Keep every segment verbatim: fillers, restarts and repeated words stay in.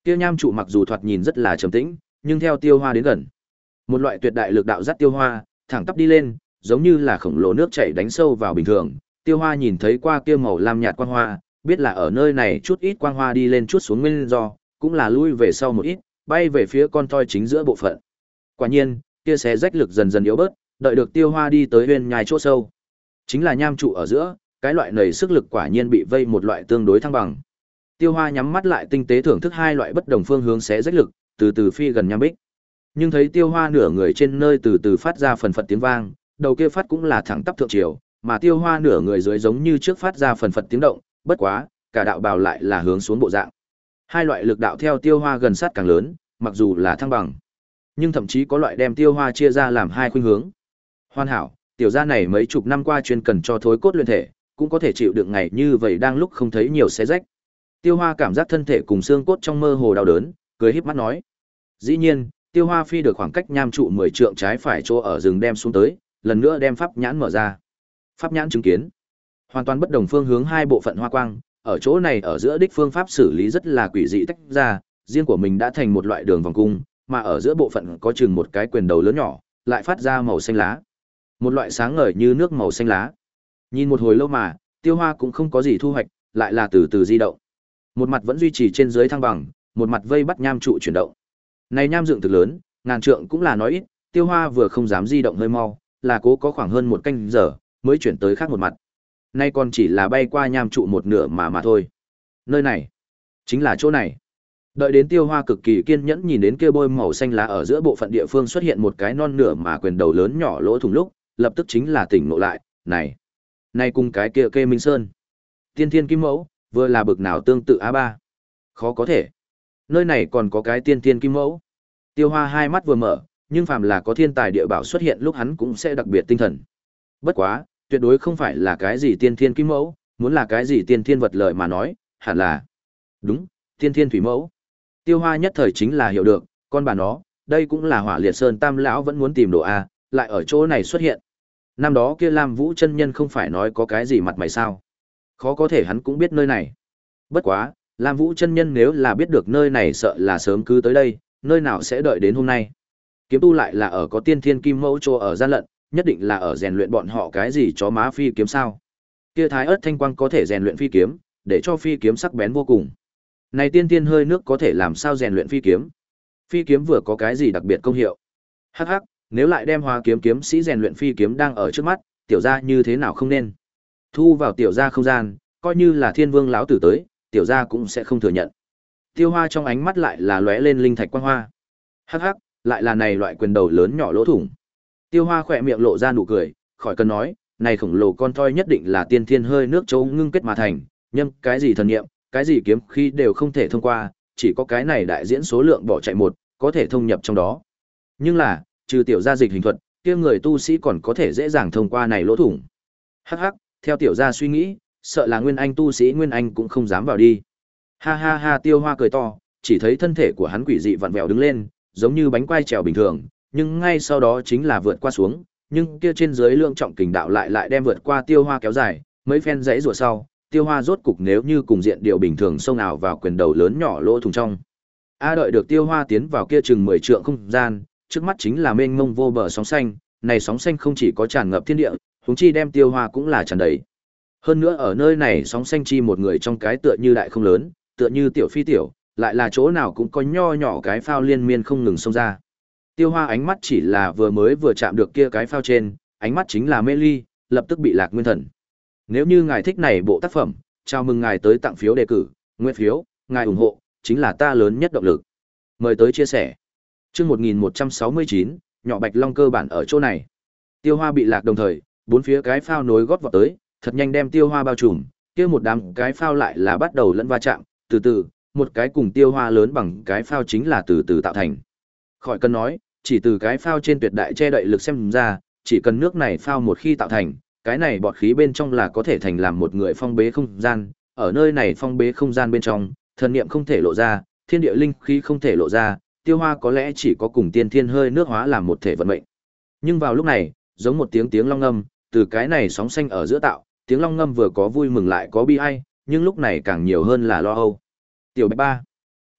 Kia nham trụ mặc dù thoạt nhìn rất là trầm tĩnh, nhưng theo Tiêu Hoa đến gần, một loại tuyệt đại lực đạo dắt Tiêu Hoa thẳng tắp đi lên, giống như là khổng lồ nước chảy đánh sâu vào bình thường. Tiêu Hoa nhìn thấy qua kia màu lam nhạt quang hoa, biết là ở nơi này chút ít quang hoa đi lên chút xuống nguyên do, cũng là lui về sau một ít, bay về phía con toi chính giữa bộ phận. Quả nhiên, kia xé rách lực dần dần yếu bớt, đợi được Tiêu Hoa đi tới huyền nhai chỗ sâu, chính là nham trụ ở giữa, cái loại nảy sức lực quả nhiên bị vây một loại tương đối thăng bằng. Tiêu Hoa nhắm mắt lại tinh tế thưởng thức hai loại bất đồng phương hướng xé rách lực, từ từ phi gần nham bích. Nhưng thấy Tiêu Hoa nửa người trên nơi từ từ phát ra phần phật tiếng vang, đầu kia phát cũng là thẳng tắp thượng chiều, mà Tiêu Hoa nửa người dưới giống như trước phát ra phần phật tiếng động, bất quá, cả đạo bào lại là hướng xuống bộ dạng. Hai loại lực đạo theo Tiêu Hoa gần sát càng lớn, mặc dù là thăng bằng, nhưng thậm chí có loại đem Tiêu Hoa chia ra làm hai khuynh hướng. Hoàn hảo, tiểu gia này mấy chục năm qua chuyên cần cho thối cốt luyện thể, cũng có thể chịu đựng ngày như vậy đang lúc không thấy nhiều xé rách. Tiêu Hoa cảm giác thân thể cùng xương cốt trong mơ hồ đau đớn, cười híp mắt nói. Dĩ nhiên, Tiêu Hoa phi được khoảng cách nham trụ mười trượng trái phải chỗ ở rừng đem xuống tới, lần nữa đem pháp nhãn mở ra. Pháp nhãn chứng kiến hoàn toàn bất đồng phương hướng hai bộ phận hoa quang, ở chỗ này ở giữa đích phương pháp xử lý rất là quỷ dị tách ra, riêng của mình đã thành một loại đường vòng cung, mà ở giữa bộ phận có chừng một cái quyền đầu lớn nhỏ, lại phát ra màu xanh lá. Một loại sáng ngời như nước màu xanh lá. Nhìn một hồi lâu mà, Tiêu Hoa cũng không có gì thu hoạch, lại là từ từ di động. Một mặt vẫn duy trì trên dưới thăng bằng, một mặt vây bắt nham trụ chuyển động. Này nham dựng thực lớn, ngàn trượng cũng là nói ít, Tiêu Hoa vừa không dám di động hơi mau, là cố có khoảng hơn một canh giờ mới chuyển tới khác một mặt. Nay còn chỉ là bay qua nham trụ một nửa mà mà thôi. Nơi này, chính là chỗ này. Đợi đến Tiêu Hoa cực kỳ kiên nhẫn nhìn đến kia bôi màu xanh lá ở giữa bộ phận địa phương xuất hiện một cái non nửa mà quyền đầu lớn nhỏ lỗ thủng lúc, lập tức chính là tỉnh ngộ lại, này, này cùng cái kia Kê Minh Sơn, Tiên Thiên Kim Mẫu, vừa là bực nào tương tự a ba. Khó có thể. Nơi này còn có cái Tiên Thiên Kim Mẫu. Tiêu Hoa hai mắt vừa mở, nhưng phàm là có thiên tài địa bảo xuất hiện lúc hắn cũng sẽ đặc biệt tinh thần. Bất quá, tuyệt đối không phải là cái gì Tiên Thiên Kim Mẫu, muốn là cái gì tiên thiên vật lợi mà nói, hẳn là đúng, Tiên Thiên Thủy Mẫu. Tiêu Hoa nhất thời chính là hiểu được, con bà nó, đây cũng là Hỏa Liệt Sơn Tam lão vẫn muốn tìm đồ a, lại ở chỗ này xuất hiện. Năm đó kia Lam Vũ chân nhân không phải nói có cái gì mặt mày sao? Khó có thể hắn cũng biết nơi này. Bất quá, Lam Vũ chân nhân nếu là biết được nơi này sợ là sớm cứ tới đây, nơi nào sẽ đợi đến hôm nay. Kiếm tu lại là ở có Tiên Thiên Kim Mẫu chỗ ở gian lận, nhất định là ở rèn luyện bọn họ cái gì chó má phi kiếm sao? Kia Thái Ức Thanh Quang có thể rèn luyện phi kiếm, để cho phi kiếm sắc bén vô cùng. Này tiên tiên hơi nước có thể làm sao rèn luyện phi kiếm? Phi kiếm vừa có cái gì đặc biệt công hiệu? Hắc hắc, nếu lại đem Hoa kiếm kiếm sĩ rèn luyện phi kiếm đang ở trước mắt, tiểu gia như thế nào không nên? Thu vào tiểu gia không gian, coi như là Thiên Vương lão tử tới, tiểu gia cũng sẽ không thừa nhận. Tiêu Hoa trong ánh mắt lại là lóe lên linh thạch quang hoa. Hắc hắc, lại là này loại quyền đầu lớn nhỏ lỗ thủng. Tiêu Hoa khỏe miệng lộ ra nụ cười, khỏi cần nói, này khổng lồ con toi nhất định là tiên thiên hơi nước châu ngưng kết mà thành, nhưng cái gì thần niệm, cái gì kiếm khí đều không thể thông qua, chỉ có cái này đại diễn số lượng bỏ chạy một, có thể thông nhập trong đó. Nhưng là, trừ tiểu gia dịch hình thuật, kia người tu sĩ còn có thể dễ dàng thông qua này lỗ thủng. Hắc hắc, theo tiểu gia suy nghĩ, sợ là nguyên anh tu sĩ nguyên anh cũng không dám vào đi. Ha ha ha, Tiêu Hoa cười to, chỉ thấy thân thể của hắn quỷ dị vặn vẹo đứng lên, giống như bánh quai trèo bình thường, nhưng ngay sau đó chính là vượt qua xuống, nhưng kia trên dưới lượng trọng kình đạo lại lại đem vượt qua Tiêu Hoa kéo dài, mấy phen dãy rùa sau, Tiêu Hoa rốt cục nếu như cùng diện điệu bình thường xông ảo vào quyền đầu lớn nhỏ lỗ thủng trong. A đợi được Tiêu Hoa tiến vào kia chừng mười trượng không gian, trước mắt chính là mênh mông vô bờ sóng xanh, này sóng xanh không chỉ có tràn ngập thiên địa, huống chi đem Tiêu Hoa cũng là tràn đầy. Hơn nữa ở nơi này sóng xanh chi một người trong cái tựa như đại không lớn, tựa như tiểu phi tiểu, lại là chỗ nào cũng có nho nhỏ cái phao liên miên không ngừng xông ra. Tiêu Hoa ánh mắt chỉ là vừa mới vừa chạm được kia cái phao trên, ánh mắt chính là mê ly, lập tức bị lạc nguyên thần. Nếu như ngài thích này bộ tác phẩm, chào mừng ngài tới tặng phiếu đề cử, nguyên phiếu, ngài ủng hộ, chính là ta lớn nhất động lực. Mời tới chia sẻ. Chương một nghìn một trăm sáu mươi chín, nhỏ Bạch Long cơ bản ở chỗ này. Tiêu Hoa bị lạc đồng thời, bốn phía cái phao nối gót vào tới, thật nhanh đem Tiêu Hoa bao trùm, kia một đám cái phao lại là bắt đầu lẫn va chạm, từ từ, một cái cùng Tiêu Hoa lớn bằng cái phao chính là từ từ tạo thành. Khỏi cần nói, chỉ từ cái phao trên tuyệt đại che đậy lực xem ra, chỉ cần nước này phao một khi tạo thành, cái này bọt khí bên trong là có thể thành làm một người phong bế không gian, ở nơi này phong bế không gian bên trong, thần niệm không thể lộ ra, thiên địa linh khí không thể lộ ra, Tiêu Hoa có lẽ chỉ có cùng tiên thiên hơi nước hóa làm một thể vận mệnh. Nhưng vào lúc này, giống một tiếng tiếng long ngâm, từ cái này sóng xanh ở giữa tạo, tiếng long ngâm vừa có vui mừng lại có bi ai, nhưng lúc này càng nhiều hơn là lo âu. Tiểu Bạch Ba.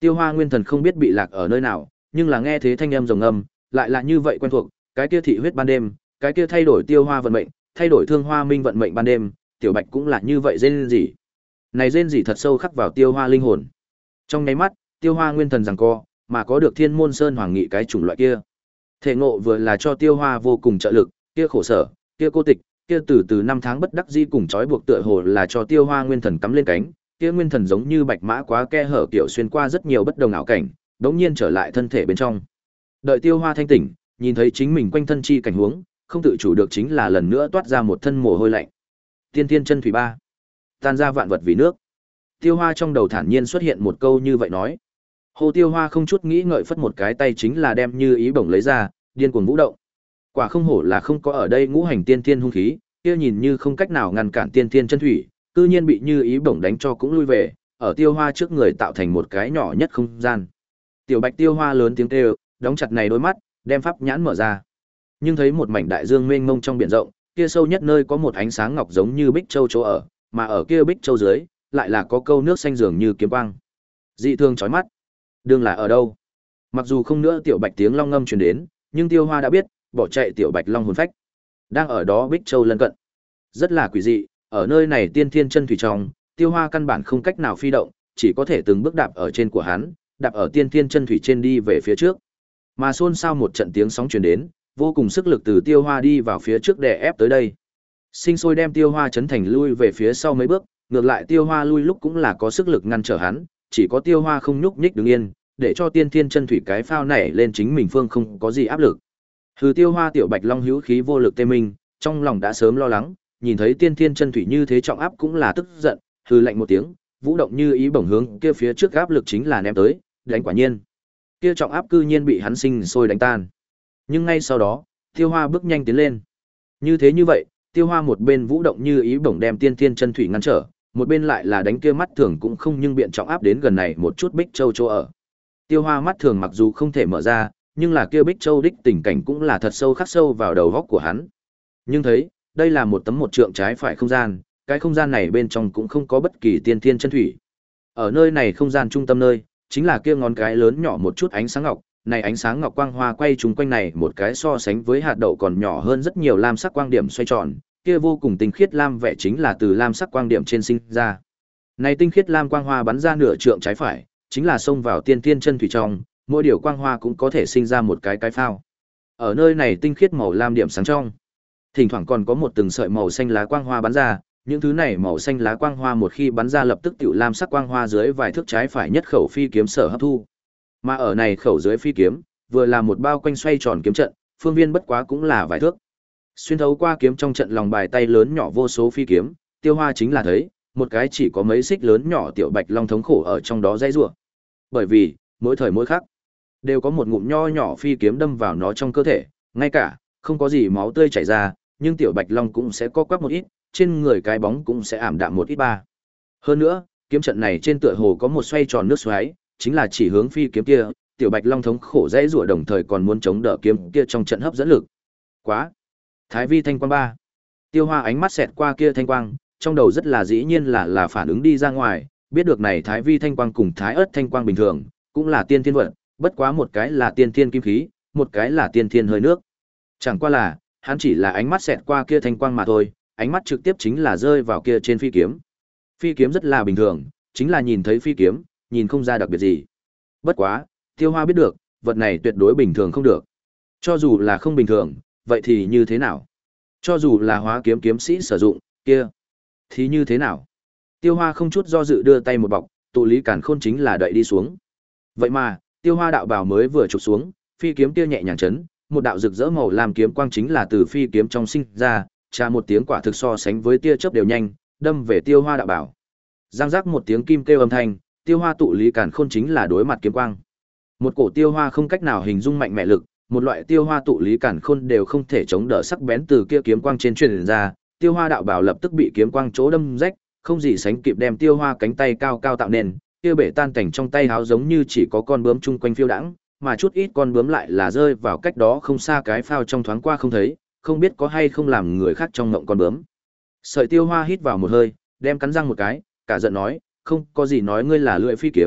Tiêu Hoa Nguyên Thần không biết bị lạc ở nơi nào, nhưng là nghe thế thanh âm rồng âm, lại là như vậy quen thuộc, cái kia thị huyết ban đêm, cái kia thay đổi Tiêu Hoa vận mệnh, thay đổi Thương Hoa Minh vận mệnh ban đêm, Tiểu Bạch cũng là như vậy rên rỉ. Này rên rỉ thật sâu khắc vào Tiêu Hoa linh hồn. Trong nháy mắt, Tiêu Hoa Nguyên Thần giằng co, mà có được Thiên Môn Sơn Hoàng Nghị cái chủng loại kia. Thể ngộ vừa là cho Tiêu Hoa vô cùng trợ lực, kia khổ sở, kia cô tịch, kia từ từ năm tháng bất đắc dĩ cùng trói buộc tựa hồ là cho Tiêu Hoa Nguyên Thần cắm lên cánh, kia Nguyên Thần giống như bạch mã quá ke hở kiểu xuyên qua rất nhiều bất đồng ảo cảnh, đống nhiên trở lại thân thể bên trong. Đợi Tiêu Hoa thanh tỉnh, nhìn thấy chính mình quanh thân chi cảnh huống, không tự chủ được chính là lần nữa toát ra một thân mồ hôi lạnh. Tiên Tiên chân thủy ba, tan ra vạn vật vì nước. Tiêu Hoa trong đầu thản nhiên xuất hiện một câu như vậy nói. Hồ Tiêu Hoa không chút nghĩ ngợi phất một cái tay chính là đem như ý bổng lấy ra, điên cuồng vũ động. Quả không hổ là không có ở đây ngũ hành tiên tiên hung khí, kia nhìn như không cách nào ngăn cản tiên tiên chân thủy, cư nhiên bị như ý bổng đánh cho cũng lui về, ở Tiêu Hoa trước người tạo thành một cái nhỏ nhất không gian. Tiểu Bạch Tiêu Hoa lớn tiếng kêu, đóng chặt này đôi mắt, đem pháp nhãn mở ra. Nhưng thấy một mảnh đại dương mênh mông trong biển rộng, kia sâu nhất nơi có một ánh sáng ngọc giống như bích châu chỗ ở, mà ở kia bích châu dưới, lại là có câu nước xanh dường như kiếm quang. Dị thường chói mắt. Đương là ở đâu? Mặc dù không nữa Tiểu Bạch tiếng long ngâm truyền đến, nhưng Tiêu Hoa đã biết, bỏ chạy Tiểu Bạch long hồn phách đang ở đó bích châu lân cận. Rất là quỷ dị, ở nơi này tiên thiên chân thủy trong, Tiêu Hoa căn bản không cách nào phi động, chỉ có thể từng bước đạp ở trên của hắn, đạp ở tiên thiên chân thủy trên đi về phía trước. Mà xôn xao một trận tiếng sóng truyền đến, vô cùng sức lực từ Tiêu Hoa đi vào phía trước đè ép tới đây. Sinh sôi đem Tiêu Hoa chấn thành lui về phía sau mấy bước, ngược lại Tiêu Hoa lui lúc cũng là có sức lực ngăn trở hắn, chỉ có Tiêu Hoa không nhúc nhích đứng yên, để cho tiên thiên chân thủy cái phao nảy lên chính mình phương không có gì áp lực. Hừ Tiêu Hoa Tiểu Bạch Long hữu khí vô lực tê minh, trong lòng đã sớm lo lắng, nhìn thấy tiên thiên chân thủy như thế trọng áp cũng là tức giận, hừ lạnh một tiếng, vũ động như ý bổng hướng kia phía trước áp lực chính là ném tới, đánh quả nhiên. Kia trọng áp cư nhiên bị hắn sinh sôi đánh tan. Nhưng ngay sau đó, Tiêu Hoa bước nhanh tiến lên. Như thế như vậy, Tiêu Hoa một bên vũ động như ý bổng đem tiên thiên chân thủy ngăn trở, một bên lại là đánh kia mắt thường cũng không nhưng biện trọng áp đến gần này một chút Bích Châu chỗ ở. Tiêu Hoa mắt thường mặc dù không thể mở ra, nhưng là kia Bích Châu đích tình cảnh cũng là thật sâu khắc sâu vào đầu góc của hắn. Nhưng thấy, đây là một tấm một trượng trái phải không gian, cái không gian này bên trong cũng không có bất kỳ tiên thiên chân thủy. Ở nơi này không gian trung tâm nơi, chính là kia ngón cái lớn nhỏ một chút ánh sáng ngọc, này ánh sáng ngọc quang hoa quay trúng quanh này một cái so sánh với hạt đậu còn nhỏ hơn rất nhiều lam sắc quang điểm xoay tròn, kia vô cùng tinh khiết lam vẻ chính là từ lam sắc quang điểm trên sinh ra. Này tinh khiết lam quang hoa bắn ra nửa trượng trái phải, chính là xông vào tiên thiên chân thủy trong, mỗi điều quang hoa cũng có thể sinh ra một cái cái phao. Ở nơi này tinh khiết màu lam điểm sáng trong, thỉnh thoảng còn có một từng sợi màu xanh lá quang hoa bắn ra, những thứ này màu xanh lá quang hoa một khi bắn ra lập tức tiểu lam sắc quang hoa dưới vài thước trái phải nhất khẩu phi kiếm sở hấp thu. Mà ở này khẩu dưới phi kiếm, vừa là một bao quanh xoay tròn kiếm trận, phương viên bất quá cũng là vài thước. Xuyên thấu qua kiếm trong trận lòng bài tay lớn nhỏ vô số phi kiếm, Tiêu Hoa chính là thấy, một cái chỉ có mấy xích lớn nhỏ tiểu bạch long thống khổ ở trong đó dãy rủa. Bởi vì, mỗi thời mỗi khắc, đều có một ngụm nho nhỏ phi kiếm đâm vào nó trong cơ thể, ngay cả không có gì máu tươi chảy ra, nhưng tiểu bạch long cũng sẽ co quắp một ít, trên người cái bóng cũng sẽ ảm đạm một ít ba. Hơn nữa, kiếm trận này trên tựa hồ có một xoay tròn nước xoáy, chính là chỉ hướng phi kiếm kia, tiểu bạch long thống khổ dãy rủa đồng thời còn muốn chống đỡ kiếm kia trong trận hấp dẫn lực. Quá! Thái vi thanh quang ba. Tiêu Hoa ánh mắt xẹt qua kia thanh quang, trong đầu rất là dĩ nhiên là là phản ứng đi ra ngoài, biết được này thái vi thanh quang cùng thái ớt thanh quang bình thường, cũng là tiên thiên vật, bất quá một cái là tiên thiên kim khí, một cái là tiên thiên hơi nước. Chẳng qua là, hắn chỉ là ánh mắt xẹt qua kia thanh quang mà thôi, ánh mắt trực tiếp chính là rơi vào kia trên phi kiếm. Phi kiếm rất là bình thường, chính là nhìn thấy phi kiếm, nhìn không ra đặc biệt gì. Bất quá, Tiêu Hoa biết được, vật này tuyệt đối bình thường không được. Cho dù là không bình thường, vậy thì như thế nào? Cho dù là hóa kiếm kiếm sĩ sử dụng, kia, thì như thế nào? Tiêu Hoa không chút do dự đưa tay một bọc, tụ lý càn khôn chính là đậy đi xuống. Vậy mà, Tiêu Hoa đạo bào mới vừa chụp xuống, phi kiếm kia nhẹ nhàng chấn, một đạo rực rỡ màu làm kiếm quang chính là từ phi kiếm trong sinh ra, tra một tiếng quả thực so sánh với tia chớp đều nhanh, đâm về Tiêu Hoa đạo bào. Giang giác một tiếng kim kêu âm thanh, Tiêu Hoa tụ lý càn khôn chính là đối mặt kiếm quang. Một cổ Tiêu Hoa không cách nào hình dung mạnh mẽ lực, một loại Tiêu Hoa tụ lý càn khôn đều không thể chống đỡ sắc bén từ kia kiếm quang trên truyền ra, Tiêu Hoa đạo bào lập tức bị kiếm quang chỗ đâm rách, không gì sánh kịp đem Tiêu Hoa cánh tay cao cao tạo nên, kia bể tan cảnh trong tay háo giống như chỉ có con bướm chung quanh phiêu đãng, mà chút ít con bướm lại là rơi vào cách đó không xa cái phao trong thoáng qua không thấy, không biết có hay không làm người khác trong ngộng con bướm. Sợi Tiêu Hoa hít vào một hơi, đem cắn răng một cái, cả giận nói, không có gì nói ngươi là lưỡi phi kiếm,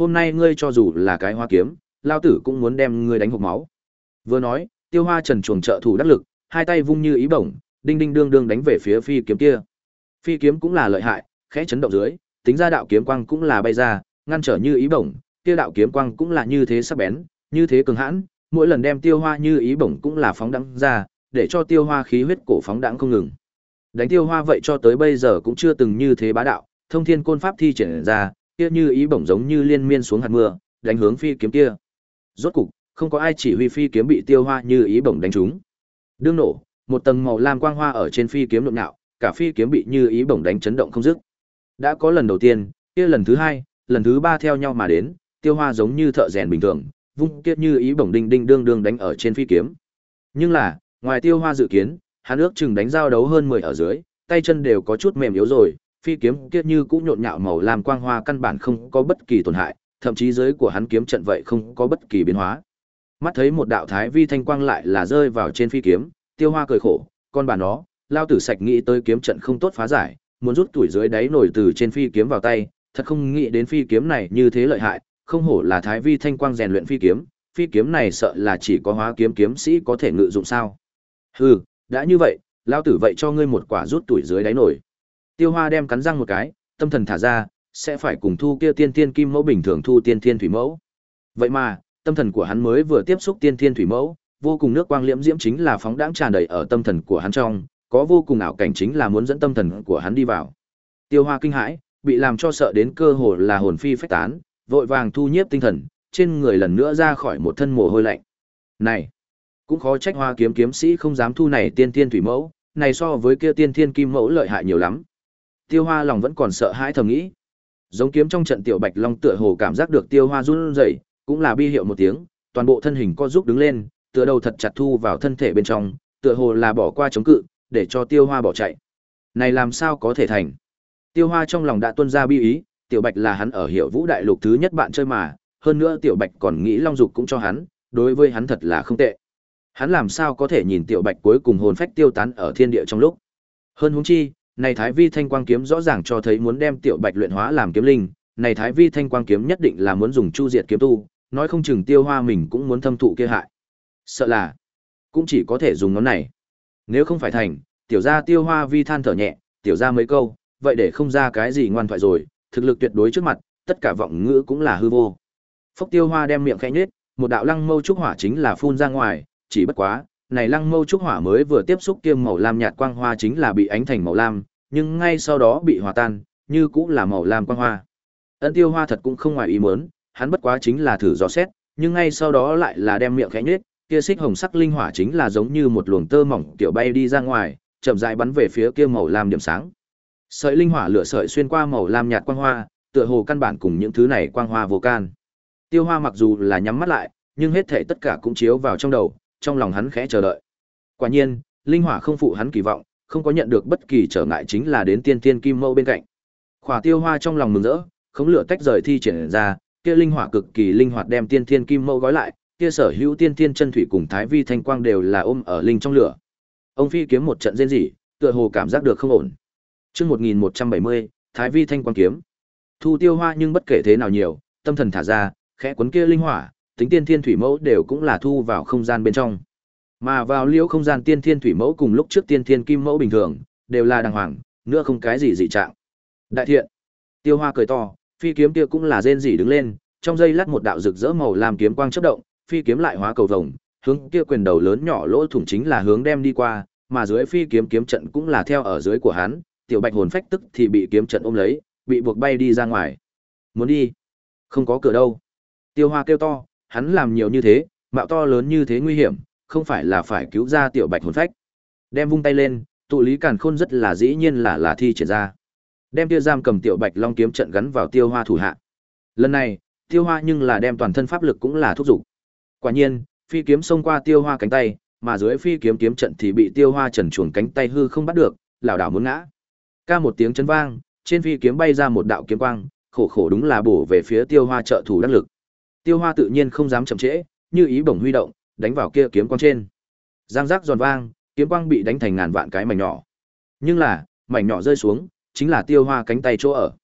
hôm nay ngươi cho dù là cái hoa kiếm, lao tử cũng muốn đem ngươi đánh hộc máu. Vừa nói, Tiêu Hoa trần chuồng trợ thủ đắc lực, hai tay vung như ý bổng, đinh đinh đương đương đánh về phía phi kiếm kia. Phi kiếm cũng là lợi hại, khẽ chấn động dưới, tính ra đạo kiếm quang cũng là bay ra, ngăn trở như ý bổng, kia đạo kiếm quang cũng là như thế sắc bén, như thế cường hãn, mỗi lần đem Tiêu Hoa như ý bổng cũng là phóng đãng ra, để cho Tiêu Hoa khí huyết cổ phóng đãng không ngừng. Đánh Tiêu Hoa vậy cho tới bây giờ cũng chưa từng như thế bá đạo, thông thiên côn pháp thi triển ra, kia như ý bổng giống như liên miên xuống hạt mưa, đánh hướng phi kiếm kia. Rốt cục, không có ai chỉ huy phi kiếm bị Tiêu Hoa như ý bổng đánh trúng. Đương nổ, một tầng màu lam quang hoa ở trên phi kiếm nhộn nhạo, cả phi kiếm bị như ý bổng đánh chấn động không dứt. Đã có lần đầu tiên, kia lần thứ hai, lần thứ ba theo nhau mà đến, Tiêu Hoa giống như thợ rèn bình thường, vung kiếp như ý bổng đinh đinh đương đương đánh ở trên phi kiếm. Nhưng là, ngoài Tiêu Hoa dự kiến, hắn ước chừng đánh giao đấu hơn mười ở dưới, tay chân đều có chút mềm yếu rồi, phi kiếm kiếp như cũng nhộn nhạo màu lam quang hoa căn bản không có bất kỳ tổn hại, thậm chí dưới của hắn kiếm trận vậy không có bất kỳ biến hóa. Mắt thấy một đạo thái vi thanh quang lại là rơi vào trên phi kiếm, Tiêu Hoa cười khổ, con bà nó, lao tử sạch nghĩ tới kiếm trận không tốt phá giải, muốn rút tuổi dưới đáy nổi từ trên phi kiếm vào tay, thật không nghĩ đến phi kiếm này như thế lợi hại, không hổ là thái vi thanh quang rèn luyện phi kiếm, phi kiếm này sợ là chỉ có hóa kiếm kiếm sĩ có thể ngự dụng sao? Hừ, đã như vậy, lao tử vậy cho ngươi một quả rút tuổi dưới đáy nổi. Tiêu Hoa đem cắn răng một cái, tâm thần thả ra, sẽ phải cùng thu kia tiên tiên kim mẫu bình thường thu tiên thiên thủy mẫu. Vậy mà, tâm thần của hắn mới vừa tiếp xúc tiên thiên thủy mẫu, vô cùng nước quang liễm diễm chính là phóng đãng tràn đầy ở tâm thần của hắn trong, có vô cùng ảo cảnh chính là muốn dẫn tâm thần của hắn đi vào. Tiêu Hoa kinh hãi, bị làm cho sợ đến cơ hồ là hồn phi phách tán, vội vàng thu nhiếp tinh thần, trên người lần nữa ra khỏi một thân mồ hôi lạnh. Này, cũng khó trách Hoa kiếm kiếm sĩ không dám thu này tiên thiên thủy mẫu, này so với kia tiên thiên kim mẫu lợi hại nhiều lắm. Tiêu Hoa lòng vẫn còn sợ hãi thầm nghĩ. Giống kiếm trong trận tiểu Bạch Long tựa hồ cảm giác được Tiêu Hoa run rẩy, cũng là bi hiệu một tiếng, toàn bộ thân hình co rúm đứng lên, tựa đầu thật chặt thu vào thân thể bên trong, tựa hồ là bỏ qua chống cự, để cho Tiêu Hoa bỏ chạy. Này làm sao có thể thành? Tiêu Hoa trong lòng đã tuôn ra bi ý, Tiểu Bạch là hắn ở Hiểu Vũ Đại Lục thứ nhất bạn chơi mà, hơn nữa Tiểu Bạch còn nghĩ Long Dục cũng cho hắn, đối với hắn thật là không tệ. Hắn làm sao có thể nhìn Tiểu Bạch cuối cùng hồn phách tiêu tán ở thiên địa trong lúc. Hơn huống chi, này Thái Vi Thanh Quang kiếm rõ ràng cho thấy muốn đem Tiểu Bạch luyện hóa làm kiếm linh, này Thái Vi Thanh Quang kiếm nhất định là muốn dùng chu diệt kiếm tu, nói không chừng Tiêu Hoa mình cũng muốn thâm thụ kia hại. Sợ là cũng chỉ có thể dùng nó này. Nếu không phải thành, tiểu gia Tiêu Hoa vi than thở nhẹ, tiểu gia mấy câu, vậy để không ra cái gì ngoan thoại rồi, thực lực tuyệt đối trước mặt, tất cả vọng ngữ cũng là hư vô. Phốc Tiêu Hoa đem miệng khẽ nhếch, một đạo lăng mâu trúc hỏa chính là phun ra ngoài, chỉ bất quá, này lăng mâu trúc hỏa mới vừa tiếp xúc kiêm màu lam nhạt quang hoa chính là bị ánh thành màu lam, nhưng ngay sau đó bị hòa tan, như cũng là màu lam quang hoa. Ân Tiêu Hoa thật cũng không ngoài ý muốn, hắn bất quá chính là thử dò xét, nhưng ngay sau đó lại là đem miệng khẽ nhếch, kia xích hồng sắc linh hỏa chính là giống như một luồng tơ mỏng tiểu bay đi ra ngoài, chậm rãi bắn về phía kia màu lam điểm sáng. Sợi linh hỏa lửa sợi xuyên qua màu lam nhạt quang hoa, tựa hồ căn bản cùng những thứ này quang hoa vô can. Tiêu Hoa mặc dù là nhắm mắt lại, nhưng hết thảy tất cả cũng chiếu vào trong đầu, trong lòng hắn khẽ chờ đợi. Quả nhiên, linh hỏa không phụ hắn kỳ vọng, không có nhận được bất kỳ trở ngại chính là đến tiên tiên kim mâu bên cạnh. Khỏa Tiêu Hoa trong lòng mừng rỡ, khống lửa tách rời thi triển ra, kia linh hỏa cực kỳ linh hoạt đem tiên tiên kim mâu gói lại, kia sở hữu tiên tiên chân thủy cùng thái vi thanh quang đều là ôm ở linh trong lửa. Ông phi kiếm một trận rên rỉ, tựa hồ cảm giác được không ổn. Chương một nghìn một trăm bảy mươi, Thái vi thanh quang kiếm. Thu Tiêu Hoa nhưng bất kể thế nào nhiều, tâm thần thả ra, khẽ cuốn kia linh hỏa, tính tiên thiên thủy mẫu đều cũng là thu vào không gian bên trong. Mà vào liễu không gian tiên thiên thủy mẫu cùng lúc trước tiên thiên kim mẫu bình thường, đều là đàng hoàng, nữa không cái gì dị trạng. Đại thiện. Tiêu Hoa cười to, phi kiếm kia cũng là rên rỉ đứng lên, trong giây lát một đạo rực rỡ màu làm kiếm quang chớp động, phi kiếm lại hóa cầu vồng, hướng kia quyền đầu lớn nhỏ lỗ thủng chính là hướng đem đi qua, mà dưới phi kiếm kiếm trận cũng là theo ở dưới của hắn, tiểu Bạch hồn phách tức thì bị kiếm trận ôm lấy, bị buộc bay đi ra ngoài. Muốn đi? Không có cửa đâu. Tiêu Hoa kêu to, hắn làm nhiều như thế, mạo to lớn như thế nguy hiểm, không phải là phải cứu ra tiểu Bạch hồn phách. Đem vung tay lên, tụ lý càn khôn rất là dĩ nhiên là là thi triển ra. Đem kia giam cầm tiểu Bạch Long kiếm trận gắn vào Tiêu Hoa thủ hạ. Lần này, Tiêu Hoa nhưng là đem toàn thân pháp lực cũng là thúc dục. Quả nhiên, phi kiếm xông qua Tiêu Hoa cánh tay, mà dưới phi kiếm kiếm trận thì bị Tiêu Hoa trần chuồng cánh tay hư không bắt được, lảo đảo muốn ngã. Ca một tiếng chấn vang, trên phi kiếm bay ra một đạo kiếm quang, khổ khổ đúng là bổ về phía Tiêu Hoa trợ thủ đắc lực. Tiêu Hoa tự nhiên không dám chậm trễ, như ý bổng huy động, đánh vào kia kiếm quang trên. Giang giác giòn vang, kiếm quang bị đánh thành ngàn vạn cái mảnh nhỏ. Nhưng là, mảnh nhỏ rơi xuống, chính là Tiêu Hoa cánh tay chỗ ở.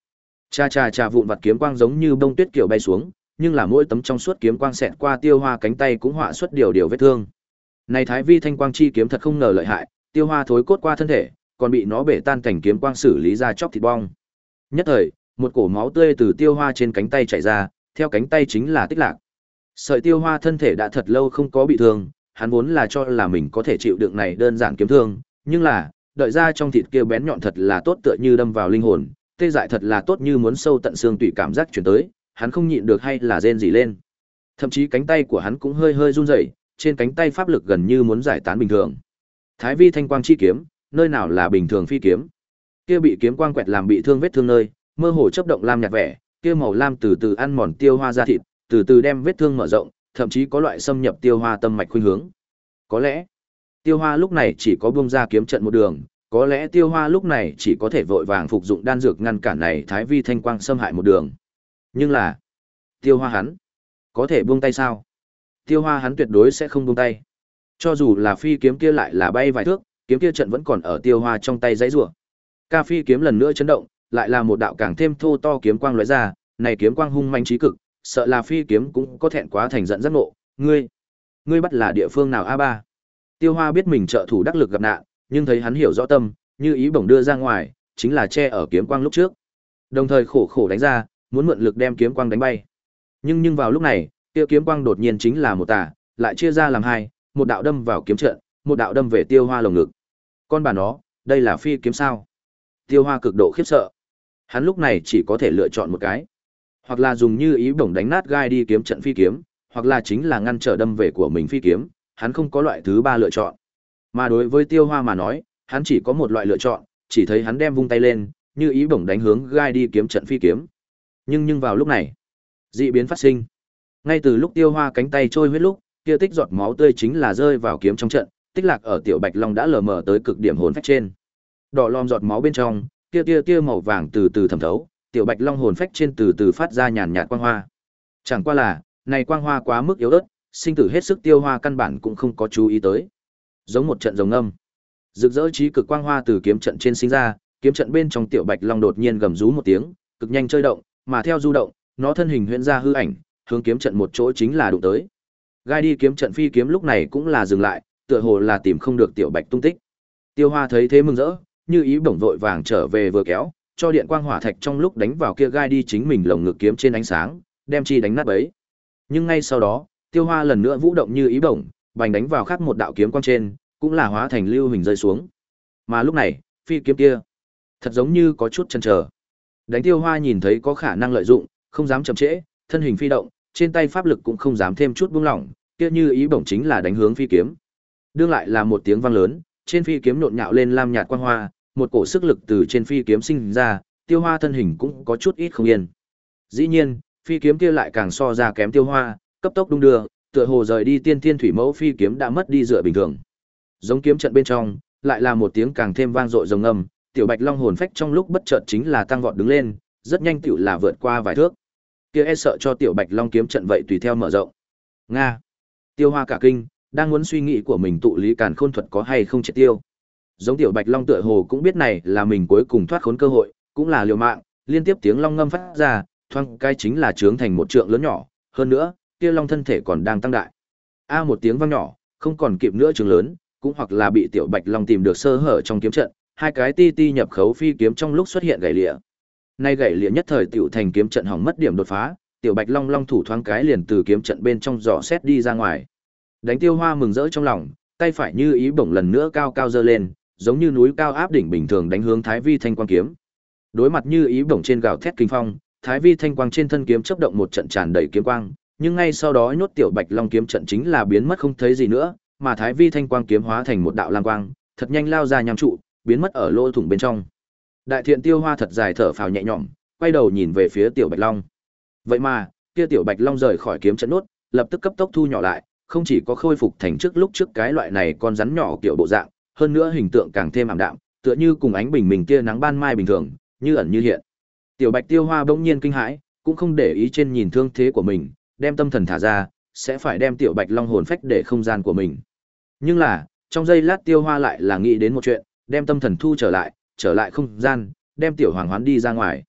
Cha cha cha vụn vặt kiếm quang giống như bông tuyết kiểu bay xuống, nhưng là mỗi tấm trong suốt kiếm quang xẹt qua Tiêu Hoa cánh tay cũng họa xuất điều điều vết thương. Này Thái Vi Thanh Quang chi kiếm thật không ngờ lợi hại, Tiêu Hoa thối cốt qua thân thể, còn bị nó bể tan cảnh kiếm quang xử lý ra chóc thịt bong. Nhất thời, một cổ máu tươi từ Tiêu Hoa trên cánh tay chảy ra, theo cánh tay chính là Tích Lạc. Sợi Tiêu Hoa thân thể đã thật lâu không có bị thương, hắn vốn là cho là mình có thể chịu đựng này đơn giản kiếm thương, nhưng là, đợi ra trong thịt kia bén nhọn thật là tốt tựa như đâm vào linh hồn, tê dại thật là tốt như muốn sâu tận xương tủy cảm giác chuyển tới, hắn không nhịn được hay là rên rỉ lên. Thậm chí cánh tay của hắn cũng hơi hơi run rẩy, trên cánh tay pháp lực gần như muốn giải tán bình thường. Thái Vi Thanh Quang chi kiếm, nơi nào là bình thường phi kiếm? Kia bị kiếm quang quẹt làm bị thương vết thương nơi, mơ hồ chớp động lam nhạt vẻ, kia màu lam từ từ ăn mòn Tiêu Hoa da thịt, từ từ đem vết thương mở rộng, thậm chí có loại xâm nhập Tiêu Hoa tâm mạch khuynh hướng. Có lẽ, Tiêu Hoa lúc này chỉ có buông ra kiếm trận một đường, có lẽ Tiêu Hoa lúc này chỉ có thể vội vàng phục dụng đan dược ngăn cản này Thái Vi Thanh Quang xâm hại một đường. Nhưng là, Tiêu Hoa hắn, có thể buông tay sao? Tiêu Hoa hắn tuyệt đối sẽ không buông tay. Cho dù là phi kiếm kia lại là bay vài thước, kiếm kia trận vẫn còn ở Tiêu Hoa trong tay giãy giụa. Ca phi kiếm lần nữa chấn động, lại là một đạo càng thêm thô to kiếm quang lóe ra, này kiếm quang hung manh chí cực, sợ là phi kiếm cũng có thẹn quá thành giận giác ngộ. Ngươi, ngươi bắt là địa phương nào a ba? Tiêu Hoa biết mình trợ thủ đắc lực gặp nạn, nhưng thấy hắn hiểu rõ tâm, như ý bổng đưa ra ngoài, chính là che ở kiếm quang lúc trước. Đồng thời khổ khổ đánh ra, muốn mượn lực đem kiếm quang đánh bay. Nhưng nhưng vào lúc này, kia kiếm quang đột nhiên chính là một tà, lại chia ra làm hai, một đạo đâm vào kiếm trận, một đạo đâm về Tiêu Hoa lồng ngực. Con bà nó, đây là phi kiếm sao? Tiêu Hoa cực độ khiếp sợ. Hắn lúc này chỉ có thể lựa chọn một cái, hoặc là dùng như ý bổng đánh nát gai đi kiếm trận phi kiếm, hoặc là chính là ngăn trở đâm về của mình phi kiếm, hắn không có loại thứ ba lựa chọn. Mà đối với Tiêu Hoa mà nói, hắn chỉ có một loại lựa chọn, chỉ thấy hắn đem vung tay lên, như ý bổng đánh hướng gai đi kiếm trận phi kiếm. Nhưng nhưng vào lúc này, dị biến phát sinh. Ngay từ lúc Tiêu Hoa cánh tay trôi huyết lúc, kia tích giọt máu tươi chính là rơi vào kiếm trong trận, Tích Lạc ở Tiểu Bạch Long đã lờ mờ tới cực điểm hồn phách trên. Đỏ lòm giọt máu bên trong, kia tia tia màu vàng từ từ thẩm thấu, Tiểu Bạch Long hồn phách trên từ từ phát ra nhàn nhạt quang hoa. Chẳng qua là, này quang hoa quá mức yếu ớt, sinh tử hết sức Tiêu Hoa căn bản cũng không có chú ý tới. Giống một trận rồng âm, rực rỡ chí cực quang hoa từ kiếm trận trên sinh ra, kiếm trận bên trong Tiểu Bạch Long đột nhiên gầm rú một tiếng, cực nhanh chơi động, mà theo du động, nó thân hình huyễn ra hư ảnh, hướng kiếm trận một chỗ chính là đụng tới. Gai đi kiếm trận phi kiếm lúc này cũng là dừng lại, tựa hồ là tìm không được Tiểu Bạch tung tích. Tiêu Hoa thấy thế mừng rỡ, như ý bổng vội vàng trở về vừa kéo, cho điện quang hỏa thạch trong lúc đánh vào kia gai đi chính mình lồng ngực kiếm trên ánh sáng, đem chi đánh nát bấy. Nhưng ngay sau đó, Tiêu Hoa lần nữa vũ động như ý bổng, bành đánh vào khác một đạo kiếm quang trên, cũng là hóa thành lưu hình rơi xuống. Mà lúc này, phi kiếm kia, thật giống như có chút chần chờ. Đánh Tiêu Hoa nhìn thấy có khả năng lợi dụng, không dám chậm trễ, thân hình phi động, trên tay pháp lực cũng không dám thêm chút buông lỏng, kia như ý bổng chính là đánh hướng phi kiếm. Đương lại là một tiếng vang lớn, trên phi kiếm nhộn nhạo lên lam nhạt quang hoa, một cổ sức lực từ trên phi kiếm sinh ra, Tiêu Hoa thân hình cũng có chút ít không yên. Dĩ nhiên, phi kiếm kia lại càng so ra kém Tiêu Hoa, cấp tốc đung đưa, tựa hồ rời đi tiên thiên thủy mẫu phi kiếm đã mất đi dựa bình thường. Giống kiếm trận bên trong, lại là một tiếng càng thêm vang dội rồng âm, Tiểu Bạch Long hồn phách trong lúc bất chợt chính là tăng vọt đứng lên, rất nhanh tựu là vượt qua vài thước. Kia e sợ cho Tiểu Bạch Long kiếm trận vậy tùy theo mở rộng. Nga. Tiêu Hoa cả kinh, đang muốn suy nghĩ của mình tụ lý càn khôn thuật có hay không triệt tiêu. Giống Tiểu Bạch Long tựa hồ cũng biết này là mình cuối cùng thoát khốn cơ hội, cũng là liều mạng, liên tiếp tiếng long ngâm phát ra, thoang cái chính là trướng thành một trượng lớn nhỏ, hơn nữa, kia long thân thể còn đang tăng đại. A một tiếng vang nhỏ, không còn kịp nữa trướng lớn, cũng hoặc là bị Tiểu Bạch Long tìm được sơ hở trong kiếm trận, hai cái ti ti nhập khấu phi kiếm trong lúc xuất hiện gãy lìa. Nay gãy lìa nhất thời tiểu thành kiếm trận hỏng mất điểm đột phá, Tiểu Bạch Long long thủ thoáng cái liền từ kiếm trận bên trong dò xét đi ra ngoài. Đánh Tiêu Hoa mừng rỡ trong lòng, tay phải như ý bổng lần nữa cao cao giơ lên, giống như núi cao áp đỉnh bình thường đánh hướng Thái Vi Thanh Quang kiếm. Đối mặt như ý bổng trên gào thét kinh phong, Thái Vi Thanh Quang trên thân kiếm chớp động một trận tràn đầy kiếm quang, nhưng ngay sau đó nhốt Tiểu Bạch Long kiếm trận chính là biến mất không thấy gì nữa, mà Thái Vi Thanh Quang kiếm hóa thành một đạo lam quang, thật nhanh lao ra nham trụ, biến mất ở lỗ thủng bên trong. Đại Thiện Tiêu Hoa thật dài thở phào nhẹ nhõm, quay đầu nhìn về phía Tiểu Bạch Long. Vậy mà, kia Tiểu Bạch Long rời khỏi kiếm trận nốt, lập tức cấp tốc thu nhỏ lại, không chỉ có khôi phục thành trước lúc trước cái loại này con rắn nhỏ kiểu bộ dạng, hơn nữa hình tượng càng thêm ảm đạm, tựa như cùng ánh bình minh kia nắng ban mai bình thường, như ẩn như hiện. Tiểu Bạch Tiêu Hoa bỗng nhiên kinh hãi, cũng không để ý trên nhìn thương thế của mình, đem tâm thần thả ra, sẽ phải đem Tiểu Bạch Long hồn phách để không gian của mình. Nhưng là, trong giây lát Tiêu Hoa lại là nghĩ đến một chuyện, đem tâm thần thu trở lại, trở lại không gian, đem Tiểu Hoàng hoán đi ra ngoài.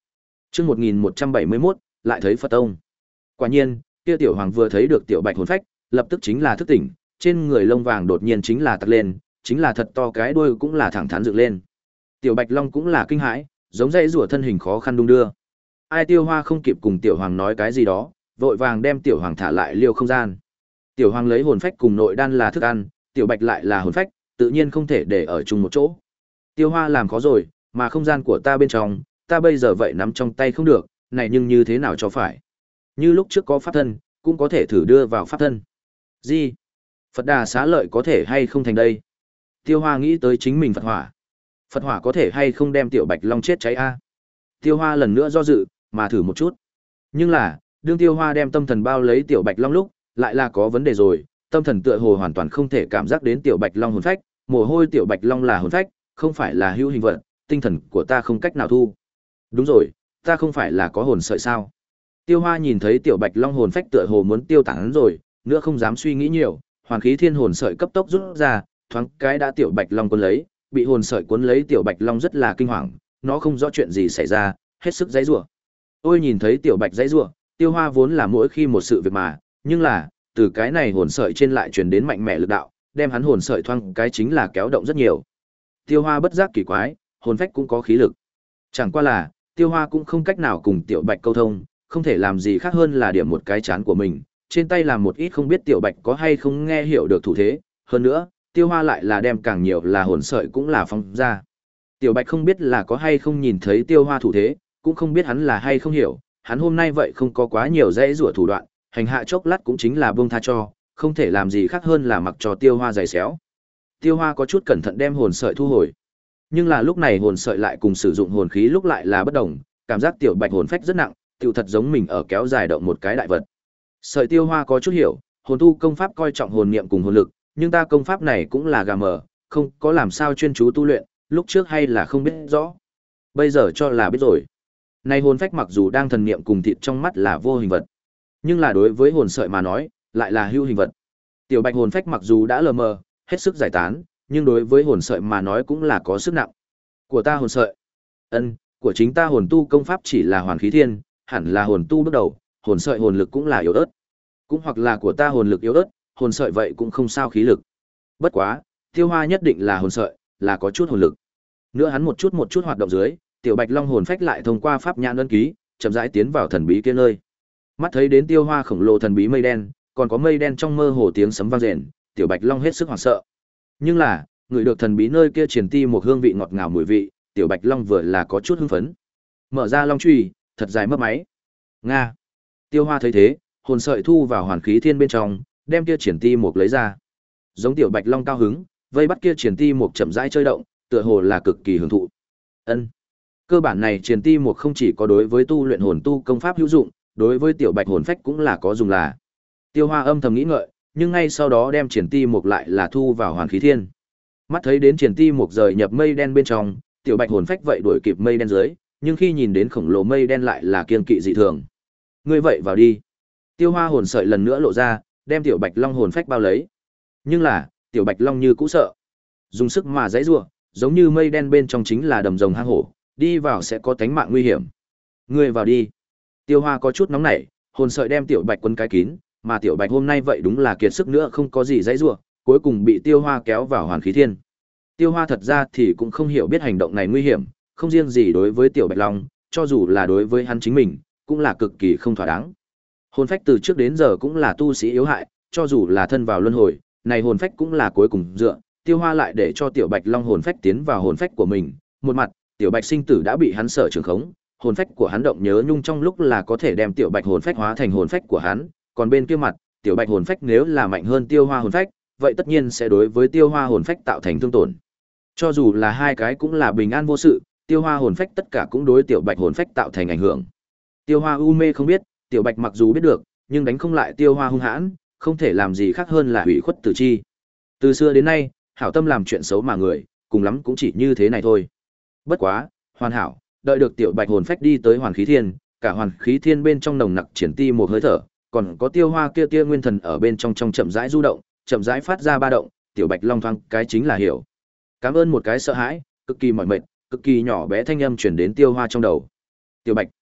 Chương một nghìn một trăm bảy mươi mốt, lại thấy Phật tông. Quả nhiên, kia tiểu hoàng vừa thấy được tiểu bạch hồn phách, lập tức chính là thức tỉnh, trên người lông vàng đột nhiên chính là tặc lên, chính là thật to cái đuôi cũng là thẳng thắn dựng lên. Tiểu bạch long cũng là kinh hãi, giống dãy rùa thân hình khó khăn đung đưa. Ai Tiêu Hoa không kịp cùng tiểu hoàng nói cái gì đó, vội vàng đem tiểu hoàng thả lại liêu không gian. Tiểu hoàng lấy hồn phách cùng nội đan là thức ăn, tiểu bạch lại là hồn phách, tự nhiên không thể để ở chung một chỗ. Tiêu Hoa làm khó rồi, mà không gian của ta bên trong, ta bây giờ vậy nắm trong tay không được, này nhưng như thế nào cho phải. Như lúc trước có pháp thân, cũng có thể thử đưa vào pháp thân. Gì? Phật Đà xá lợi có thể hay không thành đây? Tiêu Hoa nghĩ tới chính mình Phật hỏa. Phật hỏa có thể hay không đem tiểu bạch long chết cháy a? Tiêu Hoa lần nữa do dự, mà thử một chút. Nhưng là, đương Tiêu Hoa đem tâm thần bao lấy tiểu bạch long lúc, lại là có vấn đề rồi, tâm thần tựa hồ hoàn toàn không thể cảm giác đến tiểu bạch long hồn phách, mồ hôi tiểu bạch long là hồn phách, không phải là hữu hình vật, tinh thần của ta không cách nào thu. Đúng rồi, ta không phải là có hồn sợi sao? Tiêu Hoa nhìn thấy tiểu bạch long hồn phách tựa hồ muốn tiêu tán rồi, nữa không dám suy nghĩ nhiều, hoàn khí thiên hồn sợi cấp tốc rút ra, thoáng cái đã tiểu bạch long cuốn lấy, bị hồn sợi cuốn lấy tiểu bạch long rất là kinh hoàng, nó không rõ chuyện gì xảy ra, hết sức giãy giụa. Ôi nhìn thấy tiểu bạch giãy giụa, Tiêu Hoa vốn là mỗi khi một sự việc mà, nhưng là, từ cái này hồn sợi trên lại truyền đến mạnh mẽ lực đạo, đem hắn hồn sợi thoáng cái chính là kéo động rất nhiều. Tiêu Hoa bất giác kỳ quái, hồn phách cũng có khí lực. Chẳng qua là, Tiêu Hoa cũng không cách nào cùng tiểu bạch câu thông, không thể làm gì khác hơn là điểm một cái chán của mình, trên tay làm một ít không biết tiểu bạch có hay không nghe hiểu được thủ thế, hơn nữa, Tiêu Hoa lại là đem càng nhiều là hồn sợi cũng là phóng ra. Tiểu bạch không biết là có hay không nhìn thấy Tiêu Hoa thủ thế, cũng không biết hắn là hay không hiểu, hắn hôm nay vậy không có quá nhiều dễ rủa thủ đoạn, hành hạ chốc lát cũng chính là buông tha cho, không thể làm gì khác hơn là mặc cho Tiêu Hoa giày xéo. Tiêu Hoa có chút cẩn thận đem hồn sợi thu hồi. Nhưng là lúc này hồn sợi lại cùng sử dụng hồn khí lúc lại là bất đồng, cảm giác tiểu bạch hồn phách rất nặng, tựu thật giống mình ở kéo dài động một cái đại vật. Sợi Tiêu Hoa có chút hiểu, hồn tu công pháp coi trọng hồn niệm cùng hồn lực, nhưng ta công pháp này cũng là gà mờ, không có làm sao chuyên chú tu luyện, lúc trước hay là không biết rõ. Bây giờ cho là biết rồi. Này hồn phách mặc dù đang thần niệm cùng thịt trong mắt là vô hình vật, nhưng là đối với hồn sợi mà nói, lại là hữu hình vật. Tiểu bạch hồn phách mặc dù đã lờ mờ, hết sức giải tán, nhưng đối với hồn sợi mà nói cũng là có sức nặng. Của ta hồn sợi. Ân, của chính ta hồn tu công pháp chỉ là hoàn khí thiên, hẳn là hồn tu bước đầu, hồn sợi hồn lực cũng là yếu ớt. Cũng hoặc là của ta hồn lực yếu ớt, hồn sợi vậy cũng không sao khí lực. Bất quá, Tiêu Hoa nhất định là hồn sợi, là có chút hồn lực. Nữa hắn một chút một chút hoạt động dưới, tiểu bạch long hồn phách lại thông qua pháp nhãn ấn ký, chậm rãi tiến vào thần bí kia nơi. Mắt thấy đến Tiêu Hoa khổng lồ thần bí mây đen, còn có mây đen trong mơ hồ tiếng sấm vang rền, tiểu bạch long hết sức hoảng sợ. Nhưng là, người được thần bí nơi kia truyền ti một hương vị ngọt ngào mùi vị, tiểu bạch long vừa là có chút hưng phấn. Mở ra long chùy, thật dài mấp máy. Nga. Tiêu Hoa thấy thế, hồn sợi thu vào hoàn khí thiên bên trong, đem kia triển ti một lấy ra. Giống tiểu bạch long cao hứng, vây bắt kia triển ti một chậm rãi chơi động, tựa hồ là cực kỳ hưởng thụ. Ân. Cơ bản này triển ti một không chỉ có đối với tu luyện hồn tu công pháp hữu dụng, đối với tiểu bạch hồn phách cũng là có dùng là. Tiêu Hoa âm thầm nghĩ ngợi, nhưng ngay sau đó đem triển ti một lại là thu vào hoàn khí thiên. Mắt thấy đến triển ti một rời nhập mây đen bên trong, tiểu bạch hồn phách vậy đuổi kịp mây đen dưới, nhưng khi nhìn đến khổng lồ mây đen lại là kiêng kỵ dị thường. Ngươi vậy vào đi. Tiêu Hoa hồn sợi lần nữa lộ ra, đem tiểu bạch long hồn phách bao lấy. Nhưng là, tiểu bạch long như cũ sợ, dùng sức mà giãy giụa, giống như mây đen bên trong chính là đầm rồng hang hổ, đi vào sẽ có tánh mạng nguy hiểm. Ngươi vào đi. Tiêu Hoa có chút nóng nảy, hồn sợi đem tiểu bạch quấn cái kín, mà tiểu bạch hôm nay vậy đúng là kiệt sức nữa không có gì giãy giụa, cuối cùng bị Tiêu Hoa kéo vào hoàn khí thiên. Tiêu Hoa thật ra thì cũng không hiểu biết hành động này nguy hiểm, không riêng gì đối với tiểu bạch long, cho dù là đối với hắn chính mình, cũng là cực kỳ không thỏa đáng. Hồn phách từ trước đến giờ cũng là tu sĩ yếu hại, cho dù là thân vào luân hồi, này hồn phách cũng là cuối cùng dựa, Tiêu Hoa lại để cho tiểu bạch long hồn phách tiến vào hồn phách của mình, một mặt, tiểu bạch sinh tử đã bị hắn sở trường khống, hồn phách của hắn động nhớ nhung trong lúc là có thể đem tiểu bạch hồn phách hóa thành hồn phách của hắn, còn bên kia mặt, tiểu bạch hồn phách nếu là mạnh hơn Tiêu Hoa hồn phách, vậy tất nhiên sẽ đối với Tiêu Hoa hồn phách tạo thành thương tổn. Cho dù là hai cái cũng là bình an vô sự, Tiêu Hoa hồn phách tất cả cũng đối tiểu bạch hồn phách tạo thành ảnh hưởng. Tiêu Hoa u mê không biết, tiểu bạch mặc dù biết được, nhưng đánh không lại Tiêu Hoa hung hãn, không thể làm gì khác hơn là hủy khuất tử chi. Từ xưa đến nay, hảo tâm làm chuyện xấu mà người, cùng lắm cũng chỉ như thế này thôi. Bất quá, hoàn hảo, đợi được tiểu bạch hồn phách đi tới hoàn khí thiên, cả hoàn khí thiên bên trong nồng nặc triển ti một hơi thở, còn có Tiêu Hoa kia tia nguyên thần ở bên trong trong chậm rãi du động, chậm rãi phát ra ba động, tiểu bạch long thoáng cái chính là hiểu. Cảm ơn một cái sợ hãi, cực kỳ mỏi mệt, cực kỳ nhỏ bé thanh âm truyền đến Tiêu Hoa trong đầu. Tiểu bạch,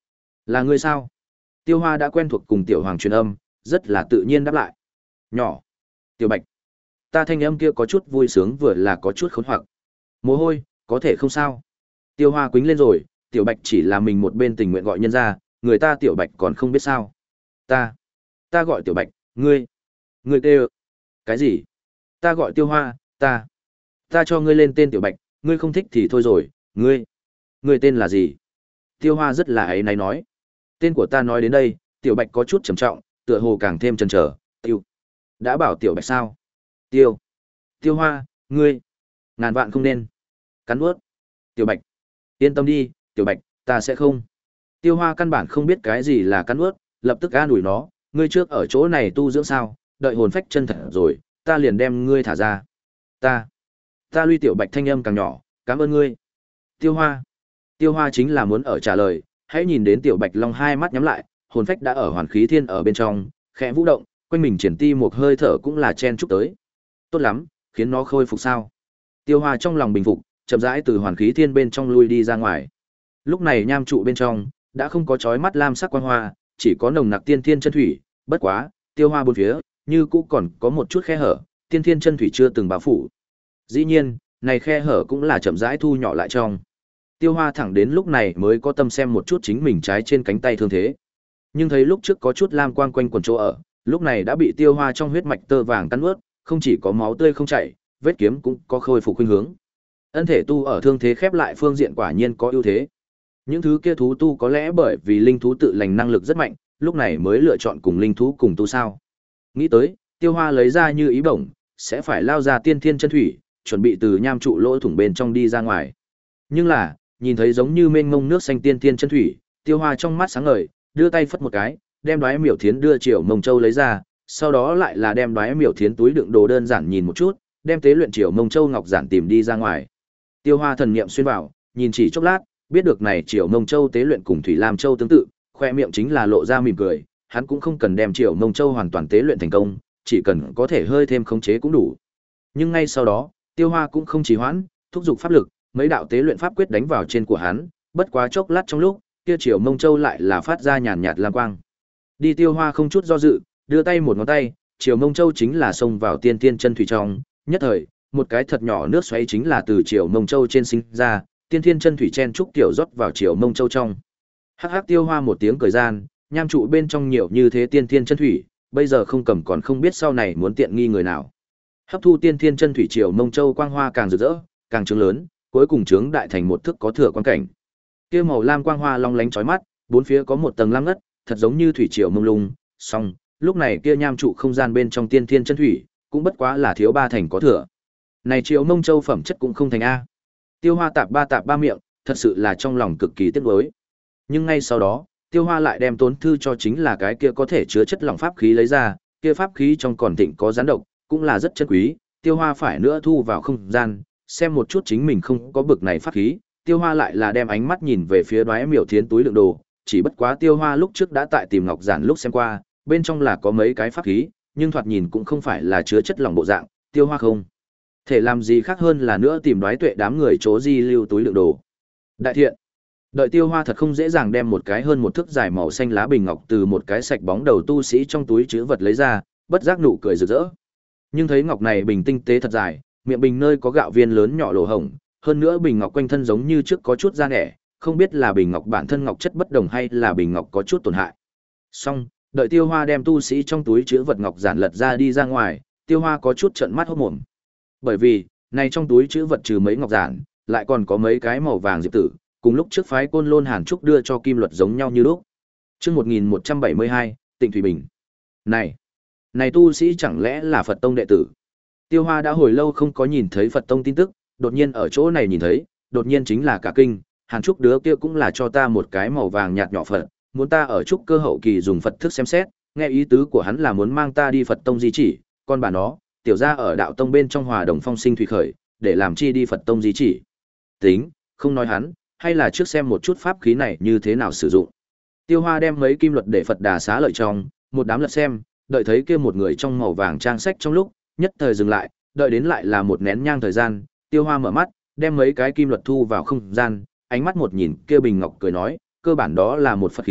Là ngươi sao? Tiêu Hoa đã quen thuộc cùng Tiểu Hoàng truyền âm, rất là tự nhiên đáp lại. Nhỏ. Tiểu Bạch. Ta thanh âm kia có chút vui sướng vừa là có chút khốn hoặc. Mồ hôi, có thể không sao. Tiêu Hoa quýnh lên rồi, Tiểu Bạch chỉ là mình một bên tình nguyện gọi nhân ra, người ta Tiểu Bạch còn không biết sao. Ta. Ta gọi Tiểu Bạch, ngươi. Ngươi kêu. Cái gì? Ta gọi Tiêu Hoa, ta. Ta cho ngươi lên tên Tiểu Bạch, ngươi không thích thì thôi rồi, ngươi. Ngươi tên là gì? Tiêu Hoa rất là ấy náy nói. Tên của ta nói đến đây, Tiểu Bạch có chút trầm trọng, tựa hồ càng thêm chần chờ. Tiêu. Đã bảo Tiểu Bạch sao? Tiêu. Tiêu Hoa, ngươi. Ngàn vạn không nên. Cắn ướt. Tiểu Bạch. Yên tâm đi, Tiểu Bạch, ta sẽ không. Tiêu Hoa căn bản không biết cái gì là cắn ướt, lập tức an ủi nó. Ngươi trước ở chỗ này tu dưỡng sao, đợi hồn phách chân thật rồi, ta liền đem ngươi thả ra. Ta. Ta lui Tiểu Bạch thanh âm càng nhỏ, cảm ơn ngươi. Tiêu Hoa. Tiêu Hoa chính là muốn ở trả lời, hãy nhìn đến Tiểu Bạch Long hai mắt nhắm lại, hồn phách đã ở hoàn khí thiên ở bên trong, khẽ vũ động, quanh mình triển ti một hơi thở cũng là chen chúc tới. Tốt lắm, khiến nó khôi phục sao? Tiêu Hoa trong lòng bình phục, chậm rãi từ hoàn khí thiên bên trong lui đi ra ngoài. Lúc này nham trụ bên trong đã không có chói mắt lam sắc quang hoa, chỉ có nồng nặc tiên thiên chân thủy, bất quá, Tiêu Hoa bốn phía như cũ còn có một chút khe hở, tiên thiên chân thủy chưa từng bao phủ. Dĩ nhiên, này khe hở cũng là chậm rãi thu nhỏ lại trong. Tiêu Hoa thẳng đến lúc này mới có tâm xem một chút chính mình trái trên cánh tay thương thế. Nhưng thấy lúc trước có chút lam quang quanh quần chỗ ở, lúc này đã bị Tiêu Hoa trong huyết mạch tơ vàng cắn nuốt, không chỉ có máu tươi không chảy, vết kiếm cũng có khôi phục khuynh hướng. Ân thể tu ở thương thế khép lại phương diện quả nhiên có ưu thế. Những thứ kia thú tu có lẽ bởi vì linh thú tự lành năng lực rất mạnh, lúc này mới lựa chọn cùng linh thú cùng tu sao. Nghĩ tới, Tiêu Hoa lấy ra như ý bổng, sẽ phải lao ra tiên thiên chân thủy, chuẩn bị từ nham trụ lỗ thủng bên trong đi ra ngoài. Nhưng là, nhìn thấy giống như mênh mông nước xanh tiên thiên chân thủy, Tiêu Hoa trong mắt sáng ngời, đưa tay phất một cái, đem Đoái Miểu Thiến đưa Triều Mông Châu lấy ra, sau đó lại là đem Đoái Miểu Thiến túi đựng đồ đơn giản nhìn một chút, đem tế luyện Triều Mông Châu ngọc giản tìm đi ra ngoài. Tiêu Hoa thần niệm xuyên vào, nhìn chỉ chốc lát, biết được này Triều Mông Châu tế luyện cùng Thủy Lam Châu tương tự, khoe miệng chính là lộ ra mỉm cười, hắn cũng không cần đem Triều Mông Châu hoàn toàn tế luyện thành công, chỉ cần có thể hơi thêm khống chế cũng đủ. Nhưng ngay sau đó, Tiêu Hoa cũng không trì hoãn, thúc giục pháp lực, mấy đạo tế luyện pháp quyết đánh vào trên của hắn, bất quá chốc lát trong lúc, kia Triều Mông Châu lại là phát ra nhàn nhạt lam quang. Đi Tiêu Hoa không chút do dự, đưa tay một ngón tay, Triều Mông Châu chính là xông vào tiên tiên chân thủy trong, nhất thời, một cái thật nhỏ nước xoáy chính là từ Triều Mông Châu trên sinh ra, tiên tiên chân thủy chen trúc tiểu rót vào Triều Mông Châu trong. Hắc hắc Tiêu Hoa một tiếng cười gian, nham trụ bên trong nhiều như thế tiên tiên chân thủy, bây giờ không cầm còn không biết sau này muốn tiện nghi người nào. Hấp thu tiên tiên chân thủy Triều Mông Châu quang hoa càng rực rỡ, càng trướng lớn, cuối cùng trướng đại thành một thức có thừa quan cảnh. Kia màu lam quang hoa long lánh chói mắt, bốn phía có một tầng lam ngất, thật giống như thủy triều mông lung, song, lúc này kia nham trụ không gian bên trong tiên thiên chân thủy, cũng bất quá là thiếu ba thành có thừa. Này Triều Mông Châu phẩm chất cũng không thành a. Tiêu Hoa tạp ba tạp ba miệng, thật sự là trong lòng cực kỳ tiếc nuối. Nhưng ngay sau đó, Tiêu Hoa lại đem tốn thư cho chính là cái kia có thể chứa chất lỏng pháp khí lấy ra, kia pháp khí trong còn thịnh có gián độc, cũng là rất chân quý, Tiêu Hoa phải nữa thu vào không gian, xem một chút chính mình không có bực này pháp khí, Tiêu Hoa lại là đem ánh mắt nhìn về phía Đoái Miểu Thiến túi đựng đồ, chỉ bất quá Tiêu Hoa lúc trước đã tại tìm ngọc giản lúc xem qua, bên trong là có mấy cái pháp khí, nhưng thoạt nhìn cũng không phải là chứa chất lỏng bộ dạng, Tiêu Hoa không thể làm gì khác hơn là nữa tìm Đoái Tuệ đám người chỗ di lưu túi đựng đồ. Đại thiện, đợi Tiêu Hoa thật không dễ dàng đem một cái hơn một thước dài màu xanh lá bình ngọc từ một cái sạch bóng đầu tu sĩ trong túi trữ vật lấy ra, bất giác nụ cười rực rỡ. Nhưng thấy ngọc này bình tinh tế thật dài, miệng bình nơi có gạo viên lớn nhỏ lỗ hổng, hơn nữa bình ngọc quanh thân giống như trước có chút da nẻ, không biết là bình ngọc bản thân ngọc chất bất đồng hay là bình ngọc có chút tổn hại. Xong, đợi Tiêu Hoa đem tu sĩ trong túi chứa vật ngọc giản lật ra đi ra ngoài, Tiêu Hoa có chút trợn mắt hốt mồm. Bởi vì, này trong túi chứa vật trừ mấy ngọc giản, lại còn có mấy cái màu vàng diệp tử, cùng lúc trước phái Côn Lôn Hàn Trúc đưa cho Kim Luật giống nhau như lúc. Chương một nghìn một trăm bảy mươi hai, Tịnh Thủy Bình. Này, này tu sĩ chẳng lẽ là Phật tông đệ tử? Tiêu Hoa đã hồi lâu không có nhìn thấy Phật tông tin tức, đột nhiên ở chỗ này nhìn thấy, đột nhiên chính là cả kinh, Hàn Trúc đứa kia cũng là cho ta một cái màu vàng nhạt nhỏ Phật, muốn ta ở trúc cơ hậu kỳ dùng Phật thức xem xét, nghe ý tứ của hắn là muốn mang ta đi Phật tông di chỉ, con bà nó, tiểu gia ở đạo tông bên trong Hòa Đồng Phong sinh thủy khởi, để làm chi đi Phật tông di chỉ. Tính, không nói hắn, hay là trước xem một chút pháp khí này như thế nào sử dụng. Tiêu Hoa đem mấy kim luật để Phật Đà xá lợi trong, một đám lật xem, đợi thấy kia một người trong màu vàng trang sách trong lúc, nhất thời dừng lại, đợi đến lại là một nén nhang thời gian, Tiêu Hoa mở mắt, đem mấy cái kim luật thu vào không gian, ánh mắt một nhìn kia bình ngọc cười nói, cơ bản đó là một Phật khí,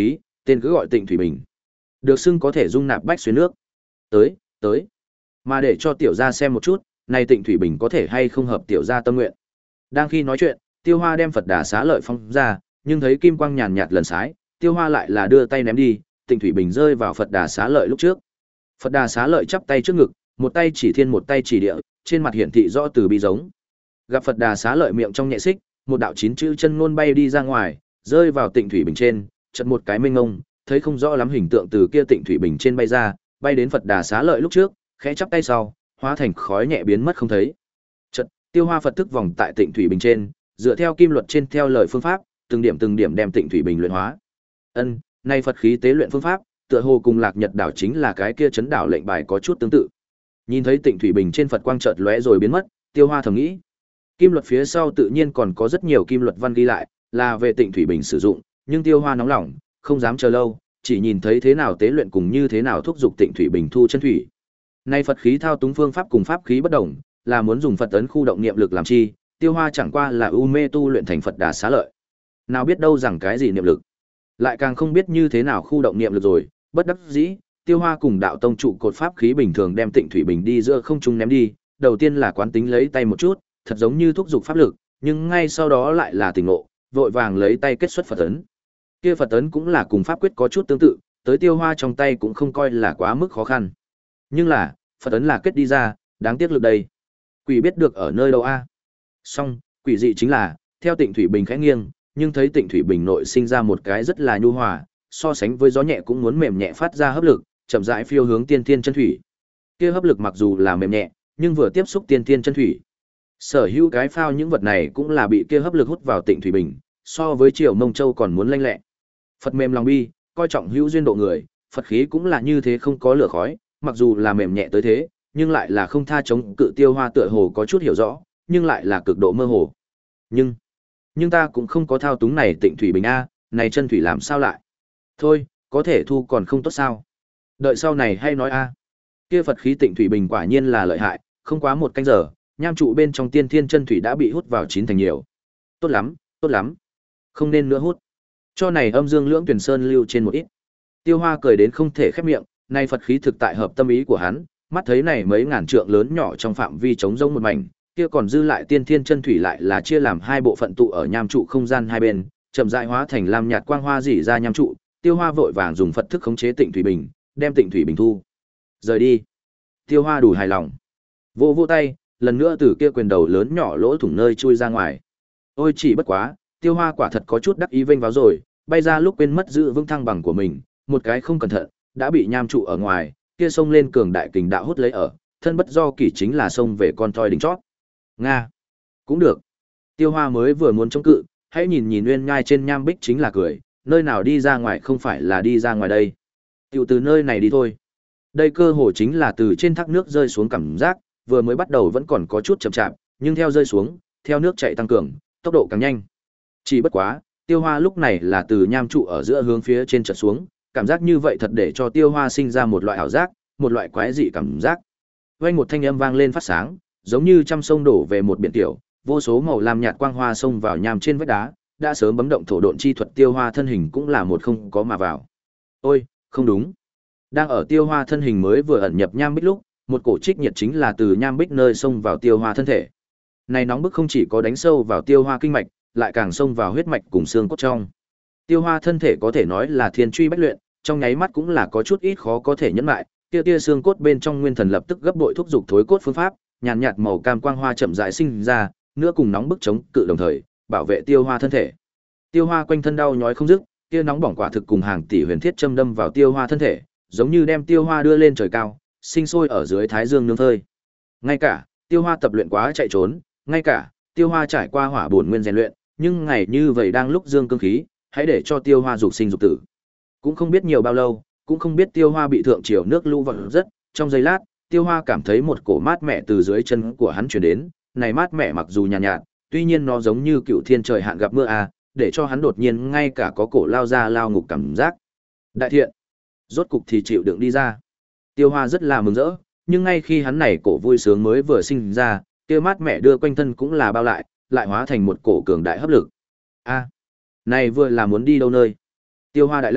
Tên cứ gọi Tịnh Thủy Bình. Được xưng có thể dung nạp bách xuyên nước. Tới, tới. Mà để cho tiểu gia xem một chút, này Tịnh Thủy Bình có thể hay không hợp tiểu gia tâm nguyện. Đang khi nói chuyện, Tiêu Hoa đem Phật Đà Xá Lợi phong ra, nhưng thấy kim quang nhàn nhạt lần sái, Tiêu Hoa lại là đưa tay ném đi, Tịnh Thủy Bình rơi vào Phật Đà Xá Lợi lúc trước. Phật Đà Xá Lợi chắp tay trước ngực, một tay chỉ thiên một tay chỉ địa, trên mặt hiển thị rõ từ bi giống. Gặp Phật Đà Xá Lợi miệng trong nhẹ xích, một đạo chín chữ chân ngôn bay đi ra ngoài, rơi vào Tịnh Thủy Bình trên, chợt một cái mênh ngông, thấy không rõ lắm hình tượng từ kia Tịnh Thủy Bình trên bay ra, bay đến Phật Đà Xá Lợi lúc trước, khẽ chắp tay sau, hóa thành khói nhẹ biến mất không thấy. Chợt, Tiêu Hoa Phật thức vòng tại Tịnh Thủy Bình trên, dựa theo kim luật trên theo lời phương pháp, từng điểm từng điểm đem Tịnh Thủy Bình luyện hóa. Ân, nay Phật khí tế luyện phương pháp, tựa hồ cùng Lạc Nhật đảo chính là cái kia chấn đảo lệnh bài có chút tương tự. Nhìn thấy Tịnh Thủy Bình trên Phật quang chợt lóe rồi biến mất, Tiêu Hoa thầm nghĩ, kim luật phía sau tự nhiên còn có rất nhiều kim luật văn ghi lại, là về Tịnh Thủy Bình sử dụng, nhưng Tiêu Hoa nóng lòng, không dám chờ lâu, chỉ nhìn thấy thế nào tế luyện cùng như thế nào thúc giục Tịnh Thủy Bình thu chân thủy. Nay Phật khí thao túng phương pháp cùng pháp khí bất đồng, là muốn dùng Phật ấn khu động niệm lực làm chi, Tiêu Hoa chẳng qua là u mê tu luyện thành Phật Đà Xá Lợi. Nào biết đâu rằng cái gì niệm lực, lại càng không biết như thế nào khu động niệm lực rồi, bất đắc dĩ, Tiêu Hoa cùng đạo tông trụ cột pháp khí bình thường đem Tịnh Thủy Bình đi giữa không trung ném đi, đầu tiên là quán tính lấy tay một chút, thật giống như thúc giục pháp lực, nhưng ngay sau đó lại là tỉnh ngộ, vội vàng lấy tay kết xuất Phật ấn. Kia Phật ấn cũng là cùng pháp quyết có chút tương tự, tới Tiêu Hoa trong tay cũng không coi là quá mức khó khăn. Nhưng là, Phật ấn là kết đi ra, đáng tiếc lực đây. Quỷ biết được ở nơi đâu a? Song, quỷ dị chính là, theo Tịnh Thủy Bình khẽ nghiêng, nhưng thấy Tịnh Thủy Bình nội sinh ra một cái rất là nhu hòa, so sánh với gió nhẹ cũng muốn mềm nhẹ phát ra hấp lực, chậm rãi phiêu hướng tiên thiên chân thủy. Kia hấp lực mặc dù là mềm nhẹ, nhưng vừa tiếp xúc tiên thiên chân thủy, sở hữu cái phao những vật này cũng là bị kia hấp lực hút vào Tịnh Thủy Bình, so với Triều Mông Châu còn muốn lanh lẹ. Phật mềm lòng bi, coi trọng hữu duyên độ người, Phật khí cũng là như thế không có lửa khói, mặc dù là mềm nhẹ tới thế, nhưng lại là không tha chống cự. Tiêu Hoa tựa hồ có chút hiểu rõ, nhưng lại là cực độ mơ hồ. Nhưng, nhưng ta cũng không có thao túng này Tịnh Thủy Bình a, này chân thủy làm sao lại? Thôi, có thể thu còn không tốt sao? Đợi sau này hay nói a. Kia Phật khí Tịnh Thủy Bình quả nhiên là lợi hại, không quá một canh giờ, nham trụ bên trong tiên thiên chân thủy đã bị hút vào chín thành nhiều. Tốt lắm, tốt lắm. Không nên nữa hút. Cho này âm dương lưỡng tuyển sơn lưu trên một ít. Tiêu Hoa cười đến không thể khép miệng, này Phật khí thực tại hợp tâm ý của hắn, mắt thấy này mấy ngàn trượng lớn nhỏ trong phạm vi trống rỗng một mảnh, kia còn dư lại tiên thiên chân thủy lại là chia làm hai bộ phận tụ ở nham trụ không gian hai bên, chậm rãi hóa thành lam nhạt quang hoa rỉ ra nham trụ. Tiêu Hoa vội vàng dùng Phật thức khống chế Tịnh Thủy Bình, đem Tịnh Thủy Bình thu. Rời đi. Tiêu Hoa đủ hài lòng. Vô vô tay, lần nữa từ kia quyền đầu lớn nhỏ lỗ thủng nơi chui ra ngoài. Ôi chỉ bất quá, Tiêu Hoa quả thật có chút đắc ý vênh vào rồi, bay ra lúc quên mất giữ vững thăng bằng của mình, một cái không cẩn thận, đã bị nham trụ ở ngoài, kia sông lên cường đại kình đạo hút lấy ở, thân bất do kỷ chính là sông về con thoi đỉnh chót. Nga, cũng được. Tiêu Hoa mới vừa muốn chống cự, hãy nhìn nhìn nguyên nhai trên nham bích chính là cười, nơi nào đi ra ngoài không phải là đi ra ngoài đây. Tiểu từ nơi này đi thôi. Đây cơ hồ chính là từ trên thác nước rơi xuống cảm giác, vừa mới bắt đầu vẫn còn có chút chậm chạp, nhưng theo rơi xuống, theo nước chảy tăng cường, tốc độ càng nhanh. Chỉ bất quá, Tiêu Hoa lúc này là từ nham trụ ở giữa hướng phía trên chợt xuống, cảm giác như vậy thật để cho Tiêu Hoa sinh ra một loại ảo giác, một loại quái dị cảm giác. Vang một thanh âm vang lên phát sáng, giống như trăm sông đổ về một biển tiểu, vô số màu lam nhạt quang hoa xông vào nham trên vách đá, đã sớm bấm động thổ độn chi thuật. Tiêu Hoa thân hình cũng là một không có mà vào. Ôi, không đúng. Đang ở Tiêu Hoa thân hình mới vừa ẩn nhập nham bích lúc, một cổ trích nhiệt chính là từ nham bích nơi xông vào Tiêu Hoa thân thể. Này nóng bức không chỉ có đánh sâu vào Tiêu Hoa kinh mạch, lại càng xông vào huyết mạch cùng xương cốt trong. Tiêu Hoa thân thể có thể nói là thiên truy bách luyện, trong nháy mắt cũng là có chút ít khó có thể nhẫn lại, kia tia xương cốt bên trong nguyên thần lập tức gấp bội thúc dục thối cốt phương pháp, nhàn nhạt màu cam quang hoa chậm rãi sinh ra, nữa cùng nóng bức chống cự đồng thời, bảo vệ Tiêu Hoa thân thể. Tiêu Hoa quanh thân đau nhói không dứt, kia nóng bỏng quả thực cùng hàng tỷ huyền thiết châm đâm vào Tiêu Hoa thân thể, giống như đem Tiêu Hoa đưa lên trời cao, sinh sôi ở dưới thái dương nương phơi. Ngay cả Tiêu Hoa tập luyện quá chạy trốn, ngay cả Tiêu Hoa trải qua hỏa bổn nguyên rèn luyện, nhưng ngày như vậy đang lúc dương cương khí, hãy để cho Tiêu Hoa dục sinh dục tử. Cũng không biết nhiều bao lâu, cũng không biết Tiêu Hoa bị thượng triều nước lũ vọt rất, trong giây lát, Tiêu Hoa cảm thấy một cổ mát mẻ từ dưới chân của hắn truyền đến, này mát mẻ mặc dù nhàn nhạt, nhạt, tuy nhiên nó giống như cựu thiên trời hạn gặp mưa à, để cho hắn đột nhiên ngay cả có cổ lao ra lao ngục cảm giác. Đại thiện, rốt cục thì chịu đựng đi ra. Tiêu Hoa rất là mừng rỡ, nhưng ngay khi hắn này cổ vui sướng mới vừa sinh ra, kia mát mẻ đưa quanh thân cũng là bao lại, lại hóa thành một cổ cường đại hấp lực. A, này vừa là muốn đi đâu nơi? Tiêu Hoa đại lăng,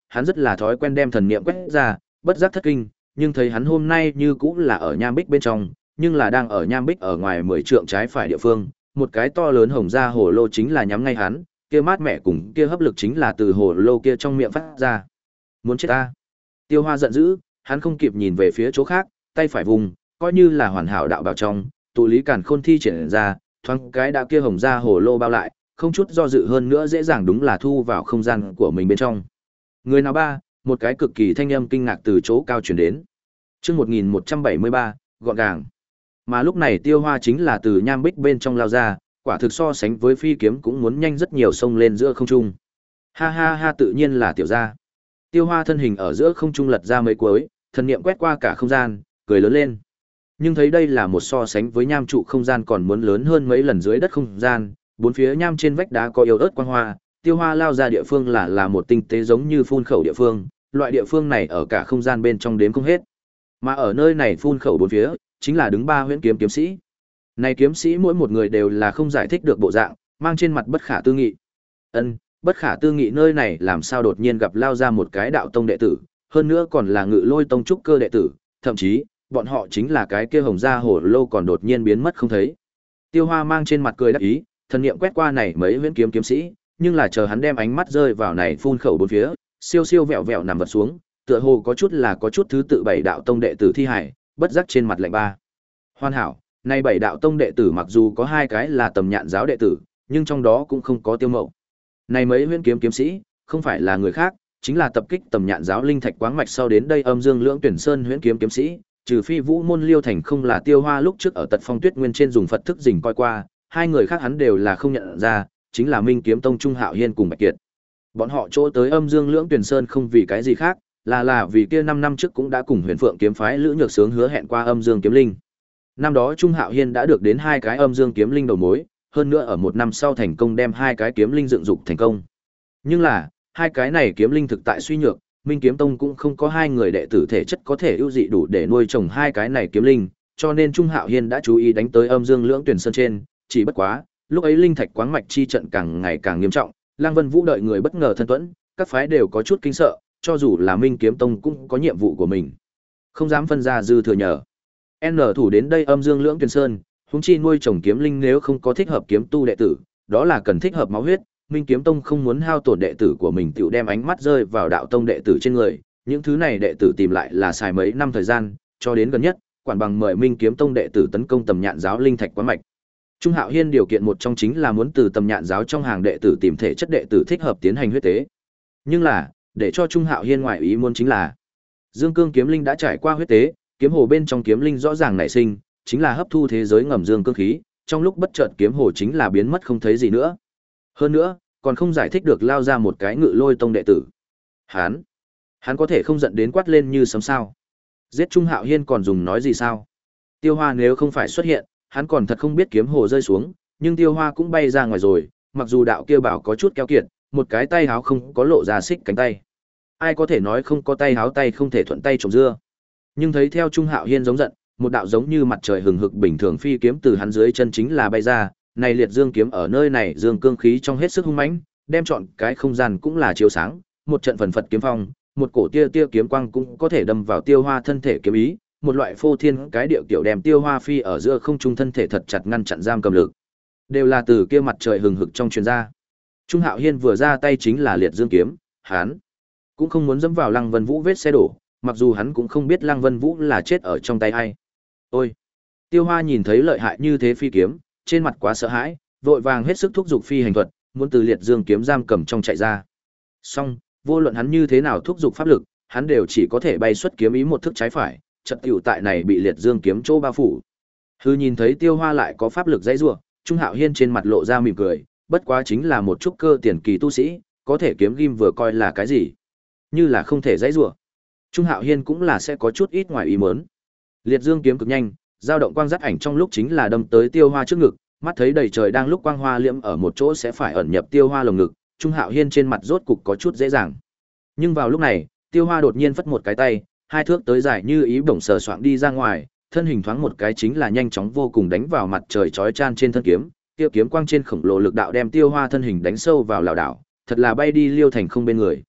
hắn rất là thói quen đem thần niệm quét ra, bất giác thất kinh, nhưng thấy hắn hôm nay như cũng là ở nham bích bên trong, nhưng là đang ở nham bích ở ngoài mười trượng trái phải địa phương, một cái to lớn hồng da hồ lô chính là nhắm ngay hắn, kia mát mẻ cùng kia hấp lực chính là từ hồ lô kia trong miệng phát ra. Muốn chết ta! Tiêu Hoa giận dữ, hắn không kịp nhìn về phía chỗ khác, tay phải vùng, coi như là hoàn hảo đạo bảo trong, tụ lý càn khôn thi triển ra, thoáng cái đã kia hồng da hồ lô bao lại, không chút do dự hơn nữa dễ dàng đúng là thu vào không gian của mình bên trong. Người nào ba, một cái cực kỳ thanh âm kinh ngạc từ chỗ cao truyền đến. Chương một nghìn một trăm bảy mươi ba, gọn gàng. Mà lúc này Tiêu Hoa chính là từ nham bích bên trong lao ra, quả thực so sánh với phi kiếm cũng muốn nhanh rất nhiều, xông lên giữa không trung. Ha ha ha, tự nhiên là tiểu gia. Tiêu Hoa thân hình ở giữa không trung lật ra mấy cuối, thần niệm quét qua cả không gian, cười lớn lên. Nhưng thấy đây là một so sánh với nham trụ không gian còn muốn lớn hơn mấy lần dưới đất không gian, bốn phía nham trên vách đá có yếu ớt quang hoa, Tiêu Hoa lao ra địa phương là là một tinh tế giống như phun khẩu địa phương, loại địa phương này ở cả không gian bên trong đếm không hết. Mà ở nơi này phun khẩu bốn phía, chính là đứng ba huyễn kiếm kiếm sĩ. Này kiếm sĩ mỗi một người đều là không giải thích được bộ dạng, mang trên mặt bất khả tư nghị. Ân, bất khả tư nghị nơi này làm sao đột nhiên gặp lao ra một cái đạo tông đệ tử, hơn nữa còn là Ngự Lôi tông trúc cơ đệ tử, thậm chí, bọn họ chính là cái kia hồng gia hổ lô còn đột nhiên biến mất không thấy. Tiêu Hoa mang trên mặt cười đắc ý, thần niệm quét qua này mấy huyễn kiếm kiếm sĩ, nhưng là chờ hắn đem ánh mắt rơi vào này phun khẩu bốn phía, siêu siêu vẹo vẹo nằm vật xuống, tựa hồ có chút là có chút thứ tự bảy đạo tông đệ tử thi hải, bất giác trên mặt lạnh ba. Hoàn hảo, nay bảy đạo tông đệ tử mặc dù có hai cái là tầm nhạn giáo đệ tử, nhưng trong đó cũng không có Tiêu Mậu. Này mấy huyễn kiếm kiếm sĩ, không phải là người khác, chính là tập kích tầm nhạn giáo linh thạch quáng mạch sau đến đây Âm Dương Lưỡng Tuyển Sơn huyễn kiếm kiếm sĩ, trừ phi Vũ Môn Liêu Thành không là Tiêu Hoa lúc trước ở Tật Phong Tuyết Nguyên trên dùng Phật thức rình coi qua, hai người khác hắn đều là không nhận ra, chính là Minh Kiếm Tông Trung Hạo Hiên cùng Bạch Kiệt. Bọn họ chỗ tới Âm Dương Lưỡng Tuyển Sơn không vì cái gì khác, là là vì kia năm năm trước cũng đã cùng Huyền Phượng kiếm phái Lữ Nhược Sướng hứa hẹn qua Âm Dương kiếm linh. Năm đó Trung Hạo Hiên đã được đến hai cái Âm Dương kiếm linh đầu mối, hơn nữa ở một năm sau thành công đem hai cái kiếm linh dựng dục thành công. Nhưng là, hai cái này kiếm linh thực tại suy nhược, Minh Kiếm Tông cũng không có hai người đệ tử thể chất có thể ưu dị đủ để nuôi trồng hai cái này kiếm linh, cho nên Trung Hạo Hiên đã chú ý đánh tới Âm Dương Lưỡng Tuyển Sơn trên, chỉ bất quá, lúc ấy linh thạch quáng mạch chi trận càng ngày càng nghiêm trọng, Lăng Vân Vũ đợi người bất ngờ thân tuẫn, các phái đều có chút kinh sợ, cho dù là Minh Kiếm Tông cũng có nhiệm vụ của mình, không dám phân ra dư thừa nhờ. N thủ đến đây Âm Dương Lưỡng Tuyển Sơn, huống chi nuôi trồng kiếm linh nếu không có thích hợp kiếm tu đệ tử, đó là cần thích hợp máu huyết. Minh Kiếm Tông không muốn hao tổn đệ tử của mình tiểu đem ánh mắt rơi vào đạo tông đệ tử trên người, những thứ này đệ tử tìm lại là xài mấy năm thời gian, cho đến gần nhất, quản bằng mời Minh Kiếm Tông đệ tử tấn công tầm nhạn giáo linh thạch quán mạch. Trung Hạo Hiên điều kiện một trong chính là muốn từ tầm nhạn giáo trong hàng đệ tử tìm thể chất đệ tử thích hợp tiến hành huyết tế. Nhưng là, để cho Trung Hạo Hiên ngoại ý muốn chính là, Dương Cương kiếm linh đã trải qua huyết tế, kiếm hồ bên trong kiếm linh rõ ràng nảy sinh, chính là hấp thu thế giới ngầm dương cương khí, trong lúc bất chợt kiếm hồ chính là biến mất không thấy gì nữa. Hơn nữa, còn không giải thích được lao ra một cái Ngự Lôi tông đệ tử. Hắn, hắn có thể không giận đến quát lên như sấm sao? Giết Trung Hạo Hiên còn dùng nói gì sao? Tiêu Hoa nếu không phải xuất hiện, hắn còn thật không biết kiếm hồ rơi xuống, nhưng Tiêu Hoa cũng bay ra ngoài rồi, mặc dù đạo kia bảo có chút keo kiệt, một cái tay háo không có lộ ra xích cánh tay. Ai có thể nói không có tay háo tay không thể thuận tay trồng dưa? Nhưng thấy theo Trung Hạo Hiên giống giận, một đạo giống như mặt trời hừng hực bình thường phi kiếm từ hắn dưới chân chính là bay ra, này liệt dương kiếm ở nơi này dương cương khí trong hết sức hung mãnh, đem chọn cái không gian cũng là chiếu sáng, một trận phần phật kiếm phong, một cổ tia tia kiếm quang cũng có thể đâm vào Tiêu Hoa thân thể kiếm ý, một loại phô thiên cái điệu tiểu đem Tiêu Hoa phi ở giữa không trung thân thể thật chặt ngăn chặn giam cầm lực. Đều là từ kia mặt trời hừng hực trong truyền ra. Trung Hạo Hiên vừa ra tay chính là liệt dương kiếm, hắn cũng không muốn dẫm vào Lăng Vân Vũ vết xe đổ, mặc dù hắn cũng không biết Lăng Vân Vũ là chết ở trong tay ai. Ôi! Tiêu Hoa nhìn thấy lợi hại như thế phi kiếm, trên mặt quá sợ hãi, vội vàng hết sức thúc giục phi hành thuật, muốn từ liệt dương kiếm giam cầm trong chạy ra. Song, vô luận hắn như thế nào thúc giục pháp lực, hắn đều chỉ có thể bay xuất kiếm ý một thức trái phải, chợt tiểu tại này bị liệt dương kiếm chỗ bao phủ. Hư nhìn thấy Tiêu Hoa lại có pháp lực dãy rủa, Trung Hạo Hiên trên mặt lộ ra mỉm cười, bất quá chính là một chút cơ tiền kỳ tu sĩ, có thể kiếm ghim vừa coi là cái gì, như là không thể dãy rủa. Trung Hạo Hiên cũng là sẽ có chút ít ngoài ý muốn. Liệt dương kiếm cực nhanh, dao động quang dắt ảnh trong lúc chính là đâm tới Tiêu Hoa trước ngực, mắt thấy đầy trời đang lúc quang hoa liễm ở một chỗ sẽ phải ẩn nhập Tiêu Hoa lồng ngực, Trung Hạo Hiên trên mặt rốt cục có chút dễ dàng. Nhưng vào lúc này, Tiêu Hoa đột nhiên phất một cái tay, hai thước tới dài như ý bổng sờ soạng đi ra ngoài, thân hình thoáng một cái chính là nhanh chóng vô cùng đánh vào mặt trời chói chan trên thân kiếm, tiêu kiếm quang trên khổng lồ lực đạo đem Tiêu Hoa thân hình đánh sâu vào lảo đảo, thật là bay đi Liêu Thành không bên người.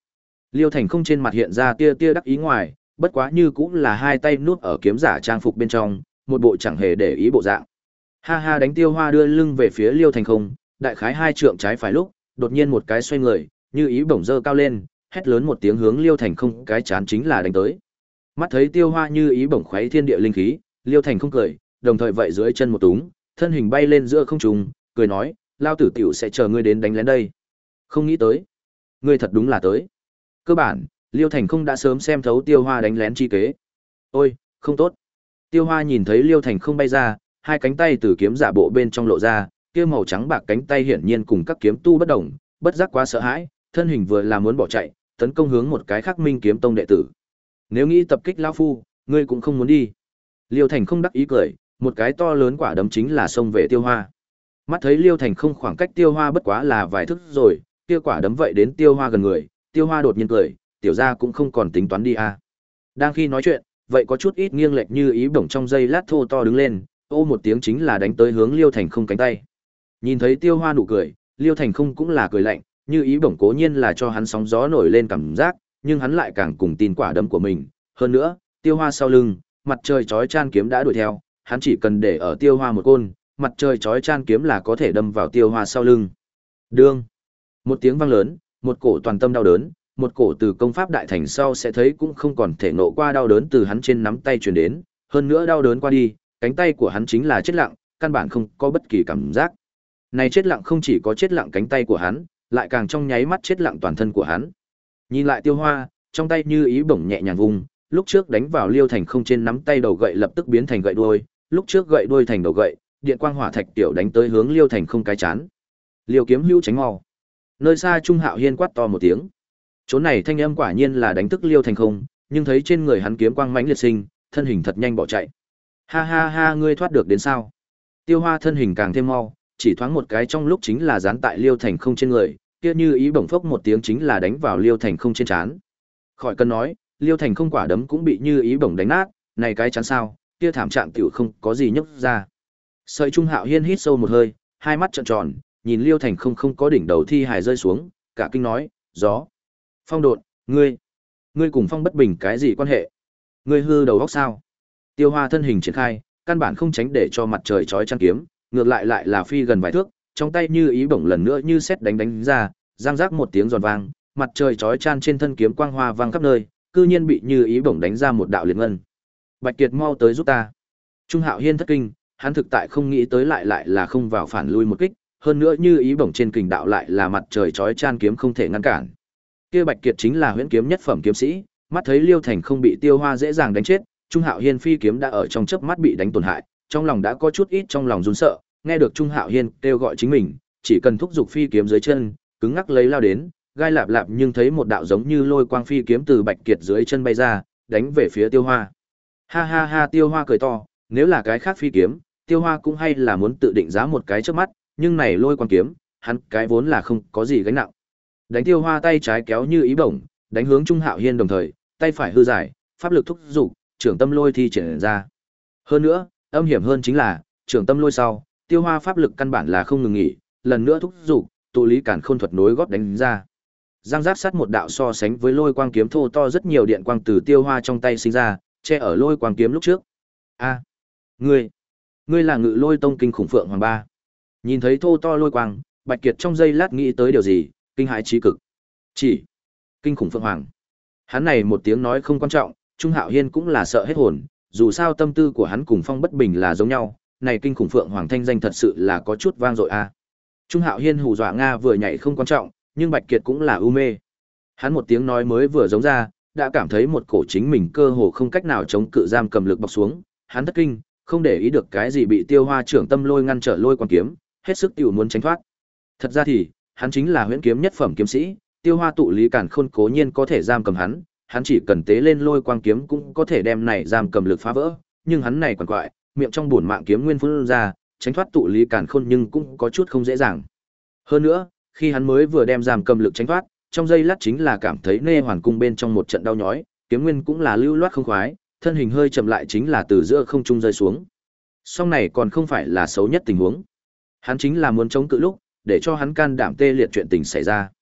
Liêu Thành không trên mặt hiện ra tia tia đắc ý ngoài, bất quá như cũng là hai tay núp ở kiếm giả trang phục bên trong, một bộ chẳng hề để ý bộ dạng. Ha ha, đánh Tiêu Hoa đưa lưng về phía Liêu Thành không, đại khái hai trượng trái phải lúc, đột nhiên một cái xoay người, như ý bổng dơ cao lên, hét lớn một tiếng hướng Liêu Thành không cái chán chính là đánh tới. Mắt thấy Tiêu Hoa như ý bổng khuấy thiên địa linh khí, Liêu Thành không cười, đồng thời vậy dưới chân một túng, thân hình bay lên giữa không trung, cười nói, lao tử tiểu sẽ chờ ngươi đến đánh lén đây. Không nghĩ tới, ngươi thật đúng là tới. Cơ bản, Liêu Thành không đã sớm xem thấu Tiêu Hoa đánh lén chi kế. Ôi, không tốt. Tiêu Hoa nhìn thấy Liêu Thành không bay ra, hai cánh tay từ kiếm giả bộ bên trong lộ ra, kia màu trắng bạc cánh tay hiển nhiên cùng các kiếm tu bất đồng, bất giác quá sợ hãi, thân hình vừa là muốn bỏ chạy, tấn công hướng một cái khác Minh Kiếm Tông đệ tử. Nếu nghĩ tập kích lão phu, ngươi cũng không muốn đi. Liêu Thành không đắc ý cười, một cái to lớn quả đấm chính là xông về Tiêu Hoa. Mắt thấy Liêu Thành không khoảng cách Tiêu Hoa bất quá là vài thước rồi, kia quả đấm vậy đến Tiêu Hoa gần người, Tiêu Hoa đột nhiên cười, tiểu gia cũng không còn tính toán đi à. Đang khi nói chuyện, vậy có chút ít nghiêng lệch như ý bổng trong giây lát thô to đứng lên, ô một tiếng chính là đánh tới hướng Liêu Thành không cánh tay. Nhìn thấy Tiêu Hoa nụ cười, Liêu Thành không cũng là cười lạnh, như ý bổng cố nhiên là cho hắn sóng gió nổi lên cảm giác, nhưng hắn lại càng cùng tin quả đấm của mình. Hơn nữa, Tiêu Hoa sau lưng, mặt trời chói chan kiếm đã đuổi theo, hắn chỉ cần để ở Tiêu Hoa một côn, mặt trời chói chan kiếm là có thể đâm vào Tiêu Hoa sau lưng. Đương, một tiếng vang lớn, một cổ toàn tâm đau đớn, một cổ từ công pháp đại thành sau sẽ thấy cũng không còn thể nộ qua đau đớn từ hắn trên nắm tay truyền đến, hơn nữa đau đớn qua đi, cánh tay của hắn chính là chết lặng, căn bản không có bất kỳ cảm giác. Này chết lặng không chỉ có chết lặng cánh tay của hắn, lại càng trong nháy mắt chết lặng toàn thân của hắn. Nhìn lại Tiêu Hoa, trong tay như ý bổng nhẹ nhàng vung, lúc trước đánh vào Liêu Thành không trên nắm tay đầu gậy lập tức biến thành gậy đuôi, lúc trước gậy đuôi thành đầu gậy, điện quang hỏa thạch tiểu đánh tới hướng Liêu Thành không cái chán. Liêu kiếm hữu tránh mau. Nơi xa Trung Hạo Hiên quát to một tiếng. Chốn này thanh âm quả nhiên là đánh thức Liêu Thành không, nhưng thấy trên người hắn kiếm quang mãnh liệt sinh, thân hình thật nhanh bỏ chạy. Ha ha ha, ngươi thoát được đến sao? Tiêu Hoa thân hình càng thêm mau, chỉ thoáng một cái trong lúc chính là dán tại Liêu Thành không trên người, kia như ý bổng phốc một tiếng chính là đánh vào Liêu Thành không trên trán. Khỏi cần nói, Liêu Thành không quả đấm cũng bị như ý bổng đánh nát, này cái chán sao, kia thảm trạng tiểu không có gì nhấc ra. Sợi Trung Hạo Hiên hít sâu một hơi, hai mắt trợn tròn, nhìn Liêu Thành không không có đỉnh đầu thi hài rơi xuống, cả kinh nói, gió. Phong độn, ngươi, ngươi cùng Phong bất bình cái gì quan hệ? Ngươi hư đầu óc sao? Tiêu Hoa thân hình triển khai, căn bản không tránh để cho mặt trời chói chang kiếm, ngược lại lại là phi gần vài thước, trong tay như ý bổng lần nữa như sét đánh đánh ra, giang giác một tiếng giòn vang, mặt trời chói chan trên thân kiếm quang hoa vang khắp nơi, cư nhiên bị như ý bổng đánh ra một đạo liệt ngân. Bạch Kiệt mau tới giúp ta. Trung Hạo Hiên thất kinh, hắn thực tại không nghĩ tới lại lại là không vào phản lui một kích, hơn nữa như ý bổng trên kình đạo lại là mặt trời chói chan kiếm không thể ngăn cản. Kia Bạch Kiệt chính là huyễn kiếm nhất phẩm kiếm sĩ, mắt thấy Liêu Thành không bị Tiêu Hoa dễ dàng đánh chết, Trung Hạo Hiên phi kiếm đã ở trong chớp mắt bị đánh tổn hại, trong lòng đã có chút ít trong lòng run sợ, nghe được Trung Hạo Hiên kêu gọi chính mình, chỉ cần thúc giục phi kiếm dưới chân, cứng ngắc lấy lao đến, gai lạp lạp nhưng thấy một đạo giống như lôi quang phi kiếm từ Bạch Kiệt dưới chân bay ra, đánh về phía Tiêu Hoa. Ha ha ha, Tiêu Hoa cười to, nếu là cái khác phi kiếm, Tiêu Hoa cũng hay là muốn tự định giá một cái trước mắt, nhưng này lôi quang kiếm, hắn cái vốn là không có gì gánh nặng. Đánh Tiêu Hoa tay trái kéo như ý bổng, đánh hướng Trung Hạo Hiên đồng thời, tay phải hư giải, pháp lực thúc giục, trưởng tâm lôi thi triển ra. Hơn nữa, âm hiểm hơn chính là, trưởng tâm lôi sau, Tiêu Hoa pháp lực căn bản là không ngừng nghỉ, lần nữa thúc giục, tụ lý cản khôn thuật nối gót đánh ra. Giang giác sát một đạo so sánh với lôi quang kiếm thô to rất nhiều điện quang từ Tiêu Hoa trong tay sinh ra, che ở lôi quang kiếm lúc trước. A, ngươi, ngươi là Ngự Lôi Tông kinh khủng phượng hoàng ba. Nhìn thấy thô to lôi quang, Bạch Kiệt trong giây lát nghĩ tới điều gì, kinh hãi chí cực. Chỉ, kinh khủng phượng hoàng. Hắn này một tiếng nói không quan trọng, Trung Hạo Hiên cũng là sợ hết hồn, dù sao tâm tư của hắn cùng Phong bất bình là giống nhau, này kinh khủng phượng hoàng thanh danh thật sự là có chút vang dội a. Trung Hạo Hiên hù dọa Nga vừa nhảy không quan trọng, nhưng Bạch Kiệt cũng là u mê. Hắn một tiếng nói mới vừa giống ra, đã cảm thấy một cổ chính mình cơ hồ không cách nào chống cự giam cầm lực bọc xuống, hắn thất kinh, không để ý được cái gì bị Tiêu Hoa trưởng tâm lôi ngăn trở lôi quang kiếm, hết sức tiểu muốn tránh thoát. Thật ra thì, hắn chính là huyễn kiếm nhất phẩm kiếm sĩ, Tiêu Hoa tụ lý cản khôn cố nhiên có thể giam cầm hắn, hắn chỉ cần tế lên lôi quang kiếm cũng có thể đem này giam cầm lực phá vỡ, nhưng hắn này quằn quại, miệng trong bổn mạng kiếm nguyên phun ra, tránh thoát tụ lý cản khôn nhưng cũng có chút không dễ dàng. Hơn nữa, khi hắn mới vừa đem giam cầm lực tránh thoát, trong giây lát chính là cảm thấy nê hoàn cung bên trong một trận đau nhói, kiếm nguyên cũng là lưu loát không khoái, thân hình hơi chậm lại chính là từ giữa không trung rơi xuống. Song này còn không phải là xấu nhất tình huống. Hắn chính là muốn chống cự lúc, để cho hắn can đảm tê liệt chuyện tình xảy ra.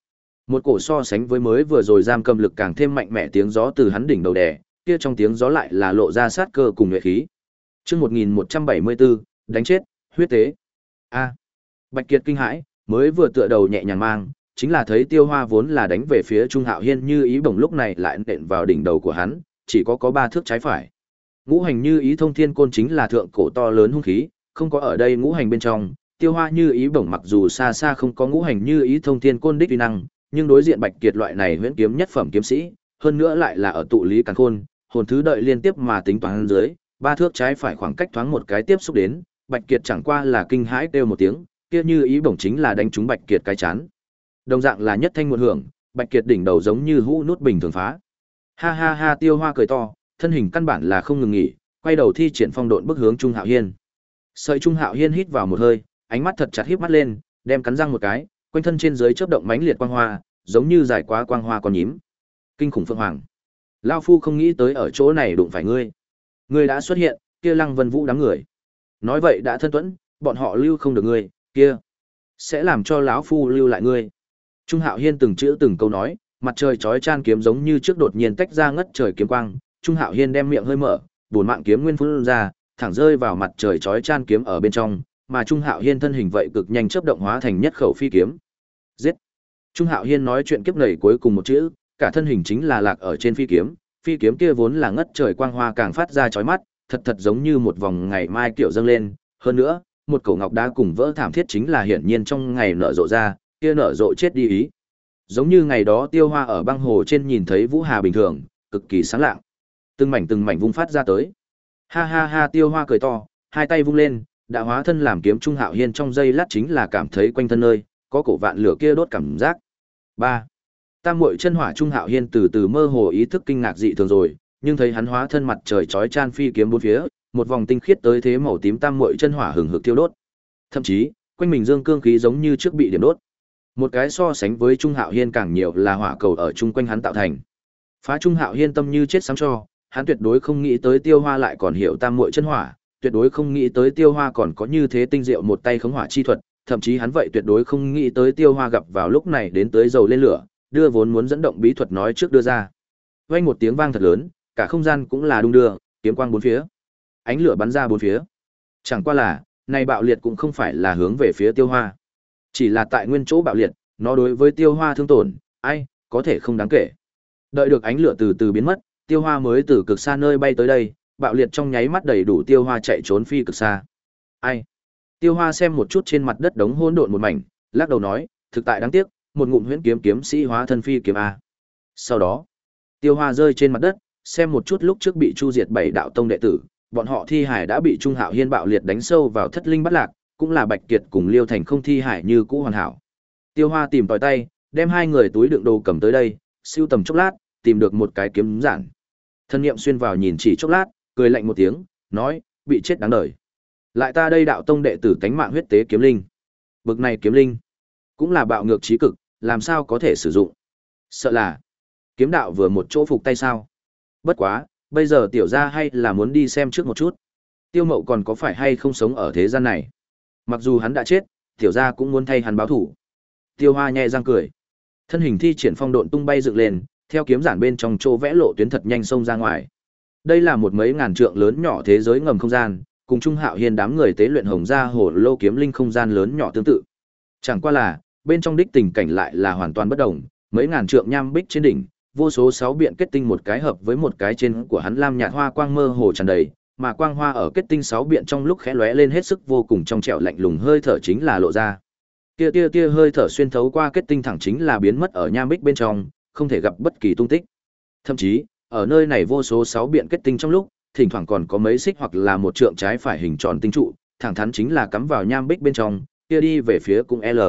Một cổ so sánh với mới vừa rồi giam cầm lực càng thêm mạnh mẽ tiếng gió từ hắn đỉnh đầu đè, kia trong tiếng gió lại là lộ ra sát cơ cùng nhuệ khí. Chương một nghìn một trăm bảy mươi bốn, đánh chết, huyết tế. A. Bạch Kiệt kinh hãi, mới vừa tựa đầu nhẹ nhàng mang, chính là thấy Tiêu Hoa vốn là đánh về phía Trung Hạo Hiên như ý bổng lúc này lại nện vào đỉnh đầu của hắn, chỉ có có ba thước trái phải. Ngũ hành như ý thông thiên côn chính là thượng cổ to lớn hung khí, không có ở đây ngũ hành bên trong, Tiêu Hoa như ý bổng mặc dù xa xa không có ngũ hành như ý thông thiên côn đích uy năng, nhưng đối diện Bạch Kiệt loại này huyễn kiếm nhất phẩm kiếm sĩ, hơn nữa lại là ở tụ lý càn khôn, hồn thứ đợi liên tiếp mà tính toán dưới, ba thước trái phải khoảng cách thoáng một cái tiếp xúc đến, Bạch Kiệt chẳng qua là kinh hãi kêu một tiếng, kia như ý bổng chính là đánh trúng Bạch Kiệt cái chán. Đồng dạng là nhất thanh một hưởng, Bạch Kiệt đỉnh đầu giống như hũ nút bình thường phá. Ha ha ha, Tiêu Hoa cười to, thân hình căn bản là không ngừng nghỉ, quay đầu thi triển phong độn bước hướng Trung Hạo Hiên. Sợi Trung Hạo Hiên hít vào một hơi, ánh mắt thật chặt híp mắt lên, đem cắn răng một cái, quanh thân trên dưới chớp động mãnh liệt quang hoa, giống như giải quá quang hoa con nhím. Kinh khủng phượng hoàng. Lão phu không nghĩ tới ở chỗ này đụng phải ngươi. Ngươi đã xuất hiện, kia Lăng Vân Vũ đám người. Nói vậy đã thân tuẫn, bọn họ lưu không được ngươi, kia sẽ làm cho lão phu lưu lại ngươi. Trung Hạo Hiên từng chữ từng câu nói, mặt trời chói chan kiếm giống như trước đột nhiên tách ra ngất trời kiếm quang, Trung Hạo Hiên đem miệng hơi mở, bổn mạng kiếm nguyên phun ra, thẳng rơi vào mặt trời chói chan kiếm ở bên trong, mà Trung Hạo Hiên thân hình vậy cực nhanh chớp động hóa thành nhất khẩu phi kiếm. Giết. Trung Hạo Hiên nói chuyện kiếp nảy cuối cùng một chữ, cả thân hình chính là lạc ở trên phi kiếm, phi kiếm kia vốn là ngất trời quang hoa càng phát ra chói mắt, thật thật giống như một vòng ngày mai kiểu dâng lên, hơn nữa, một cổ ngọc đá cùng vỡ thảm thiết chính là hiển nhiên trong ngày nở rộ ra, kia nở rộ chết đi ý. Giống như ngày đó Tiêu Hoa ở băng hồ trên nhìn thấy Vũ Hà bình thường, cực kỳ sáng lạng. Từng mảnh từng mảnh vung phát ra tới. Ha ha ha, Tiêu Hoa cười to, hai tay vung lên, đã hóa thân làm kiếm. Trung Hạo Hiên trong giây lát chính là cảm thấy quanh thân nơi có cổ vạn lửa kia đốt cảm giác. ba. Tam muội chân hỏa. Trung Hạo Hiên từ từ mơ hồ ý thức kinh ngạc dị thường rồi, nhưng thấy hắn hóa thân mặt trời chói chan phi kiếm bốn phía, một vòng tinh khiết tới thế màu tím tam muội chân hỏa hừng hực thiêu đốt. Thậm chí, quanh mình dương cương khí giống như trước bị điểm đốt. Một cái so sánh với Trung Hạo Hiên càng nhiều là hỏa cầu ở chung quanh hắn tạo thành. Phá Trung Hạo Hiên tâm như chết sắm cho, hắn tuyệt đối không nghĩ tới Tiêu Hoa lại còn hiểu tam muội chân hỏa, tuyệt đối không nghĩ tới Tiêu Hoa còn có như thế tinh diệu một tay khống hỏa chi thuật, thậm chí hắn vậy tuyệt đối không nghĩ tới Tiêu Hoa gặp vào lúc này đến tới dầu lên lửa, đưa vốn muốn dẫn động bí thuật nói trước đưa ra. Vang một tiếng vang thật lớn, cả không gian cũng là đung đưa, kiếm quang bốn phía, ánh lửa bắn ra bốn phía. Chẳng qua là, này bạo liệt cũng không phải là hướng về phía Tiêu Hoa, chỉ là tại nguyên chỗ bạo liệt, nó đối với Tiêu Hoa thương tổn, ai có thể không đáng kể. Đợi được ánh lửa từ từ biến mất, Tiêu Hoa mới từ cực xa nơi bay tới đây, bạo liệt trong nháy mắt đầy đủ Tiêu Hoa chạy trốn phi cực xa. Ai? Tiêu Hoa xem một chút trên mặt đất đống hỗn độn một mảnh, lắc đầu nói, thực tại đáng tiếc, một ngụm huyễn kiếm kiếm sĩ hóa thân phi kiếm a. Sau đó, Tiêu Hoa rơi trên mặt đất, xem một chút lúc trước bị chu diệt bảy đạo tông đệ tử, bọn họ thi hải đã bị Trung Hạo Hiên bạo liệt đánh sâu vào thất linh bắt lạc, cũng là Bạch Kiệt cùng Liêu Thành không thi hải như cũ hoàn hảo. Tiêu Hoa tìm tòi tay, đem hai người túi đựng đồ cầm tới đây, siêu tầm chốc lát, tìm được một cái kiếm giản. Thân niệm xuyên vào nhìn chỉ chốc lát, cười lạnh một tiếng, nói, bị chết đáng đời. Lại ta đây đạo tông đệ tử tánh mạng huyết tế kiếm linh. Bực này kiếm linh, cũng là bạo ngược trí cực, làm sao có thể sử dụng. Sợ là, kiếm đạo vừa một chỗ phục tay sao. Bất quá, bây giờ tiểu gia hay là muốn đi xem trước một chút. Tiêu Mậu còn có phải hay không sống ở thế gian này. Mặc dù hắn đã chết, tiểu gia cũng muốn thay hắn báo thủ. Tiêu Hoa nhẹ răng cười. Thân hình thi triển phong độn tung bay dựng lên, theo kiếm giản bên trong chỗ vẽ lộ tuyến thật nhanh xông ra ngoài. Đây là một mấy ngàn trượng lớn nhỏ thế giới ngầm không gian, cùng Trung Hạo Hiên đám người tế luyện hồng gia hồ lô kiếm linh không gian lớn nhỏ tương tự. Chẳng qua là, bên trong đích tình cảnh lại là hoàn toàn bất đồng, mấy ngàn trượng nham bích trên đỉnh, vô số sáu biện kết tinh một cái hợp với một cái trên của hắn lam nhạt hoa quang mơ hồ tràn đầy, mà quang hoa ở kết tinh sáu biện trong lúc khẽ lóe lên hết sức vô cùng trong trẻo lạnh lùng hơi thở chính là lộ ra. Tia tia tia hơi thở xuyên thấu qua kết tinh thẳng chính là biến mất ở nham bích bên trong, không thể gặp bất kỳ tung tích. Thậm chí, ở nơi này vô số sáu biện kết tinh trong lúc, thỉnh thoảng còn có mấy xích hoặc là một trượng trái phải hình tròn tinh trụ, thẳng thắn chính là cắm vào nham bích bên trong, kia đi về phía cũng L.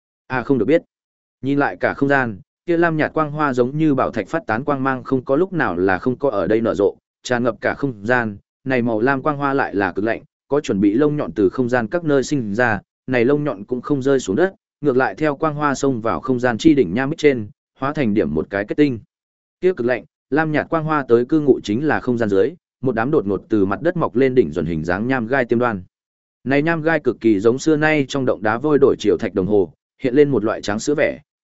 À không được biết. Nhìn lại cả không gian, kia lam nhạt quang hoa giống như bảo thạch phát tán quang mang không có lúc nào là không có ở đây nở rộ, tràn ngập cả không gian, này màu lam quang hoa lại là cực lạnh, có chuẩn bị lông nhọn từ không gian các nơi sinh ra, này lông nhọn cũng không rơi xuống đất, ngược lại theo quang hoa xông vào không gian chi đỉnh nham bích trên, hóa thành điểm một cái kết tinh. Kia cực lạnh, lam nhạt quang hoa tới cư ngụ chính là không gian dưới, một đám đột ngột từ mặt đất mọc lên đỉnh dần hình dáng nham gai tiêm đoan. Này nham gai cực kỳ giống xưa nay trong động đá vôi đổi chiều thạch đồng hồ, hiện lên một loại trắng sữa vẻ,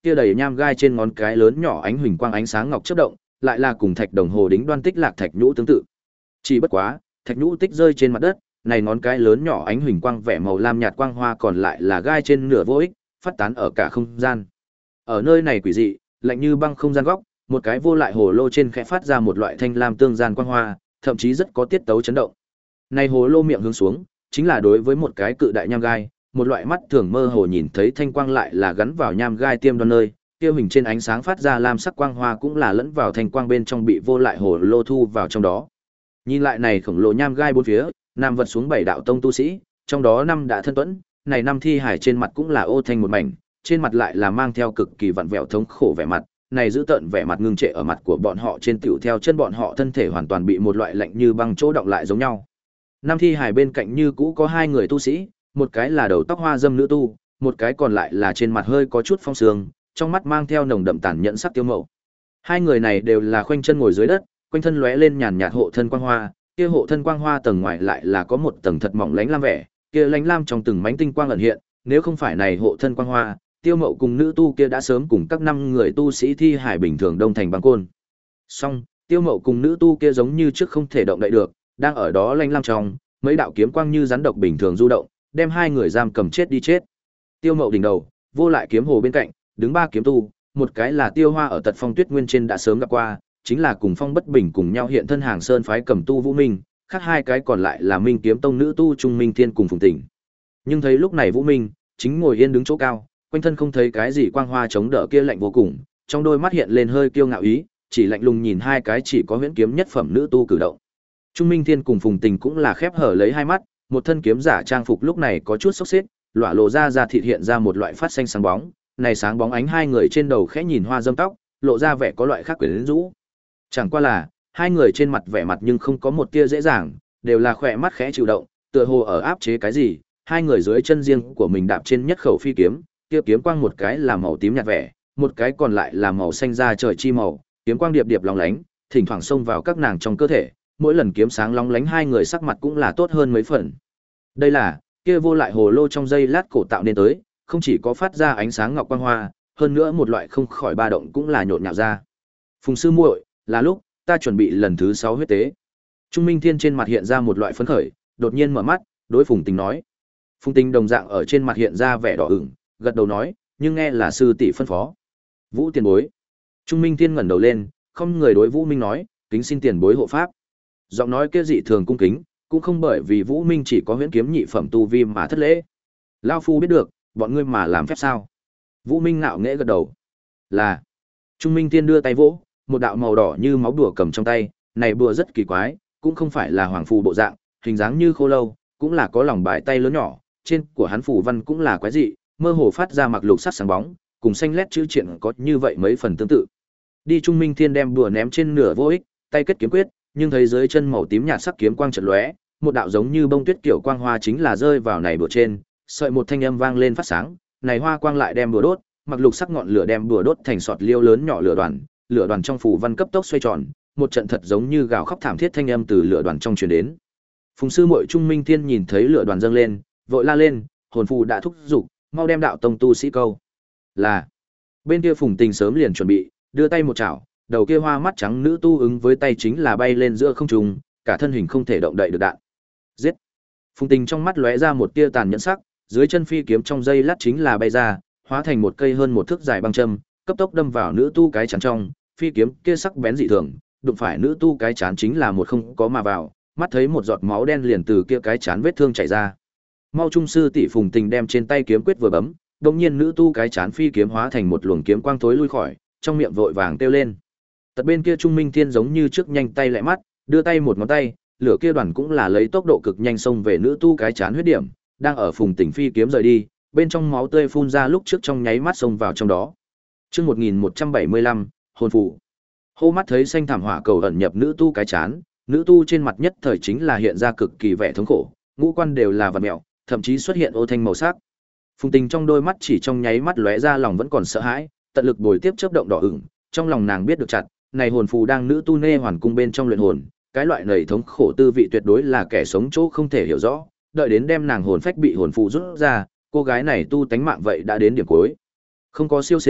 kia đầy nham gai trên ngón cái lớn nhỏ ánh huỳnh quang ánh sáng ngọc chớp động, lại là cùng thạch đồng hồ đính đoan tích lạc thạch nhũ tương tự. Chỉ bất quá, thạch nhũ tích rơi trên mặt đất, này ngón cái lớn nhỏ ánh huỳnh quang vẻ màu lam nhạt quang hoa còn lại là gai trên nửa vô ích, phát tán ở cả không gian. Ở nơi này quỷ dị, lạnh như băng không gian góc, một cái vô lại hồ lô trên khẽ phát ra một loại thanh lam tương gian quang hoa, thậm chí rất có tiết tấu chấn động. Này hồ lô miệng hướng xuống, chính là đối với một cái cự đại nham gai, một loại mắt thường mơ hồ nhìn thấy thanh quang lại là gắn vào nham gai tiêm đoan nơi, kia hình trên ánh sáng phát ra lam sắc quang hoa cũng là lẫn vào thanh quang bên trong bị vô lại hồ lô thu vào trong đó. Nhìn lại này khổng lồ nham gai bốn phía, nam vật xuống bảy đạo tông tu sĩ, trong đó năm đã thân tuẫn, này năm thi hải trên mặt cũng là ô thanh một mảnh, trên mặt lại là mang theo cực kỳ vặn vẹo thống khổ vẻ mặt, này giữ tợn vẻ mặt ngưng trệ ở mặt của bọn họ trên tiểu theo chân bọn họ thân thể hoàn toàn bị một loại lạnh như băng chỗ động lại giống nhau. Năm thi hải bên cạnh như cũ có hai người tu sĩ, một cái là đầu tóc hoa dâm nữ tu, một cái còn lại là trên mặt hơi có chút phong sương, trong mắt mang theo nồng đậm tàn nhẫn sắc tiêu mậu. Hai người này đều là khoanh chân ngồi dưới đất, quanh thân lóe lên nhàn nhạt hộ thân quang hoa, kia hộ thân quang hoa tầng ngoài lại là có một tầng thật mỏng lánh lam vẻ, kia lánh lam trong từng mảnh tinh quang ẩn hiện, nếu không phải này hộ thân quang hoa, Tiêu Mậu cùng nữ tu kia đã sớm cùng các năm người tu sĩ thi hải bình thường đông thành băng côn. Song, Tiêu Mậu cùng nữ tu kia giống như trước không thể động đậy được, đang ở đó lánh lam trong, mấy đạo kiếm quang như rắn độc bình thường du động, đem hai người giam cầm chết đi chết. Tiêu Mậu đỉnh đầu, vô lại kiếm hồ bên cạnh, đứng ba kiếm tu, một cái là Tiêu Hoa ở Tật Phong Tuyết Nguyên trên đã sớm gặp qua, chính là cùng Phong Bất Bình cùng nhau hiện thân hàng sơn phái cầm tu Vũ Minh, khác hai cái còn lại là Minh Kiếm Tông nữ tu Trung Minh Thiên cùng Phùng Tỉnh. Nhưng thấy lúc này Vũ Minh chính ngồi yên đứng chỗ cao, quanh thân không thấy cái gì quang hoa chống đỡ kia lạnh vô cùng, trong đôi mắt hiện lên hơi kiêu ngạo ý, chỉ lạnh lùng nhìn hai cái chỉ có huyễn kiếm nhất phẩm nữ tu cử động. Trung Minh Thiên cùng Phùng Tình cũng là khép hở lấy hai mắt, một thân kiếm giả trang phục lúc này có chút xốc xếch, lỏa lộ ra ra thịt hiện ra một loại phát xanh sáng bóng, này sáng bóng ánh hai người trên đầu khẽ nhìn hoa dâm tóc, lộ ra vẻ có loại khác quyến rũ. Chẳng qua là, hai người trên mặt vẻ mặt nhưng không có một tia dễ dàng, đều là khỏe mắt khẽ chịu động, tựa hồ ở áp chế cái gì, hai người dưới chân riêng của mình đạp trên nhất khẩu phi kiếm, kia kiếm quang một cái là màu tím nhạt vẻ, một cái còn lại là màu xanh da trời chi màu, kiếm quang điệp điệp lóng lánh, thỉnh thoảng xông vào các nàng trong cơ thể, mỗi lần kiếm sáng lóng lánh hai người sắc mặt cũng là tốt hơn mấy phần. Đây là, kia vô lại hồ lô trong dây lát cổ tạo nên tới, không chỉ có phát ra ánh sáng ngọc quang hoa, hơn nữa một loại không khỏi ba động cũng là nhộn nhạo ra. Phùng sư muội, là lúc ta chuẩn bị lần thứ sáu huyết tế. Trung Minh Thiên trên mặt hiện ra một loại phấn khởi, đột nhiên mở mắt, đối Phùng Tình nói. Phùng Tình đồng dạng ở trên mặt hiện ra vẻ đỏ ửng, gật đầu nói, nhưng nghe là sư tỷ phân phó. Vũ tiền bối. Trung Minh Thiên ngẩng đầu lên, không người đối Vũ Minh nói, kính xin tiền bối hộ pháp. Giọng nói kia dị thường cung kính, cũng không bởi vì Vũ Minh chỉ có huyễn kiếm nhị phẩm tu vi mà thất lễ. Lão phu biết được, bọn ngươi mà làm phép sao? Vũ Minh ngạo nghễ gật đầu. Là. Trung Minh Thiên đưa tay vỗ, một đạo màu đỏ như máu đùa cầm trong tay, này bùa rất kỳ quái, cũng không phải là hoàng phù bộ dạng, hình dáng như khô lâu, cũng là có lòng bài tay lớn nhỏ, trên của hắn phù văn cũng là quái dị, mơ hồ phát ra mặc lục sắc sáng bóng, cùng xanh lét chữ triện có như vậy mấy phần tương tự. Đi Trung Minh Thiên đem bùa ném trên nửa vô ích, tay kết kiếm quyết, nhưng thấy dưới chân màu tím nhạt sắc kiếm quang chợt lóe, một đạo giống như bông tuyết kiểu quang hoa chính là rơi vào này bùa trên, sợi một thanh âm vang lên phát sáng, này hoa quang lại đem bùa đốt, mặc lục sắc ngọn lửa đem bùa đốt thành sọt liêu lớn nhỏ lửa đoàn, lửa đoàn trong phù văn cấp tốc xoay tròn, một trận thật giống như gào khóc thảm thiết thanh âm từ lửa đoàn trong truyền đến. Phùng sư muội Trung Minh Thiên nhìn thấy lửa đoàn dâng lên, vội la lên, hồn phù đã thúc giục, mau đem đạo tông tu sĩ câu. Là. Bên kia Phùng Tình sớm liền chuẩn bị, đưa tay một chảo, đầu kia hoa mắt trắng nữ tu ứng với tay chính là bay lên giữa không trung, cả thân hình không thể động đậy được đạn. Giết. Phùng Tình trong mắt lóe ra một tia tàn nhẫn sắc, dưới chân phi kiếm trong dây lát chính là bay ra, hóa thành một cây hơn một thước dài băng châm, cấp tốc đâm vào nữ tu cái chán trong, phi kiếm kia sắc bén dị thường, đụng phải nữ tu cái chán chính là một không có mà vào, mắt thấy một giọt máu đen liền từ kia cái chán vết thương chảy ra. Mau trung sư tỷ Phùng Tình đem trên tay kiếm quyết vừa bấm, đột nhiên nữ tu cái chán phi kiếm hóa thành một luồng kiếm quang tối lui khỏi, trong miệng vội vàng kêu lên. Tật bên kia Trung Minh Thiên giống như trước nhanh tay lẹ mắt, đưa tay một ngón tay, lửa kia đoàn cũng là lấy tốc độ cực nhanh xông về nữ tu cái chán huyết điểm, đang ở Phùng Tình phi kiếm rời đi, bên trong máu tươi phun ra lúc trước trong nháy mắt xông vào trong đó. Chương một nghìn một trăm bảy mươi lăm, hồn phù. Hô mắt thấy xanh thảm hỏa cầu ẩn nhập nữ tu cái chán, nữ tu trên mặt nhất thời chính là hiện ra cực kỳ vẻ thống khổ, ngũ quan đều là vặn mèo, thậm chí xuất hiện ô thanh màu sắc. Phùng Tình trong đôi mắt chỉ trong nháy mắt lóe ra lòng vẫn còn sợ hãi, tận lực bồi tiếp chớp động đỏ ửng, trong lòng nàng biết được chặt, này hồn phù đang nữ tu nê hoàn cung bên trong luyện hồn, cái loại nảy thống khổ tư vị tuyệt đối là kẻ sống chỗ không thể hiểu rõ, đợi đến đem nàng hồn phách bị hồn phù rút ra, cô gái này tu tánh mạng vậy đã đến điểm cuối. Không có siêu sinh,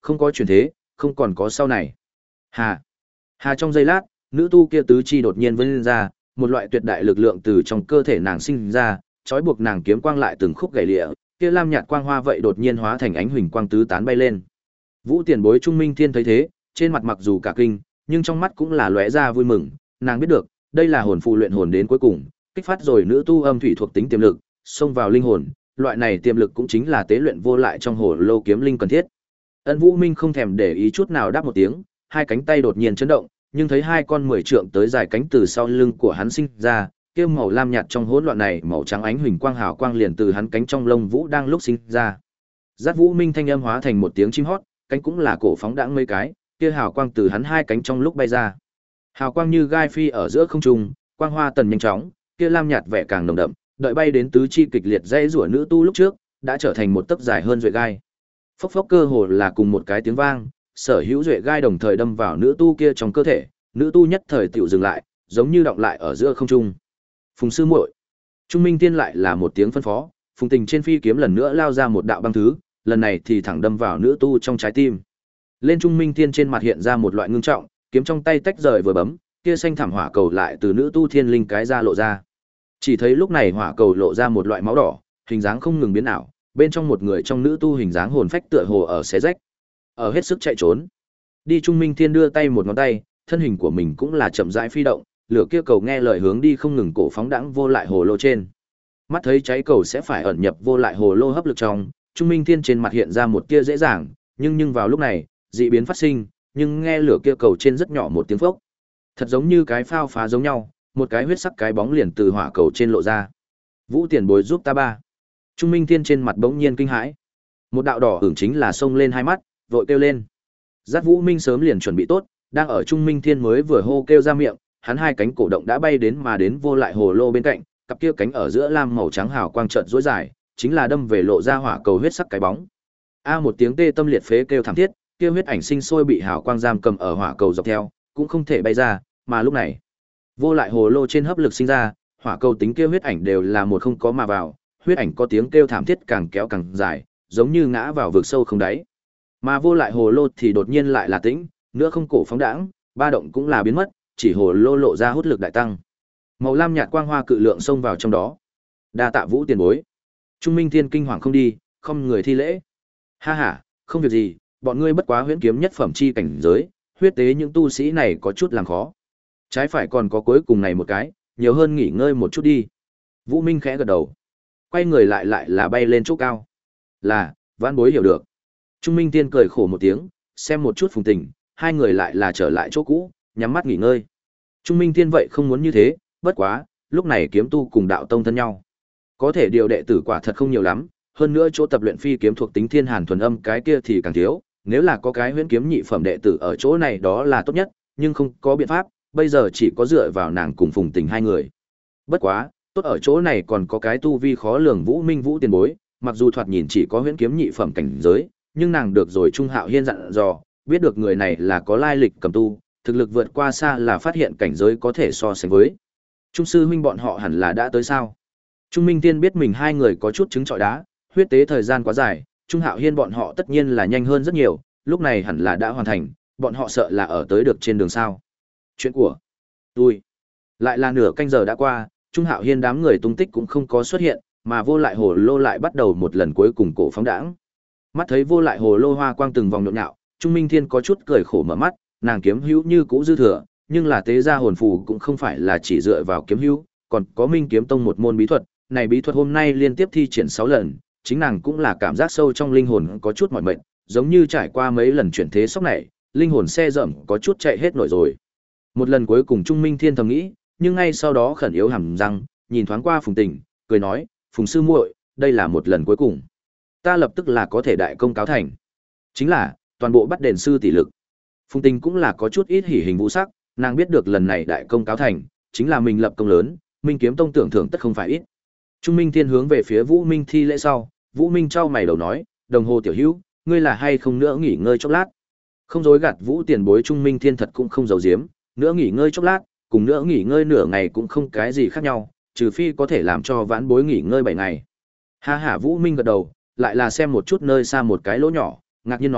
không có chuyển thế, không còn có sau này. Hà. Hà trong giây lát, nữ tu kia tứ chi đột nhiên vươn lên ra, một loại tuyệt đại lực lượng từ trong cơ thể nàng sinh ra, trói buộc nàng kiếm quang lại từng khúc gãy lịa, kia lam nhạt quang hoa vậy đột nhiên hóa thành ánh huỳnh quang tứ tán bay lên. Vũ Tiền Bối Trung Minh Thiên thấy thế, trên mặt mặc dù cả kinh, nhưng trong mắt cũng là lóe ra vui mừng, nàng biết được, đây là hồn phù luyện hồn đến cuối cùng, kích phát rồi nữ tu âm thủy thuộc tính tiềm lực, xông vào linh hồn, loại này tiềm lực cũng chính là tế luyện vô lại trong hồ lô kiếm linh cần thiết. Ân Vũ Minh không thèm để ý chút nào đáp một tiếng, hai cánh tay đột nhiên chấn động, nhưng thấy hai con mười trượng tới dài cánh từ sau lưng của hắn sinh ra, kia màu lam nhạt trong hỗn loạn này, màu trắng ánh huỳnh quang hào quang liền từ hắn cánh trong lông vũ đang lúc sinh ra. Giác Vũ Minh thanh âm hóa thành một tiếng chim hót, cánh cũng là cổ phóng đãng mấy cái, kia hào quang từ hắn hai cánh trong lúc bay ra. Hào quang như gai phi ở giữa không trung, quang hoa tần nhanh chóng, kia lam nhạt vẻ càng nồng đậm, đợi bay đến tứ chi kịch liệt dây rủa nữ tu lúc trước, đã trở thành một tấc dài hơn duệ gai. Phốc phốc cơ hồ là cùng một cái tiếng vang, sở hữu duệ gai đồng thời đâm vào nữ tu kia trong cơ thể, nữ tu nhất thời tiểu dừng lại, giống như động lại ở giữa không trung. Phùng sư muội. Trung Minh Tiên lại là một tiếng phân phó, Phùng Tình trên phi kiếm lần nữa lao ra một đạo băng thứ, lần này thì thẳng đâm vào nữ tu trong trái tim. Lên Trung Minh Tiên trên mặt hiện ra một loại ngưng trọng, kiếm trong tay tách rời vừa bấm, kia xanh thảm hỏa cầu lại từ nữ tu thiên linh cái ra lộ ra. Chỉ thấy lúc này hỏa cầu lộ ra một loại máu đỏ, hình dáng không ngừng biến ảo, bên trong một người trong nữ tu hình dáng hồn phách tựa hồ ở xé rách, ở hết sức chạy trốn. Đi Trung Minh Thiên đưa tay một ngón tay, thân hình của mình cũng là chậm rãi phi động, lửa kia cầu nghe lời hướng đi không ngừng cổ phóng đãng vô lại hồ lô trên. Mắt thấy cháy cầu sẽ phải ẩn nhập vô lại hồ lô hấp lực trong, Trung Minh Thiên trên mặt hiện ra một tia dễ dàng, nhưng nhưng vào lúc này, dị biến phát sinh, nhưng nghe lửa kia cầu trên rất nhỏ một tiếng phốc. Thật giống như cái phao phá giống nhau, một cái huyết sắc cái bóng liền từ hỏa cầu trên lộ ra. Vũ Tiền Bối giúp ta ba. Trung Minh Thiên trên mặt bỗng nhiên kinh hãi. Một đạo đỏ hưởng chính là xông lên hai mắt, vội kêu lên. Giác Vũ Minh sớm liền chuẩn bị tốt, đang ở Trung Minh Thiên mới vừa hô kêu ra miệng, hắn hai cánh cổ động đã bay đến mà đến vô lại hồ lô bên cạnh, cặp kia cánh ở giữa lam màu trắng hào quang chợt rối dài, chính là đâm về lộ ra hỏa cầu huyết sắc cái bóng. A một tiếng tê tâm liệt phế kêu thảm thiết, kia huyết ảnh sinh sôi bị hào quang giam cầm ở hỏa cầu dọc theo, cũng không thể bay ra, mà lúc này, vô lại hồ lô trên hấp lực sinh ra, hỏa cầu tính kia huyết ảnh đều là một không có mà vào, huyết ảnh có tiếng kêu thảm thiết càng kéo càng dài, giống như ngã vào vực sâu không đáy. Mà vô lại hồ lô thì đột nhiên lại là tĩnh, nữa không cổ phóng đãng, ba động cũng là biến mất, chỉ hồ lô lộ ra hút lực đại tăng. Màu lam nhạt quang hoa cự lượng xông vào trong đó. Đa tạ Vũ Tiền Bối. Trung Minh Thiên kinh hoàng không đi, không người thi lễ. Ha ha, không việc gì, bọn ngươi bất quá huyễn kiếm nhất phẩm chi cảnh giới, huyết tế những tu sĩ này có chút làm khó. Trái phải còn có cuối cùng này một cái, nhiều hơn nghỉ ngơi một chút đi. Vũ Minh khẽ gật đầu. Quay người lại lại là bay lên chỗ cao. Là, Vãn Bối hiểu được. Trung Minh Tiên cười khổ một tiếng, xem một chút Phùng Tình, hai người lại là trở lại chỗ cũ, nhắm mắt nghỉ ngơi. Trung Minh Tiên vậy không muốn như thế, bất quá, lúc này kiếm tu cùng đạo tông thân nhau. Có thể điều đệ tử quả thật không nhiều lắm, hơn nữa chỗ tập luyện phi kiếm thuộc tính thiên hàn thuần âm cái kia thì càng thiếu, nếu là có cái huyễn kiếm nhị phẩm đệ tử ở chỗ này đó là tốt nhất, nhưng không có biện pháp, bây giờ chỉ có dựa vào nàng cùng Phùng Tình hai người. Bất quá, tốt ở chỗ này còn có cái tu vi khó lường Vũ Minh Vũ Tiền Bối, mặc dù thoạt nhìn chỉ có huyễn kiếm nhị phẩm cảnh giới, nhưng nàng được rồi Trung Hạo Hiên dặn dò, biết được người này là có lai lịch cầm tu, thực lực vượt qua xa là phát hiện cảnh giới có thể so sánh với. Trung sư huynh bọn họ hẳn là đã tới sao? Trung Minh Tiên biết mình hai người có chút trứng trọi đá, huyết tế thời gian quá dài, Trung Hạo Hiên bọn họ tất nhiên là nhanh hơn rất nhiều, lúc này hẳn là đã hoàn thành, bọn họ sợ là ở tới được trên đường sao. Chuyện của tôi lại là nửa canh giờ đã qua, Trung Hạo Hiên đám người tung tích cũng không có xuất hiện, mà vô lại hồ lô lại bắt đầu một lần cuối cùng cổ phóng đãng. Mắt thấy vô lại hồ lô hoa quang từng vòng nhộn nhạo, Trung Minh Thiên có chút cười khổ mở mắt, nàng kiếm hữu như cũ dư thừa, nhưng là tế gia hồn phù cũng không phải là chỉ dựa vào kiếm hữu, còn có Minh Kiếm Tông một môn bí thuật, này bí thuật hôm nay liên tiếp thi triển sáu lần, chính nàng cũng là cảm giác sâu trong linh hồn có chút mỏi mệt, giống như trải qua mấy lần chuyển thế sốc này, linh hồn xe rậm có chút chạy hết nổi rồi. Một lần cuối cùng Trung Minh Thiên thầm nghĩ, nhưng ngay sau đó khẩn yếu hàm răng, nhìn thoáng qua Phùng Tình, cười nói, Phùng sư muội, đây là một lần cuối cùng. Ta lập tức là có thể đại công cáo thành. Chính là, toàn bộ bắt đền sư tỷ lực. Phùng Tình cũng là có chút ít hỉ hình vũ sắc, nàng biết được lần này đại công cáo thành, chính là mình lập công lớn, Minh Kiếm Tông tưởng thưởng tất không phải ít. Trung Minh Thiên hướng về phía Vũ Minh thi lễ sau, Vũ Minh trao mày đầu nói, đồng hồ tiểu hữu, ngươi là hay không nữa nghỉ ngơi chốc lát. Không dối gạt Vũ Tiền Bối, Trung Minh Thiên thật cũng không giấu giếm, nữa nghỉ ngơi chốc lát, cùng nữa nghỉ ngơi nửa ngày cũng không cái gì khác nhau, trừ phi có thể làm cho Vãn Bối nghỉ ngơi bảy ngày. Ha ha, Vũ Minh gật đầu, lại là xem một chút nơi xa một cái lỗ nhỏ, ngạc nhiên nói,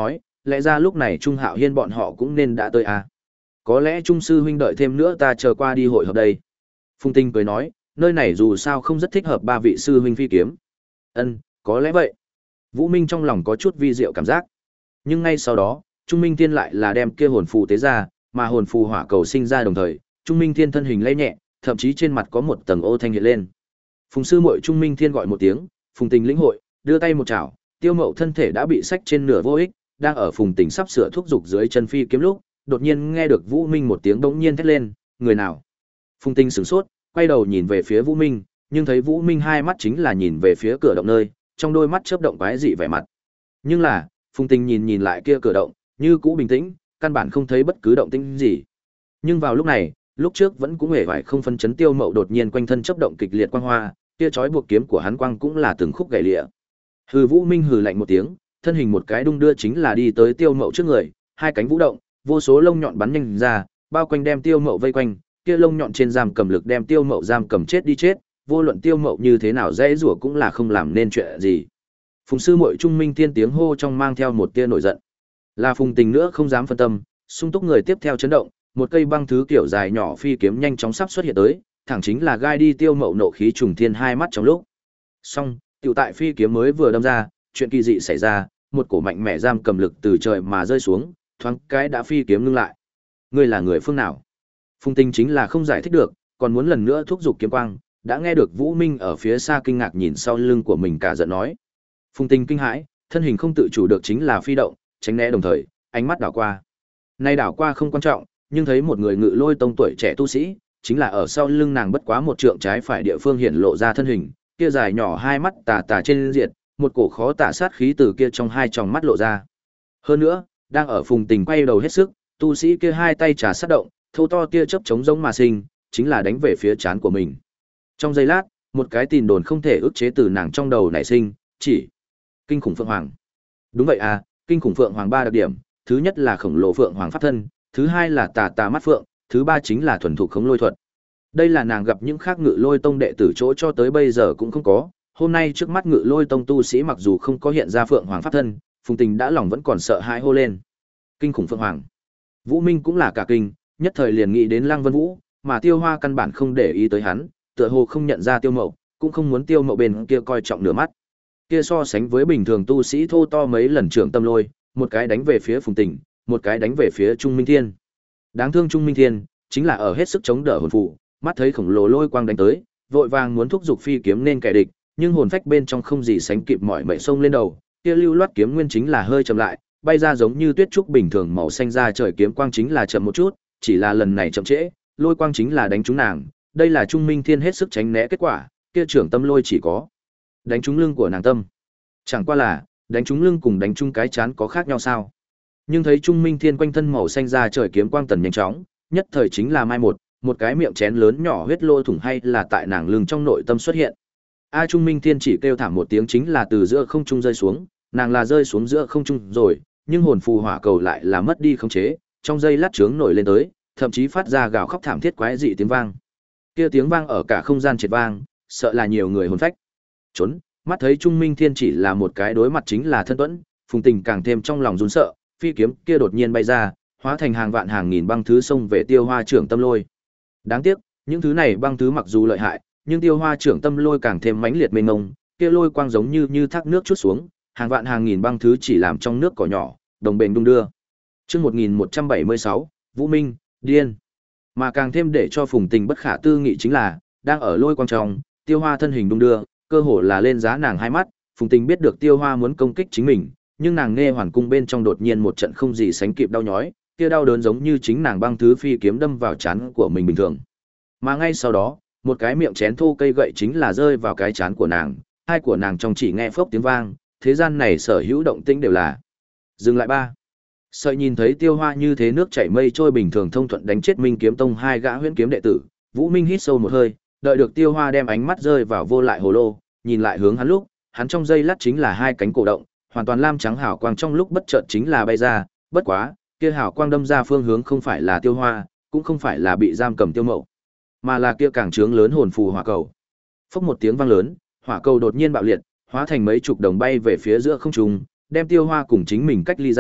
lẽ ra lúc này Trung Hạo Hiên bọn họ cũng nên đã tới à. Có lẽ Trung sư huynh đợi thêm nữa ta chờ qua đi hội hợp đây. Phùng Tinh cười nói, nơi này dù sao không rất thích hợp ba vị sư huynh phi kiếm. Ân, có lẽ vậy. Vũ Minh trong lòng có chút vi diệu cảm giác. Nhưng ngay sau đó, Trung Minh Thiên lại là đem kia hồn phù tế ra, mà hồn phù hỏa cầu sinh ra đồng thời, Trung Minh Thiên thân hình lay nhẹ, thậm chí trên mặt có một tầng ô thanh hiện lên. Phùng sư muội Trung Minh Thiên gọi một tiếng, Phùng Tình lĩnh hội, đưa tay một chảo, Tiêu Mậu thân thể đã bị sách trên nửa vô ích, đang ở Phùng Tình sắp sửa thúc dục dưới chân phi kiếm lúc, đột nhiên nghe được Vũ Minh một tiếng bỗng nhiên thét lên, người nào? Phùng Tình sửng sốt, quay đầu nhìn về phía Vũ Minh, nhưng thấy Vũ Minh hai mắt chính là nhìn về phía cửa động nơi, trong đôi mắt chớp động quái dị vẻ mặt. Nhưng là, Phùng Tình nhìn nhìn lại kia cửa động, như cũ bình tĩnh, căn bản không thấy bất cứ động tĩnh gì. Nhưng vào lúc này, lúc trước vẫn cũng hề phải không phân chấn Tiêu Mậu đột nhiên quanh thân chớp động kịch liệt quang hoa, kia chói buộc kiếm của hắn quang cũng là từng khúc gãy lìa. Hừ Vũ Minh hừ lạnh một tiếng, thân hình một cái đung đưa chính là đi tới Tiêu Mậu trước người, hai cánh vũ động, vô số lông nhọn bắn nhanh ra, bao quanh đem Tiêu Mậu vây quanh, kia lông nhọn trên giam cầm lực đem Tiêu Mậu giam cầm chết đi chết, vô luận Tiêu Mậu như thế nào dễ rủa cũng là không làm nên chuyện gì. Phùng sư muội Trung Minh Thiên tiếng hô trong mang theo một tia nổi giận. Là Phùng Tình nữa không dám phân tâm, sung túc người tiếp theo chấn động, một cây băng thứ kiểu dài nhỏ phi kiếm nhanh chóng sắp xuất hiện tới, thẳng chính là gai đi Tiêu Mậu nộ khí trùng thiên hai mắt trong lúc. Song, tiểu tại phi kiếm mới vừa đâm ra, chuyện kỳ dị xảy ra, một cổ mạnh mẽ giam cầm lực từ trời mà rơi xuống, thoáng cái đã phi kiếm ngưng lại. Ngươi là người phương nào? Phùng Tình chính là không giải thích được, còn muốn lần nữa thúc giục kiếm quang, đã nghe được Vũ Minh ở phía xa kinh ngạc nhìn sau lưng của mình cả giận nói. Phùng Tình kinh hãi, thân hình không tự chủ được chính là phi động, tránh né đồng thời, ánh mắt đảo qua. Nay đảo qua không quan trọng, nhưng thấy một người Ngự Lôi tông tuổi trẻ tu sĩ, chính là ở sau lưng nàng bất quá một trượng trái phải địa phương hiện lộ ra thân hình, kia dài nhỏ hai mắt tà tà trên diệt, một cổ khó tả sát khí từ kia trong hai tròng mắt lộ ra. Hơn nữa, đang ở Phùng Tình quay đầu hết sức, tu sĩ kia hai tay trà sát động, thô to tia chớp chống giống mà sinh, chính là đánh về phía trán của mình. Trong giây lát, một cái tin đồn không thể ức chế từ nàng trong đầu nảy sinh, chỉ kinh khủng phượng hoàng. Đúng vậy à, kinh khủng phượng hoàng ba đặc điểm, thứ nhất là khổng lồ phượng hoàng pháp thân, thứ hai là tà tà mắt phượng, thứ ba chính là thuần thục khống lôi thuật. Đây là nàng gặp những khác Ngự Lôi tông đệ tử chỗ cho tới bây giờ cũng không có. Hôm nay trước mắt Ngự Lôi tông tu sĩ mặc dù không có hiện ra phượng hoàng pháp thân, Phùng Tình đã lòng vẫn còn sợ hãi hô lên. Kinh khủng phượng hoàng. Vũ Minh cũng là cả kinh, nhất thời liền nghĩ đến Lăng Vân Vũ, mà Tiêu Hoa căn bản không để ý tới hắn, tựa hồ không nhận ra Tiêu Mậu, cũng không muốn Tiêu Mậu bên kia coi trọng nửa mắt. Kia so sánh với bình thường tu sĩ thô to mấy lần trưởng tâm lôi, một cái đánh về phía Phùng Tình, một cái đánh về phía Trung Minh Thiên. Đáng thương Trung Minh Thiên, chính là ở hết sức chống đỡ hồn phụ, mắt thấy khổng lồ lôi quang đánh tới, vội vàng muốn thúc giục phi kiếm nên kẻ địch, nhưng hồn phách bên trong không gì sánh kịp mỏi mệt xông lên đầu, kia lưu loát kiếm nguyên chính là hơi chậm lại, bay ra giống như tuyết trúc bình thường màu xanh ra trời kiếm quang chính là chậm một chút, chỉ là lần này chậm trễ, lôi quang chính là đánh trúng nàng, đây là Trung Minh Thiên hết sức tránh né kết quả, kia trưởng tâm lôi chỉ có đánh trúng lưng của nàng tâm. Chẳng qua là, đánh trúng lưng cùng đánh trúng cái chán có khác nhau sao? Nhưng thấy Trung Minh Thiên quanh thân màu xanh ra trời kiếm quang tần nhanh chóng, nhất thời chính là mai một, một cái miệng chén lớn nhỏ huyết lô thủng hay là tại nàng lưng trong nội tâm xuất hiện. A Trung Minh Thiên chỉ kêu thảm một tiếng chính là từ giữa không trung rơi xuống, nàng là rơi xuống giữa không trung rồi, nhưng hồn phù hỏa cầu lại là mất đi khống chế, trong giây lát trướng nổi lên tới, thậm chí phát ra gào khóc thảm thiết quái dị tiếng vang. Kia tiếng vang ở cả không gian triệt vang, sợ là nhiều người hồn phách. Trốn, mắt thấy Trung Minh Thiên chỉ là một cái đối mặt chính là thân tuẫn, Phùng Tình càng thêm trong lòng run sợ, phi kiếm kia đột nhiên bay ra, hóa thành hàng vạn hàng nghìn băng thứ xông về Tiêu Hoa trưởng tâm lôi. Đáng tiếc, những thứ này băng thứ mặc dù lợi hại, nhưng Tiêu Hoa trưởng tâm lôi càng thêm mãnh liệt mênh mông, kia lôi quang giống như như thác nước chút xuống, hàng vạn hàng nghìn băng thứ chỉ làm trong nước cỏ nhỏ, đồng bền đung đưa. Chương một nghìn một trăm bảy mươi sáu, Vũ Minh, điên. Mà càng thêm để cho Phùng Tình bất khả tư nghị chính là, đang ở lôi quang trong, Tiêu Hoa thân hình đung đưa, cơ hồ là lên giá nàng hai mắt, Phùng Tình biết được Tiêu Hoa muốn công kích chính mình, nhưng nàng nghe hoàn cung bên trong đột nhiên một trận không gì sánh kịp đau nhói, kia đau đớn giống như chính nàng băng thứ phi kiếm đâm vào trán của mình bình thường. Mà ngay sau đó, một cái miệng chén thô cây gậy chính là rơi vào cái trán của nàng, hai của nàng trong chỉ nghe phốc tiếng vang, thế gian này sở hữu động tĩnh đều là dừng lại ba. Sợi nhìn thấy Tiêu Hoa như thế nước chảy mây trôi bình thường thông thuận đánh chết Minh Kiếm Tông hai gã huyễn kiếm đệ tử, Vũ Minh hít sâu một hơi, đợi được Tiêu Hoa đem ánh mắt rơi vào vô lại hồ lô, nhìn lại hướng hắn lúc, hắn trong giây lát chính là hai cánh cổ động, hoàn toàn lam trắng hào quang trong lúc bất chợt chính là bay ra, bất quá, kia hào quang đâm ra phương hướng không phải là Tiêu Hoa, cũng không phải là bị giam cầm Tiêu Mậu, mà là kia càng trướng lớn hồn phù hỏa cầu. Phốc một tiếng vang lớn, hỏa cầu đột nhiên bạo liệt, hóa thành mấy chục đồng bay về phía giữa không trung, đem Tiêu Hoa cùng chính mình cách ly ra,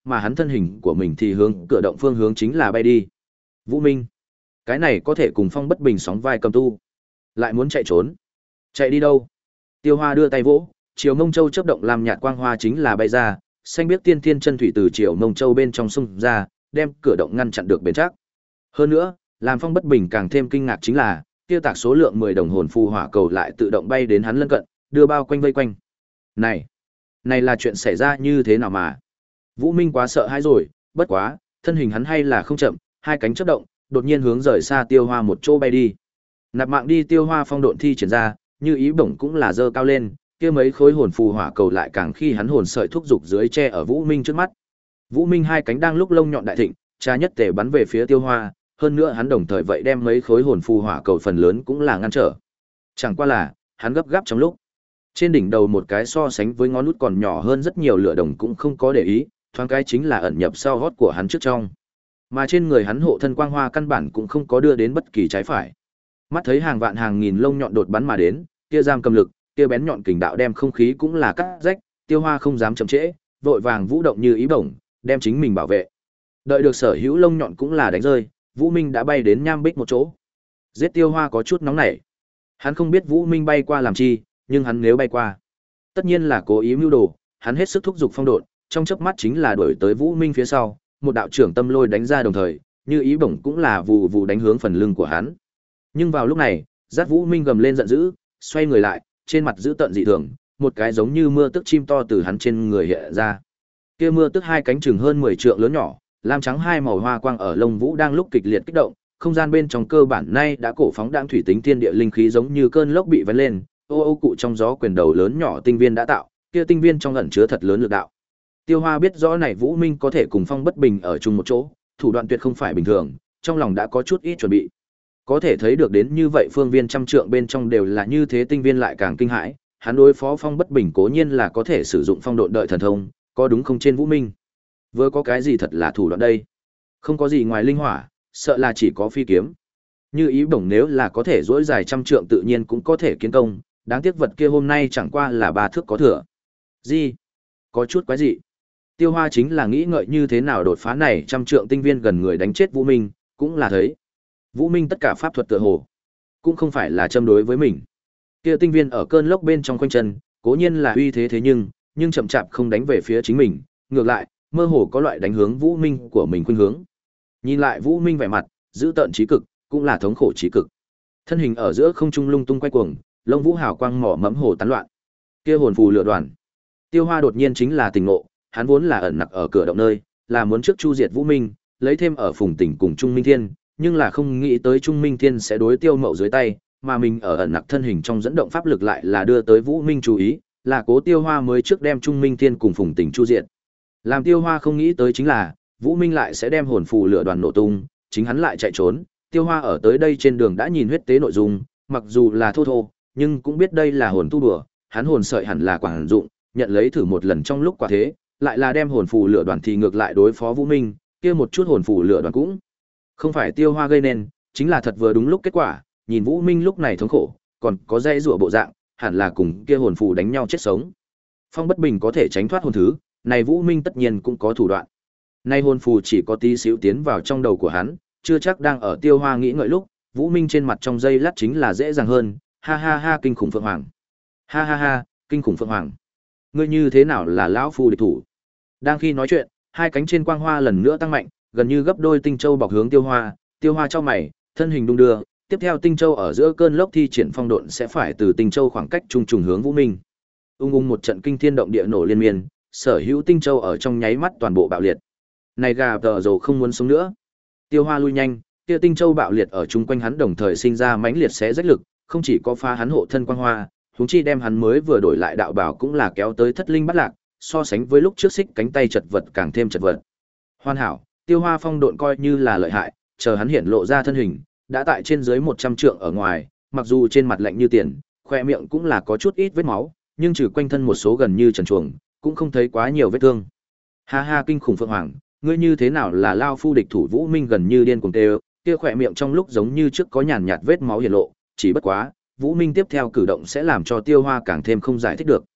mà hắn thân hình của mình thì hướng cửa động phương hướng chính là bay đi. Vũ Minh, cái này có thể cùng Phong Bất Bình sóng vai cầm tu, lại muốn chạy trốn. Chạy đi đâu? Tiêu Hoa đưa tay vỗ, Triều Mông Châu chớp động làm nhạt quang hoa chính là bay ra, xanh biết tiên thiên chân thủy từ Triều Mông Châu bên trong xung ra, đem cửa động ngăn chặn được bền chắc. Hơn nữa, làm Phong Bất Bình càng thêm kinh ngạc chính là, tiêu tạc số lượng mười đồng hồn phù hỏa cầu lại tự động bay đến hắn lân cận, đưa bao quanh vây quanh. Này, này là chuyện xảy ra như thế nào mà? Vũ Minh quá sợ hãi rồi, bất quá, thân hình hắn hay là không chậm, hai cánh chớp động, đột nhiên hướng rời xa Tiêu Hoa một chỗ bay đi. Nạp mạng đi Tiêu Hoa phong độn thi triển ra, như ý bổng cũng là dơ cao lên, kia mấy khối hồn phù hỏa cầu lại càng khi hắn hồn sợi thúc dục dưới che ở Vũ Minh trước mắt. Vũ Minh hai cánh đang lúc lông nhọn đại thịnh, cha nhất tề bắn về phía Tiêu Hoa, hơn nữa hắn đồng thời vậy đem mấy khối hồn phù hỏa cầu phần lớn cũng là ngăn trở. Chẳng qua là, hắn gấp gáp trong lúc. Trên đỉnh đầu một cái so sánh với ngón út còn nhỏ hơn rất nhiều lửa đồng cũng không có để ý, thoáng cái chính là ẩn nhập sau hót của hắn trước trong. Mà trên người hắn hộ thân quang hoa căn bản cũng không có đưa đến bất kỳ trái phải. Mắt thấy hàng vạn hàng nghìn lông nhọn đột bắn mà đến, kia giam cầm lực, kia bén nhọn kình đạo đem không khí cũng là cắt rách, Tiêu Hoa không dám chậm trễ, vội vàng vũ động như ý bổng, đem chính mình bảo vệ. Đợi được sở hữu lông nhọn cũng là đánh rơi, Vũ Minh đã bay đến nham bích một chỗ. Giết Tiêu Hoa có chút nóng nảy. Hắn không biết Vũ Minh bay qua làm chi, nhưng hắn nếu bay qua, tất nhiên là cố ý mưu đồ, hắn hết sức thúc giục phong độn, trong chớp mắt chính là đuổi tới Vũ Minh phía sau, một đạo trưởng tâm lôi đánh ra đồng thời, như ý bổng cũng là vù vù đánh hướng phần lưng của hắn. Nhưng vào lúc này, Dát Vũ Minh gầm lên giận dữ, xoay người lại, trên mặt dữ tợn dị thường, một cái giống như mưa tức chim to từ hắn trên người hiện ra. Kia mưa tức hai cánh chừng hơn mười trượng lớn nhỏ, lam trắng hai màu hoa quang ở lông vũ đang lúc kịch liệt kích động, không gian bên trong cơ bản nay đã cổ phóng đãng thủy tính thiên địa linh khí giống như cơn lốc bị vén lên, ô ô cụ trong gió quyền đầu lớn nhỏ tinh viên đã tạo, kia tinh viên trong ẩn chứa thật lớn lực đạo. Tiêu Hoa biết rõ này Vũ Minh có thể cùng Phong Bất Bình ở chung một chỗ, thủ đoạn tuyệt không phải bình thường, trong lòng đã có chút ít chuẩn bị. Có thể thấy được đến như vậy phương viên trăm trượng bên trong đều là như thế tinh viên lại càng kinh hãi, hắn đối phó Phong Bất Bình cố nhiên là có thể sử dụng phong độn đợi thần thông, có đúng không trên Vũ Minh? Vừa có cái gì thật là thủ đoạn đây? Không có gì ngoài linh hỏa, sợ là chỉ có phi kiếm. Như ý bổng nếu là có thể dỗi dài trăm trượng tự nhiên cũng có thể kiến công, đáng tiếc vật kia hôm nay chẳng qua là ba thước có thừa. Gì? Có chút quái gì? Tiêu Hoa chính là nghĩ ngợi như thế nào đột phá này trăm trượng tinh viên gần người đánh chết Vũ Minh, cũng là thấy. Vũ Minh tất cả pháp thuật tựa hồ, cũng không phải là châm đối với mình. Kia tinh viên ở cơn lốc bên trong quanh chân, cố nhiên là uy thế thế nhưng, nhưng chậm chạp không đánh về phía chính mình, ngược lại, mơ hồ có loại đánh hướng Vũ Minh của mình khuynh hướng. Nhìn lại Vũ Minh vẻ mặt, giữ tợn chí cực, cũng là thống khổ chí cực. Thân hình ở giữa không trung lung tung quay cuồng, lông vũ hào quang mỏ mẫm hồ tán loạn. Kia hồn phù lửa đoàn. Tiêu Hoa đột nhiên chính là tỉnh ngộ, hắn vốn là ẩn nặc ở cửa động nơi, là muốn trước chu diệt Vũ Minh, lấy thêm ở Phùng Tỉnh cùng Trung Minh Thiên, nhưng là không nghĩ tới Trung Minh Thiên sẽ đối Tiêu Mậu dưới tay, mà mình ở ẩn nặc thân hình trong dẫn động pháp lực lại là đưa tới Vũ Minh chú ý, là cố Tiêu Hoa mới trước đem Trung Minh Thiên cùng Phùng Tỉnh chu diệt. Làm Tiêu Hoa không nghĩ tới chính là, Vũ Minh lại sẽ đem hồn phù lửa đoàn nổ tung, chính hắn lại chạy trốn. Tiêu Hoa ở tới đây trên đường đã nhìn huyết tế nội dung, mặc dù là thô thô, nhưng cũng biết đây là hồn tu đùa, hắn hồn sợi hẳn là quảng dụng, nhận lấy thử một lần trong lúc quả thế, lại là đem hồn phù lửa đoàn thì ngược lại đối phó Vũ Minh, kia một chút hồn phù lửa đoàn cũng không phải Tiêu Hoa gây nên, chính là thật vừa đúng lúc kết quả, nhìn Vũ Minh lúc này thống khổ, còn có dây rủa bộ dạng, hẳn là cùng kia hồn phù đánh nhau chết sống. Phong Bất Bình có thể tránh thoát hồn thứ, này Vũ Minh tất nhiên cũng có thủ đoạn. Nay hồn phù chỉ có tí xíu tiến vào trong đầu của hắn, chưa chắc đang ở Tiêu Hoa nghĩ ngợi lúc, Vũ Minh trên mặt trong giây lát chính là dễ dàng hơn, ha ha ha kinh khủng phượng hoàng. Ha ha ha, kinh khủng phượng hoàng. Ngươi như thế nào là lão phu địch thủ? Đang khi nói chuyện, hai cánh trên quang hoa lần nữa tăng mạnh, gần như gấp đôi tinh châu bọc hướng Tiêu Hoa, Tiêu Hoa chau mày, thân hình đung đưa, tiếp theo tinh châu ở giữa cơn lốc thi triển phong độn sẽ phải từ tinh châu khoảng cách trung trùng hướng Vũ Minh. Ung ung một trận kinh thiên động địa nổ liên miên, sở hữu tinh châu ở trong nháy mắt toàn bộ bạo liệt. Này gà tờ rồ không muốn sống nữa. Tiêu Hoa lui nhanh, kia tinh châu bạo liệt ở chung quanh hắn đồng thời sinh ra mãnh liệt xé rách lực, không chỉ có phá hắn hộ thân quang hoa, huống chi đem hắn mới vừa đổi lại đạo bảo cũng là kéo tới thất linh bắt lạc, so sánh với lúc trước xích cánh tay chật vật càng thêm chật vật. Hoàn hảo, Tiêu Hoa phong độn coi như là lợi hại, chờ hắn hiện lộ ra thân hình, đã tại trên dưới một trăm trượng ở ngoài, mặc dù trên mặt lạnh như tiền, khoe miệng cũng là có chút ít vết máu, nhưng trừ quanh thân một số gần như trần truồng, cũng không thấy quá nhiều vết thương. Ha ha kinh khủng phượng hoàng, ngươi như thế nào là lao phu địch thủ? Vũ Minh gần như điên cuồng tê, kia khỏe miệng trong lúc giống như trước có nhàn nhạt vết máu hiện lộ, chỉ bất quá, Vũ Minh tiếp theo cử động sẽ làm cho Tiêu Hoa càng thêm không giải thích được.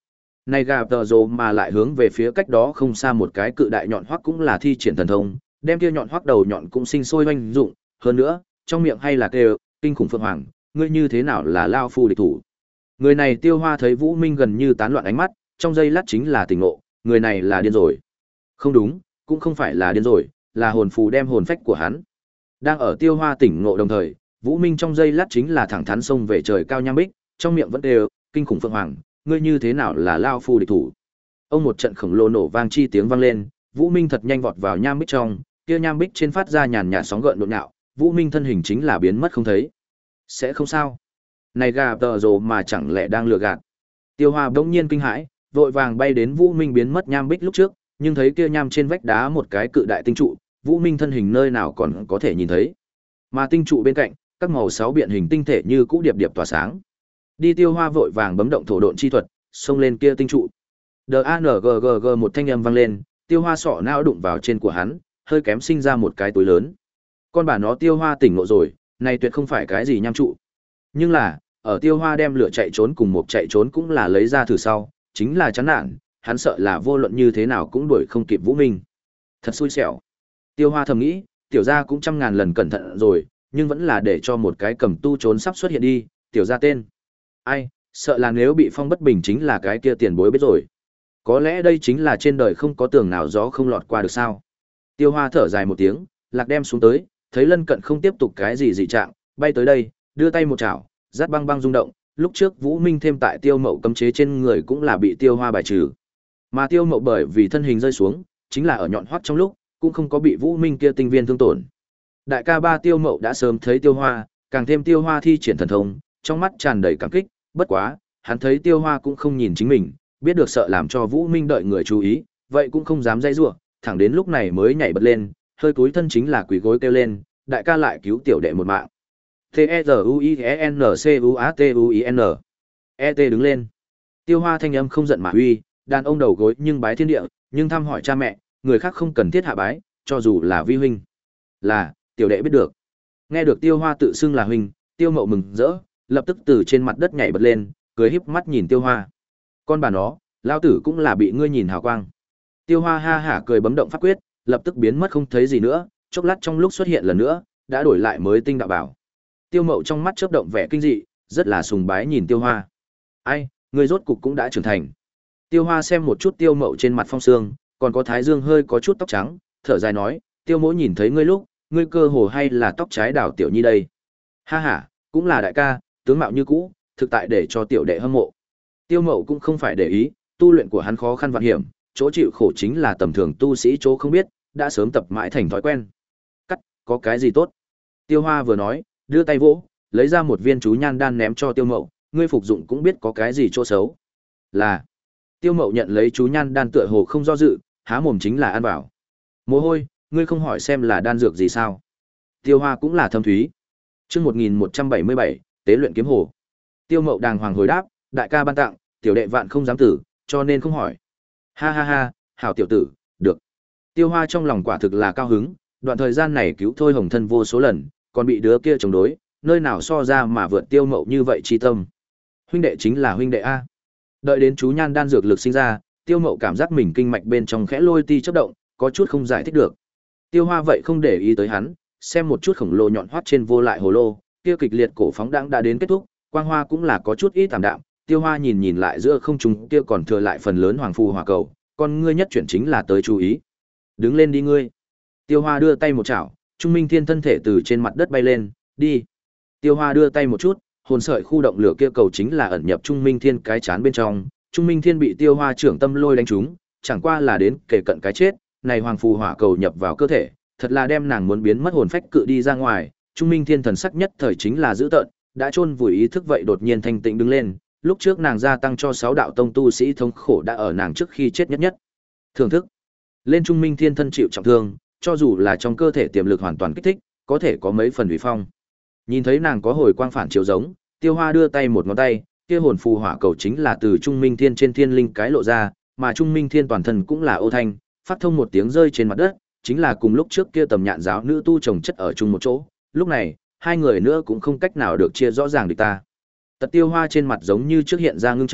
Này gà tờ rồ mà lại hướng về phía cách đó không xa một cái cự đại nhọn hoắc cũng là thi triển thần thông, đem kia nhọn hoắc đầu nhọn cũng sinh sôi oanh dụng, hơn nữa, trong miệng hay là kêu, kinh khủng phượng hoàng, ngươi như thế nào là lao phu địch thủ. Người này Tiêu Hoa thấy Vũ Minh gần như tán loạn ánh mắt, trong giây lát chính là tỉnh ngộ, người này là điên rồi. Không đúng, cũng không phải là điên rồi, là hồn phù đem hồn phách của hắn. Đang ở Tiêu Hoa tỉnh ngộ đồng thời, Vũ Minh trong giây lát chính là thẳng thắn xông về trời cao nham bích, trong miệng vẫn đều, kinh khủng phượng hoàng, ngươi như thế nào là lao phu địch thủ. Ông một trận khổng lồ nổ vang chi tiếng vang lên, Vũ Minh thật nhanh vọt vào nham bích trong, kia nham bích trên phát ra nhàn nhạt sóng gợn nhộn nhạo, Vũ Minh thân hình chính là biến mất không thấy. Sẽ không sao. Này gà tờ rồ mà chẳng lẽ đang lừa gạt. Tiêu Hoa bỗng nhiên kinh hãi, vội vàng bay đến Vũ Minh biến mất nham bích lúc trước, nhưng thấy kia nham trên vách đá một cái cự đại tinh trụ, Vũ Minh thân hình nơi nào còn có thể nhìn thấy. Mà tinh trụ bên cạnh, các màu sáu biện hình tinh thể như cũ điệp điệp tỏa sáng. Đi Tiêu Hoa vội vàng bấm động thổ độn chi thuật, xông lên kia tinh trụ. D A N G G G một thanh âm vang lên, Tiêu Hoa sọ não đụng vào trên của hắn, hơi kém sinh ra một cái túi lớn. Con bà nó Tiêu Hoa tỉnh ngộ rồi, này tuyệt không phải cái gì nham trụ. Nhưng là, ở Tiêu Hoa đem lửa chạy trốn cùng một chạy trốn cũng là lấy ra thử sau, chính là chán nản, hắn sợ là vô luận như thế nào cũng đuổi không kịp Vũ Minh. Thật xui xẻo. Tiêu Hoa thầm nghĩ, tiểu gia cũng trăm ngàn lần cẩn thận rồi, nhưng vẫn là để cho một cái cầm tu trốn sắp xuất hiện đi, tiểu gia tên. Ai, sợ là nếu bị phong bất bình chính là cái kia tiền bối biết rồi. Có lẽ đây chính là trên đời không có tường nào gió không lọt qua được sao. Tiêu Hoa thở dài một tiếng, lạc đem xuống tới, thấy lân cận không tiếp tục cái gì dị trạng, bay tới đây, đưa tay một chảo, rát băng băng rung động, lúc trước Vũ Minh thêm tại Tiêu Mậu cấm chế trên người cũng là bị Tiêu Hoa bài trừ. Mà Tiêu Mậu bởi vì thân hình rơi xuống, chính là ở nhọn hoắt trong lúc, cũng không có bị Vũ Minh kia tinh viên thương tổn. Đại ca ba Tiêu Mậu đã sớm thấy Tiêu Hoa, càng thêm Tiêu Hoa thi triển thần thông, trong mắt tràn đầy cảm kích, bất quá, hắn thấy Tiêu Hoa cũng không nhìn chính mình, biết được sợ làm cho Vũ Minh đợi người chú ý, vậy cũng không dám dây rủa, thẳng đến lúc này mới nhảy bật lên, hơi cúi thân chính là quỳ gối kêu lên, đại ca lại cứu tiểu đệ một mạng. T E Z U I E N C U A T U I N. E T đứng lên. Tiêu Hoa thanh âm không giận mà uy, đàn ông đầu gối nhưng bái thiên địa, nhưng thăm hỏi cha mẹ, người khác không cần thiết hạ bái, cho dù là vi huynh. Là, tiểu đệ biết được. Nghe được Tiêu Hoa tự xưng là huynh, Tiêu Mậu mừng rỡ, lập tức từ trên mặt đất nhảy bật lên, cười híp mắt nhìn Tiêu Hoa. Con bà nó, lão tử cũng là bị ngươi nhìn hào quang. Tiêu Hoa ha hả cười bấm động pháp quyết, lập tức biến mất không thấy gì nữa, chốc lát trong lúc xuất hiện lần nữa, đã đổi lại mới tinh đạo bảo. Tiêu Mậu trong mắt chớp động vẻ kinh dị, rất là sùng bái nhìn Tiêu Hoa. Ai, ngươi rốt cục cũng đã trưởng thành. Tiêu Hoa xem một chút Tiêu Mậu trên mặt phong sương, còn có thái dương hơi có chút tóc trắng, thở dài nói, Tiêu Mỗ nhìn thấy ngươi lúc, ngươi cơ hồ hay là tóc trái đảo tiểu nhi đây. Ha ha, cũng là đại ca, tướng mạo như cũ, thực tại để cho tiểu đệ hâm mộ. Tiêu Mậu cũng không phải để ý, tu luyện của hắn khó khăn vạn hiểm, chỗ chịu khổ chính là tầm thường tu sĩ chỗ không biết, đã sớm tập mãi thành thói quen. Cắt, có cái gì tốt? Tiêu Hoa vừa nói, đưa tay vỗ, lấy ra một viên chú nhan đan ném cho Tiêu Mậu, ngươi phục dụng cũng biết có cái gì chỗ xấu. Là. Tiêu Mậu nhận lấy chú nhan đan tựa hồ không do dự, há mồm chính là ăn vào. Mồ hôi, ngươi không hỏi xem là đan dược gì sao? Tiêu Hoa cũng là thâm thúy. Chương một nghìn một trăm bảy mươi bảy, tế luyện kiếm hồ. Tiêu Mậu đàng hoàng hồi đáp, đại ca ban tặng, tiểu đệ vạn không dám tử, cho nên không hỏi. Ha ha ha, hảo tiểu tử, được. Tiêu Hoa trong lòng quả thực là cao hứng, đoạn thời gian này cứu Thôi Hồng Thân vô số lần, còn bị đứa kia chống đối, nơi nào so ra mà vượt Tiêu Mậu như vậy chi tâm. Huynh đệ chính là huynh đệ a. Đợi đến chú nhan đan dược lực sinh ra, Tiêu Mậu cảm giác mình kinh mạch bên trong khẽ lôi ti chớp động, có chút không giải thích được. Tiêu Hoa vậy không để ý tới hắn, xem một chút khổng lồ nhọn hoắt trên vô lại hồ lô, kia kịch liệt cổ phóng đãng đã đến kết thúc, quang hoa cũng là có chút ít tạm đạm. Tiêu Hoa nhìn nhìn lại giữa không trung kia còn thừa lại phần lớn hoàng phù hỏa cầu, con ngươi nhất chuyển chính là tới chú ý. Đứng lên đi ngươi. Tiêu Hoa đưa tay một chảo, Trung Minh Thiên thân thể từ trên mặt đất bay lên, đi. Tiêu Hoa đưa tay một chút, hồn sợi khu động lửa kia cầu chính là ẩn nhập Trung Minh Thiên cái chán bên trong. Trung Minh Thiên bị Tiêu Hoa trưởng tâm lôi đánh trúng, chẳng qua là đến kề cận cái chết, này hoàng phù hỏa cầu nhập vào cơ thể, thật là đem nàng muốn biến mất hồn phách cự đi ra ngoài. Trung Minh Thiên thần sắc nhất thời chính là dữ tợn, đã chôn vùi ý thức vậy đột nhiên thanh tịnh đứng lên, lúc trước nàng gia tăng cho sáu đạo tông tu sĩ thống khổ đã ở nàng trước khi chết nhất nhất. Thưởng thức. Lên Trung Minh Thiên thân chịu trọng thương, cho dù là trong cơ thể tiềm lực hoàn toàn kích thích, có thể có mấy phần uy phong. Nhìn thấy nàng có hồi quang phản chiếu giống, Tiêu Hoa đưa tay một ngón tay, kia hồn phù hỏa cầu chính là từ Trung Minh Thiên trên thiên linh cái lộ ra, mà Trung Minh Thiên toàn thân cũng là ô thanh, phát thông một tiếng rơi trên mặt đất, chính là cùng lúc trước kia tầm nhạn giáo nữ tu chồng chất ở chung một chỗ. Lúc này, hai người nữa cũng không cách nào được chia rõ ràng được ta. Tật Tiêu Hoa trên mặt giống như trước hiện ra ngưng trọng,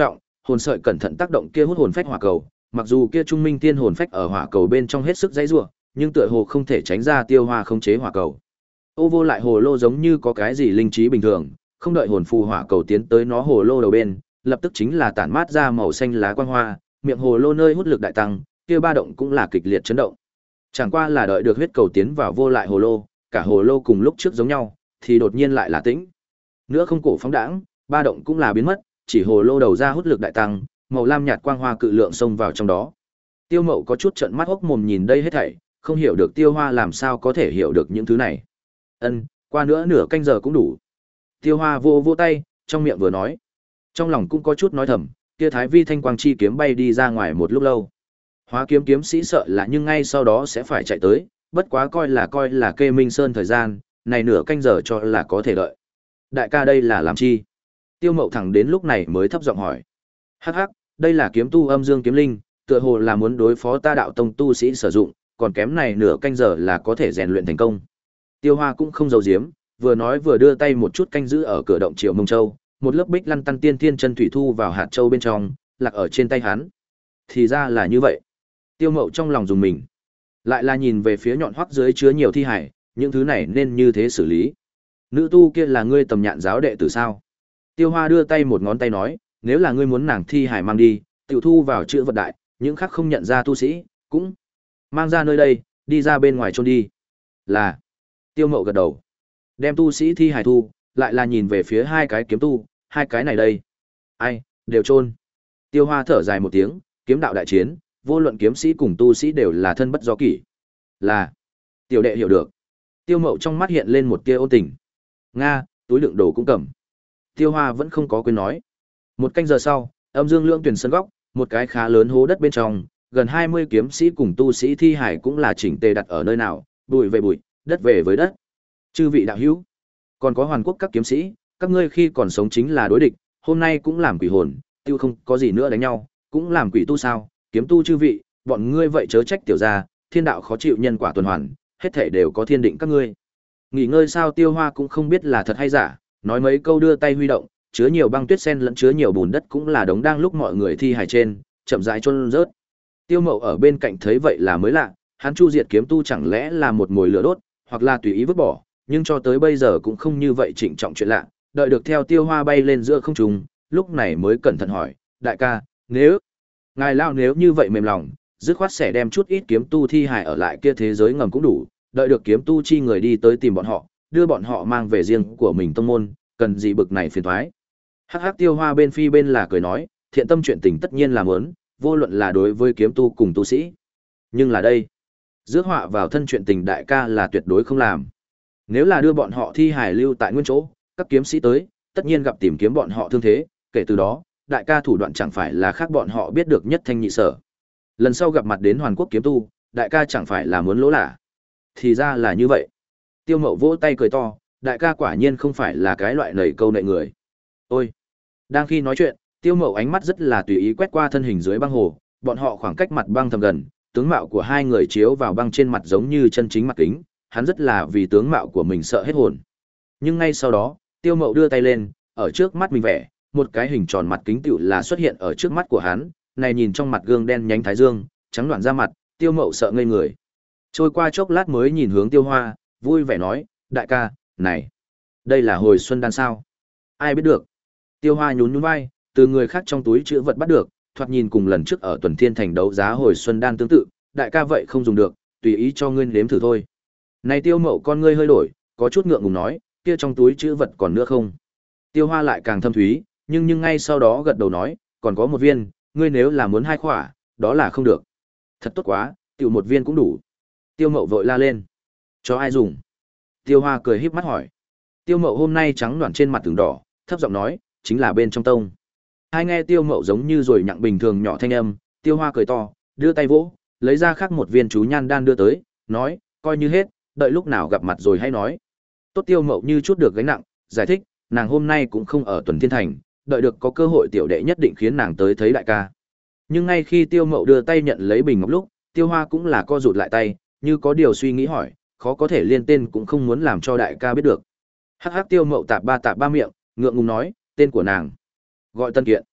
hồn sợi cẩn thận tác động kia hút hồn phách hỏa cầu, mặc dù kia trung minh tiên hồn phách ở hỏa cầu bên trong hết sức dãy rủa, nhưng tựa hồ không thể tránh ra Tiêu Hoa khống chế hỏa cầu. Ô vô lại hồ lô giống như có cái gì linh trí bình thường, không đợi hồn phù hỏa cầu tiến tới nó hồ lô đầu bên, lập tức chính là tản mát ra màu xanh lá quang hoa, miệng hồ lô nơi hút lực đại tăng, kia ba động cũng là kịch liệt chấn động. Chẳng qua là đợi được huyết cầu tiến vào vô lại hồ lô, cả hồ lô cùng lúc trước giống nhau, thì đột nhiên lại là tĩnh. Nữa không cổ phóng đãng, ba động cũng là biến mất, chỉ hồ lô đầu ra hút lực đại tăng, màu lam nhạt quang hoa cự lượng xông vào trong đó. Tiêu Mậu có chút trợn mắt hốc mồm nhìn đây hết thảy, không hiểu được Tiêu Hoa làm sao có thể hiểu được những thứ này. Ân, qua nữa nửa canh giờ cũng đủ. Tiêu Hoa vô vô tay, trong miệng vừa nói, trong lòng cũng có chút nói thầm, kia Thái Vi thanh quang chi kiếm bay đi ra ngoài một lúc lâu. Hóa kiếm kiếm sĩ sợ là nhưng ngay sau đó sẽ phải chạy tới, bất quá coi là coi là kê Minh Sơn thời gian, này nửa canh giờ cho là có thể đợi. Đại ca đây là làm chi? Tiêu Mậu thẳng đến lúc này mới thấp giọng hỏi. Hắc hắc, đây là kiếm tu âm dương kiếm linh, tựa hồ là muốn đối phó ta đạo tông tu sĩ sử dụng, còn kém này nửa canh giờ là có thể rèn luyện thành công. Tiêu Hoa cũng không giấu giếm, vừa nói vừa đưa tay một chút canh giữ ở cửa động Triệu Mông Châu, một lớp bích lăn tăn tiên thiên chân thủy thu vào hạt châu bên trong, lạc ở trên tay hắn. Thì ra là như vậy. Tiêu Mậu trong lòng dùng mình, lại là nhìn về phía nhọn hoắc dưới chứa nhiều thi hải, những thứ này nên như thế xử lý. Nữ tu kia là ngươi tầm nhạn giáo đệ tử sao? Tiêu Hoa đưa tay một ngón tay nói, nếu là ngươi muốn nàng thi hải mang đi, tiểu thu vào chữ vật đại, những khác không nhận ra tu sĩ, cũng mang ra nơi đây, đi ra bên ngoài chôn đi. Là. Tiêu Mậu gật đầu. Đem tu sĩ thi hải thu, lại là nhìn về phía hai cái kiếm tu, hai cái này đây. Ai, đều chôn. Tiêu Hoa thở dài một tiếng, kiếm đạo đại chiến, vô luận kiếm sĩ cùng tu sĩ đều là thân bất do kỷ. Là. Tiểu đệ hiểu được. Tiêu Mậu trong mắt hiện lên một tia ôn tình. Nga, túi đựng đồ cũng cầm. Tiêu Hoa vẫn không có quên nói. Một canh giờ sau, âm dương lượng tuyển sân góc, một cái khá lớn hố đất bên trong, gần hai mươi kiếm sĩ cùng tu sĩ thi hải cũng là chỉnh tề đặt ở nơi nào, bụi về bụi, đất về với đất. Chư vị đạo hữu, còn có hoàn quốc các kiếm sĩ, các ngươi khi còn sống chính là đối địch, hôm nay cũng làm quỷ hồn, tiêu không có gì nữa đánh nhau, cũng làm quỷ tu sao, kiếm tu chư vị, bọn ngươi vậy chớ trách tiểu gia, thiên đạo khó chịu nhân quả tuần hoàn, hết thảy đều có thiên định các ngươi. Nghỉ ngơi sao? Tiêu Hoa cũng không biết là thật hay giả, nói mấy câu đưa tay huy động, chứa nhiều băng tuyết sen lẫn chứa nhiều bùn đất cũng là đống đang lúc mọi người thi hài trên, chậm rãi chôn rớt. Tiêu Mậu ở bên cạnh thấy vậy là mới lạ, hắn chu diệt kiếm tu chẳng lẽ là một mồi lửa đốt, hoặc là tùy ý vứt bỏ, nhưng cho tới bây giờ cũng không như vậy trịnh trọng chuyện lạ, đợi được theo Tiêu Hoa bay lên giữa không trung, lúc này mới cẩn thận hỏi, đại ca, nếu ngài lao nếu như vậy mềm lòng, dứt khoát sẽ đem chút ít kiếm tu thi hài ở lại kia thế giới ngầm cũng đủ, đợi được kiếm tu chi người đi tới tìm bọn họ, đưa bọn họ mang về riêng của mình tông môn, cần gì bực này phiền toái. Hắc hắc. Tiêu Hoa bên phi bên là cười nói, thiện tâm chuyện tình tất nhiên là muốn, vô luận là đối với kiếm tu cùng tu sĩ. Nhưng là đây, rước họa vào thân chuyện tình đại ca là tuyệt đối không làm. Nếu là đưa bọn họ thi hài lưu tại nguyên chỗ, các kiếm sĩ tới, tất nhiên gặp tìm kiếm bọn họ thương thế, kể từ đó, đại ca thủ đoạn chẳng phải là khác bọn họ biết được nhất thanh nhị sở. Lần sau gặp mặt đến Hoàn Quốc kiếm tu, đại ca chẳng phải là muốn lỗ lạ. Thì ra là như vậy. Tiêu Mậu vỗ tay cười to, đại ca quả nhiên không phải là cái loại nầy câu nệ người. Ôi! Đang khi nói chuyện, Tiêu Mậu ánh mắt rất là tùy ý quét qua thân hình dưới băng hồ, bọn họ khoảng cách mặt băng thầm gần, tướng mạo của hai người chiếu vào băng trên mặt giống như chân chính mặt kính, hắn rất là vì tướng mạo của mình sợ hết hồn. Nhưng ngay sau đó, Tiêu Mậu đưa tay lên, ở trước mắt mình vẽ, một cái hình tròn mặt kính tựu là xuất hiện ở trước mắt của hắn, này nhìn trong mặt gương đen nhánh thái dương, trắng đoán da mặt, Tiêu Mậu sợ ngây người. Trôi qua chốc lát mới nhìn hướng Tiêu Hoa, vui vẻ nói, đại ca, này, đây là hồi xuân đan sao? Ai biết được? Tiêu Hoa nhún nhún vai, từ người khác trong túi chữ vật bắt được, thoạt nhìn cùng lần trước ở Tuần Thiên Thành đấu giá hồi xuân đan tương tự, đại ca vậy không dùng được, tùy ý cho ngươi nếm thử thôi. Này Tiêu Mậu con ngươi hơi đổi, có chút ngượng ngùng nói, kia trong túi chữ vật còn nữa không? Tiêu Hoa lại càng thâm thúy, nhưng nhưng ngay sau đó gật đầu nói, còn có một viên, ngươi nếu là muốn hai khỏa, đó là không được. Thật tốt quá, tiểu một viên cũng đủ. Tiêu Mậu vội la lên. Cho ai dùng? Tiêu Hoa cười híp mắt hỏi. Tiêu Mậu hôm nay trắng đoản trên mặt từng đỏ, thấp giọng nói, chính là bên trong tông. Hai nghe Tiêu Mậu giống như rồi nhặng bình thường nhỏ thanh âm, Tiêu Hoa cười to, đưa tay vỗ, lấy ra khác một viên chú nhan đan đưa tới, nói, coi như hết, đợi lúc nào gặp mặt rồi hay nói. Tốt. Tiêu Mậu như chút được gánh nặng, giải thích, nàng hôm nay cũng không ở Tuần Thiên Thành, đợi được có cơ hội tiểu đệ nhất định khiến nàng tới thấy đại ca. Nhưng ngay khi Tiêu Mậu đưa tay nhận lấy bình ngọc lúc, Tiêu Hoa cũng là co rụt lại tay, như có điều suy nghĩ hỏi, khó có thể liên tên cũng không muốn làm cho đại ca biết được. Hắc hắc. Tiêu Mậu tạp ba tạp ba miệng, ngượng ngùng nói, tên của nàng gọi Tân Kiện.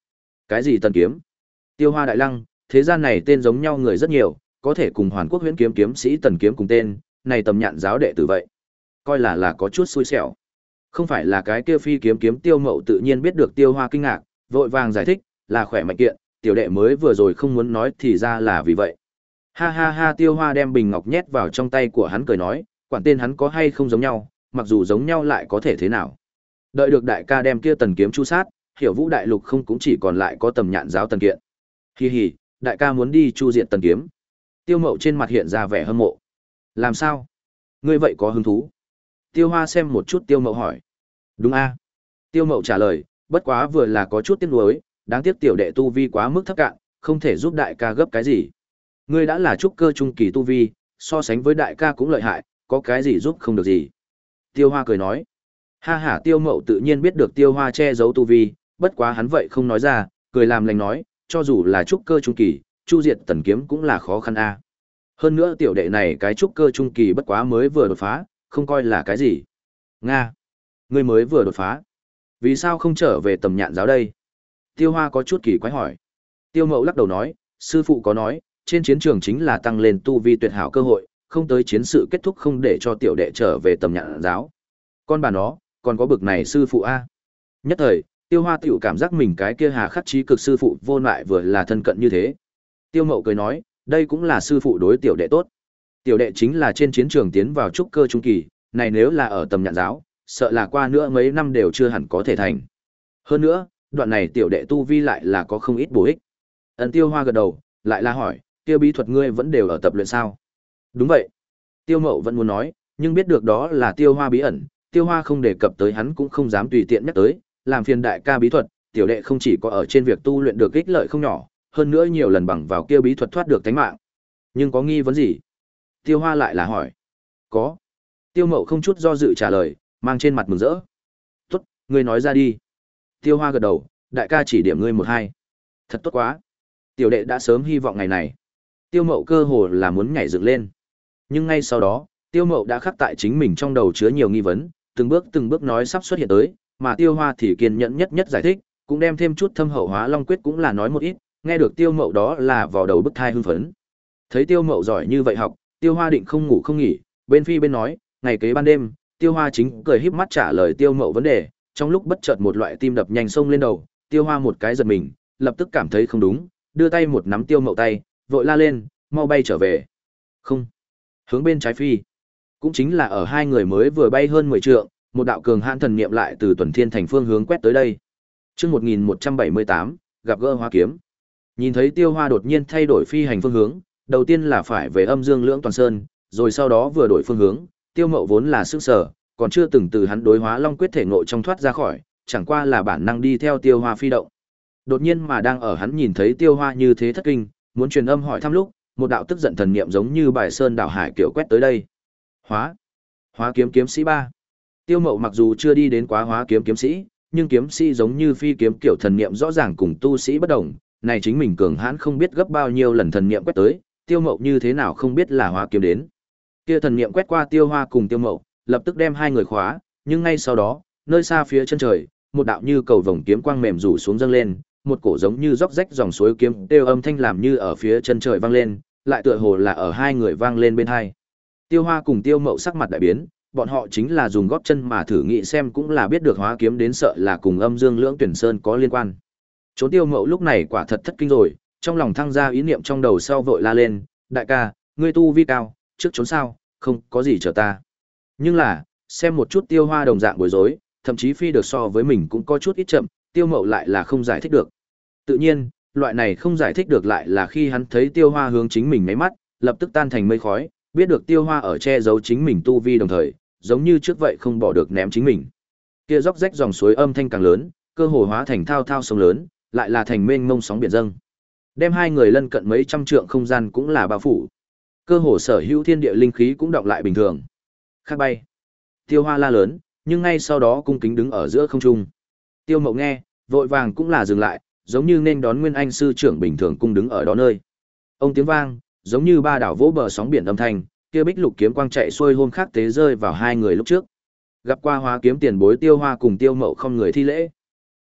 Cái gì tần kiếm? Tiêu Hoa đại lăng, thế gian này tên giống nhau người rất nhiều, có thể cùng Hoàn Quốc Huyễn kiếm kiếm sĩ tần kiếm cùng tên, này tầm nhạn giáo đệ tử vậy. Coi là là có chút xui xẻo. Không phải là cái kia phi kiếm kiếm Tiêu Mậu tự nhiên biết được Tiêu Hoa kinh ngạc, vội vàng giải thích, là khỏe mạnh kiện, tiểu đệ mới vừa rồi không muốn nói thì ra là vì vậy. Ha ha ha, Tiêu Hoa đem bình ngọc nhét vào trong tay của hắn cười nói, quản tên hắn có hay không giống nhau, mặc dù giống nhau lại có thể thế nào. Đợi được đại ca đem kia tần kiếm chu sát, Hiểu Vũ đại lục không cũng chỉ còn lại có tầm nhạn giáo tần kiện. Hi hi, đại ca muốn đi chu diện tần kiếm. Tiêu Mậu trên mặt hiện ra vẻ hâm mộ. Làm sao? Ngươi vậy có hứng thú? Tiêu Hoa xem một chút Tiêu Mậu hỏi. Đúng a. Tiêu Mậu trả lời, bất quá vừa là có chút tiếc nuối, đáng tiếc tiểu đệ tu vi quá mức thấp cạn, không thể giúp đại ca gấp cái gì. Ngươi đã là trúc cơ trung kỳ tu vi, so sánh với đại ca cũng lợi hại, có cái gì giúp không được gì. Tiêu Hoa cười nói. Ha ha, Tiêu Mậu tự nhiên biết được Tiêu Hoa che giấu tu vi, bất quá hắn vậy không nói ra, cười làm lành nói, cho dù là trúc cơ trung kỳ, chu diệt tần kiếm cũng là khó khăn a. Hơn nữa tiểu đệ này cái trúc cơ trung kỳ bất quá mới vừa đột phá, không coi là cái gì. Nga, ngươi mới vừa đột phá, vì sao không trở về tầm nhạn giáo đây? Tiêu Hoa có chút kỳ quái hỏi. Tiêu Mậu lắc đầu nói, sư phụ có nói, trên chiến trường chính là tăng lên tu vi tuyệt hảo cơ hội, không tới chiến sự kết thúc không để cho tiểu đệ trở về tầm nhạn giáo. Con bà nó, còn có bực này sư phụ a. Nhất thời, Tiêu Hoa tiểu cảm giác mình cái kia hà khắc chí cực sư phụ vô lại vừa là thân cận như thế. Tiêu Mậu cười nói, đây cũng là sư phụ đối tiểu đệ tốt. Tiểu đệ chính là trên chiến trường tiến vào trúc cơ trung kỳ, này nếu là ở tầm nhạn giáo, sợ là qua nữa mấy năm đều chưa hẳn có thể thành. Hơn nữa, đoạn này tiểu đệ tu vi lại là có không ít bổ ích. Ấn Tiêu Hoa gật đầu, lại là hỏi, kia bí thuật ngươi vẫn đều ở tập luyện sao? Đúng vậy. Tiêu Mậu vẫn muốn nói, nhưng biết được đó là Tiêu Hoa bí ẩn, Tiêu Hoa không đề cập tới hắn cũng không dám tùy tiện nhắc tới, làm phiền đại ca bí thuật, tiểu đệ không chỉ có ở trên việc tu luyện được ích lợi không nhỏ, hơn nữa nhiều lần bằng vào kia bí thuật thoát được tánh mạng. Nhưng có nghi vấn gì? Tiêu Hoa lại là hỏi. Có. Tiêu Mậu không chút do dự trả lời, mang trên mặt mừng rỡ. Tốt, ngươi nói ra đi. Tiêu Hoa gật đầu, đại ca chỉ điểm ngươi một hai. Thật tốt quá. Tiểu đệ đã sớm hy vọng ngày này. Tiêu Mậu cơ hồ là muốn nhảy dựng lên. Nhưng ngay sau đó, Tiêu Mậu đã khắc tại chính mình trong đầu chứa nhiều nghi vấn, từng bước từng bước nói sắp xuất hiện tới, mà Tiêu Hoa thì kiên nhẫn nhất nhất giải thích, cũng đem thêm chút thâm hậu hóa long quyết cũng là nói một ít, nghe được Tiêu Mậu đó là vào đầu bức thai hưng phấn. Thấy Tiêu Mậu giỏi như vậy học, Tiêu Hoa định không ngủ không nghỉ, bên phi bên nói, ngày kế ban đêm, Tiêu Hoa chính cười híp mắt trả lời Tiêu Mậu vấn đề, trong lúc bất chợt một loại tim đập nhanh xông lên đầu, Tiêu Hoa một cái giật mình, lập tức cảm thấy không đúng, đưa tay một nắm Tiêu Mậu tay, vội la lên, mau bay trở về. Không, hướng bên trái phi. Cũng chính là ở hai người mới vừa bay hơn mười trượng, một đạo cường hãn thần niệm lại từ Tuần Thiên thành phương hướng quét tới đây. Chương một nghìn một trăm bảy mươi tám, gặp gỡ Hoa kiếm. Nhìn thấy Tiêu Hoa đột nhiên thay đổi phi hành phương hướng, đầu tiên là phải về Âm Dương Lưỡng Toàn Sơn, rồi sau đó vừa đổi phương hướng, Tiêu Mậu vốn là sức sở, còn chưa từng từ hắn đối hóa long quyết thể ngộ trong thoát ra khỏi, chẳng qua là bản năng đi theo Tiêu Hoa phi động. Đột nhiên mà đang ở hắn nhìn thấy Tiêu Hoa như thế thất kinh, muốn truyền âm hỏi thăm lúc, một đạo tức giận thần niệm giống như bài sơn đảo hải kiểu quét tới đây. Hóa, Hóa kiếm kiếm sĩ ba. Tiêu Mậu mặc dù chưa đi đến quá hóa kiếm kiếm sĩ, nhưng kiếm sĩ giống như phi kiếm kiểu thần niệm rõ ràng cùng tu sĩ bất đồng, này chính mình cường hãn không biết gấp bao nhiêu lần thần niệm quét tới, Tiêu Mậu như thế nào không biết là hóa kiếm đến. Kia thần niệm quét qua Tiêu Hoa cùng Tiêu Mậu, lập tức đem hai người khóa, nhưng ngay sau đó, nơi xa phía chân trời, một đạo như cầu vồng kiếm quang mềm rủ xuống dâng lên, một cổ giống như róc rách dòng suối kiếm kêu âm thanh làm như ở phía chân trời vang lên, lại tựa hồ là ở hai người vang lên bên hai. Tiêu Hoa cùng Tiêu Mậu sắc mặt đại biến, bọn họ chính là dùng góp chân mà thử nghĩ xem cũng là biết được hóa kiếm đến sợ là cùng Âm Dương Lưỡng Tuyển Sơn có liên quan. Trốn Tiêu Mậu lúc này quả thật thất kinh rồi, trong lòng thăng ra ý niệm trong đầu sau vội la lên, đại ca, ngươi tu vi cao, trước trốn sao, không có gì chờ ta. Nhưng là, xem một chút Tiêu Hoa đồng dạng bối rối, thậm chí phi được so với mình cũng có chút ít chậm, Tiêu Mậu lại là không giải thích được. Tự nhiên, loại này không giải thích được lại là khi hắn thấy Tiêu Hoa hướng chính mình nháy mắt, lập tức tan thành mây khói, biết được Tiêu Hoa ở che giấu chính mình tu vi đồng thời, giống như trước vậy không bỏ được ném chính mình. Kia róc rách dòng suối âm thanh càng lớn, cơ hồ hóa thành thao thao sông lớn, lại là thành mênh mông sóng biển dâng. Đem hai người lân cận mấy trăm trượng không gian cũng là bao phủ. Cơ hồ sở hữu thiên địa linh khí cũng đọng lại bình thường. Khác bay. Tiêu Hoa la lớn, nhưng ngay sau đó cung kính đứng ở giữa không trung. Tiêu Mậu nghe, vội vàng cũng là dừng lại, giống như nên đón Nguyên Anh sư trưởng bình thường cung đứng ở đó nơi. Ông tiếng vang, giống như ba đảo vỗ bờ sóng biển âm thanh, kia bích lục kiếm quang chạy xuôi hôm khác tế rơi vào hai người lúc trước. Gặp qua hóa kiếm tiền bối Tiêu Hoa cùng Tiêu Mậu không người thi lễ.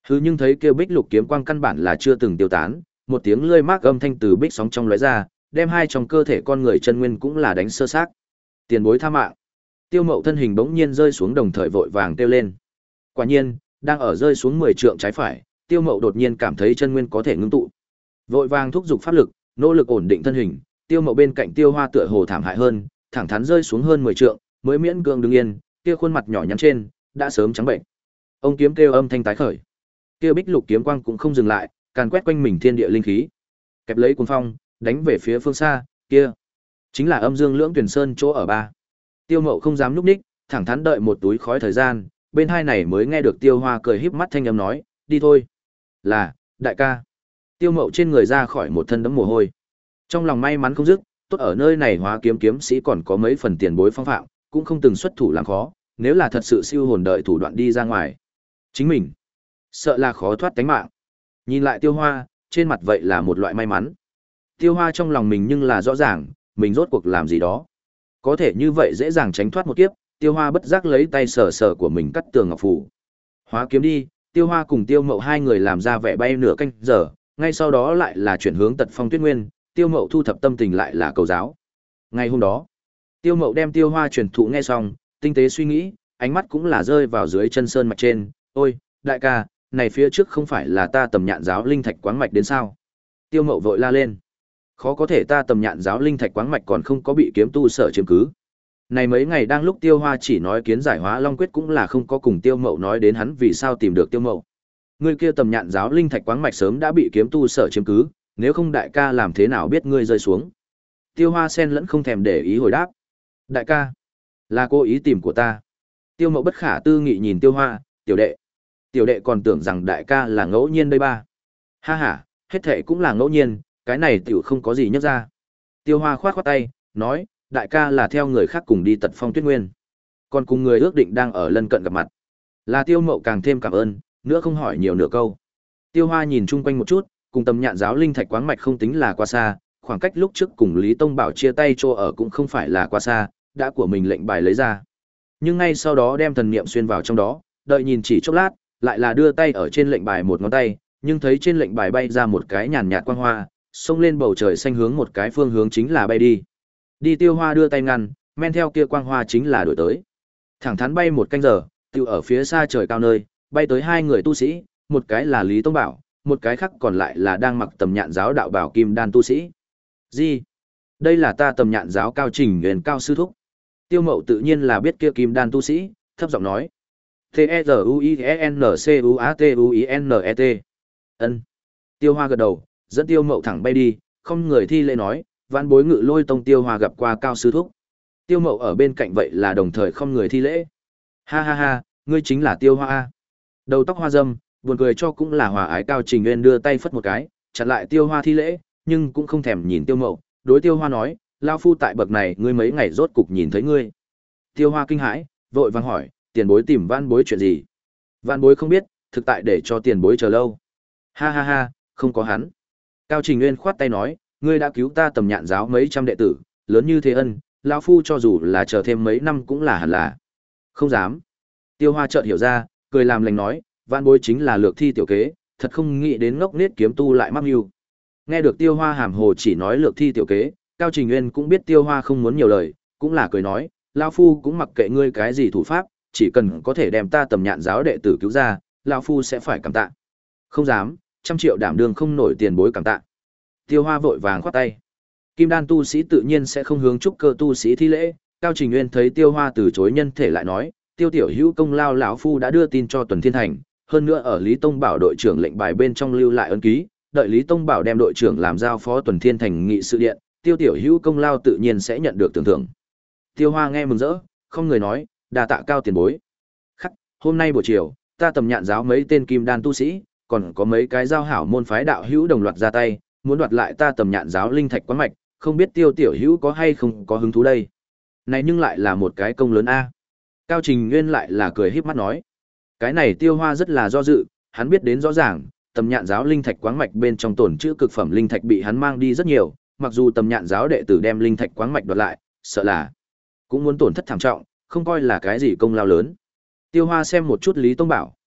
Hừ, nhưng thấy kia bích lục kiếm quang căn bản là chưa từng tiêu tán, một tiếng lơi mác âm thanh từ bích sóng trong lóe ra, đem hai trong cơ thể con người chân nguyên cũng là đánh sơ xác. Tiền bối tha mạng. Tiêu Mậu thân hình bỗng nhiên rơi xuống, đồng thời vội vàng kêu lên. Quả nhiên, đang ở rơi xuống mười trượng trái phải, Tiêu Mậu đột nhiên cảm thấy chân nguyên có thể ngưng tụ. Vội vàng thúc giục pháp lực, nỗ lực ổn định thân hình, Tiêu Mậu bên cạnh Tiêu Hoa tựa hồ thảm hại hơn, thẳng thắn rơi xuống hơn mười trượng, mới miễn cưỡng đứng yên, kia khuôn mặt nhỏ nhắn trên đã sớm trắng bệnh. Ông kiếm kêu âm thanh tái khởi. Kia bích lục kiếm quang cũng không dừng lại, càn quét quanh mình thiên địa linh khí. Kẹp lấy cuồng phong, đánh về phía phương xa, kia chính là Âm Dương Lưỡng Tuyển Sơn chỗ ở ba. Tiêu Mậu không dám nhúc nhích, thẳng thắn đợi một túi khói thời gian, bên hai này mới nghe được Tiêu Hoa cười híp mắt thanh âm nói, đi thôi. Là, đại ca. Tiêu Mậu trên người ra khỏi một thân đẫm mồ hôi. Trong lòng may mắn không dứt, tốt ở nơi này Hóa Kiếm kiếm sĩ còn có mấy phần tiền bối phong phạm, cũng không từng xuất thủ làm khó, nếu là thật sự siêu hồn đợi thủ đoạn đi ra ngoài. Chính mình, sợ là khó thoát tánh mạng. Nhìn lại Tiêu Hoa, trên mặt vậy là một loại may mắn. Tiêu Hoa trong lòng mình nhưng là rõ ràng, mình rốt cuộc làm gì đó. Có thể như vậy dễ dàng tránh thoát một kiếp, Tiêu Hoa bất giác lấy tay sờ sờ của mình cắt tường ngọc phủ. Hóa kiếm đi, Tiêu Hoa cùng Tiêu Mậu hai người làm ra vẻ bay nửa canh giờ, ngay sau đó lại là chuyển hướng Tật Phong Tuyết Nguyên, Tiêu Mậu thu thập tâm tình lại là cầu giáo. Ngày hôm đó, Tiêu Mậu đem Tiêu Hoa truyền thụ nghe xong, tinh tế suy nghĩ, ánh mắt cũng là rơi vào dưới chân sơn mạch trên, "Ôi, đại ca, này phía trước không phải là ta Tầm Nhạn giáo linh thạch quáng mạch đến sao?" Tiêu Mậu vội la lên. Khó có thể, ta Tầm Nhạn giáo linh thạch quáng mạch còn không có bị kiếm tu sở chiếm cứ. Này mấy ngày đang lúc Tiêu Hoa chỉ nói kiến giải Hóa Long quyết cũng là không có cùng Tiêu Mậu nói đến hắn vì sao tìm được Tiêu Mậu. Người kia Tầm Nhạn giáo linh thạch quáng mạch sớm đã bị kiếm tu sở chiếm cứ, nếu không đại ca làm thế nào biết ngươi rơi xuống. Tiêu Hoa sen lẫn không thèm để ý hồi đáp. Đại ca, là cô ý tìm của ta. Tiêu Mậu bất khả tư nghị nhìn Tiêu Hoa, tiểu đệ. Tiểu đệ còn tưởng rằng đại ca là ngẫu nhiên đây ba. Ha ha, hết thệ cũng là ngẫu nhiên, cái này tiểu không có gì nhắc ra. Tiêu Hoa khoát khoát tay, nói, đại ca là theo người khác cùng đi Tật Phong Tuyết Nguyên. Còn cùng người ước định đang ở lân cận gặp mặt. Là Tiêu Mậu càng thêm cảm ơn, nữa không hỏi nhiều nửa câu. Tiêu Hoa nhìn chung quanh một chút, cùng Tầm Nhạn giáo linh thạch quáng mạch không tính là quá xa, khoảng cách lúc trước cùng Lý Tông Bảo chia tay chỗ ở cũng không phải là quá xa, đã của mình lệnh bài lấy ra. Nhưng ngay sau đó đem thần niệm xuyên vào trong đó, đợi nhìn chỉ chốc lát, lại là đưa tay ở trên lệnh bài một ngón tay, nhưng thấy trên lệnh bài bay ra một cái nhàn nhạt quang hoa, xông lên bầu trời xanh hướng một cái phương hướng chính là bay đi. Đi. Tiêu Hoa đưa tay ngăn, men theo kia quang hoa chính là đổi tới. Thẳng thắn bay một canh giờ, tiêu ở phía xa trời cao nơi, bay tới hai người tu sĩ, một cái là Lý Tông Bảo, một cái khác còn lại là đang mặc Tầm Nhạn giáo đạo bảo kim đan tu sĩ. Gì? Đây là ta Tầm Nhạn giáo Cao Trình Nguyên cao sư thúc. Tiêu Mậu tự nhiên là biết kia kim đan tu sĩ, thấp giọng nói. T E R U I E N C U A T U I N E T. Ân. Tiêu Hoa gật đầu, dẫn Tiêu Mậu thẳng bay đi, không người thi lễ nói, vãn bối Ngự Lôi tông Tiêu Hoa gặp qua Cao sư thúc. Tiêu Mậu ở bên cạnh vậy là đồng thời không người thi lễ. Ha ha ha, ngươi chính là Tiêu Hoa a. Đầu tóc hoa râm, buồn cười cho cũng là hòa ái Cao Trình Nguyên đưa tay phất một cái, chặn lại Tiêu Hoa thi lễ, nhưng cũng không thèm nhìn Tiêu Mậu, đối Tiêu Hoa nói, lao phu tại bậc này, ngươi mấy ngày rốt cục nhìn thấy ngươi. Tiêu Hoa kinh hãi, vội vàng hỏi, tiền bối tìm vãn bối chuyện gì? Vãn bối không biết, thực tại để cho tiền bối chờ lâu. Ha ha ha, không có hắn. Cao Trình Nguyên khoát tay nói, ngươi đã cứu ta Tầm Nhạn giáo mấy trăm đệ tử, lớn như thế ân, lão phu cho dù là chờ thêm mấy năm cũng là hẳn là. Không dám. Tiêu Hoa chợt hiểu ra, cười làm lành nói, vãn bối chính là lược thi tiểu kế, thật không nghĩ đến ngốc nết kiếm tu lại mắc mưu. Nghe được Tiêu Hoa hàm hồ chỉ nói lược thi tiểu kế, Cao Trình Nguyên cũng biết Tiêu Hoa không muốn nhiều lời, cũng là cười nói, lão phu cũng mặc kệ ngươi cái gì thủ pháp, chỉ cần có thể đem ta Tầm Nhạn giáo đệ tử cứu ra, lão phu sẽ phải cảm tạ. Không dám, trăm triệu đảm đương không nổi tiền bối cảm tạ. Tiêu Hoa vội vàng khoát tay. Kim đan tu sĩ tự nhiên sẽ không hướng trúc cơ tu sĩ thi lễ, Cao Trình Nguyên thấy Tiêu Hoa từ chối nhân thể lại nói, Tiêu tiểu hữu công lao lão phu đã đưa tin cho Tuần Thiên Thành, hơn nữa ở Lý Tông Bảo đội trưởng lệnh bài bên trong lưu lại ấn ký, đợi Lý Tông Bảo đem đội trưởng làm giao phó Tuần Thiên Thành nghị sự điện, Tiêu tiểu hữu công lao tự nhiên sẽ nhận được tưởng thưởng. Tiêu Hoa nghe mừng rỡ, không người nói, đa tạ Cao tiền bối. Khắc, hôm nay buổi chiều, ta Tầm Nhạn giáo mấy tên kim đan tu sĩ, còn có mấy cái giao hảo môn phái đạo hữu đồng loạt ra tay, muốn đoạt lại ta Tầm Nhạn giáo linh thạch quán mạch, không biết Tiêu tiểu hữu có hay không có hứng thú đây. Này nhưng lại là một cái công lớn a. Cao Trình Nguyên lại là cười híp mắt nói, cái này Tiêu Hoa rất là do dự, hắn biết đến rõ ràng, Tầm Nhạn giáo linh thạch quáng mạch bên trong tổn trữ cực phẩm linh thạch bị hắn mang đi rất nhiều, mặc dù Tầm Nhạn giáo đệ tử đem linh thạch quáng mạch đoạt lại, sợ là cũng muốn tổn thất thảm trọng, không coi là cái gì công lao lớn. Tiêu Hoa xem một chút Lý Tông Bảo,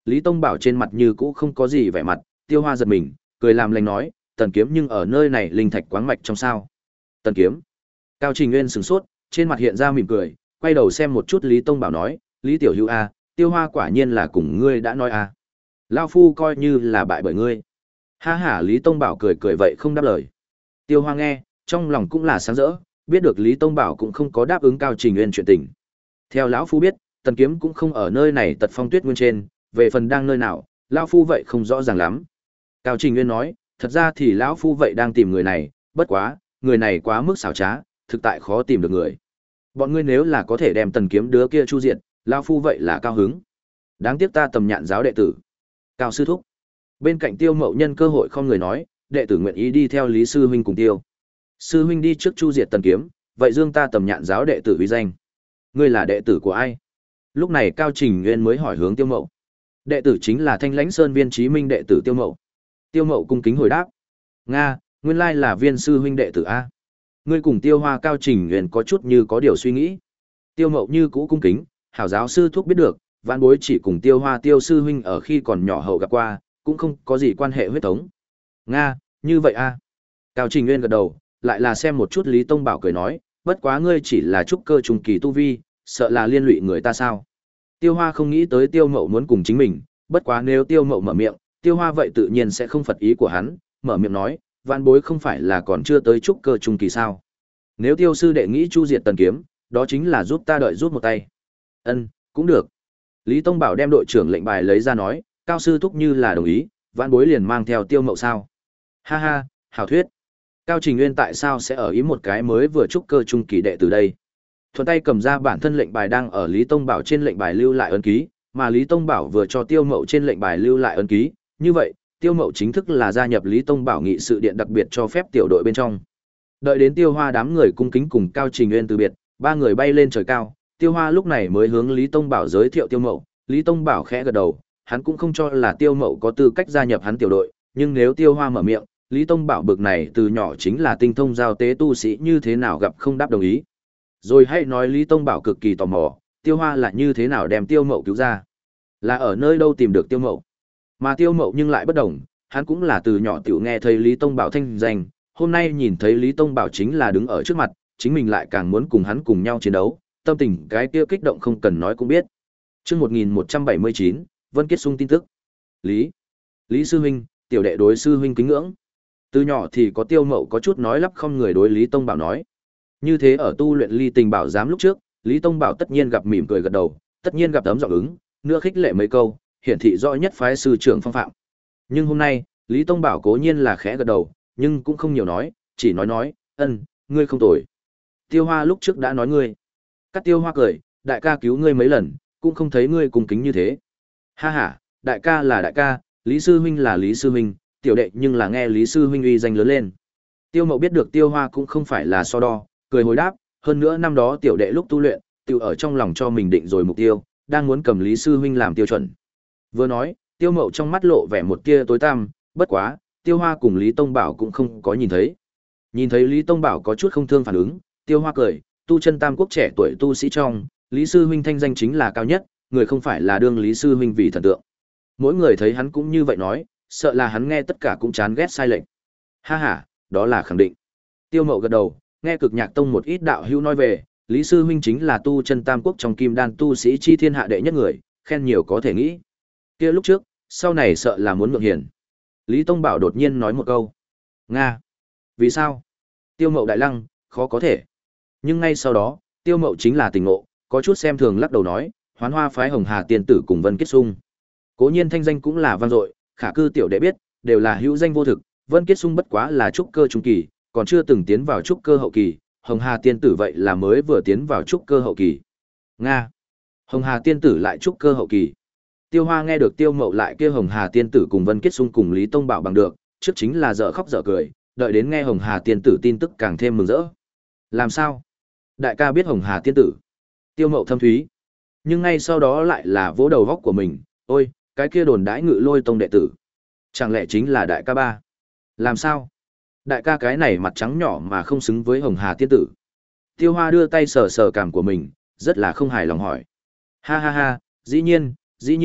Lý Tông Bảo trên mặt như cũ không có gì vẻ mặt, Tiêu Hoa giật mình, cười làm lành nói, Tần Kiếm nhưng ở nơi này linh thạch quáng mạch trong sao? Tần Kiếm. Cao Trình Nguyên sửng sốt, trên mặt hiện ra mỉm cười, quay đầu xem một chút Lý Tông Bảo nói, Lý Tiểu Hữu a, Tiêu Hoa quả nhiên là cùng ngươi đã nói a. Lão phu coi như là bại bởi ngươi. Ha ha, Lý Tông Bảo cười cười vậy không đáp lời. Tiêu Hoa nghe, trong lòng cũng là sáng rỡ, biết được Lý Tông Bảo cũng không có đáp ứng Cao Trình Nguyên chuyện tình. Theo lão phu biết, Tần Kiếm cũng không ở nơi này Tật Phong Tuyết Nguyên trên, về phần đang nơi nào, lão phu vậy không rõ ràng lắm. Cao Trình Nguyên nói, thật ra thì lão phu vậy đang tìm người này, bất quá, người này quá mức xảo trá, thực tại khó tìm được người. Bọn ngươi nếu là có thể đem Tần Kiếm đứa kia chu diệt, lão phu vậy là cao hứng. Đáng tiếc ta tầm nhạn giáo đệ tử. Cao sư thúc. Bên cạnh Tiêu Mậu nhân cơ hội không người nói, đệ tử nguyện ý đi theo Lý sư huynh cùng Tiêu sư huynh đi trước chu diệt Tần Kiếm, vậy dương ta tầm nhạn giáo đệ tử uy danh. Ngươi là đệ tử của ai? Lúc này Cao Trình Nguyên mới hỏi hướng Tiêu Mậu. Đệ tử chính là Thanh Lãnh Sơn Viên Chí Minh đệ tử Tiêu Mậu. Tiêu Mậu cung kính hồi đáp. Nga, nguyên lai là Viên sư huynh đệ tử a. Ngươi cùng Tiêu Hoa. Cao Trình Nguyên có chút như có điều suy nghĩ. Tiêu Mậu như cũ cung kính, hảo giáo sư thúc biết được, vãn bối chỉ cùng Tiêu Hoa Tiêu sư huynh ở khi còn nhỏ hậu gặp qua, cũng không có gì quan hệ huyết thống. Nga, như vậy a. Cao Trình Nguyên gật đầu, lại là xem một chút Lý Tông Bảo cười nói, bất quá ngươi chỉ là trúc cơ trung kỳ tu vi, sợ là liên lụy người ta sao? Tiêu Hoa không nghĩ tới Tiêu Mậu muốn cùng chính mình, bất quá nếu Tiêu Mậu mở miệng, Tiêu Hoa vậy tự nhiên sẽ không phật ý của hắn, mở miệng nói, vạn bối không phải là còn chưa tới trúc cơ trung kỳ sao? Nếu Tiêu sư đệ nghĩ chu diệt Tần Kiếm, đó chính là giúp ta đợi giúp một tay. Ân, cũng được. Lý Tông Bảo đem đội trưởng lệnh bài lấy ra nói, Cao sư thúc như là đồng ý, vạn bối liền mang theo Tiêu Mậu sao? Ha ha, hảo thuyết. Cao Trình Nguyên tại sao sẽ ở ý một cái mới vừa trúc cơ trung kỳ đệ từ đây? Thuận tay cầm ra bản thân lệnh bài đang ở Lý Tông Bảo trên lệnh bài lưu lại ấn ký, mà Lý Tông Bảo vừa cho Tiêu Mậu trên lệnh bài lưu lại ấn ký, như vậy, Tiêu Mậu chính thức là gia nhập Lý Tông Bảo nghị sự điện đặc biệt cho phép tiểu đội bên trong. Đợi đến Tiêu Hoa đám người cung kính cùng Cao Trình Nguyên từ biệt, ba người bay lên trời cao, Tiêu Hoa lúc này mới hướng Lý Tông Bảo giới thiệu Tiêu Mậu, Lý Tông Bảo khẽ gật đầu, hắn cũng không cho là Tiêu Mậu có tư cách gia nhập hắn tiểu đội, nhưng nếu Tiêu Hoa mở miệng, Lý Tông Bảo bực này từ nhỏ chính là tinh thông giao tế tu sĩ như thế nào gặp không đáp đồng ý. Rồi hãy nói Lý Tông Bảo cực kỳ tò mò, Tiêu Hoa là như thế nào đem Tiêu Mậu cứu ra? Là ở nơi đâu tìm được Tiêu Mậu? Mà Tiêu Mậu nhưng lại bất đồng, hắn cũng là từ nhỏ tiểu nghe thấy Lý Tông Bảo thanh danh, hôm nay nhìn thấy Lý Tông Bảo chính là đứng ở trước mặt, chính mình lại càng muốn cùng hắn cùng nhau chiến đấu, tâm tình cái kia kích động không cần nói cũng biết. Chương một nghìn một trăm bảy mươi chín, Vân Kiết Sung tin tức. Lý, Lý sư huynh, tiểu đệ đối sư huynh kính ngưỡng. Từ nhỏ thì có Tiêu Mậu có chút nói lắp không người đối Lý Tông Bảo nói. Như thế ở tu luyện Ly Tình Bảo giám lúc trước, Lý Tông Bảo tất nhiên gặp mỉm cười gật đầu, tất nhiên gặp tấm giọng ứng, nữa khích lệ mấy câu, hiển thị rõ nhất phái sư trưởng phong phạm. Nhưng hôm nay, Lý Tông Bảo cố nhiên là khẽ gật đầu, nhưng cũng không nhiều nói, chỉ nói nói, ân, ngươi không tồi. Tiêu Hoa lúc trước đã nói ngươi. Cắt Tiêu Hoa cười, đại ca cứu ngươi mấy lần, cũng không thấy ngươi cung kính như thế. Ha ha, đại ca là đại ca, Lý sư huynh là Lý sư huynh, tiểu đệ nhưng là nghe Lý sư huynh uy danh lớn lên. Tiêu Mậu biết được Tiêu Hoa cũng không phải là so đo, cười hồi đáp, hơn nữa năm đó tiểu đệ lúc tu luyện, tiểu ở trong lòng cho mình định rồi mục tiêu, đang muốn cầm Lý sư huynh làm tiêu chuẩn. Vừa nói, Tiêu Mậu trong mắt lộ vẻ một tia tối tăm, bất quá, Tiêu Hoa cùng Lý Tông Bảo cũng không có nhìn thấy. Nhìn thấy Lý Tông Bảo có chút không thương phản ứng, Tiêu Hoa cười, tu chân tam quốc trẻ tuổi tu sĩ trong, Lý sư huynh thanh danh chính là cao nhất, người không phải là đương Lý sư huynh vì thần tượng. Mỗi người thấy hắn cũng như vậy nói, sợ là hắn nghe tất cả cũng chán ghét sai lệch. Ha ha, đó là khẳng định. Tiêu Mậu gật đầu, nghe Cực Nhạc Tông một ít đạo hữu nói về, Lý sư huynh chính là tu chân tam quốc trong kim đan tu sĩ chi thiên hạ đệ nhất người, khen nhiều có thể nghĩ. Kia lúc trước, sau này sợ là muốn ngượng hiền. Lý Tông Bảo đột nhiên nói một câu. Nga. Vì sao? Tiêu Mậu đại lăng, khó có thể. Nhưng ngay sau đó, Tiêu Mậu chính là tình ngộ, có chút xem thường lắc đầu nói, Hoán Hoa phái Hồng Hà tiên tử cùng Vân Kiết Sung. Cố nhiên thanh danh cũng là vang dội, khả cư tiểu đệ biết, đều là hữu danh vô thực, Vân Kiết Sung bất quá là trúc cơ trung kỳ, còn chưa từng tiến vào trúc cơ hậu kỳ, Hồng Hà tiên tử vậy là mới vừa tiến vào trúc cơ hậu kỳ. Nga. Hồng Hà tiên tử lại trúc cơ hậu kỳ. Tiêu Hoa nghe được Tiêu Mậu lại kia Hồng Hà tiên tử cùng Vân Kiết Sung cùng Lý Tông Bảo bằng được, trước chính là dở khóc dở cười, đợi đến nghe Hồng Hà tiên tử tin tức càng thêm mừng rỡ. Làm sao? Đại ca biết Hồng Hà tiên tử? Tiêu Mậu thâm thúy. Nhưng ngay sau đó lại là vỗ đầu góc của mình, ôi, cái kia đồn đãi Ngự Lôi tông đệ tử, chẳng lẽ chính là đại ca ba? Làm sao? Đại ca cái này mặt trắng nhỏ mà không xứng với Hồng Hà tiên tử. Tiêu Hoa đưa tay sờ sờ cảm của mình, rất là không hài lòng hỏi. Ha ha ha, dĩ nhiên, dĩ nhiên,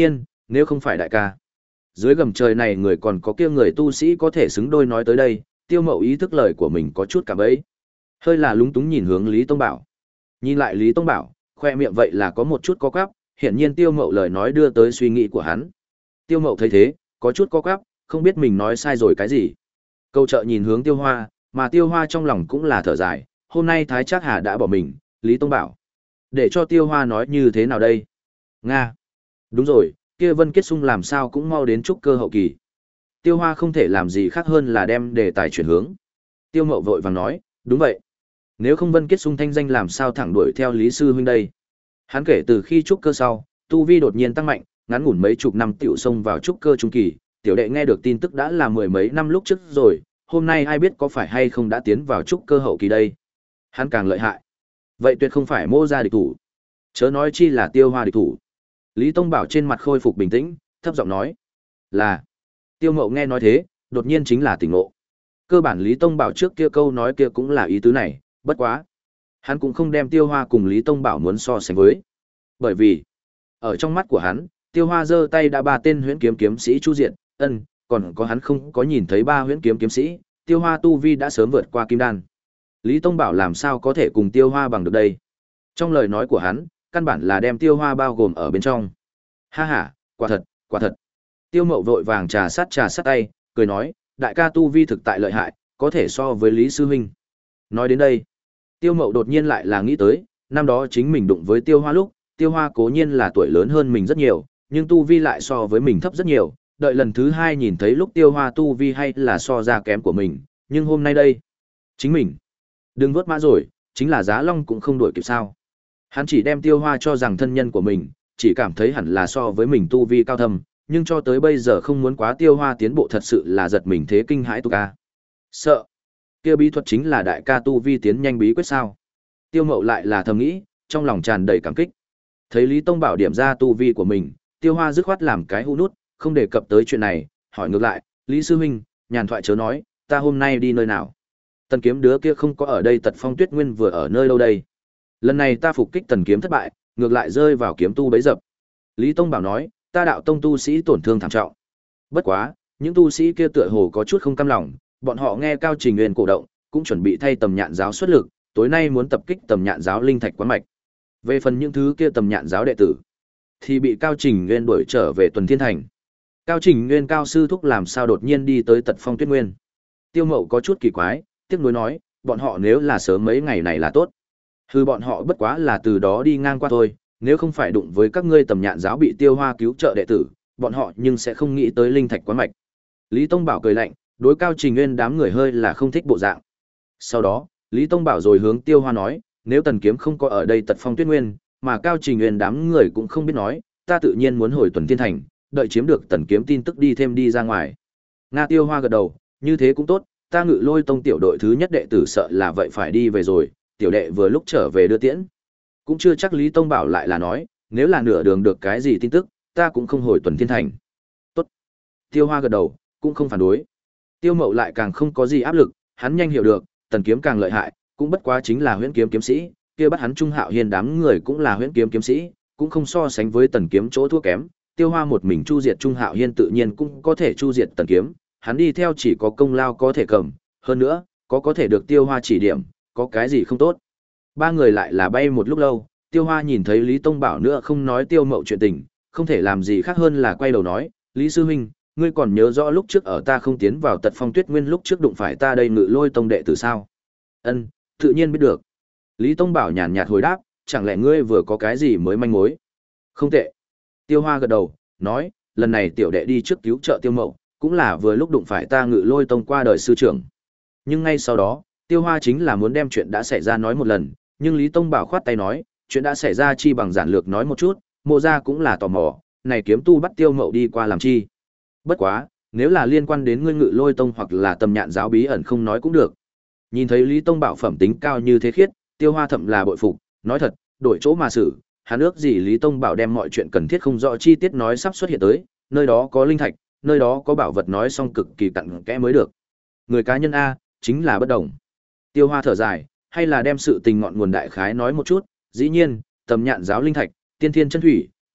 nếu không phải đại ca. Dưới gầm trời này người còn có kia người tu sĩ có thể xứng đôi nói tới đây, Tiêu Mậu ý thức lời của mình có chút cảm ấy. Hơi là lúng túng nhìn hướng Lý Tông Bảo. Nhìn lại Lý Tông Bảo, khoe miệng vậy là có một chút có quắp, hiển nhiên Tiêu Mậu lời nói đưa tới suy nghĩ của hắn. Tiêu Mậu thấy thế, có chút có quắp, không biết mình nói sai rồi cái gì. Câu trợ nhìn hướng Tiêu Hoa, mà Tiêu Hoa trong lòng cũng là thở dài, hôm nay Thái Trác Hà đã bỏ mình, Lý Tông Bảo. Để cho Tiêu Hoa nói như thế nào đây? Nga. Đúng rồi, kia Vân Kết Sung làm sao cũng mau đến trúc cơ hậu kỳ. Tiêu Hoa không thể làm gì khác hơn là đem đề tài chuyển hướng. Tiêu Mậu vội vàng nói, đúng vậy. Nếu không Vân Kết Sung thanh danh làm sao thẳng đuổi theo Lý Sư Huynh đây? Hắn kể từ khi trúc cơ sau, tu vi đột nhiên tăng mạnh, ngắn ngủn mấy chục năm tiểu xông vào trúc cơ trung kỳ, tiểu đệ nghe được tin tức đã là mười mấy năm lúc trước rồi, hôm nay ai biết có phải hay không đã tiến vào trúc cơ hậu kỳ đây. Hắn càng lợi hại. Vậy tuyệt không phải Mô gia địch thủ. Chớ nói chi là Tiêu Hoa địch thủ. Lý Tông Bảo trên mặt khôi phục bình tĩnh, thấp giọng nói. Là. Tiêu Mậu nghe nói thế, đột nhiên chính là tỉnh ngộ. Cơ bản Lý Tông Bảo trước kia câu nói kia cũng là ý tứ này, bất quá. Hắn cũng không đem Tiêu Hoa cùng Lý Tông Bảo muốn so sánh với. Bởi vì, ở trong mắt của hắn, Tiêu Hoa giơ tay đã ba tên huyễn kiếm kiếm sĩ chu diện, ân, còn có hắn không có nhìn thấy ba huyễn kiếm kiếm sĩ, Tiêu Hoa tu vi đã sớm vượt qua kim đan. Lý Tông Bảo làm sao có thể cùng Tiêu Hoa bằng được đây? Trong lời nói của hắn, căn bản là đem Tiêu Hoa bao gồm ở bên trong. Ha ha, quả thật, quả thật. Tiêu Mậu vội vàng trà sát trà sát tay, cười nói, đại ca tu vi thực tại lợi hại, có thể so với Lý Sư Huynh. Nói đến đây, Tiêu Mậu đột nhiên lại là nghĩ tới, năm đó chính mình đụng với Tiêu Hoa lúc, Tiêu Hoa cố nhiên là tuổi lớn hơn mình rất nhiều, nhưng tu vi lại so với mình thấp rất nhiều, đợi lần thứ hai nhìn thấy lúc Tiêu Hoa tu vi hay là so ra kém của mình, nhưng hôm nay đây, chính mình, đừng vớt mã rồi, chính là Giá Long cũng không đuổi kịp sao. Hắn chỉ đem Tiêu Hoa cho rằng thân nhân của mình, chỉ cảm thấy hẳn là so với mình tu vi cao thâm, nhưng cho tới bây giờ không muốn quá Tiêu Hoa tiến bộ thật sự là giật mình thế kinh hãi tu ca. Sợ. Kia bí thuật chính là đại ca tu vi tiến nhanh bí quyết sao? Tiêu Mậu lại là thầm nghĩ, trong lòng tràn đầy cảm kích. Thấy Lý Tông Bảo điểm ra tu vi của mình, Tiêu Hoa dứt khoát làm cái hũ nút, không đề cập tới chuyện này, hỏi ngược lại, Lý Sư Huynh, nhàn thoại chớ nói, ta hôm nay đi nơi nào? Tần kiếm đứa kia không có ở đây, Tật Phong Tuyết Nguyên vừa ở nơi đâu đây? Lần này ta phục kích tần kiếm thất bại, ngược lại rơi vào kiếm tu bấy dập. Lý Tông Bảo nói, ta đạo tông tu sĩ tổn thương thảm trọng. Bất quá, những tu sĩ kia tựa hồ có chút không cam lòng, bọn họ nghe Cao Trình Nguyên cổ động, cũng chuẩn bị thay Tầm Nhạn giáo xuất lực, tối nay muốn tập kích Tầm Nhạn giáo linh thạch quán mạch. Về phần những thứ kia Tầm Nhạn giáo đệ tử, thì bị Cao Trình Nguyên đuổi trở về Tuần Thiên Thành. Cao Trình Nguyên cao sư thúc làm sao đột nhiên đi tới Tật Phong Tuyết Nguyên? Tiêu Mậu có chút kỳ quái, tiếc nuối nói, bọn họ nếu là sớm mấy ngày này là tốt. Hừ, bọn họ bất quá là từ đó đi ngang qua thôi, nếu không phải đụng với các ngươi Tầm Nhạn giáo bị Tiêu Hoa cứu trợ đệ tử, bọn họ nhưng sẽ không nghĩ tới linh thạch quán mạch. Lý Tông Bảo cười lạnh, đối Cao Trình Nguyên đám người hơi là không thích bộ dạng. Sau đó, Lý Tông Bảo rồi hướng Tiêu Hoa nói, nếu Tần Kiếm không có ở đây Tật Phong Tuyết Nguyên, mà Cao Trình Nguyên đám người cũng không biết nói, ta tự nhiên muốn hồi Tuần Thiên Thành, đợi chiếm được Tần Kiếm tin tức đi thêm đi ra ngoài. Nga Tiêu Hoa gật đầu, như thế cũng tốt, ta Ngự Lôi tông tiểu đội thứ nhất đệ tử sợ là vậy phải đi về rồi, tiểu đệ vừa lúc trở về đưa tiễn. Cũng chưa chắc Lý Tông Bảo lại là nói, nếu là nửa đường được cái gì tin tức, ta cũng không hồi Tuần Thiên Thành. Tốt. Tiêu Hoa gật đầu, cũng không phản đối. Tiêu Mậu lại càng không có gì áp lực, hắn nhanh hiểu được, Tần Kiếm càng lợi hại, cũng bất quá chính là huyễn kiếm kiếm sĩ, kia bắt hắn Trung Hạo Hiên đám người cũng là huyễn kiếm kiếm sĩ, cũng không so sánh với Tần Kiếm chỗ thua kém. Tiêu Hoa một mình chu diệt Trung Hạo Hiên tự nhiên cũng có thể chu diệt Tần Kiếm, hắn đi theo chỉ có công lao có thể cầm, hơn nữa, có có thể được Tiêu Hoa chỉ điểm, có cái gì không tốt. Ba người lại là bay một lúc lâu, Tiêu Hoa nhìn thấy Lý Tông Bảo nữa không nói Tiêu Mậu chuyện tình, không thể làm gì khác hơn là quay đầu nói, Lý Sư Huynh, ngươi còn nhớ rõ lúc trước ở ta không tiến vào Tật Phong Tuyết Nguyên lúc trước đụng phải ta đây Ngự Lôi tông đệ tử sao? Ân, tự nhiên biết được. Lý Tông Bảo nhàn nhạt hồi đáp, chẳng lẽ ngươi vừa có cái gì mới manh mối? Không tệ. Tiêu Hoa gật đầu, nói, lần này tiểu đệ đi trước cứu trợ Tiêu Mậu, cũng là vừa lúc đụng phải ta Ngự Lôi tông qua đời sư trưởng. Nhưng ngay sau đó, Tiêu Hoa chính là muốn đem chuyện đã xảy ra nói một lần, nhưng Lý Tông Bảo khoát tay nói, chuyện đã xảy ra chi bằng giản lược nói một chút, Mộ gia cũng là tò mò, này kiếm tu bắt Tiêu Mậu đi qua làm chi? Bất quá, nếu là liên quan đến ngươi Ngự Lôi tông hoặc là Tầm Nhạn giáo bí ẩn không nói cũng được. Nhìn thấy Lý Tông Bảo phẩm tính cao như thế khiết, Tiêu Hoa thậm là bội phục, nói thật, đổi chỗ mà xử, hắn ước gì Lý Tông Bảo đem mọi chuyện cần thiết không rõ chi tiết nói sắp xuất hiện tới, nơi đó có linh thạch, nơi đó có bảo vật nói xong cực kỳ cặn kẽ mới được. Người cá nhân a, chính là bất đồng. Tiêu Hoa thở dài, hay là đem sự tình ngọn nguồn đại khái nói một chút, dĩ nhiên, Tầm Nhạn giáo linh thạch, tiên thiên chân thủy,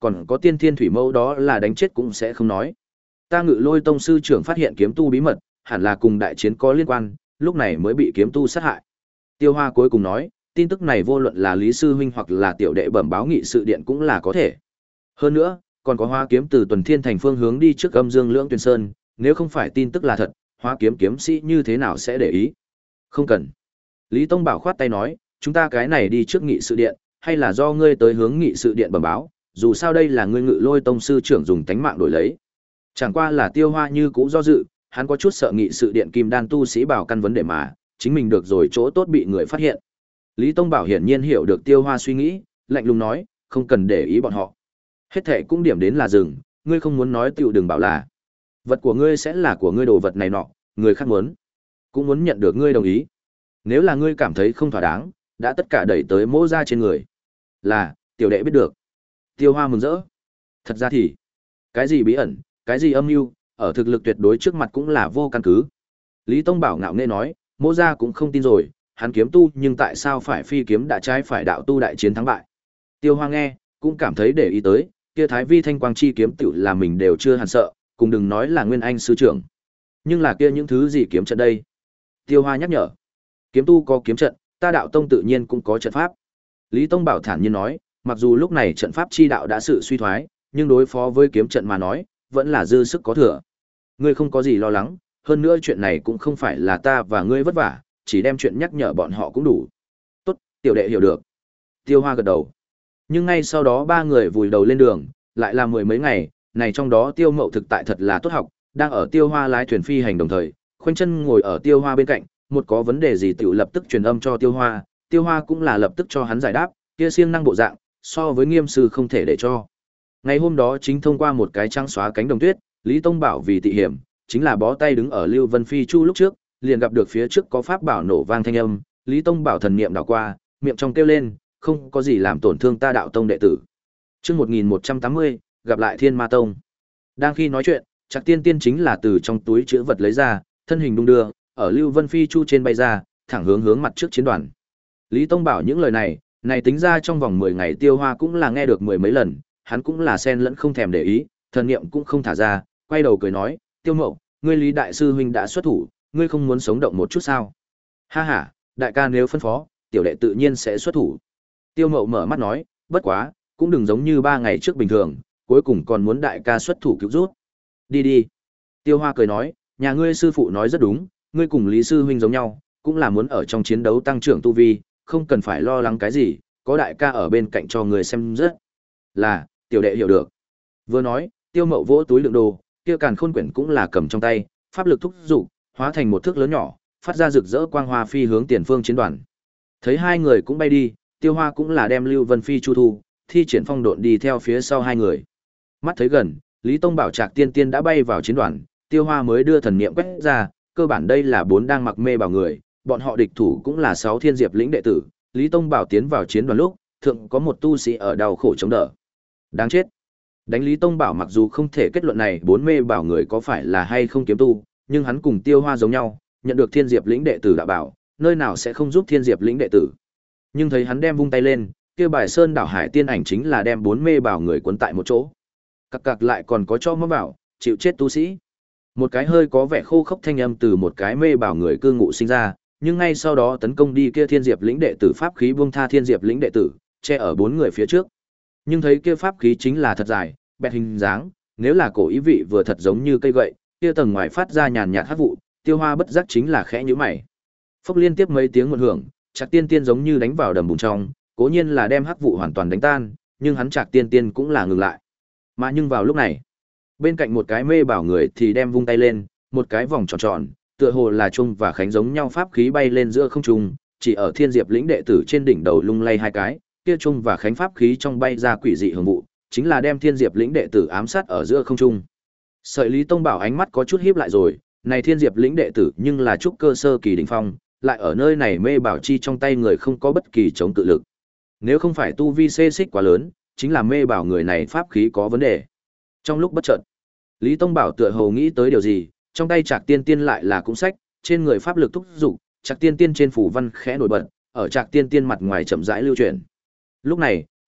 còn có tiên thiên thủy mẫu đó là đánh chết cũng sẽ không nói. Ta Ngự Lôi tông sư trưởng phát hiện kiếm tu bí mật, hẳn là cùng đại chiến có liên quan, lúc này mới bị kiếm tu sát hại. Tiêu Hoa cuối cùng nói, tin tức này vô luận là Lý sư huynh hoặc là tiểu đệ bẩm báo nghị sự điện cũng là có thể. Hơn nữa, còn có Hoa kiếm từ Tuần Thiên thành phương hướng đi trước Âm Dương Lưỡng Tuyền Sơn, nếu không phải tin tức là thật, Hoa kiếm kiếm sĩ như thế nào sẽ để ý? Không cần. Lý Tông Bảo khoát tay nói, chúng ta cái này đi trước nghị sự điện, hay là do ngươi tới hướng nghị sự điện bẩm báo, dù sao đây là ngươi Ngự Lôi tông sư trưởng dùng tánh mạng đổi lấy. Chẳng qua là Tiêu Hoa như cũ do dự, hắn có chút sợ nghị sự điện kim đan tu sĩ bảo căn vấn đề mà, chính mình được rồi chỗ tốt bị người phát hiện. Lý Tông Bảo hiển nhiên hiểu được Tiêu Hoa suy nghĩ, lạnh lùng nói, không cần để ý bọn họ. Hết thệ cũng điểm đến là dừng, ngươi không muốn nói tiểu đừng bảo là. Vật của ngươi sẽ là của ngươi, đồ vật này nọ, người khác muốn, cũng muốn nhận được ngươi đồng ý. Nếu là ngươi cảm thấy không thỏa đáng, đã tất cả đẩy tới Mỗ gia trên người. Là, tiểu đệ biết được. Tiêu Hoa mừng rỡ. Thật ra thì, cái gì bí ẩn, cái gì âm mưu, ở thực lực tuyệt đối trước mặt cũng là vô căn cứ. Lý Tông Bảo ngạo nghễ nói, Mỗ gia cũng không tin rồi, hắn kiếm tu nhưng tại sao phải phi kiếm đã trái phải đạo tu đại chiến thắng bại. Tiêu Hoa nghe, cũng cảm thấy để ý tới, kia Thái Vi Thanh Quang chi kiếm tiểu là mình đều chưa hẳn sợ, cùng đừng nói là Nguyên Anh sư trưởng. Nhưng là kia những thứ gì kiếm trận đây? Tiêu Hoa nhắc nhở. Kiếm tu có kiếm trận, ta đạo tông tự nhiên cũng có trận pháp. Lý Tông Bảo thản nhiên nói, mặc dù lúc này trận pháp chi đạo đã sự suy thoái, nhưng đối phó với kiếm trận mà nói, vẫn là dư sức có thừa. Ngươi không có gì lo lắng, hơn nữa chuyện này cũng không phải là ta và ngươi vất vả, chỉ đem chuyện nhắc nhở bọn họ cũng đủ. Tốt, tiểu đệ hiểu được. Tiêu Hoa gật đầu. Nhưng ngay sau đó ba người vùi đầu lên đường, lại là mười mấy ngày, này trong đó Tiêu Mậu thực tại thật là tốt học, đang ở Tiêu Hoa lái thuyền phi hành đồng thời, khoanh chân ngồi ở Tiêu Hoa bên cạnh, một có vấn đề gì tiểu lập tức truyền âm cho Tiêu Hoa, Tiêu Hoa cũng là lập tức cho hắn giải đáp, kia siêng năng bộ dạng, so với nghiêm sư không thể để cho. Ngày hôm đó chính thông qua một cái trăng xóa cánh đồng tuyết, Lý Tông Bảo vì tị hiểm, chính là bó tay đứng ở Lưu Vân Phi Chu lúc trước, liền gặp được phía trước có pháp bảo nổ vang thanh âm, Lý Tông Bảo thần niệm đảo qua, miệng trong kêu lên, không có gì làm tổn thương ta đạo tông đệ tử. Chương một nghìn một trăm tám mươi, gặp lại Thiên Ma Tông. Đang khi nói chuyện, Trạc Tiên Tiên chính là từ trong túi chứa vật lấy ra, thân hình đung đưa, ở Lưu Vân Phi Chu trên bay ra, thẳng hướng hướng mặt trước chiến đoàn. Lý Tông Bảo những lời này, này tính ra trong vòng mười ngày Tiêu Hoa cũng là nghe được mười mấy lần, hắn cũng là xen lẫn không thèm để ý, thần niệm cũng không thả ra, quay đầu cười nói, Tiêu Mậu, ngươi Lý đại sư huynh đã xuất thủ, ngươi không muốn sống động một chút sao? Ha ha, đại ca nếu phân phó, tiểu đệ tự nhiên sẽ xuất thủ. Tiêu Mậu mở mắt nói, bất quá, cũng đừng giống như ba ngày trước bình thường, cuối cùng còn muốn đại ca xuất thủ cứu rút. Đi đi. Tiêu Hoa cười nói, nhà ngươi sư phụ nói rất đúng, ngươi cùng Lý sư huynh giống nhau, cũng là muốn ở trong chiến đấu tăng trưởng tu vi, không cần phải lo lắng cái gì, có đại ca ở bên cạnh cho người xem rất. Là, tiểu đệ hiểu được. Vừa nói, Tiêu Mậu vỗ túi đựng đồ, kia càn khôn quyển cũng là cầm trong tay, pháp lực thúc dục, hóa thành một thước lớn nhỏ, phát ra rực rỡ quang hoa phi hướng tiền phương chiến đoàn. Thấy hai người cũng bay đi, Tiêu Hoa cũng là đem Lưu Vân Phi Chu thu, thi triển phong độn đi theo phía sau hai người. Mắt thấy gần, Lý Tông Bảo Trạc Tiên Tiên đã bay vào chiến đoàn, Tiêu Hoa mới đưa thần niệm quét ra, cơ bản đây là bốn đang mặc mê bảo người, bọn họ địch thủ cũng là sáu Thiên Diệp lĩnh đệ tử, Lý Tông Bảo tiến vào chiến đoàn lúc, thượng có một tu sĩ ở đau khổ chống đỡ. Đáng chết. Đánh Lý Tông Bảo mặc dù không thể kết luận này bốn mê bảo người có phải là hay không kiếm tu, nhưng hắn cùng Tiêu Hoa giống nhau, nhận được Thiên Diệp lĩnh đệ tử đã bảo, nơi nào sẽ không giúp Thiên Diệp lĩnh đệ tử. Nhưng thấy hắn đem vung tay lên, kia bài sơn đảo hải tiên ảnh chính là đem bốn mê bảo người cuốn tại một chỗ. Cặc cặc lại còn có cho mơ bảo, chịu chết tu sĩ. Một cái hơi có vẻ khô khốc thanh âm từ một cái mê bảo người cư ngụ sinh ra, nhưng ngay sau đó tấn công đi kia Thiên Diệp lĩnh đệ tử pháp khí buông tha Thiên Diệp lĩnh đệ tử, che ở bốn người phía trước. Nhưng thấy kia pháp khí chính là thật dài, bẹt hình dáng, nếu là cổ ý vị vừa thật giống như cây gậy, kia tầng ngoài phát ra nhàn nhạt hắc vụ, Tiêu Hoa bất giác chính là khẽ nhíu mày. Phốc liên tiếp mấy tiếng một hưởng, Trạc Tiên Tiên giống như đánh vào đầm bùn trong, cố nhiên là đem hắc vụ hoàn toàn đánh tan, nhưng hắn Trạc Tiên Tiên cũng là ngừng lại. Mà nhưng vào lúc này, bên cạnh một cái mê bảo người thì đem vung tay lên, một cái vòng tròn tròn, tựa hồ là trung và khánh giống nhau pháp khí bay lên giữa không trung, chỉ ở Thiên Diệp lĩnh đệ tử trên đỉnh đầu lung lay hai cái, kia trung và khánh pháp khí trong bay ra quỷ dị hường vụ, chính là đem Thiên Diệp lĩnh đệ tử ám sát ở giữa không trung. Sợi Lý Tông Bảo ánh mắt có chút híp lại rồi, này Thiên Diệp lĩnh đệ tử nhưng là trúc cơ sơ kỳ đỉnh phong, lại ở nơi này mê bảo chi trong tay người không có bất kỳ chống cự lực. Nếu không phải tu vi xê xích quá lớn, chính là mê bảo người này pháp khí có vấn đề. Trong lúc bất chợt, Lý Tông Bảo tựa hồ nghĩ tới điều gì, trong tay Trạc Tiên Tiên lại là cũng sách, trên người pháp lực thúc dục, Trạc Tiên Tiên trên phủ văn khẽ nổi bật, ở Trạc Tiên Tiên mặt ngoài chậm rãi lưu chuyển. Lúc này,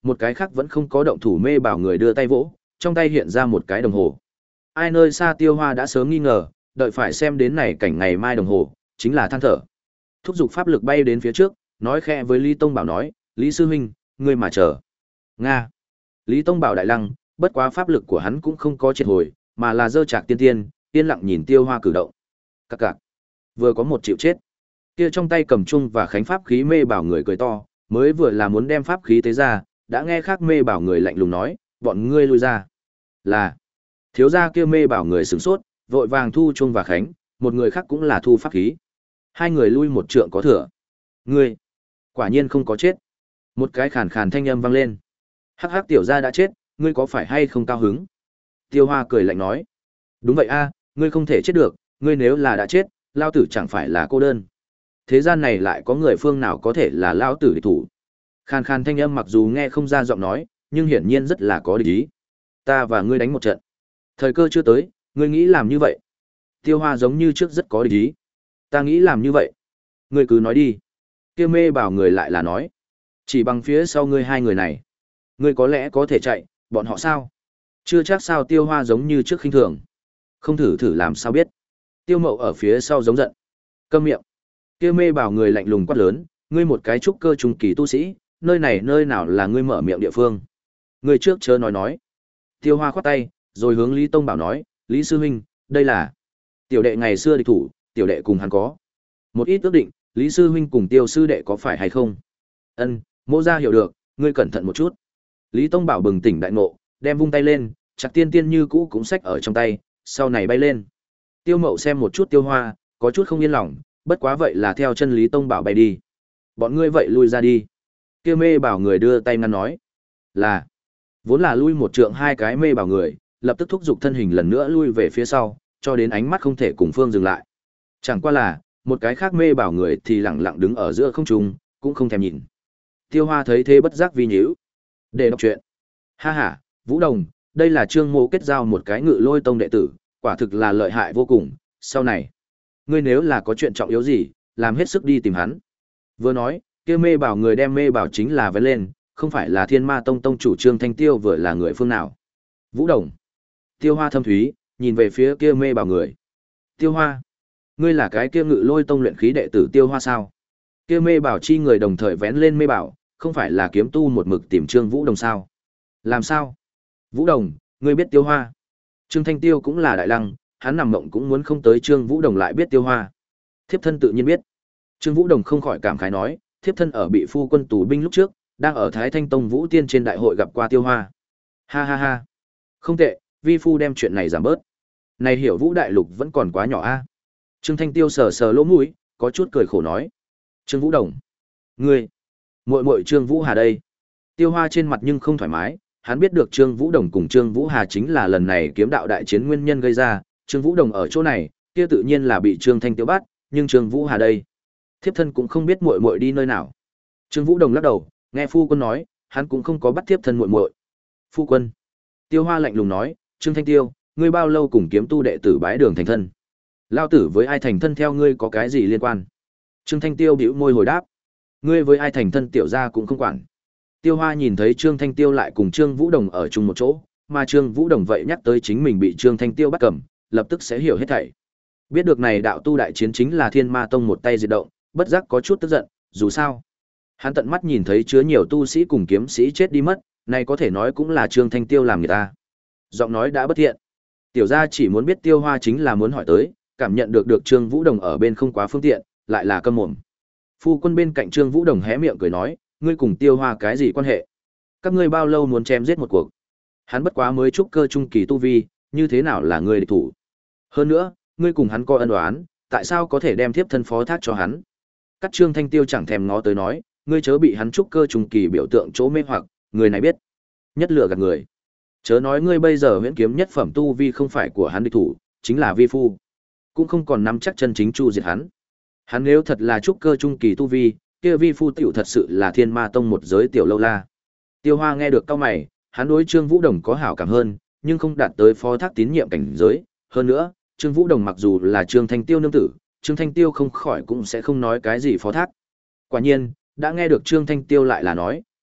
Một cái khác vẫn không có động thủ mê bảo người đưa tay vỗ, trong tay hiện ra một cái đồng hồ. Ai nơi xa Tiêu Hoa đã sớm nghi ngờ, đợi phải xem đến này cảnh ngày mai đồng hồ, chính là than thở. Thúc giục pháp lực bay đến phía trước, nói khẽ với Lý Tông Bảo nói, Lý Sư Huynh, ngươi mà chờ. Nga. Lý Tông Bảo đại lăng, bất quá pháp lực của hắn cũng không có triệt hồi, mà là dơ trạc tiên tiên, yên lặng nhìn Tiêu Hoa cử động. Cặc cặc. Vừa có một chịu chết. Kia trong tay cầm chung và khánh pháp khí mê bảo người cười to, mới vừa là muốn đem pháp khí tế ra, đã nghe khác mê bảo người lạnh lùng nói, bọn ngươi lui ra. Là. Thiếu gia kia mê bảo người sửng sốt, vội vàng thu chung và khánh, một người khác cũng là thu pháp khí. Hai người lui một trượng có thừa. Ngươi, quả nhiên không có chết. Một cái khàn khàn thanh âm vang lên. Hắc hắc tiểu gia đã chết, ngươi có phải hay không cao hứng? Tiêu Hoa cười lạnh nói. Đúng vậy a, ngươi không thể chết được, ngươi nếu là đã chết, lao tử chẳng phải là cô đơn. Thế gian này lại có người phương nào có thể là lao tử địch thủ. Khàn khàn thanh âm mặc dù nghe không ra giọng nói, nhưng hiển nhiên rất là có địch ý. Ta và ngươi đánh một trận. Thời cơ chưa tới, ngươi nghĩ làm như vậy. Tiêu Hoa giống như trước rất có địch ý. Ta nghĩ làm như vậy. Ngươi cứ nói đi. Kia mê bảo người lại là nói. Chỉ bằng phía sau ngươi hai người này. Ngươi có lẽ có thể chạy, bọn họ sao? Chưa chắc sao Tiêu Hoa giống như trước khinh thường. Không thử thử làm sao biết. Tiêu Mậu ở phía sau giống giận. Câm miệng. Kia mê bảo người lạnh lùng quát lớn, ngươi một cái trúc cơ trung kỳ tu sĩ, nơi này nơi nào là ngươi mở miệng địa phương. Ngươi trước chớ nói nói. Tiêu Hoa khoát tay, rồi hướng Lý Tông Bảo nói, Lý Sư Huynh, đây là tiểu đệ ngày xưa địch thủ, tiểu đệ cùng hắn có một ít ước định, Lý Sư Huynh cùng Tiêu Sư đệ có phải hay không? Ân, mô ra hiểu được, ngươi cẩn thận một chút. Lý Tông Bảo bừng tỉnh đại ngộ, đem vung tay lên, chặt tiên tiên như cũ cũng xách ở trong tay, sau này bay lên. Tiêu Mậu xem một chút Tiêu Hoa, có chút không yên lòng, bất quá vậy là theo chân Lý Tông Bảo bay đi. Bọn ngươi vậy lui ra đi. Kia mê bảo người đưa tay ngăn nói. Là. Vốn là lui một trượng hai cái mê bảo người, lập tức thúc giục thân hình lần nữa lui về phía sau, cho đến ánh mắt không thể cùng phương dừng lại. Chẳng qua là, một cái khác mê bảo người thì lẳng lặng đứng ở giữa không trung, cũng không thèm nhìn. Tiêu Hoa thấy thế bất giác vi nhíu. Để đọc truyện. Ha ha, Vũ Đồng, đây là Trương Mộ kết giao một cái Ngự Lôi Tông đệ tử, quả thực là lợi hại vô cùng, sau này, ngươi nếu là có chuyện trọng yếu gì, làm hết sức đi tìm hắn. Vừa nói, kia mê bảo người đem mê bảo chính là vén lên, không phải là Thiên Ma Tông tông chủ Trương Thanh Tiêu vừa là người phương nào. Vũ Đồng. Tiêu Hoa thâm thúy, nhìn về phía kia mê bảo người. Tiêu Hoa, ngươi là cái kia Ngự Lôi Tông luyện khí đệ tử Tiêu Hoa sao? Kia mê bảo chi người đồng thời vén lên mê bảo, không phải là kiếm tu một mực tìm Trương Vũ Đồng sao? Làm sao? Vũ Đồng, ngươi biết Tiêu Hoa? Trương Thanh Tiêu cũng là đại lăng, hắn nằm mộng cũng muốn không tới Trương Vũ Đồng lại biết Tiêu Hoa. Thiếp thân tự nhiên biết. Trương Vũ Đồng không khỏi cảm khái nói, thiếp thân ở bị phu quân tù binh lúc trước, đang ở Thái Thanh Tông Vũ Tiên trên đại hội gặp qua Tiêu Hoa. Ha ha ha. Không tệ, vi phu đem chuyện này giảm bớt. Này hiểu Vũ đại lục vẫn còn quá nhỏ a. Trương Thanh Tiêu sờ sờ lỗ mũi, có chút cười khổ nói. Trương Vũ Đồng, ngươi, muội muội Trương Vũ Hà đây. Tiêu Hoa trên mặt nhưng không thoải mái, hắn biết được Trương Vũ Đồng cùng Trương Vũ Hà chính là lần này kiếm đạo đại chiến nguyên nhân gây ra, Trương Vũ Đồng ở chỗ này, kia tự nhiên là bị Trương Thanh Tiêu bắt, nhưng Trương Vũ Hà đây, thiếp thân cũng không biết muội muội đi nơi nào. Trương Vũ Đồng lắc đầu, nghe phu quân nói, hắn cũng không có bắt thiếp thân muội muội. Phu quân. Tiêu Hoa lạnh lùng nói, Trương Thanh Tiêu, ngươi bao lâu cùng kiếm tu đệ tử bái đường thành thân? Lao tử với ai thành thân theo ngươi có cái gì liên quan? Trương Thanh Tiêu bĩu môi hồi đáp, ngươi với ai thành thân tiểu gia cũng không quản. Tiêu Hoa nhìn thấy Trương Thanh Tiêu lại cùng Trương Vũ Đồng ở chung một chỗ, mà Trương Vũ Đồng vậy nhắc tới chính mình bị Trương Thanh Tiêu bắt cầm, lập tức sẽ hiểu hết thảy. Biết được này đạo tu đại chiến chính là Thiên Ma Tông một tay diệt động, bất giác có chút tức giận, dù sao, hắn tận mắt nhìn thấy chứa nhiều tu sĩ cùng kiếm sĩ chết đi mất, này có thể nói cũng là Trương Thanh Tiêu làm người ta. Giọng nói đã bất thiện. Tiểu gia chỉ muốn biết Tiêu Hoa chính là muốn hỏi tới, cảm nhận được được Trương Vũ Đồng ở bên không quá phương tiện, lại là câm mồm. Phu quân bên cạnh Trương Vũ Đồng hé miệng cười nói, ngươi cùng Tiêu Hoa cái gì quan hệ? Các ngươi bao lâu muốn chém giết một cuộc? Hắn bất quá mới trúc cơ trung kỳ tu vi, như thế nào là ngươi địch thủ? Hơn nữa, ngươi cùng hắn có ân oán, tại sao có thể đem thiếp thân phó thác cho hắn? Cắt Trương Thanh Tiêu chẳng thèm ngó tới nói, ngươi chớ bị hắn trúc cơ trung kỳ biểu tượng chỗ mê hoặc, người này biết, nhất lựa gạt người. Chớ nói ngươi bây giờ huyễn kiếm nhất phẩm tu vi không phải của hắn địch thủ, chính là vi phu, cũng không còn nắm chắc chân chính chu diệt hắn. Hắn nếu thật là trúc cơ trung kỳ tu vi, kia vi phu tiểu thật sự là Thiên Ma Tông một giới tiểu lâu la. Tiêu Hoa nghe được cau mày, hắn đối Trương Vũ Đồng có hảo cảm hơn, nhưng không đạt tới phó thác tín nhiệm cảnh giới, hơn nữa, Trương Vũ Đồng mặc dù là Trương Thanh Tiêu nương tử, Trương Thanh Tiêu không khỏi cũng sẽ không nói cái gì phó thác. Quả nhiên, đã nghe được Trương Thanh Tiêu lại là nói,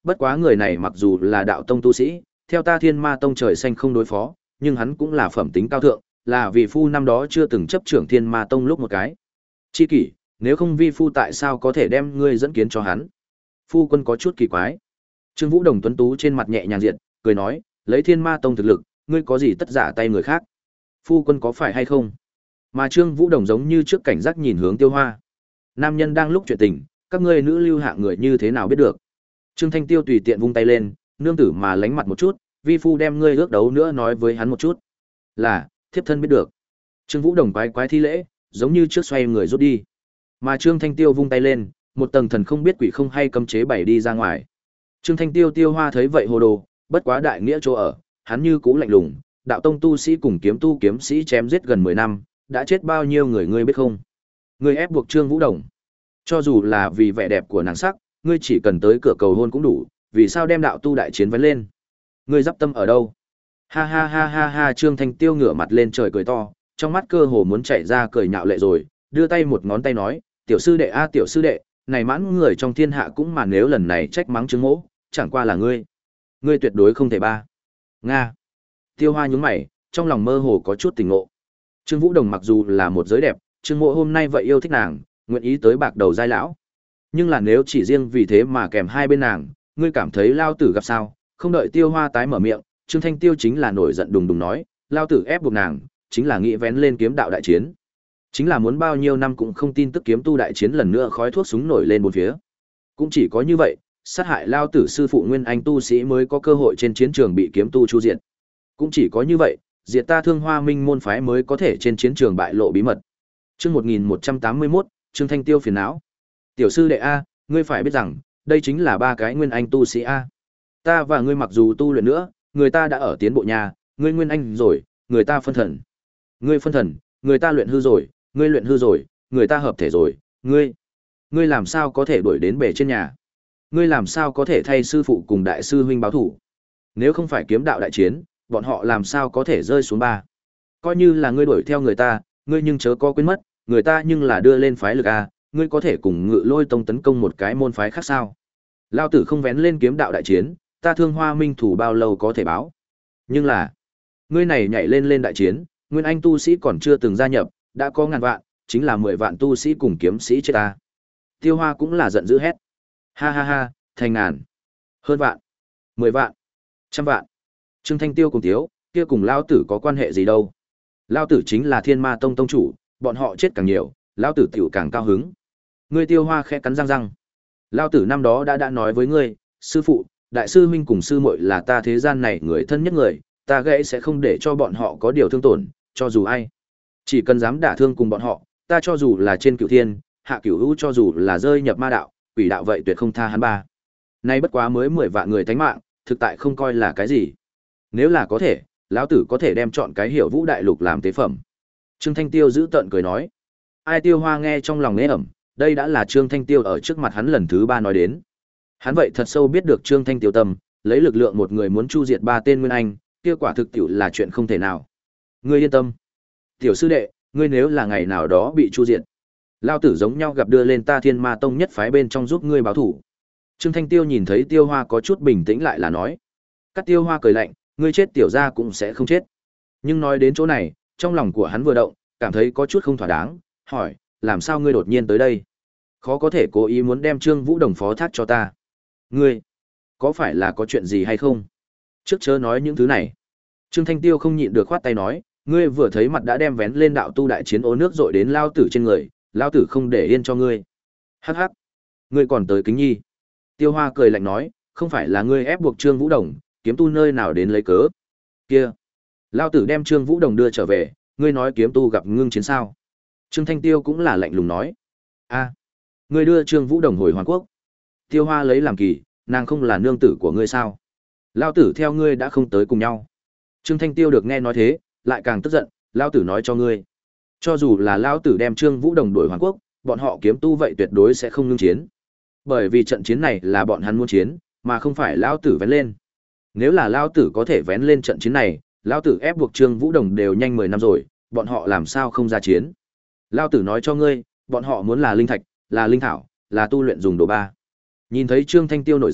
bất quá người này mặc dù là đạo tông tu sĩ, theo ta Thiên Ma tông trời xanh không đối phó, nhưng hắn cũng là phẩm tính cao thượng, là vì phu năm đó chưa từng chấp trưởng Thiên Ma tông lúc một cái. Chi kỷ, nếu không vi phu tại sao có thể đem ngươi dẫn kiến cho hắn? Phu quân có chút kỳ quái. Trương Vũ Đồng tuấn tú trên mặt nhẹ nhàng diện, cười nói, lấy Thiên Ma tông thực lực, ngươi có gì tất giả tay người khác? Phu quân có phải hay không? Mà Trương Vũ Đồng giống như trước cảnh giác nhìn hướng Tiêu Hoa. Nam nhân đang lúc chuyện tình, các ngươi nữ lưu hạng người như thế nào biết được? Trương Thanh Tiêu tùy tiện vung tay lên, nương tử mà lánh mặt một chút, vi phu đem ngươi ước đấu nữa nói với hắn một chút. Là, thiếp thân biết được. Trương Vũ Đồng quái quái thi lễ, giống như trước xoay người rút đi. Mà Trương Thanh Tiêu vung tay lên, một tầng thần không biết quỷ không hay cấm chế bày đi ra ngoài. Trương Thanh Tiêu Tiêu Hoa thấy vậy hồ đồ, bất quá đại nghĩa chỗ ở, hắn như cũ lạnh lùng, đạo tông tu sĩ cùng kiếm tu kiếm sĩ chém giết gần mười năm, đã chết bao nhiêu người ngươi biết không? Ngươi ép buộc Trương Vũ Đồng. Cho dù là vì vẻ đẹp của nàng sắc, ngươi chỉ cần tới cửa cầu hôn cũng đủ, vì sao đem đạo tu đại chiến vấn lên? Ngươi dắp tâm ở đâu? Ha ha ha ha ha, Trương Thanh Tiêu ngửa mặt lên trời cười to, trong mắt cơ hồ muốn chảy ra cười nhạo lệ rồi, đưa tay một ngón tay nói, tiểu sư đệ a tiểu sư đệ, này mãn người trong thiên hạ cũng mà nếu lần này trách mắng Trương Mỗ, chẳng qua là ngươi. Ngươi tuyệt đối không thể ba. Nga. Tiêu Hoa nhướng mày, trong lòng mơ hồ có chút tình ngộ. Trương Vũ Đồng mặc dù là một giới đẹp, Trương Mỗ hôm nay vậy yêu thích nàng, nguyện ý tới bạc đầu giai lão. Nhưng là nếu chỉ riêng vì thế mà kèm hai bên nàng, ngươi cảm thấy lao tử gặp sao? Không đợi Tiêu Hoa tái mở miệng, Trương Thanh Tiêu chính là nổi giận đùng đùng nói, lao tử ép buộc nàng, chính là nghĩ vén lên kiếm đạo đại chiến. Chính là muốn bao nhiêu năm cũng không tin tức kiếm tu đại chiến lần nữa khói thuốc súng nổi lên bốn phía. Cũng chỉ có như vậy, sát hại lao tử sư phụ Nguyên Anh tu sĩ mới có cơ hội trên chiến trường bị kiếm tu chu diệt. Cũng chỉ có như vậy, diệt ta Thương Hoa Minh môn phái mới có thể trên chiến trường bại lộ bí mật. Chương một nghìn một trăm tám mươi mốt, Trương Thanh Tiêu phiền não. Tiểu sư đệ a, ngươi phải biết rằng, đây chính là ba cái Nguyên Anh tu sĩ a. Ta và ngươi mặc dù tu luyện nữa, người ta đã ở tiến bộ nhà, ngươi Nguyên Anh rồi, người ta phân thần. Ngươi phân thần, người ta luyện hư rồi, ngươi luyện hư rồi, người ta hợp thể rồi, ngươi, ngươi làm sao có thể đuổi đến bể trên nhà? Ngươi làm sao có thể thay sư phụ cùng đại sư huynh báo thủ? Nếu không phải kiếm đạo đại chiến, bọn họ làm sao có thể rơi xuống ba? Coi như là ngươi đuổi theo người ta, ngươi nhưng chớ có quên mất, người ta nhưng là đưa lên phái lực a, ngươi có thể cùng Ngự Lôi tông tấn công một cái môn phái khác sao? Lao tử không vén lên kiếm đạo đại chiến, ta Thương Hoa Minh thủ bao lâu có thể báo? Nhưng là, ngươi này nhảy lên lên đại chiến, Nguyên Anh tu sĩ còn chưa từng gia nhập, đã có ngàn vạn, chính là mười vạn tu sĩ cùng kiếm sĩ chết ta. Tiêu Hoa cũng là giận dữ hét. Ha ha ha, thành ngàn, hơn vạn, mười vạn, trăm vạn. Trương Thanh Tiêu cùng thiếu, kia cùng Lao tử có quan hệ gì đâu? Lao tử chính là Thiên Ma tông tông chủ, bọn họ chết càng nhiều, Lao tử tiểu càng cao hứng. Ngươi Tiêu Hoa khẽ cắn răng răng. Lao tử năm đó đã đã nói với ngươi, sư phụ, đại sư huynh cùng sư muội là ta thế gian này người thân nhất người, ta gãy sẽ không để cho bọn họ có điều thương tổn, cho dù ai. Chỉ cần dám đả thương cùng bọn họ, ta cho dù là trên cửu thiên, hạ cửu hữu cho dù là rơi nhập ma đạo, quỷ đạo vậy tuyệt không tha hắn ba. Nay bất quá mới mười vạn người tánh mạng, thực tại không coi là cái gì. Nếu là có thể, lão tử có thể đem chọn cái Hiểu Vũ đại lục làm tế phẩm. Trương Thanh Tiêu giữ tợn cười nói. Ai Tiêu Hoa nghe trong lòng nế ẩm, đây đã là Trương Thanh Tiêu ở trước mặt hắn lần thứ ba nói đến. Hắn vậy thật sâu biết được Trương Thanh Tiêu tâm, lấy lực lượng một người muốn chu diệt ba tên Nguyên Anh, kia quả thực tiểu là chuyện không thể nào. Ngươi yên tâm. Tiểu sư đệ, ngươi nếu là ngày nào đó bị chu diệt, lao tử giống nhau gặp đưa lên ta Thiên Ma tông nhất phái bên trong giúp ngươi báo thủ. Trương Thanh Tiêu nhìn thấy Tiêu Hoa có chút bình tĩnh lại là nói. Các Tiêu Hoa cười lạnh, ngươi chết tiểu gia cũng sẽ không chết. Nhưng nói đến chỗ này, trong lòng của hắn vừa động, cảm thấy có chút không thỏa đáng, hỏi, làm sao ngươi đột nhiên tới đây? Khó có thể cố ý muốn đem Trương Vũ Đồng phó thác cho ta. Ngươi, có phải là có chuyện gì hay không? Trước chớ nói những thứ này. Trương Thanh Tiêu không nhịn được khoát tay nói, ngươi vừa thấy mặt đã đem vén lên đạo tu đại chiến ố nước dội đến lao tử trên người, lao tử không để yên cho ngươi. Hắc hắc, ngươi còn tới kính nhi. Tiêu Hoa cười lạnh nói, không phải là ngươi ép buộc Trương Vũ Đồng, kiếm tu nơi nào đến lấy cớ. Kia, lao tử đem Trương Vũ Đồng đưa trở về, ngươi nói kiếm tu gặp ngưng chiến sao? Trương Thanh Tiêu cũng là lạnh lùng nói, a, ngươi đưa Trương Vũ Đồng hồi Hoàn Quốc. Tiêu Hoa lấy làm kỳ, nàng không là nương tử của ngươi sao? Lao tử theo ngươi đã không tới cùng nhau. Trương Thanh Tiêu được nghe nói thế, lại càng tức giận, Lao tử nói cho ngươi. Cho dù là Lao tử đem Trương Vũ Đồng đuổi Hoàn Quốc, bọn họ kiếm tu vậy tuyệt đối sẽ không ngưng chiến. Bởi vì trận chiến này là bọn hắn muốn chiến, mà không phải Lao tử vén lên. Nếu là Lao tử có thể vén lên trận chiến này, Lao tử ép buộc Trương Vũ Đồng đều nhanh mười năm rồi, bọn họ làm sao không ra chiến. Lao tử nói cho ngươi, bọn họ muốn là linh thạch, là linh thảo, là tu luyện dùng đồ ba. Nhìn thấy Trương Thanh Tiêu nổi giận,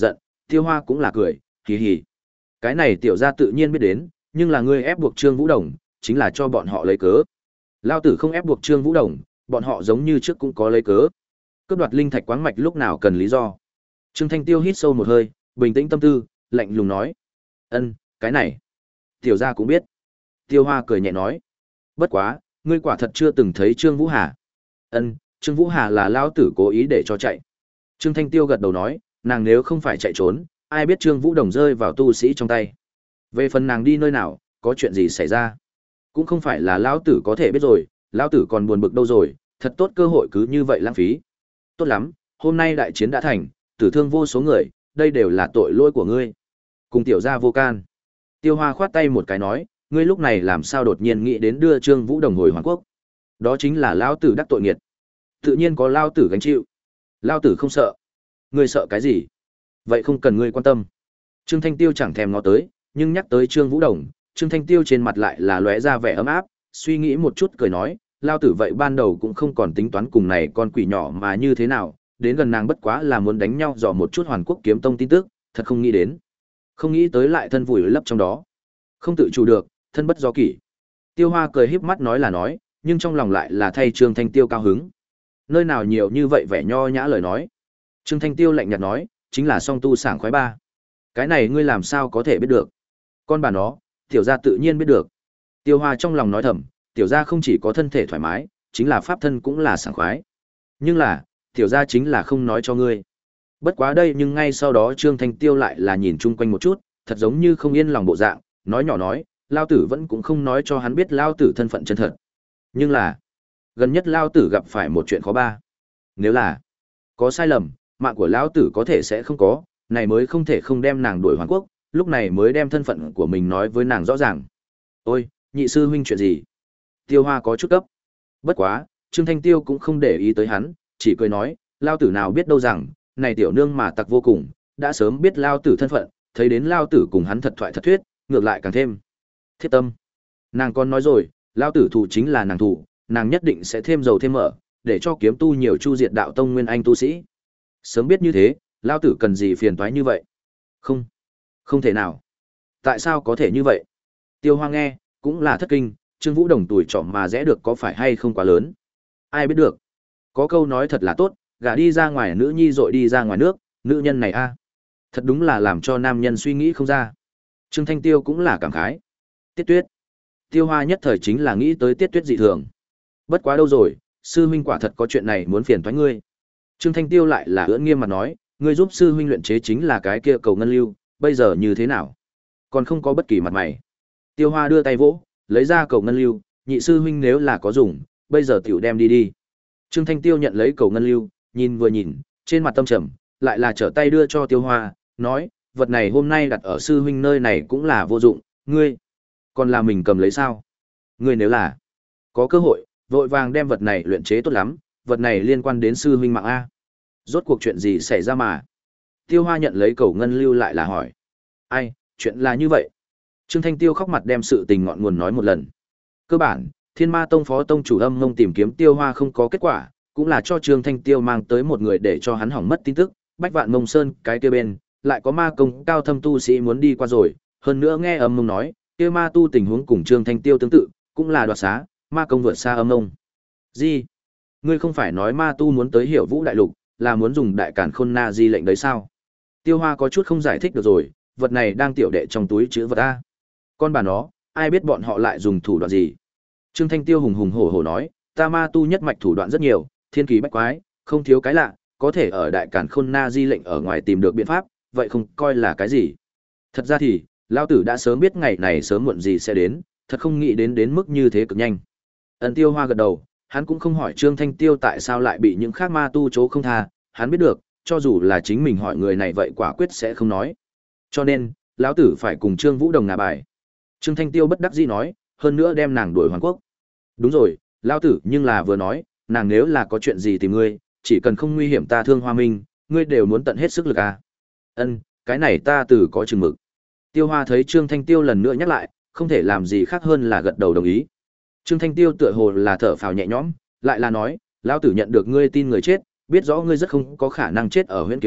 Tiêu Hoa cũng là cười, hì hì. Cái này tiểu gia tự nhiên biết đến, nhưng là ngươi ép buộc Trương Vũ Đồng, chính là cho bọn họ lấy cớ. Lao tử không ép buộc Trương Vũ Đồng, bọn họ giống như trước cũng có lấy cớ. Cướp đoạt linh thạch quáng mạch lúc nào cần lý do. Trương Thanh Tiêu hít sâu một hơi, bình tĩnh tâm tư, lạnh lùng nói. Ân, cái này. Tiểu gia cũng biết. Tiêu Hoa cười nhẹ nói. Bất quá, ngươi quả thật chưa từng thấy Trương Vũ Hà. Ân, Trương Vũ Hà là lao tử cố ý để cho chạy. Trương Thanh Tiêu gật đầu nói, nàng nếu không phải chạy trốn, ai biết Trương Vũ Đồng rơi vào tu sĩ trong tay. Về phần nàng đi nơi nào, có chuyện gì xảy ra, cũng không phải là lão tử có thể biết rồi, lão tử còn buồn bực đâu rồi, thật tốt cơ hội cứ như vậy lãng phí. Tốt lắm, hôm nay đại chiến đã thành, tử thương vô số người, đây đều là tội lỗi của ngươi. Cùng tiểu gia vô can. Tiêu Hoa khoát tay một cái nói, ngươi lúc này làm sao đột nhiên nghĩ đến đưa Trương Vũ Đồng hồi Hoàng Quốc? Đó chính là lão tử đắc tội nghiệt. Tự nhiên có lão tử gánh chịu. Lão tử không sợ. Ngươi sợ cái gì? Vậy không cần ngươi quan tâm. Trương Thanh Tiêu chẳng thèm ngó tới, nhưng nhắc tới Trương Vũ Đồng, Trương Thanh Tiêu trên mặt lại là lóe ra vẻ ấm áp, suy nghĩ một chút cười nói, lao tử vậy ban đầu cũng không còn tính toán cùng này con quỷ nhỏ mà như thế nào, đến gần nàng bất quá là muốn đánh nhau dò một chút Hoàn Quốc kiếm tông tin tức, thật không nghĩ đến. Không nghĩ tới lại thân vùi lấp trong đó. Không tự chủ được, thân bất do kỷ. Tiêu Hoa cười híp mắt nói là nói, nhưng trong lòng lại là thay Trương Thanh Tiêu cao hứng. Nơi nào nhiều như vậy vẻ nho nhã lời nói. Trương Thanh Tiêu lạnh nhạt nói, chính là song tu sảng khoái ba. Cái này ngươi làm sao có thể biết được? Con bà nó, tiểu gia tự nhiên biết được. Tiêu Hoa trong lòng nói thầm, tiểu gia không chỉ có thân thể thoải mái, chính là pháp thân cũng là sảng khoái. Nhưng là, tiểu gia chính là không nói cho ngươi. Bất quá đây nhưng ngay sau đó Trương Thanh Tiêu lại là nhìn chung quanh một chút, thật giống như không yên lòng bộ dạng, nói nhỏ nói, lao tử vẫn cũng không nói cho hắn biết lao tử thân phận chân thật. Nhưng là, gần nhất lao tử gặp phải một chuyện khó ba. Nếu là có sai lầm, mạng của lão tử có thể sẽ không có, này mới không thể không đem nàng đuổi Hoàn Quốc, lúc này mới đem thân phận của mình nói với nàng rõ ràng. Ôi, nhị sư huynh chuyện gì? Tiêu Hoa có chút cấp. Bất quá, Trương Thanh Tiêu cũng không để ý tới hắn, chỉ cười nói, lao tử nào biết đâu rằng, này tiểu nương mà tặc vô cùng, đã sớm biết lao tử thân phận, thấy đến lao tử cùng hắn thật thoại thật thuyết, ngược lại càng thêm thiết tâm. Nàng còn nói rồi, lao tử thủ chính là nàng thủ, nàng nhất định sẽ thêm dầu thêm mỡ, để cho kiếm tu nhiều chu diệt đạo tông nguyên anh tu sĩ. Sớm biết như thế, lao tử cần gì phiền toái như vậy? Không, không thể nào. Tại sao có thể như vậy? Tiêu Hoa nghe, cũng là thất kinh, Trương Vũ Đồng tuổi trọ mà rẽ được có phải hay không quá lớn? Ai biết được? Có câu nói thật là tốt, gả đi ra ngoài nữ nhi dội đi ra ngoài nước, nữ nhân này a, thật đúng là làm cho nam nhân suy nghĩ không ra. Trương Thanh Tiêu cũng là cảm khái. Tiết Tuyết. Tiêu Hoa nhất thời chính là nghĩ tới Tiết Tuyết dị thường. Bất quá đâu rồi, sư huynh quả thật có chuyện này muốn phiền toái ngươi. Trương Thanh Tiêu lại là ưỡn nghiêm mặt nói, ngươi giúp sư huynh luyện chế chính là cái kia cầu ngân lưu, bây giờ như thế nào? Còn không có bất kỳ mặt mày. Tiêu Hoa đưa tay vỗ, lấy ra cầu ngân lưu, nhị sư huynh nếu là có dùng, bây giờ tiểu đem đi đi. Trương Thanh Tiêu nhận lấy cầu ngân lưu, nhìn vừa nhìn, trên mặt tâm trầm, lại là trở tay đưa cho Tiêu Hoa, nói, vật này hôm nay đặt ở sư huynh nơi này cũng là vô dụng, ngươi, còn là mình cầm lấy sao? Ngươi nếu là có cơ hội, vội vàng đem vật này luyện chế tốt lắm, vật này liên quan đến sư huynh mạng a. Rốt cuộc chuyện gì xảy ra mà? Tiêu Hoa nhận lấy cầu ngân lưu lại là hỏi. Ai, chuyện là như vậy. Trương Thanh Tiêu khóc mặt đem sự tình ngọn nguồn nói một lần. Cơ bản, Thiên Ma Tông phó tông chủ Âm Mông tìm kiếm Tiêu Hoa không có kết quả, cũng là cho Trương Thanh Tiêu mang tới một người để cho hắn hỏng mất tin tức, Bách Vạn Mông Sơn, cái kia bên, lại có ma công cao thâm tu sĩ muốn đi qua rồi, hơn nữa nghe Âm Mông nói, kia ma tu tình huống cùng Trương Thanh Tiêu tương tự, cũng là đoạt xá, ma công vượt xa Âm Mông. Gì? Ngươi không phải nói ma tu muốn tới Hiểu Vũ đại lục, là muốn dùng đại càn khôn na di lệnh đấy sao? Tiêu Hoa có chút không giải thích được rồi, vật này đang tiểu đệ trong túi chứa vật a. Con bà nó, ai biết bọn họ lại dùng thủ đoạn gì? Trương Thanh Tiêu hùng hùng hổ hổ nói, ta ma tu nhất mạch thủ đoạn rất nhiều, thiên kỳ bách quái, không thiếu cái lạ, có thể ở đại càn khôn na di lệnh ở ngoài tìm được biện pháp, vậy không coi là cái gì. Thật ra thì, lao tử đã sớm biết ngày này sớm muộn gì sẽ đến, thật không nghĩ đến đến mức như thế cực nhanh. Ân Tiêu Hoa gật đầu, hắn cũng không hỏi Trương Thanh Tiêu tại sao lại bị những khác ma tu chố không tha, hắn biết được, cho dù là chính mình hỏi người này vậy quả quyết sẽ không nói. Cho nên, lão tử phải cùng Trương Vũ Đồng ngả bài. Trương Thanh Tiêu bất đắc dĩ nói, hơn nữa đem nàng đuổi Hoàn Quốc. Đúng rồi, lão tử nhưng là vừa nói, nàng nếu là có chuyện gì tìm ngươi, chỉ cần không nguy hiểm ta Thương Hoa Minh, ngươi đều muốn tận hết sức lực à. Ân, cái này ta từ có chừng mực. Tiêu Hoa thấy Trương Thanh Tiêu lần nữa nhắc lại, không thể làm gì khác hơn là gật đầu đồng ý. Trương Thanh Tiêu tựa hồ là thở phào nhẹ nhõm, lại là nói, lão tử nhận được ngươi tin người chết, biết rõ ngươi rất không có khả năng chết ở Huyễn Kiếm Tay,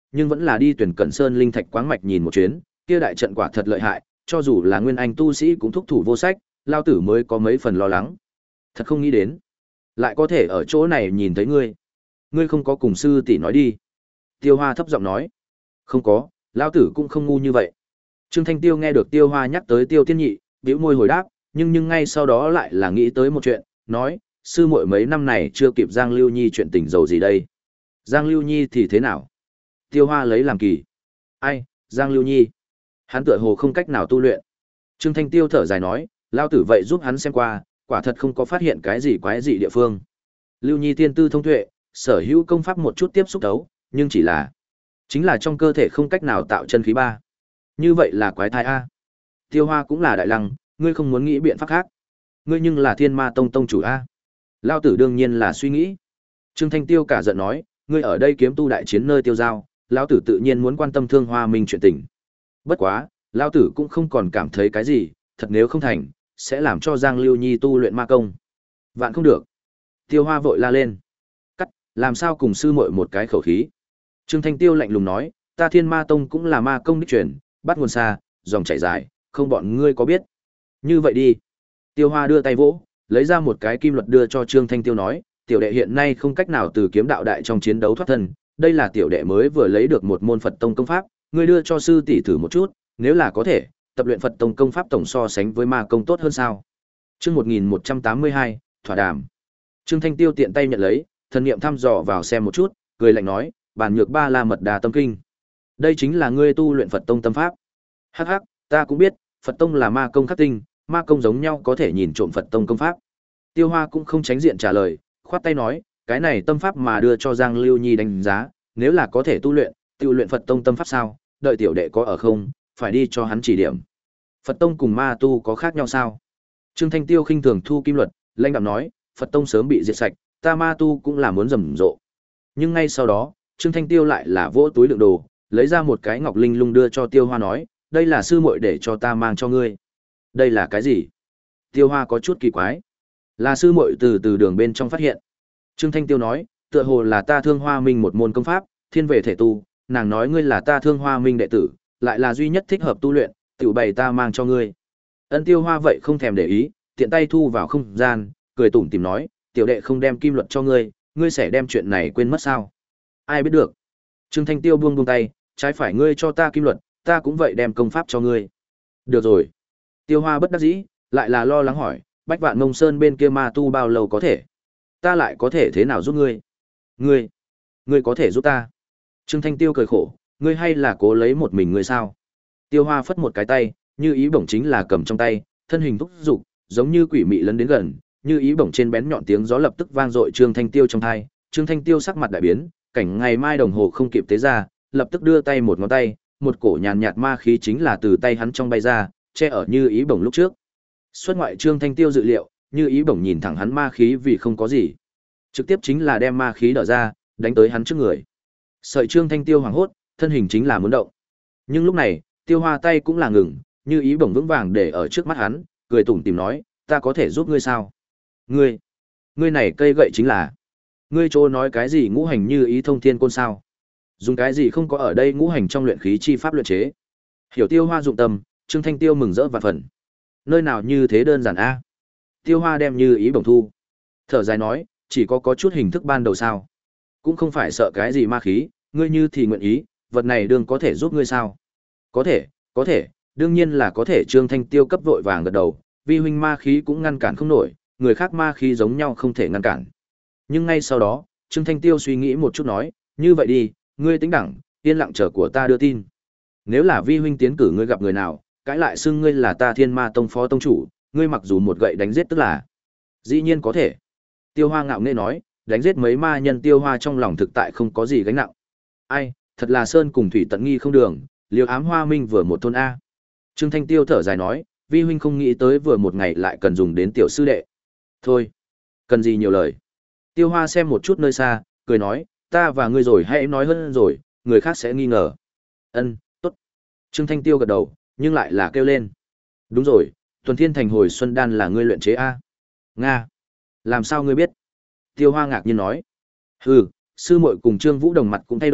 nhưng vẫn là đi tuyển Cẩn Sơn linh thạch quáng mạch nhìn một chuyến, kia đại trận quả thật lợi hại, cho dù là nguyên anh tu sĩ cũng thúc thủ vô sách, lao tử mới có mấy phần lo lắng. Thật không nghĩ đến, lại có thể ở chỗ này nhìn thấy ngươi. Ngươi không có cùng sư tỷ nói đi. Tiêu Hoa thấp giọng nói. Không có, lao tử cũng không ngu như vậy. Trương Thanh Tiêu nghe được Tiêu Hoa nhắc tới Tiêu Tiên Nhị, bĩu môi hồi đáp, nhưng nhưng ngay sau đó lại là nghĩ tới một chuyện, nói, sư muội mấy năm này chưa kịp Giang Lưu Nhi chuyện tình dầu gì đây. Giang Lưu Nhi thì thế nào? Tiêu Hoa lấy làm kỳ. Ai, Giang Lưu Nhi? Hắn tựa hồ không cách nào tu luyện. Trương Thanh Tiêu thở dài nói, lao tử vậy giúp hắn xem qua, quả thật không có phát hiện cái gì quái dị địa phương. Lưu Nhi tiên tư thông tuệ, sở hữu công pháp một chút tiếp xúc đấu, nhưng chỉ là chính là trong cơ thể không cách nào tạo chân khí ba. Như vậy là quái thai a. Tiêu Hoa cũng là đại lăng, ngươi không muốn nghĩ biện pháp khác. Ngươi nhưng là Thiên Ma Tông tông chủ a. Lao tử đương nhiên là suy nghĩ. Trương Thanh Tiêu cả giận nói, ngươi ở đây kiếm tu đại chiến nơi tiêu giao, lão tử tự nhiên muốn quan tâm Thương Hoa Minh chuyện tình. Bất quá, lão tử cũng không còn cảm thấy cái gì, thật nếu không thành, sẽ làm cho Giang Lưu Nhi tu luyện ma công. Vạn không được. Tiêu Hoa vội la lên. Cắt, làm sao cùng sư muội một cái khẩu khí. Trương Thanh Tiêu lạnh lùng nói, ta Thiên Ma Tông cũng là ma công đích truyền, bắt nguồn xa, dòng chảy dài, không bọn ngươi có biết. Như vậy đi. Tiêu Hoa đưa tay vỗ, lấy ra một cái kim luật đưa cho Trương Thanh Tiêu nói, tiểu đệ hiện nay không cách nào từ kiếm đạo đại trong chiến đấu thoát thân, đây là tiểu đệ mới vừa lấy được một môn Phật tông công pháp, ngươi đưa cho sư tỷ thử một chút, nếu là có thể, tập luyện Phật tông công pháp tổng so sánh với ma công tốt hơn sao? Chương một nghìn một trăm tám mươi hai, thỏa đàm. Trương Thanh Tiêu tiện tay nhận lấy, thần niệm thăm dò vào xem một chút, cười lạnh nói, bản nhược ba la mật đà tâm kinh. Đây chính là ngươi tu luyện Phật tông tâm pháp. Hắc hắc, ta cũng biết, Phật tông là ma công khắc tinh, ma công giống nhau có thể nhìn trộm Phật tông công pháp. Tiêu Hoa cũng không tránh diện trả lời, khoát tay nói, cái này tâm pháp mà đưa cho Giang Lưu Nhi đánh giá, nếu là có thể tu luyện, tự luyện Phật tông tâm pháp sao, đợi tiểu đệ có ở không, phải đi cho hắn chỉ điểm. Phật tông cùng ma tu có khác nhau sao? Trương Thanh Tiêu khinh thường thu kim luật, lãnh đạm nói, Phật tông sớm bị diệt sạch, ta ma tu cũng là muốn rầm rộ. Nhưng ngay sau đó, Trương Thanh Tiêu lại là vỗ túi đựng đồ, lấy ra một cái ngọc linh lung đưa cho Tiêu Hoa nói, đây là sư muội để cho ta mang cho ngươi. Đây là cái gì? Tiêu Hoa có chút kỳ quái. Là sư muội từ từ đường bên trong phát hiện. Trương Thanh Tiêu nói, tựa hồ là ta Thương Hoa Minh một môn công pháp, thiên về thể tu, nàng nói ngươi là ta Thương Hoa Minh đệ tử, lại là duy nhất thích hợp tu luyện, tiểu bày ta mang cho ngươi. Ân Tiêu Hoa vậy không thèm để ý, tiện tay thu vào không gian, cười tủm tỉm nói, tiểu đệ không đem kim luật cho ngươi, ngươi sẽ đem chuyện này quên mất sao? Ai biết được. Trương Thanh Tiêu buông buông tay, trái phải ngươi cho ta kim luật, ta cũng vậy đem công pháp cho ngươi. Được rồi. Tiêu Hoa bất đắc dĩ, lại là lo lắng hỏi, Bách Vạn Mông Sơn bên kia ma tu bao lâu có thể? Ta lại có thể thế nào giúp ngươi? Ngươi, ngươi có thể giúp ta? Trương Thanh Tiêu cười khổ, ngươi hay là cố lấy một mình ngươi sao? Tiêu Hoa phất một cái tay, như ý bổng chính là cầm trong tay, thân hình thúc dục, giống như quỷ mị lấn đến gần, như ý bổng trên bén nhọn tiếng gió lập tức vang dội Trương Thanh Tiêu trong tai. Trương Thanh Tiêu sắc mặt đại biến, cảnh ngày mai đồng hồ không kịp tế ra, lập tức đưa tay một ngón tay, một cổ nhàn nhạt ma khí chính là từ tay hắn trong bay ra, che ở như ý bổng lúc trước. Xuất ngoại Trương Thanh Tiêu dự liệu, như ý bổng nhìn thẳng hắn ma khí vì không có gì, trực tiếp chính là đem ma khí đỡ ra, đánh tới hắn trước người. Sợi Trương Thanh Tiêu hoảng hốt, thân hình chính là muốn động. Nhưng lúc này, Tiêu Hoa tay cũng là ngừng, như ý bổng vững vàng để ở trước mắt hắn, cười tủm tỉm nói, ta có thể giúp ngươi sao? Ngươi, ngươi này cây gậy chính là, ngươi chỗ nói cái gì ngũ hành như ý thông thiên côn sao? Dùng cái gì không có ở đây ngũ hành trong luyện khí chi pháp luyện chế? Hiểu Tiêu Hoa dụng tâm, Trương Thanh Tiêu mừng rỡ vạn phần. Nơi nào như thế đơn giản a? Tiêu Hoa đem như ý bổng thu. Thở dài nói, chỉ có có chút hình thức ban đầu sao? Cũng không phải sợ cái gì ma khí, ngươi như thì nguyện ý, vật này đương có thể giúp ngươi sao? Có thể, có thể, đương nhiên là có thể. Trương Thanh Tiêu cấp vội vàng gật đầu, vi huynh ma khí cũng ngăn cản không nổi, người khác ma khí giống nhau không thể ngăn cản. Nhưng ngay sau đó, Trương Thanh Tiêu suy nghĩ một chút nói, như vậy đi, ngươi tính đẳng, yên lặng chờ của ta đưa tin. Nếu là vi huynh tiến cử ngươi gặp người nào, cãi lại xưng ngươi là ta Thiên Ma Tông phó tông chủ, ngươi mặc dù một gậy đánh giết tức là. Dĩ nhiên có thể. Tiêu Hoa ngạo nghễ nói, đánh giết mấy ma nhân Tiêu Hoa trong lòng thực tại không có gì gánh nặng. Ai, thật là sơn cùng thủy tận nghi không đường, liều ám hoa minh vừa một thôn a. Trương Thanh Tiêu thở dài nói, vi huynh không nghĩ tới vừa một ngày lại cần dùng đến tiểu sư đệ. Thôi, cần gì nhiều lời. Tiêu Hoa xem một chút nơi xa, cười nói, ta và ngươi rồi hãy nói hơn rồi, người khác sẽ nghi ngờ. Ân, tốt. Trương Thanh Tiêu gật đầu, nhưng lại là kêu lên. Đúng rồi, Tuần Thiên Thành hồi xuân đan là ngươi luyện chế a? Nga. Làm sao ngươi biết? Tiêu Hoa ngạc nhiên nói. Hừ, sư muội cùng Trương Vũ Đồng mặt cũng thay đổi,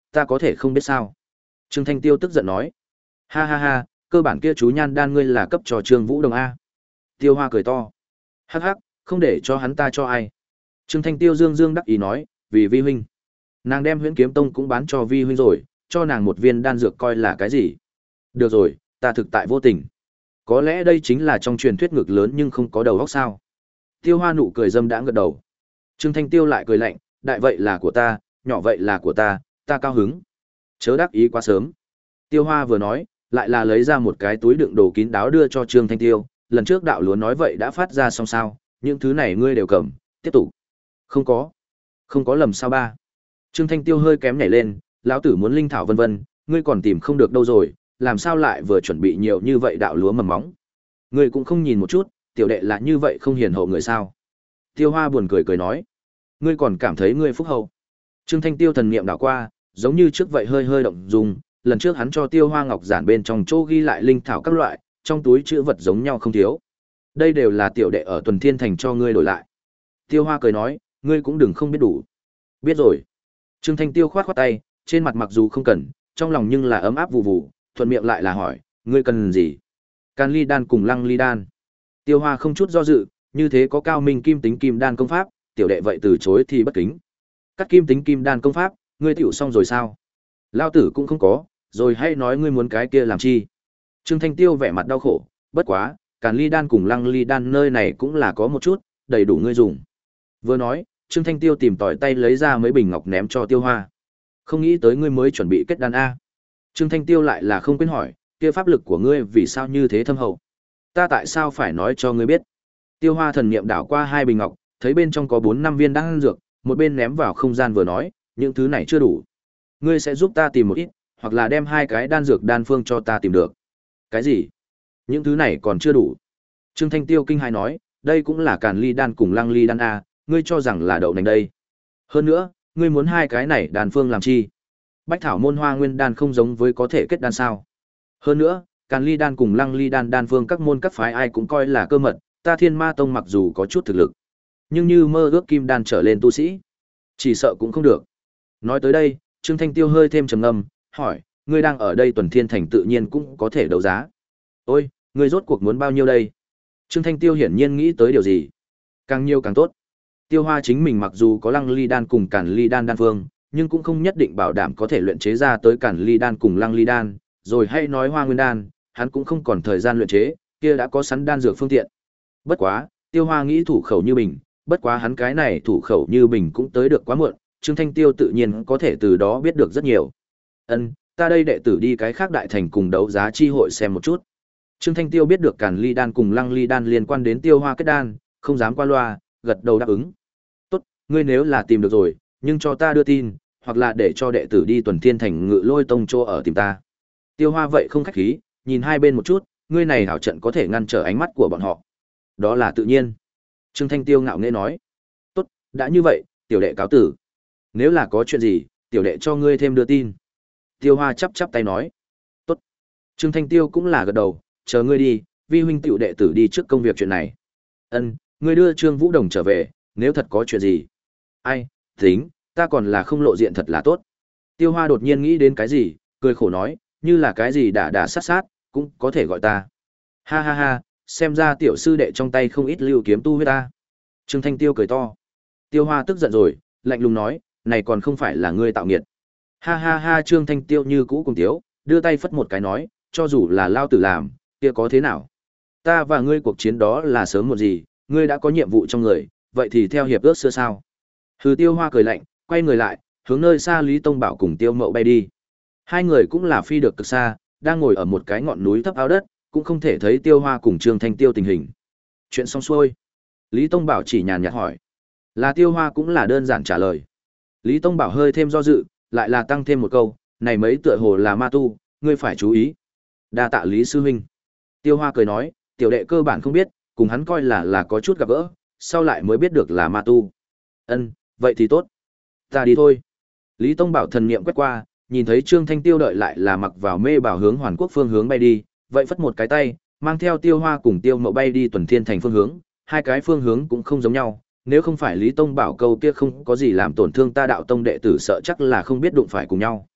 ta có thể không biết sao? Trương Thanh Tiêu tức giận nói. Ha ha ha, cơ bản kia chú nhan đan ngươi là cấp cho Trương Vũ Đồng A. Tiêu Hoa cười to. Hắc hắc, không để cho hắn ta cho ai. Trương Thanh Tiêu dương dương đắc ý nói, vì vi huynh. Nàng đem Huyễn Kiếm Tông cũng bán cho vi huynh rồi, cho nàng một viên đan dược coi là cái gì? Được rồi, ta thực tại vô tình. Có lẽ đây chính là trong truyền thuyết ngực lớn nhưng không có đầu óc sao? Tiêu Hoa nụ cười dâm đãng gật đầu. Trương Thanh Tiêu lại cười lạnh, đại vậy là của ta, nhỏ vậy là của ta, ta cao hứng. Chớ đắc ý quá sớm. Tiêu Hoa vừa nói, lại là lấy ra một cái túi đựng đồ kín đáo đưa cho Trương Thanh Tiêu, lần trước đạo lúa nói vậy đã phát ra xong sao, những thứ này ngươi đều cầm, tiếp tục. Không có. Không có lầm sao ba. Trương Thanh Tiêu hơi kém nhảy lên, lão tử muốn linh thảo vân vân, ngươi còn tìm không được đâu rồi, làm sao lại vừa chuẩn bị nhiều như vậy đạo lúa mầm móng. Ngươi cũng không nhìn một chút, tiểu đệ là như vậy không hiền hậu người sao. Tiêu Hoa buồn cười cười nói, ngươi còn cảm thấy ngươi phúc hậu. Trương Thanh Tiêu thần niệm đảo qua, giống như trước vậy hơi hơi động dung, lần trước hắn cho Tiêu Hoa ngọc giản bên trong chỗ ghi lại linh thảo các loại, trong túi chữ vật giống nhau không thiếu. Đây đều là tiểu đệ ở Tuần Thiên Thành cho ngươi đổi lại. Tiêu Hoa cười nói, ngươi cũng đừng không biết đủ. Biết rồi. Trương Thanh Tiêu khoát khoát tay, trên mặt mặc dù không cần, trong lòng nhưng là ấm áp vụ vụ, thuận miệng lại là hỏi, ngươi cần gì? Can ly đan cùng lăng ly đan. Tiêu Hoa không chút do dự, như thế có cao minh kim tính kim đan công pháp, tiểu đệ vậy từ chối thì bất kính. Cắt kim tính kim đan công pháp, ngươi tiểu xong rồi sao? Lao tử cũng không có, rồi hay nói ngươi muốn cái kia làm chi? Trương Thanh Tiêu vẻ mặt đau khổ, bất quá, Càn ly đan cùng lăng ly đan nơi này cũng là có một chút, đầy đủ ngươi dùng. Vừa nói, Trương Thanh Tiêu tìm tỏi tay lấy ra mấy bình ngọc ném cho Tiêu Hoa. Không nghĩ tới ngươi mới chuẩn bị kết đan A. Trương Thanh Tiêu lại là không quên hỏi, kia pháp lực của ngươi vì sao như thế thâm hậu? Ta tại sao phải nói cho ngươi biết? Tiêu Hoa thần niệm đảo qua hai bình ngọc, thấy bên trong có bốn năm viên đan dược, một bên ném vào không gian vừa nói, những thứ này chưa đủ. Ngươi sẽ giúp ta tìm một ít, hoặc là đem hai cái đan dược đan phương cho ta tìm được. Cái gì? Những thứ này còn chưa đủ. Trương Thanh Tiêu kinh hãi nói, đây cũng là Càn ly đan cùng lăng ly đan A, ngươi cho rằng là đậu nành đây. Hơn nữa, ngươi muốn hai cái này đan phương làm chi? Bách thảo môn hoa nguyên đan không giống với có thể kết đan sao? Hơn nữa, Càn ly đan cùng lăng ly đan đan phương các môn các phái ai cũng coi là cơ mật, ta Thiên Ma Tông mặc dù có chút thực lực, nhưng như mơ ước kim đan trở lên tu sĩ, chỉ sợ cũng không được. Nói tới đây, Trương Thanh Tiêu hơi thêm trầm ngâm, hỏi, ngươi đang ở đây Tuần Thiên Thành tự nhiên cũng có thể đấu giá. Ôi, ngươi rốt cuộc muốn bao nhiêu đây? Trương Thanh Tiêu hiển nhiên nghĩ tới điều gì. Càng nhiều càng tốt. Tiêu Hoa chính mình mặc dù có lăng ly đan cùng Càn ly đan đan phương, nhưng cũng không nhất định bảo đảm có thể luyện chế ra tới Càn ly đan cùng lăng ly đan, rồi hay nói hoa nguyên đan, hắn cũng không còn thời gian luyện chế, kia đã có sẵn đan dược phương tiện. Bất quá, Tiêu Hoa nghĩ thủ khẩu như bình, bất quá hắn cái này thủ khẩu như bình cũng tới được quá muộn, Trương Thanh Tiêu tự nhiên có thể từ đó biết được rất nhiều. Ân, ta đây đệ tử đi cái khác đại thành cùng đấu giá chi hội xem một chút. Trương Thanh Tiêu biết được Càn ly đan cùng lăng ly đan liên quan đến Tiêu Hoa kết đan, không dám qua loa, gật đầu đáp ứng. Tốt, ngươi nếu là tìm được rồi, nhưng cho ta đưa tin, hoặc là để cho đệ tử đi Tuần Thiên Thành Ngự Lôi Tông chỗ ở tìm ta. Tiêu Hoa vậy không khách khí, nhìn hai bên một chút, ngươi này hảo trận có thể ngăn trở ánh mắt của bọn họ. Đó là tự nhiên. Trương Thanh Tiêu ngạo nghễ nói. Tốt, đã như vậy, tiểu đệ cáo tử. Nếu là có chuyện gì, tiểu đệ cho ngươi thêm đưa tin. Tiêu Hoa chắp chắp tay nói. Tốt. Trương Thanh Tiêu cũng là gật đầu, chờ ngươi đi, vi huynh tiểu đệ tử đi trước công việc chuyện này. Ân, ngươi đưa Trương Vũ Đồng trở về, nếu thật có chuyện gì. Ai, tính, ta còn là không lộ diện thật là tốt. Tiêu Hoa đột nhiên nghĩ đến cái gì, cười khổ nói, như là cái gì đã đã sát sát, cũng có thể gọi ta. Ha ha ha, xem ra tiểu sư đệ trong tay không ít lưu kiếm tu huyết ta. Trương Thanh Tiêu cười to. Tiêu Hoa tức giận rồi, lạnh lùng nói, này còn không phải là ngươi tạo nghiệt. Ha ha ha, Trương Thanh Tiêu như cũ cùng tiếu, đưa tay phất một cái nói, cho dù là lao tử làm, kia có thế nào? Ta và ngươi cuộc chiến đó là sớm một gì, ngươi đã có nhiệm vụ trong người, vậy thì theo hiệp ước xưa sao? Hừ, Tiêu Hoa cười lạnh, quay người lại, hướng nơi xa Lý Tông Bảo cùng Tiêu Mậu bay đi. Hai người cũng là phi được cực xa, đang ngồi ở một cái ngọn núi thấp ao đất, cũng không thể thấy Tiêu Hoa cùng Trương Thanh Tiêu tình hình. Chuyện xong xuôi. Lý Tông Bảo chỉ nhàn nhạt hỏi. Là Tiêu Hoa cũng là đơn giản trả lời. Lý Tông Bảo hơi thêm do dự, lại là tăng thêm một câu, này mấy tựa hồ là ma tu, ngươi phải chú ý. Đa tạ Lý sư huynh. Tiêu Hoa cười nói, tiểu đệ cơ bản không biết, cùng hắn coi là là có chút gặp gỡ, sau lại mới biết được là ma tu. Ân, vậy thì tốt. Ta đi thôi. Lý Tông Bảo thần niệm quét qua, nhìn thấy Trương Thanh Tiêu đợi lại là mặc vào mê bảo hướng Hoàn Quốc phương hướng bay đi, vậy phất một cái tay, mang theo Tiêu Hoa cùng Tiêu Mậu bay đi Tuần Thiên Thành phương hướng, hai cái phương hướng cũng không giống nhau, nếu không phải Lý Tông Bảo câu kia không có gì làm tổn thương ta đạo tông đệ tử sợ chắc là không biết đụng phải cùng nhau.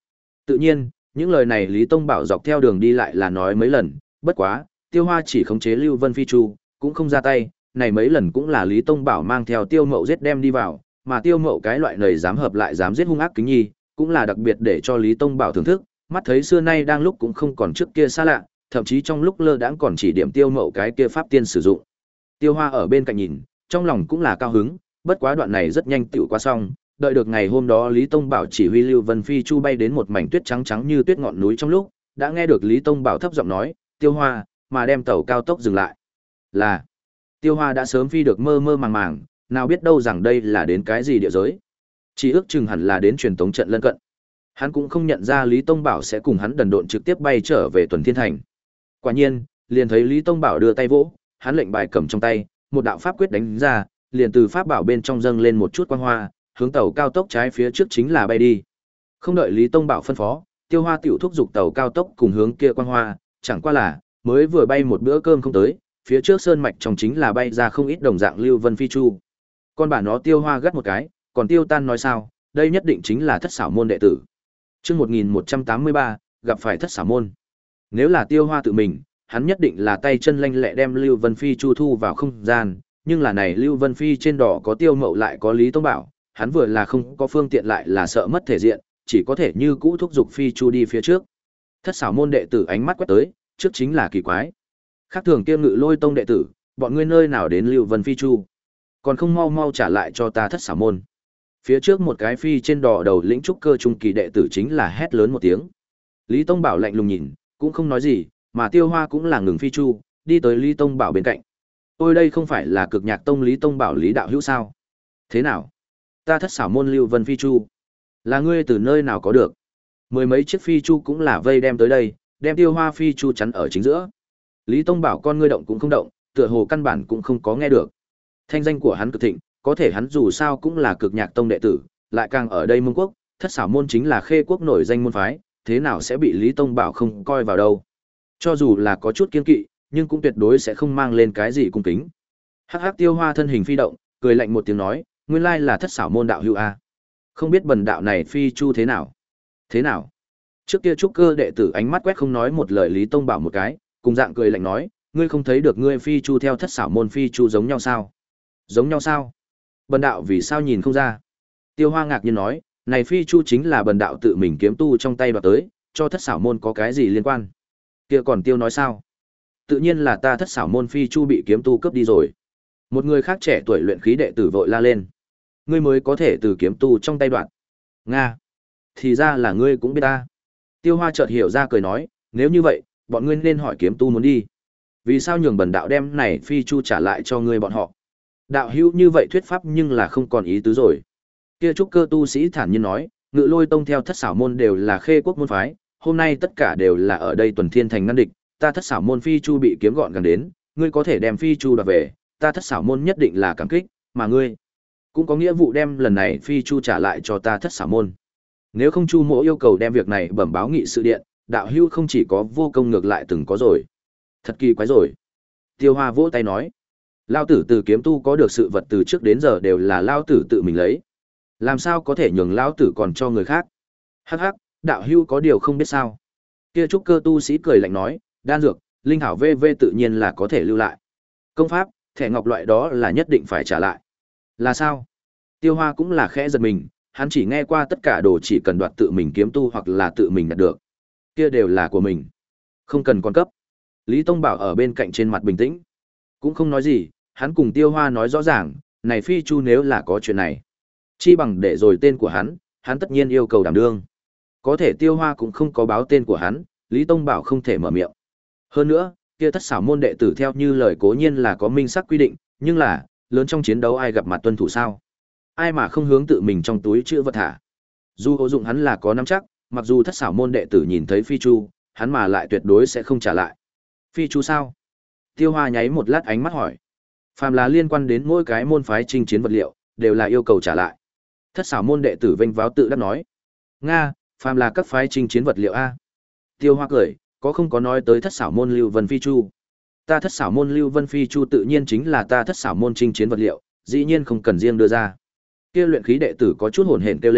Tự nhiên, những lời này Lý Tông Bảo dọc theo đường đi lại là nói mấy lần, bất quá, Tiêu Hoa chỉ khống chế Lưu Vân Phi Chu, cũng không ra tay, này mấy lần cũng là Lý Tông Bảo mang theo Tiêu Mậu giết đem đi vào, mà Tiêu Mậu cái loại này dám hợp lại dám giết hung ác kính nhi, cũng là đặc biệt để cho Lý Tông Bảo thưởng thức, mắt thấy xưa nay đang lúc cũng không còn trước kia xa lạ, thậm chí trong lúc lơ đãng còn chỉ điểm Tiêu Mậu cái kia pháp tiên sử dụng. Tiêu Hoa ở bên cạnh nhìn, trong lòng cũng là cao hứng, bất quá đoạn này rất nhanh tựu qua xong, đợi được ngày hôm đó Lý Tông Bảo chỉ huy Lưu Vân Phi Chu bay đến một mảnh tuyết trắng trắng như tuyết ngọn núi trong lúc, đã nghe được Lý Tông Bảo thấp giọng nói, "Tiêu Hoa, mà đem tàu cao tốc dừng lại." Là Tiêu Hoa đã sớm phi được mơ mơ màng màng, nào biết đâu rằng đây là đến cái gì địa giới. Chỉ ước chừng hẳn là đến truyền tống trận lân cận. Hắn cũng không nhận ra Lý Tông Bảo sẽ cùng hắn đần độn trực tiếp bay trở về Tuần Thiên Thành. Quả nhiên, liền thấy Lý Tông Bảo đưa tay vỗ, hắn lệnh bài cầm trong tay, một đạo pháp quyết đánh ra, liền từ pháp bảo bên trong dâng lên một chút quang hoa, hướng tàu cao tốc trái phía trước chính là bay đi. Không đợi Lý Tông Bảo phân phó, Tiêu Hoa tiểu thúc giục tàu cao tốc cùng hướng kia quang hoa, chẳng qua là mới vừa bay một bữa cơm không tới, phía trước sơn mạch trong chính là bay ra không ít đồng dạng Lưu Vân Phi Chu. Con bà nó Tiêu Hoa gắt một cái, còn Tiêu Tan nói sao, đây nhất định chính là Thất Xảo môn đệ tử. Chương một nghìn một trăm tám mươi ba, gặp phải Thất Xảo môn. Nếu là Tiêu Hoa tự mình, hắn nhất định là tay chân lanh lẹ đem Lưu Vân Phi Chu thu vào không gian, nhưng là này Lưu Vân Phi trên đỏ có Tiêu Mậu lại có Lý Tông Bảo, hắn vừa là không có phương tiện lại là sợ mất thể diện, chỉ có thể như cũ thúc giục Phi Chu đi phía trước. Thất Xảo môn đệ tử ánh mắt quét tới, trước chính là kỳ quái. Khác thường kia Ngự Lôi tông đệ tử, bọn ngươi nơi nào đến Lưu Vân Phi Chu? Còn không mau mau trả lại cho ta Thất Xảo môn. Phía trước một cái phi trên đỏ đầu lĩnh trúc cơ trung kỳ đệ tử chính là hét lớn một tiếng. Lý Tông Bảo lạnh lùng nhìn, cũng không nói gì, mà Tiêu Hoa cũng là ngừng Phi Chu, đi tới Lý Tông Bảo bên cạnh. Tôi đây không phải là Cực Nhạc tông Lý Tông Bảo Lý đạo hữu sao? Thế nào? Ta Thất Xảo môn Lưu Vân Phi Chu, là ngươi từ nơi nào có được? Mười mấy chiếc Phi Chu cũng là vây đem tới đây, đem Tiêu Hoa Phi Chu chắn ở chính giữa. Lý Tông Bảo con ngươi động cũng không động, tựa hồ căn bản cũng không có nghe được. Thanh danh của hắn cực thịnh, có thể hắn dù sao cũng là Cực Nhạc tông đệ tử, lại càng ở đây Mông Quốc, Thất Xảo môn chính là Khê quốc nổi danh môn phái, thế nào sẽ bị Lý Tông Bảo không coi vào đâu? Cho dù là có chút kiên kỵ, nhưng cũng tuyệt đối sẽ không mang lên cái gì cung kính. Hắc hắc Tiêu Hoa thân hình phi động, cười lạnh một tiếng nói, nguyên lai là Thất Xảo môn đạo hữu a. Không biết bần đạo này Phi Chu thế nào? Thế nào? Trước kia trúc cơ đệ tử ánh mắt quét không nói một lời Lý Tông Bảo một cái, cùng dạng cười lạnh nói, ngươi không thấy được ngươi Phi Chu theo Thất Xảo môn Phi Chu giống nhau sao? Giống nhau sao? Bần đạo vì sao nhìn không ra? Tiêu Hoa ngạc nhiên nói, này Phi Chu chính là bần đạo tự mình kiếm tu trong tay đoạt tới, cho Thất Xảo môn có cái gì liên quan? Kia còn Tiêu nói sao? Tự nhiên là ta Thất Xảo môn Phi Chu bị kiếm tu cướp đi rồi. Một người khác trẻ tuổi luyện khí đệ tử vội la lên. Ngươi mới có thể từ kiếm tu trong tay đoạt. Nga, thì ra là ngươi cũng biết ta. Tiêu Hoa chợt hiểu ra cười nói, nếu như vậy, bọn ngươi nên hỏi kiếm tu muốn đi. Vì sao nhường bần đạo đem này Phi Chu trả lại cho ngươi bọn họ? Đạo hữu như vậy thuyết pháp nhưng là không còn ý tứ rồi. Kia trúc cơ tu sĩ thản nhiên nói, Ngự Lôi tông theo Thất Xảo môn đều là Khê quốc môn phái, hôm nay tất cả đều là ở đây Tuần Thiên Thành ngăn địch, ta Thất Xảo môn Phi Chu bị kiếm gọn gàng đến, ngươi có thể đem Phi Chu đoạt về, ta Thất Xảo môn nhất định là cảm kích, mà ngươi cũng có nghĩa vụ đem lần này Phi Chu trả lại cho ta Thất Xảo môn. Nếu không Chu Mỗ yêu cầu đem việc này bẩm báo nghị sự điện, đạo hữu không chỉ có vô công ngược lại từng có rồi. Thật kỳ quái rồi. Tiêu Hoa vỗ tay nói, lao tử từ kiếm tu có được sự vật từ trước đến giờ đều là lao tử tự mình lấy. Làm sao có thể nhường lao tử còn cho người khác? Hắc hắc, đạo hữu có điều không biết sao. Kia trúc cơ tu sĩ cười lạnh nói, đan dược, linh thảo vê vê tự nhiên là có thể lưu lại. Công pháp, thẻ ngọc loại đó là nhất định phải trả lại. Là sao? Tiêu Hoa cũng là khẽ giật mình, hắn chỉ nghe qua tất cả đồ chỉ cần đoạt tự mình kiếm tu hoặc là tự mình đạt được. Kia đều là của mình. Không cần con cấp. Lý Tông Bảo ở bên cạnh trên mặt bình tĩnh. Cũng không nói gì, hắn cùng Tiêu Hoa nói rõ ràng, này Phi Chu nếu là có chuyện này. Chi bằng để rồi tên của hắn, hắn tất nhiên yêu cầu đảm đương. Có thể Tiêu Hoa cũng không có báo tên của hắn, Lý Tông Bảo không thể mở miệng. Hơn nữa, kia Thất Xảo môn đệ tử theo như lời cố nhiên là có minh xác quy định, nhưng là, lớn trong chiến đấu ai gặp mặt tuân thủ sao? Ai mà không hướng tự mình trong túi chữ vật thả. Dù hữu dụng hắn là có nắm chắc, mặc dù Thất Xảo môn đệ tử nhìn thấy Phi Chu, hắn mà lại tuyệt đối sẽ không trả lại. Phi Chu sao? Tiêu Hoa nháy một lát ánh mắt hỏi. Phàm là liên quan đến mỗi cái môn phái chinh chiến vật liệu, đều là yêu cầu trả lại. Thất Xảo môn đệ tử vênh váo tự đắc nói. Nga, phàm là các phái chinh chiến vật liệu a. Tiêu Hoa cười, có không có nói tới Thất Xảo môn Lưu Vân Phi Chu. Ta Thất Xảo môn Lưu Vân Phi Chu tự nhiên chính là ta Thất Xảo môn chinh chiến vật liệu, dĩ nhiên không cần riêng đưa ra. Kia luyện khí đệ tử có chút hồn hển kêu lên,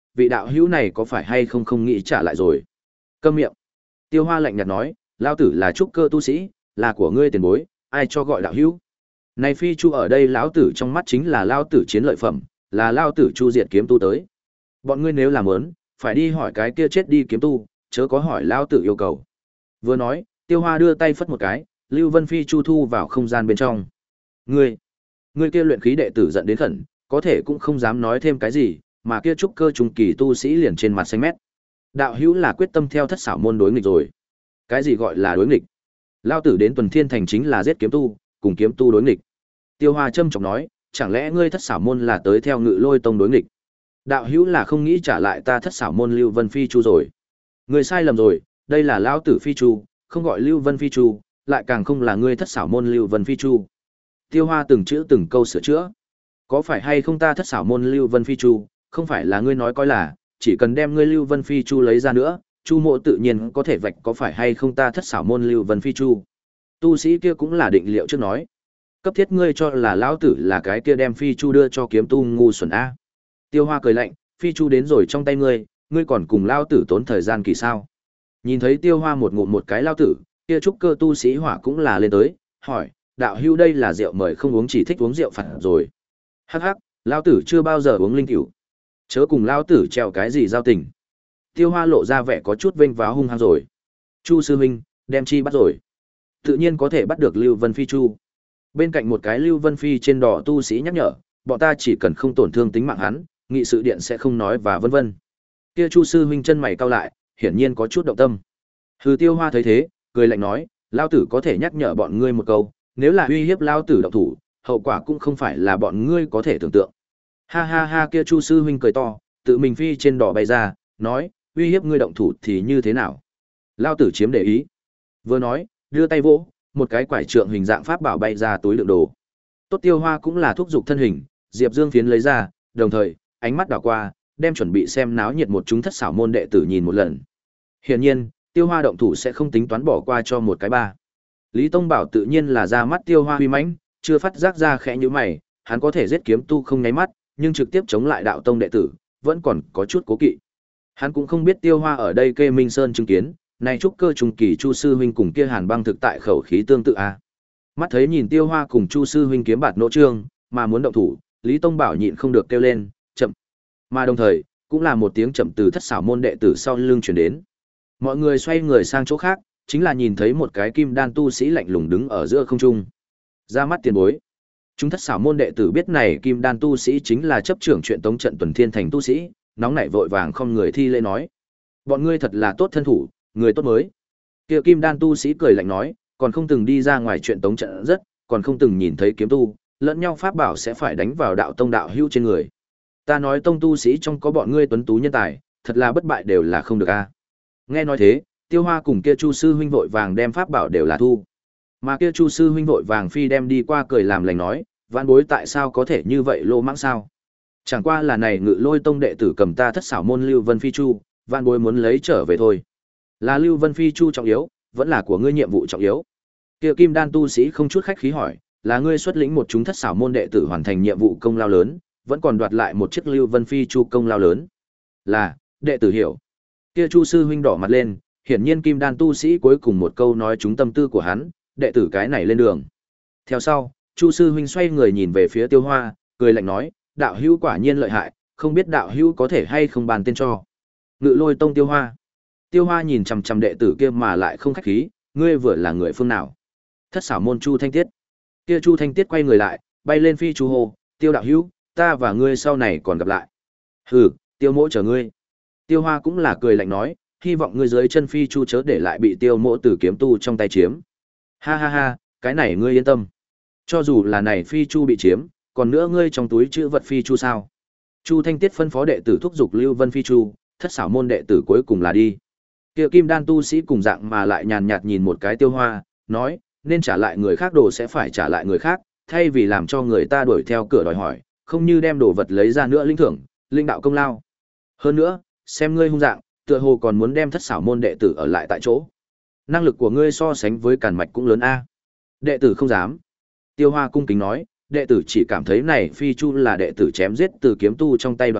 vị đạo hữu này có phải hay không không nghĩ trả lại rồi. Câm miệng. Tiêu Hoa lạnh nhạt nói, lao tử là trúc cơ tu sĩ, là của ngươi tiền bối, ai cho gọi đạo hữu. Này phi chu ở đây lão tử trong mắt chính là lao tử chiến lợi phẩm, là lao tử chu diệt kiếm tu tới. Bọn ngươi nếu làm ớn, phải đi hỏi cái kia chết đi kiếm tu, chớ có hỏi lao tử yêu cầu. Vừa nói, Tiêu Hoa đưa tay phất một cái, Lưu Vân phi chu thu vào không gian bên trong. Ngươi, ngươi kia luyện khí đệ tử giận đến khẩn, có thể cũng không dám nói thêm cái gì, mà kia trúc cơ trung kỳ tu sĩ liền trên mặt xanh mét. Đạo hữu là quyết tâm theo thất xảo môn đối nghịch rồi. Cái gì gọi là đối nghịch? Lao tử đến Tuần Thiên Thành chính là giết kiếm tu, cùng kiếm tu đối nghịch. Tiêu Hoa trâm trọng nói, chẳng lẽ ngươi thất xảo môn là tới theo Ngự Lôi tông đối nghịch? Đạo hữu là không nghĩ trả lại ta thất xảo môn Lưu Vân phi chu rồi. Ngươi sai lầm rồi, đây là lão tử phi chu, không gọi Lưu Vân phi chu, lại càng không là ngươi thất xảo môn Lưu Vân phi chu. Tiêu Hoa từng chữ từng câu sửa chữa. Có phải hay không ta thất xảo môn Lưu Vân phi chu, không phải là ngươi nói coi là, chỉ cần đem ngươi Lưu Vân phi chu lấy ra nữa, Chu Mộ tự nhiên có thể vạch có phải hay không ta thất xảo môn Lưu Vân phi chu. Tu sĩ kia cũng là định liệu trước nói. Cấp thiết ngươi cho là lão tử là cái kia đem phi chu đưa cho kiếm tu ngu xuẩn a. Tiêu Hoa cười lạnh, phi chu đến rồi trong tay ngươi, ngươi còn cùng lão tử tốn thời gian kỳ sao? Nhìn thấy Tiêu Hoa một ngụm một cái lão tử, kia trúc cơ tu sĩ hỏa cũng là lên tới, hỏi, đạo hữu đây là rượu mời không uống chỉ thích uống rượu phạt rồi. Hắc hắc, lão tử chưa bao giờ uống linh cửu. Chớ cùng lão tử treo cái gì giao tình. Tiêu Hoa lộ ra vẻ có chút vênh váo hung hăng rồi. Chu sư huynh, đem chi bắt rồi. Tự nhiên có thể bắt được Lưu Vân phi chu. Bên cạnh một cái Lưu Vân phi trên đỏ tu sĩ nhắc nhở, bọn ta chỉ cần không tổn thương tính mạng hắn, nghị sự điện sẽ không nói và vân vân. Kia Chu sư huynh chân mày cau lại, hiển nhiên có chút động tâm. Hừ, Tiêu Hoa thấy thế, cười lạnh nói, lão tử có thể nhắc nhở bọn ngươi một câu, nếu là uy hiếp lão tử động thủ, hậu quả cũng không phải là bọn ngươi có thể tưởng tượng. Ha ha ha, kia Chu sư huynh cười to, tự mình phi trên đỏ bay ra, nói, uy hiếp ngươi động thủ thì như thế nào? Lão tử chiếm để ý. Vừa nói, đưa tay vỗ, một cái quải trượng hình dạng pháp bảo bay ra túi đựng đồ. Tốt, Tiêu Hoa cũng là thúc giục thân hình, Diệp Dương phiến lấy ra, đồng thời, ánh mắt đảo qua, đem chuẩn bị xem náo nhiệt một chúng thất xảo môn đệ tử nhìn một lần. Hiển nhiên, Tiêu Hoa động thủ sẽ không tính toán bỏ qua cho một cái ba. Lý Tông Bảo tự nhiên là ra mắt Tiêu Hoa uy mãnh, chưa phát giác ra khẽ nhíu mày, hắn có thể giết kiếm tu không nháy mắt, nhưng trực tiếp chống lại đạo tông đệ tử, vẫn còn có chút cố kỵ. Hắn cũng không biết Tiêu Hoa ở đây kê Minh Sơn chứng kiến, này trúc cơ trùng kỳ Chu sư huynh cùng kia Hàn Băng thực tại khẩu khí tương tự a. À. Mắt thấy nhìn Tiêu Hoa cùng Chu sư huynh kiếm bạt nỗ trương, mà muốn động thủ, Lý Tông Bảo nhịn không được kêu lên, chậm. Mà đồng thời, cũng là một tiếng chậm từ thất xảo môn đệ tử sau lưng truyền đến. Mọi người xoay người sang chỗ khác, chính là nhìn thấy một cái kim đan tu sĩ lạnh lùng đứng ở giữa không trung. Ra mắt tiền bối. Chúng thất xảo môn đệ tử biết này kim đan tu sĩ chính là chấp trưởng chuyện tống trận Tuần Thiên Thành tu sĩ, nóng nảy vội vàng không người thi lễ nói: "Bọn ngươi thật là tốt thân thủ, người tốt mới." Kia kim đan tu sĩ cười lạnh nói, còn không từng đi ra ngoài chuyện tống trận rất, còn không từng nhìn thấy kiếm tu, lẫn nhau pháp bảo sẽ phải đánh vào đạo tông đạo hữu trên người. Ta nói tông tu sĩ trong có bọn ngươi tuấn tú nhân tài, thật là bất bại đều là không được a. Nghe nói thế, Tiêu Hoa cùng kia Chu sư huynh vội vàng đem pháp bảo đều là thu. Mà kia Chu sư huynh vội vàng phi đem đi qua cười làm lành nói, vãn bối tại sao có thể như vậy lô mãng sao? Chẳng qua là này Ngự Lôi tông đệ tử cầm ta thất xảo môn Lưu Vân Phi Chu, vãn bối muốn lấy trở về thôi. Là Lưu Vân Phi Chu trọng yếu, vẫn là của ngươi nhiệm vụ trọng yếu. Kia Kim Đan tu sĩ không chút khách khí hỏi, là ngươi xuất lĩnh một chúng thất xảo môn đệ tử hoàn thành nhiệm vụ công lao lớn, vẫn còn đoạt lại một chiếc Lưu Vân Phi Chu công lao lớn. Là, đệ tử hiểu. Kia Chu sư huynh đỏ mặt lên, hiển nhiên Kim Đan tu sĩ cuối cùng một câu nói trúng tâm tư của hắn, đệ tử cái này lên đường. Theo sau, Chu sư huynh xoay người nhìn về phía Tiêu Hoa, cười lạnh nói, đạo hữu quả nhiên lợi hại, không biết đạo hữu có thể hay không bàn tên cho. Ngự Lôi tông Tiêu Hoa. Tiêu Hoa nhìn chằm chằm đệ tử kia mà lại không khách khí, ngươi vừa là người phương nào? Thất xảo môn Chu Thanh Tiết. Kia Chu Thanh Tiết quay người lại, bay lên phi chu hô, Tiêu đạo hữu, ta và ngươi sau này còn gặp lại. Hừ, Tiêu mỗ chờ ngươi. Tiêu Hoa cũng là cười lạnh nói, hy vọng ngươi dưới chân phi chu chớ để lại bị Tiêu mỗ tử kiếm tu trong tay chiếm. Ha ha ha, cái này ngươi yên tâm. Cho dù là này phi chu bị chiếm, còn nữa ngươi trong túi chữ vật phi chu sao? Chu Thanh Tiết phân phó đệ tử thúc giục Lưu Vân phi chu, thất xảo môn đệ tử cuối cùng là đi. Kia Kim Đan tu sĩ cùng dạng mà lại nhàn nhạt nhìn một cái Tiêu Hoa, nói, nên trả lại người khác đồ sẽ phải trả lại người khác, thay vì làm cho người ta đuổi theo cửa đòi hỏi, không như đem đồ vật lấy ra nữa linh thưởng, linh đạo công lao. Hơn nữa, xem ngươi hung dạng, tựa hồ còn muốn đem thất xảo môn đệ tử ở lại tại chỗ. Năng lực của ngươi so sánh với Càn Mạch cũng lớn a. Đệ tử không dám. Tiêu Hoa cung kính nói, đệ tử chỉ cảm thấy này phi chu là đệ tử chém giết từ kiếm tu trong tay đoạt tới,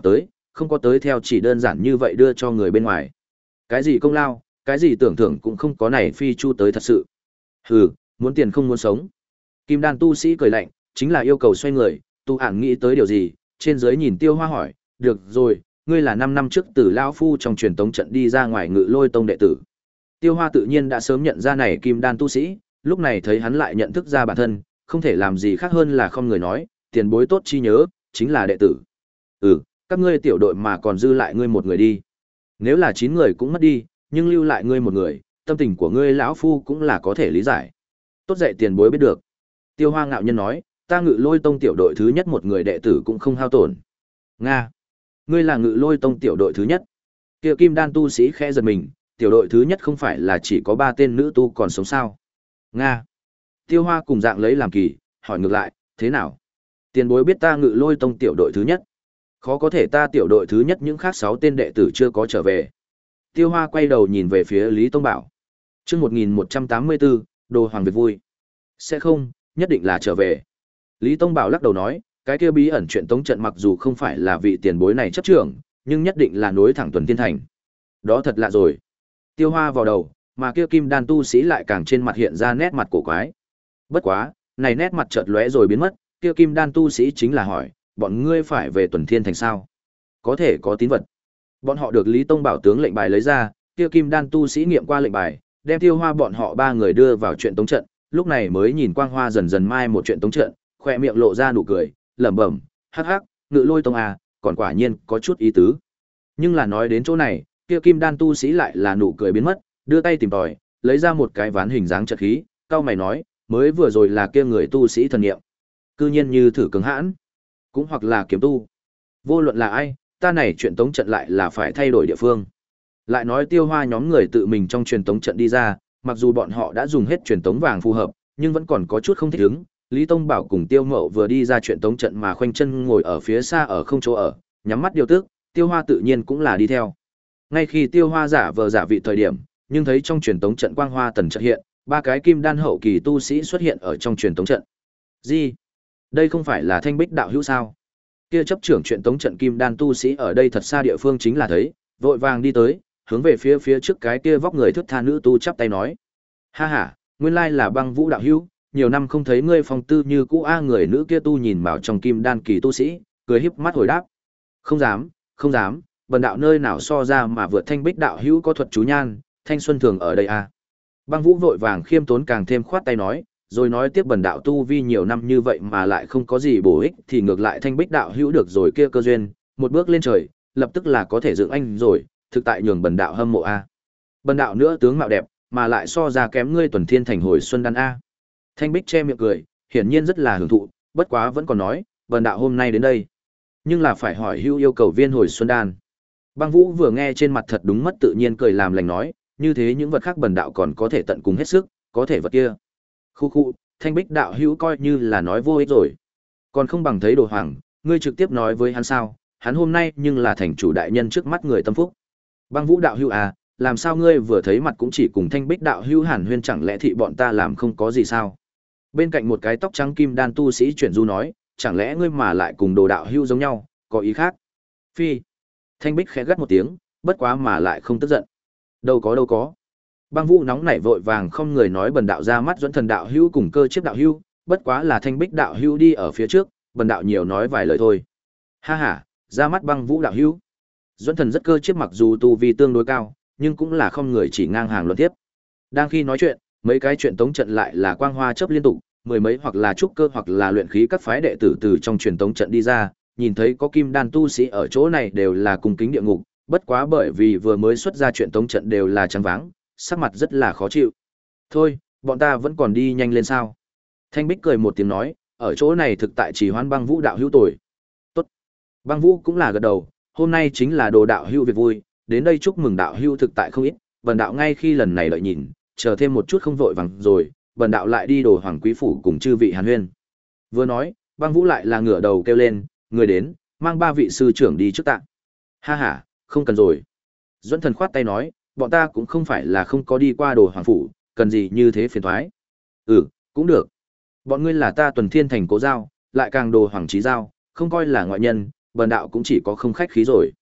không có tới theo chỉ đơn giản như vậy đưa cho người bên ngoài. Cái gì công lao, cái gì tưởng thưởng cũng không có này phi chu tới thật sự. Hừ, muốn tiền không muốn sống. Kim đan tu sĩ cười lạnh, chính là yêu cầu xoay người, tu hẳn nghĩ tới điều gì, trên dưới nhìn Tiêu Hoa hỏi, được rồi, ngươi là năm năm trước từ Lão Phu trong truyền tống trận đi ra ngoài Ngự Lôi Tông đệ tử. Tiêu Hoa tự nhiên đã sớm nhận ra này kim đan tu sĩ, lúc này thấy hắn lại nhận thức ra bản thân, không thể làm gì khác hơn là không người nói, tiền bối tốt chi nhớ, chính là đệ tử. Ừ, các ngươi tiểu đội mà còn dư lại ngươi một người đi. Nếu là chín người cũng mất đi, nhưng lưu lại ngươi một người, tâm tình của ngươi lão phu cũng là có thể lý giải. Tốt dạy tiền bối biết được. Tiêu Hoa ngạo nhân nói, ta Ngự Lôi Tông tiểu đội thứ nhất một người đệ tử cũng không hao tổn. Nga, ngươi là Ngự Lôi Tông tiểu đội thứ nhất. Kia kim đan tu sĩ khẽ giật mình, tiểu đội thứ nhất không phải là chỉ có ba tên nữ tu còn sống sao? Nga. Tiêu Hoa cùng dạng lấy làm kỳ, hỏi ngược lại, thế nào? Tiền bối biết ta Ngự Lôi Tông tiểu đội thứ nhất. Khó có thể ta tiểu đội thứ nhất những khác sáu tên đệ tử chưa có trở về. Tiêu Hoa quay đầu nhìn về phía Lý Tông Bảo. Chương một nghìn một trăm tám mươi bốn, Đồ Hoàng Việt vui. Sẽ không, nhất định là trở về. Lý Tông Bảo lắc đầu nói, cái kia bí ẩn chuyện tống trận mặc dù không phải là vị tiền bối này chấp trưởng, nhưng nhất định là nối thẳng Tuần Thiên Thành. Đó thật lạ rồi. Tiêu Hoa vào đầu, mà kia kim đan tu sĩ lại càng trên mặt hiện ra nét mặt cổ quái. Bất quá, này nét mặt chợt lóe rồi biến mất, kia kim đan tu sĩ chính là hỏi, bọn ngươi phải về Tuần Thiên Thành sao? Có thể có tín vật. Bọn họ được Lý Tông Bảo tướng lệnh bài lấy ra, kia kim đan tu sĩ nghiệm qua lệnh bài, đem Tiêu Hoa bọn họ ba người đưa vào chuyện tống trận, lúc này mới nhìn quang hoa dần dần mai một chuyện tống trận, khỏe miệng lộ ra nụ cười, lẩm bẩm, hắc hắc, Ngự Lôi Tông à, còn quả nhiên có chút ý tứ. Nhưng là nói đến chỗ này, kia kim đan tu sĩ lại là nụ cười biến mất, đưa tay tìm tòi, lấy ra một cái ván hình dáng trận khí, cao mày nói, mới vừa rồi là kia người tu sĩ thần niệm. Cư nhiên như thử cứng hãn, cũng hoặc là kiếm tu. Vô luận là ai, ta này chuyện tống trận lại là phải thay đổi địa phương. Lại nói Tiêu Hoa nhóm người tự mình trong truyền tống trận đi ra, mặc dù bọn họ đã dùng hết truyền tống vàng phù hợp, nhưng vẫn còn có chút không thích ứng. Lý Tông Bảo cùng Tiêu Mậu vừa đi ra truyền tống trận mà khoanh chân ngồi ở phía xa ở không chỗ ở, nhắm mắt điều tức, Tiêu Hoa tự nhiên cũng là đi theo. Ngay khi Tiêu Hoa giả vờ giả vị thời điểm, nhưng thấy trong truyền tống trận quang hoa tần trận hiện, ba cái kim đan hậu kỳ tu sĩ xuất hiện ở trong truyền tống trận. Gì? Đây không phải là Thanh Bích đạo hữu sao? Kia chấp trưởng truyền tống trận kim đan tu sĩ ở đây thật xa địa phương chính là thấy, vội vàng đi tới, hướng về phía phía trước cái kia vóc người thướt tha nữ tu chắp tay nói: "Ha ha, nguyên lai là Băng Vũ đạo hữu, nhiều năm không thấy ngươi phong tư như cũ a." Người nữ kia tu nhìn vào trong kim đan kỳ tu sĩ, cười híp mắt hồi đáp: "Không dám, không dám, bần đạo nơi nào so ra mà vượt Thanh Bích đạo hữu có thuật chú nhan, thanh xuân thường ở đây a." Băng Vũ vội vàng khiêm tốn càng thêm khoát tay nói, rồi nói tiếp, bần đạo tu vi nhiều năm như vậy mà lại không có gì bổ ích, thì ngược lại Thanh Bích đạo hữu được rồi kia cơ duyên, một bước lên trời, lập tức là có thể dựng anh rồi, thực tại nhường bần đạo hâm mộ a. Bần đạo nữa tướng mạo đẹp, mà lại so ra kém ngươi Tuần Thiên Thành hồi xuân đan a. Thanh Bích che miệng cười, hiển nhiên rất là hưởng thụ, bất quá vẫn còn nói, bần đạo hôm nay đến đây, nhưng là phải hỏi hữu yêu cầu viên hồi xuân đan. Băng Vũ vừa nghe trên mặt thật đúng mất tự nhiên, cười làm lành nói, như thế những vật khác bần đạo còn có thể tận cùng hết sức, có thể vật kia. Khu khu, Thanh Bích đạo hữu coi như là nói vô ích rồi. Còn không bằng thấy Đồ Hoàng, ngươi trực tiếp nói với hắn sao, hắn hôm nay nhưng là thành chủ đại nhân trước mắt người tâm phúc. Băng Vũ đạo hữu à, làm sao ngươi vừa thấy mặt cũng chỉ cùng Thanh Bích đạo hữu hàn huyên, chẳng lẽ thị bọn ta làm không có gì sao? Bên cạnh một cái tóc trắng kim đan tu sĩ chuyển du nói, chẳng lẽ ngươi mà lại cùng Đồ đạo hữu giống nhau, có ý khác? Phi. Thanh Bích khẽ gắt một tiếng, bất quá mà lại không tức giận. Đâu có đâu có. Băng Vũ nóng nảy vội vàng không người nói, bần đạo ra mắt Duẫn Thần đạo hữu cùng Cơ Chiếp đạo hữu, bất quá là Thanh Bích đạo hữu đi ở phía trước, bần đạo nhiều nói vài lời thôi. Ha ha, ra mắt Băng Vũ đạo hữu. Duẫn Thần rất Cơ Chiếp mặc dù tu vi tương đối cao, nhưng cũng là không người chỉ ngang hàng luận tiếp. Đang khi nói chuyện, mấy cái chuyện tống trận lại là quang hoa chớp liên tục, mười mấy hoặc là trúc cơ hoặc là luyện khí các phái đệ tử từ trong truyền tống trận đi ra, nhìn thấy có kim đan tu sĩ ở chỗ này đều là cung kính địa ngục, bất quá bởi vì vừa mới xuất ra chuyện tống trận đều là trắng váng, sắc mặt rất là khó chịu. Thôi, bọn ta vẫn còn đi nhanh lên sao? Thanh Bích cười một tiếng nói, ở chỗ này thực tại chỉ hoan Băng Vũ đạo hữu tuổi. Tốt. Băng Vũ cũng là gật đầu, hôm nay chính là Đồ đạo hữu việc vui, đến đây chúc mừng đạo hữu thực tại không ít, bần đạo ngay khi lần này đợi nhìn, chờ thêm một chút không vội vàng rồi, bần đạo lại đi Đồ Hoàng quý phủ cùng chư vị hàn huyên. Vừa nói, Băng Vũ lại là ngửa đầu kêu lên, người đến, mang ba vị sư trưởng đi trước tạ. Ha ha, không cần rồi. Duẫn Thần khoát tay nói, bọn ta cũng không phải là không có đi qua Đồ Hoàng phủ, cần gì như thế phiền toái. Ừ, cũng được. Bọn ngươi là ta Tuần Thiên Thành cố giao, lại càng Đồ Hoàng chí giao, không coi là ngoại nhân, bần đạo cũng chỉ có không khách khí rồi.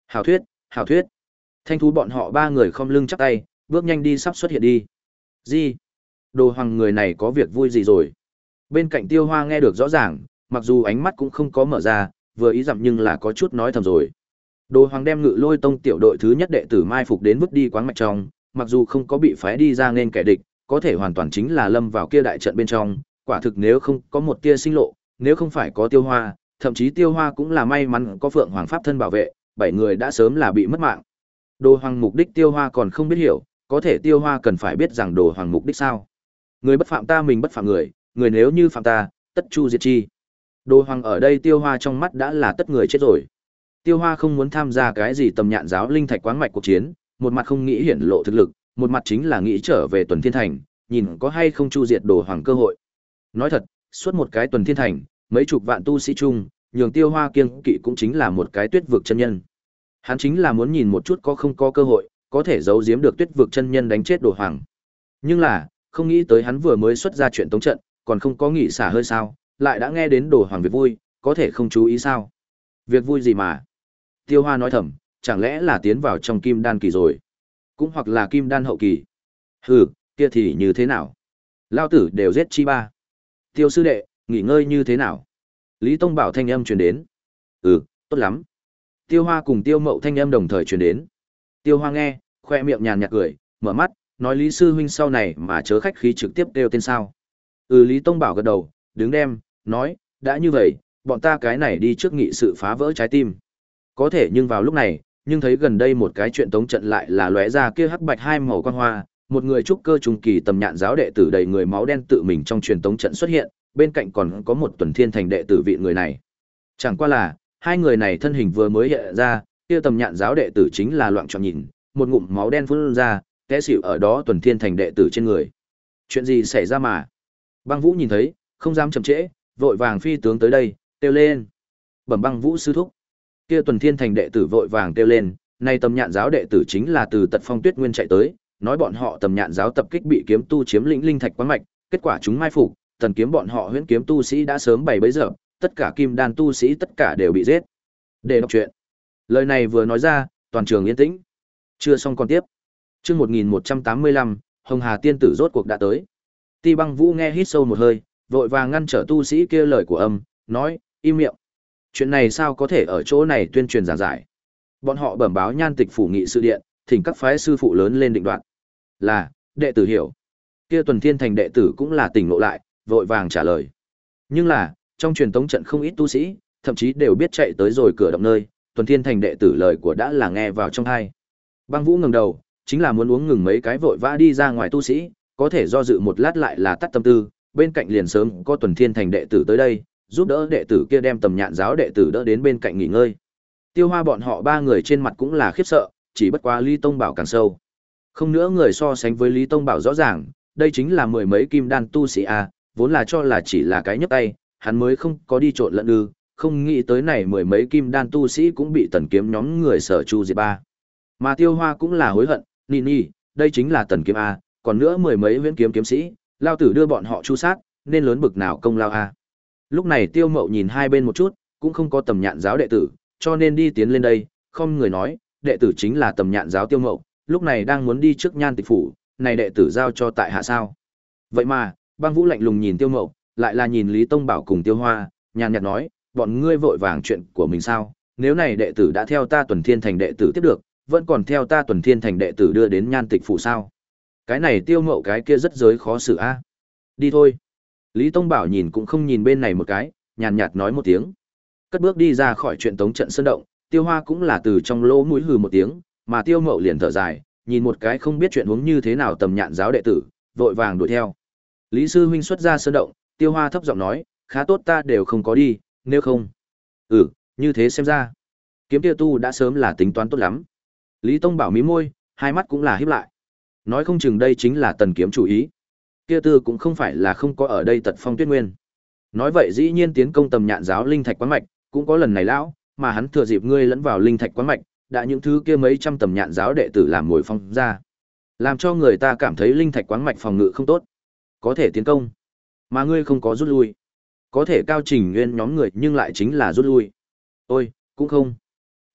Hảo thuyết, hảo thuyết. Thanh thú bọn họ ba người khom lưng chắp tay, bước nhanh đi sắp xuất hiện đi. Gì? Đồ Hoàng người này có việc vui gì rồi? Bên cạnh Tiêu Hoa nghe được rõ ràng, mặc dù ánh mắt cũng không có mở ra, vừa ý dặm nhưng là có chút nói thầm rồi. Đồ Hoàng đem Ngự Lôi Tông tiểu đội thứ nhất đệ tử mai phục đến vứt đi quáng mạch trong, mặc dù không có bị phái đi ra nên kẻ địch, có thể hoàn toàn chính là lâm vào kia đại trận bên trong, quả thực nếu không có một tia sinh lộ, nếu không phải có Tiêu Hoa, thậm chí Tiêu Hoa cũng là may mắn có Phượng Hoàng pháp thân bảo vệ, bảy người đã sớm là bị mất mạng. Đồ Hoàng mục đích Tiêu Hoa còn không biết hiểu, có thể Tiêu Hoa cần phải biết rằng Đồ Hoàng mục đích sao? Người bất phạm ta mình bất phạm người, người nếu như phạm ta, tất chu diệt chi. Đồ Hoàng ở đây Tiêu Hoa trong mắt đã là tất người chết rồi. Tiêu Hoa không muốn tham gia cái gì tầm nhạn giáo linh thạch quáng mạch cuộc chiến, một mặt không nghĩ hiển lộ thực lực, một mặt chính là nghĩ trở về Tuần Thiên Thành, nhìn có hay không chu diệt Đồ Hoàng cơ hội. Nói thật, suốt một cái Tuần Thiên Thành, mấy chục vạn tu sĩ chung, nhường Tiêu Hoa kiêng kỵ cũng chính là một cái Tuyết vực chân nhân. Hắn chính là muốn nhìn một chút có không có cơ hội, có thể giấu giếm được Tuyết vực chân nhân đánh chết Đồ Hoàng. Nhưng là, không nghĩ tới hắn vừa mới xuất ra chuyện tống trận, còn không có nghỉ xả hơi sao, lại đã nghe đến Đồ Hoàng việc vui, có thể không chú ý sao? Việc vui gì mà? Tiêu Hoa nói thầm, chẳng lẽ là tiến vào trong kim đan kỳ rồi? Cũng hoặc là kim đan hậu kỳ? Hừ, kia thì như thế nào? Lao tử đều giết chi ba. Tiêu sư đệ, nghỉ ngơi như thế nào? Lý Tông Bảo thanh âm truyền đến. Ừ, tốt lắm. Tiêu Hoa cùng Tiêu Mậu thanh âm đồng thời truyền đến. Tiêu Hoa nghe, khoe miệng nhàn nhạt cười, mở mắt, nói Lý sư huynh sau này mà chớ khách khí trực tiếp kêu tên sao? Ừ, Lý Tông Bảo gật đầu, đứng đem, nói, đã như vậy, bọn ta cái này đi trước nghị sự phá vỡ trái tim. Có thể nhưng vào lúc này, nhưng thấy gần đây một cái chuyện tống trận lại là lóe ra kia hắc bạch hai màu quang hoa, một người trúc cơ trùng kỳ tầm nhạn giáo đệ tử đầy người máu đen tự mình trong truyền tống trận xuất hiện, bên cạnh còn có một Tuần Thiên Thành đệ tử vị người này. Chẳng qua là, hai người này thân hình vừa mới hiện ra, kia tầm nhạn giáo đệ tử chính là loạn trọn nhìn, một ngụm máu đen phun ra, té xỉu ở đó Tuần Thiên Thành đệ tử trên người. Chuyện gì xảy ra mà? Băng Vũ nhìn thấy, không dám chậm trễ, vội vàng phi tướng tới đây, kêu lên. Bẩm Băng Vũ sư thúc. Kia Tuần Thiên Thành đệ tử vội vàng kêu lên, nay tầm nhạn giáo đệ tử chính là từ Tật Phong Tuyết Nguyên chạy tới, nói bọn họ tầm nhạn giáo tập kích bị kiếm tu chiếm lĩnh linh thạch quán mạch, kết quả chúng mai phục, tần kiếm bọn họ huyễn kiếm tu sĩ đã sớm bày bấy giờ, tất cả kim đan tu sĩ tất cả đều bị giết. Để đọc chuyện. Lời này vừa nói ra, toàn trường yên tĩnh. Chưa xong còn tiếp. Chương một nghìn một trăm tám mươi lăm, Hồng Hà tiên tử rốt cuộc đã tới. Ti Băng Vũ nghe hít sâu một hơi, vội vàng ngăn trở tu sĩ kia lời của âm, nói, im miệng. Chuyện này sao có thể ở chỗ này tuyên truyền giảng giải? Bọn họ bẩm báo Nhan Tịch phủ nghị sự điện, thỉnh các phái sư phụ lớn lên định đoạt. Là, đệ tử hiểu. Kia Tuần Thiên Thành đệ tử cũng là tỉnh ngộ lại, vội vàng trả lời. Nhưng là, trong truyền tống trận không ít tu sĩ, thậm chí đều biết chạy tới rồi cửa động nơi, Tuần Thiên Thành đệ tử lời của đã là nghe vào trong tai. Băng Vũ ngẩng đầu, chính là muốn uống ngừng mấy cái vội vã đi ra ngoài tu sĩ, có thể do dự một lát lại là tắt tâm tư, bên cạnh liền sớm có Tuần Thiên Thành đệ tử tới đây, giúp đỡ đệ tử kia đem tầm nhạn giáo đệ tử đỡ đến bên cạnh nghỉ ngơi. Tiêu Hoa bọn họ ba người trên mặt cũng là khiếp sợ, chỉ bất quá Lý Tông Bảo càng sâu. Không nữa người so sánh với Lý Tông Bảo rõ ràng, đây chính là mười mấy kim đan tu sĩ a, vốn là cho là chỉ là cái nhấc tay, hắn mới không có đi trộn lẫn ư, không nghĩ tới này mười mấy kim đan tu sĩ cũng bị tần kiếm nhóm người sở chu diệt ba. Mà Tiêu Hoa cũng là hối hận, nì nì, đây chính là tần kiếm a, còn nữa mười mấy huyễn kiếm kiếm sĩ, lao tử đưa bọn họ chu sát, nên lớn bực nào công lao a. Lúc này Tiêu Mậu nhìn hai bên một chút, cũng không có tầm nhạn giáo đệ tử, cho nên đi tiến lên đây, không người nói, đệ tử chính là tầm nhạn giáo Tiêu Mậu, lúc này đang muốn đi trước Nhan Tịch phủ, này đệ tử giao cho tại hạ sao? Vậy mà, Băng Vũ lạnh lùng nhìn Tiêu Mậu, lại là nhìn Lý Tông Bảo cùng Tiêu Hoa, nhàn nhạt nói, bọn ngươi vội vàng chuyện của mình sao? Nếu này đệ tử đã theo ta Tuần Thiên Thành đệ tử tiếp được, vẫn còn theo ta Tuần Thiên Thành đệ tử đưa đến Nhan Tịch phủ sao? Cái này Tiêu Mậu cái kia rất giới khó xử a. Đi thôi. Lý Tông Bảo nhìn cũng không nhìn bên này một cái, nhàn nhạt nói một tiếng. Cất bước đi ra khỏi chuyện tống trận sơn động, Tiêu Hoa cũng là từ trong lỗ mũi hừ một tiếng, mà Tiêu Mậu liền thở dài, nhìn một cái không biết chuyện huống như thế nào tầm nhạn giáo đệ tử, vội vàng đuổi theo. Lý sư huynh xuất ra sơn động, Tiêu Hoa thấp giọng nói, khá tốt ta đều không có đi, nếu không. Ừ, như thế xem ra. Kiếm kia tu đã sớm là tính toán tốt lắm. Lý Tông Bảo mí môi, hai mắt cũng là híp lại. Nói không chừng đây chính là tần kiếm chủ ý. Kia tư cũng không phải là không có ở đây Tật Phong Tuyết Nguyên. Nói vậy dĩ nhiên tiến công tầm nhạn giáo linh thạch quán mạch, cũng có lần này lão, mà hắn thừa dịp ngươi lẫn vào linh thạch quán mạch, đã những thứ kia mấy trăm tầm nhạn giáo đệ tử làm mồi phong ra, làm cho người ta cảm thấy linh thạch quán mạch phòng ngự không tốt, có thể tiến công, mà ngươi không có rút lui, có thể Cao Trình Nguyên nhóm người nhưng lại chính là rút lui. Ôi, cũng không.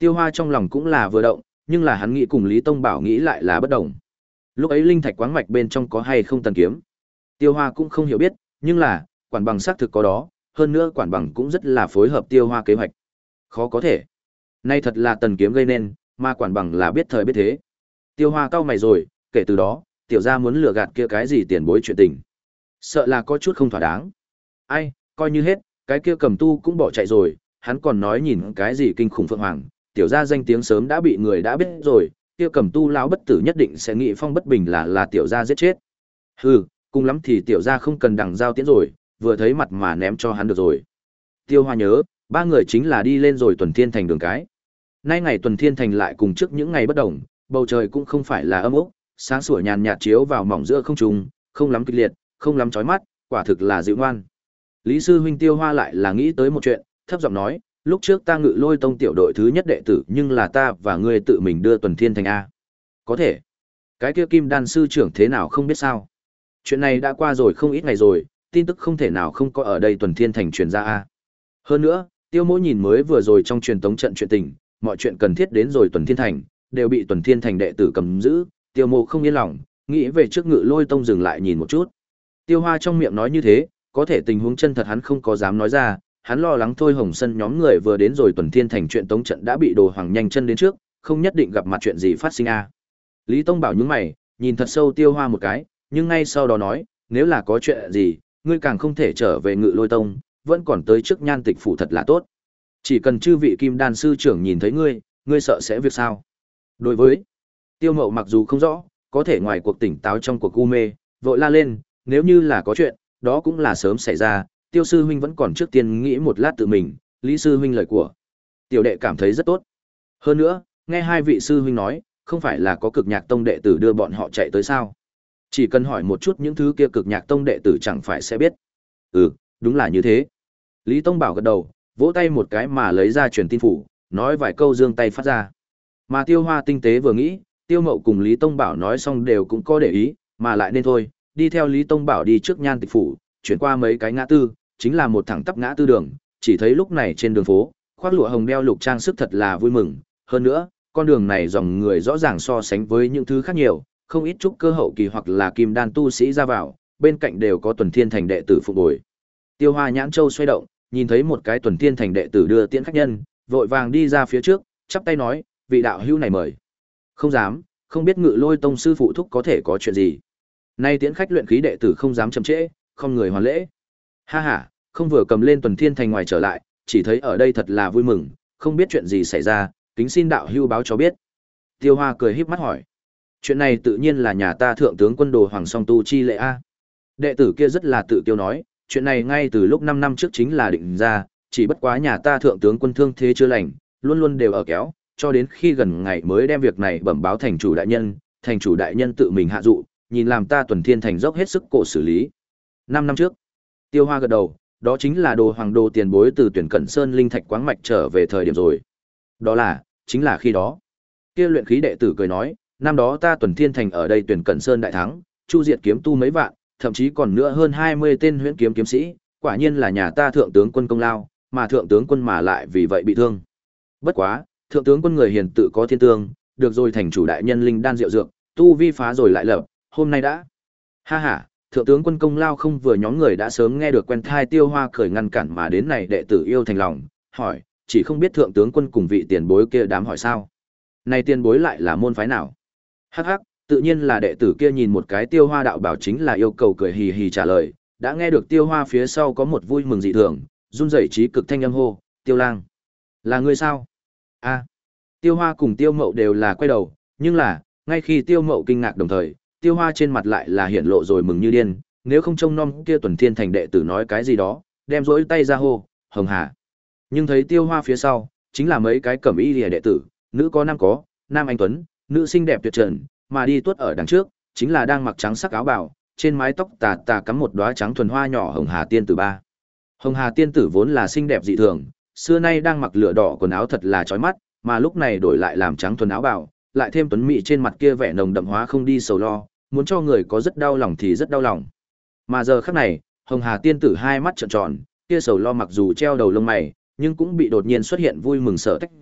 Tiêu Hoa trong lòng cũng là vừa động, nhưng là hắn nghĩ cùng Lý Tông Bảo nghĩ lại là bất đồng. Lúc ấy linh thạch quáng mạch bên trong có hay không tần kiếm? Tiêu Hoa cũng không hiểu biết, nhưng là, quản bằng xác thực có đó, hơn nữa quản bằng cũng rất là phối hợp Tiêu Hoa kế hoạch. Khó có thể. Nay thật là tần kiếm gây nên, mà quản bằng là biết thời biết thế. Tiêu Hoa cau mày rồi, kể từ đó, tiểu gia muốn lừa gạt kia cái gì tiền bối chuyện tình. Sợ là có chút không thỏa đáng. Ai, coi như hết, cái kia cầm tu cũng bỏ chạy rồi, hắn còn nói nhìn cái gì kinh khủng phượng hoàng, tiểu gia danh tiếng sớm đã bị người đã biết rồi, kia cầm tu lão bất tử nhất định sẽ nghĩ phong bất bình là là tiểu gia giết chết. Hừ, cùng lắm thì tiểu gia không cần đằng giao tiễn rồi, vừa thấy mặt mà ném cho hắn được rồi. Tiêu Hoa nhớ, ba người chính là đi lên rồi tuần thiên thành đường cái. Nay ngày tuần thiên thành lại cùng trước những ngày bất đồng, bầu trời cũng không phải là âm úc, sáng sủa nhàn nhạt chiếu vào mỏng giữa không trung, không lắm kịch liệt, không lắm chói mắt, quả thực là dịu ngoan. Lý sư huynh Tiêu Hoa lại là nghĩ tới một chuyện, thấp giọng nói, lúc trước ta ngự lôi tông tiểu đội thứ nhất đệ tử, nhưng là ta và ngươi tự mình đưa tuần thiên thành a. Có thể. Cái kia kim đan sư trưởng thế nào không biết sao. Chuyện này đã qua rồi không ít ngày rồi, tin tức không thể nào không có ở đây tuần thiên thành truyền ra a. Hơn nữa, Tiêu Mỗ nhìn mới vừa rồi trong truyền tống trận chuyện tình, mọi chuyện cần thiết đến rồi tuần thiên thành, đều bị tuần thiên thành đệ tử cầm giữ, Tiêu Mộ không yên lòng, nghĩ về trước ngự lôi tông dừng lại nhìn một chút. Tiêu Hoa trong miệng nói như thế, có thể tình huống chân thật hắn không có dám nói ra, hắn lo lắng thôi Hồng Sân nhóm người vừa đến rồi tuần thiên thành chuyện tống trận đã bị đồ hoàng nhanh chân đến trước, không nhất định gặp mặt chuyện gì phát sinh a. Lý Tông bảo những mày, nhìn thật sâu Tiêu Hoa một cái, nhưng ngay sau đó nói, nếu là có chuyện gì, ngươi càng không thể trở về ngự lôi tông, vẫn còn tới trước nhan tịch phủ thật là tốt. Chỉ cần chư vị kim đan sư trưởng nhìn thấy ngươi, ngươi sợ sẽ việc sao? Đối với Tiêu Mậu mặc dù không rõ, có thể ngoài cuộc tỉnh táo trong cuộc u mê, vội la lên, nếu như là có chuyện, đó cũng là sớm xảy ra, Tiêu sư huynh vẫn còn trước tiên nghĩ một lát tự mình, Lý sư huynh lời của tiểu đệ cảm thấy rất tốt. Hơn nữa, nghe hai vị sư huynh nói, không phải là có cực nhạc tông đệ tử đưa bọn họ chạy tới sao? Chỉ cần hỏi một chút những thứ kia cực nhạc tông đệ tử chẳng phải sẽ biết. Ừ, đúng là như thế. Lý Tông bảo gật đầu, vỗ tay một cái mà lấy ra truyền tin phủ, nói vài câu giương tay phát ra. Mà Tiêu Hoa tinh tế vừa nghĩ, Tiêu Mậu cùng Lý Tông bảo nói xong đều cũng có để ý, mà lại nên thôi, đi theo Lý Tông bảo đi trước nhan tịch phủ, chuyển qua mấy cái ngã tư, chính là một thẳng tắp ngã tư đường, chỉ thấy lúc này trên đường phố, khoác lụa hồng đeo lục trang sức thật là vui mừng, hơn nữa, con đường này dòng người rõ ràng so sánh với những thứ khác nhiều, không ít trúc cơ hậu kỳ hoặc là kim đan tu sĩ ra vào, bên cạnh đều có tuần thiên thành đệ tử phục bồi. Tiêu Hoa nhãn châu xoay động, nhìn thấy một cái tuần thiên thành đệ tử đưa tiễn khách nhân, vội vàng đi ra phía trước, chắp tay nói, vị đạo hữu này mời. Không dám, không biết ngự lôi tông sư phụ thúc có thể có chuyện gì. Nay tiễn khách luyện khí đệ tử không dám chậm trễ, không người hoàn lễ. Ha ha, không vừa cầm lên tuần thiên thành ngoài trở lại, chỉ thấy ở đây thật là vui mừng, không biết chuyện gì xảy ra, kính xin đạo hữu báo cho biết. Tiêu Hoa cười híp mắt hỏi. Chuyện này tự nhiên là nhà ta thượng tướng quân đồ Hoàng Song Tu chi lệ a. Đệ tử kia rất là tự tiêu nói, chuyện này ngay từ lúc năm năm trước chính là định ra, chỉ bất quá nhà ta thượng tướng quân thương thế chưa lành, luôn luôn đều ở kéo, cho đến khi gần ngày mới đem việc này bẩm báo thành chủ đại nhân, thành chủ đại nhân tự mình hạ dụ, nhìn làm ta tuần thiên thành dốc hết sức cổ xử lý. Năm năm trước, Tiêu Hoa gật đầu, đó chính là đồ hoàng đồ tiền bối từ tuyển cẩn sơn linh thạch quáng mạch trở về thời điểm rồi. Đó là, chính là khi đó. Kia luyện khí đệ tử cười nói, năm đó ta tuần thiên thành ở đây tuyển cẩn sơn đại thắng, chu diệt kiếm tu mấy vạn, thậm chí còn nữa hơn hai mươi tên huyễn kiếm kiếm sĩ, quả nhiên là nhà ta thượng tướng quân công lao, mà thượng tướng quân mà lại vì vậy bị thương. Bất quá, thượng tướng quân người hiền tự có thiên tương, được rồi thành chủ đại nhân linh đan diệu dược, tu vi phá rồi lại lập, hôm nay đã. Ha ha, thượng tướng quân công lao không vừa nhóm người đã sớm nghe được quen thai. Tiêu Hoa khởi ngăn cản mà đến này đệ tử yêu thành lòng, hỏi, chỉ không biết thượng tướng quân cùng vị tiền bối kia đám hỏi sao? Này tiền bối lại là môn phái nào? Hắc hắc, tự nhiên là đệ tử kia nhìn một cái Tiêu Hoa đạo bảo chính là yêu cầu cười hì hì trả lời, đã nghe được Tiêu Hoa phía sau có một vui mừng dị thường, run rẩy trí cực thanh âm hô, Tiêu Lang, là ngươi sao? A. Tiêu Hoa cùng Tiêu Mậu đều là quay đầu, nhưng là, ngay khi Tiêu Mậu kinh ngạc đồng thời, Tiêu Hoa trên mặt lại là hiện lộ rồi mừng như điên, nếu không trông nom kia tuần thiên thành đệ tử nói cái gì đó, đem rỗi tay ra hô, Hồng Hà. Nhưng thấy Tiêu Hoa phía sau, chính là mấy cái cẩm y liề đệ tử, nữ có nam có, nam anh tuấn, nữ xinh đẹp tuyệt trần, mà đi tuốt ở đằng trước, chính là đang mặc trắng sắc áo bào, trên mái tóc tà tà cắm một đóa trắng thuần hoa nhỏ Hồng Hà tiên tử ba. Hồng Hà tiên tử vốn là xinh đẹp dị thường, xưa nay đang mặc lửa đỏ quần áo thật là chói mắt, mà lúc này đổi lại làm trắng thuần áo bào, lại thêm tuấn mỹ trên mặt kia vẻ nồng đậm hóa không đi sầu lo, muốn cho người có rất đau lòng thì rất đau lòng. Mà giờ khắc này, Hồng Hà tiên tử hai mắt trợn tròn, kia sầu lo mặc dù treo đầu lông mày, nhưng cũng bị đột nhiên xuất hiện vui mừng sợ tách ra,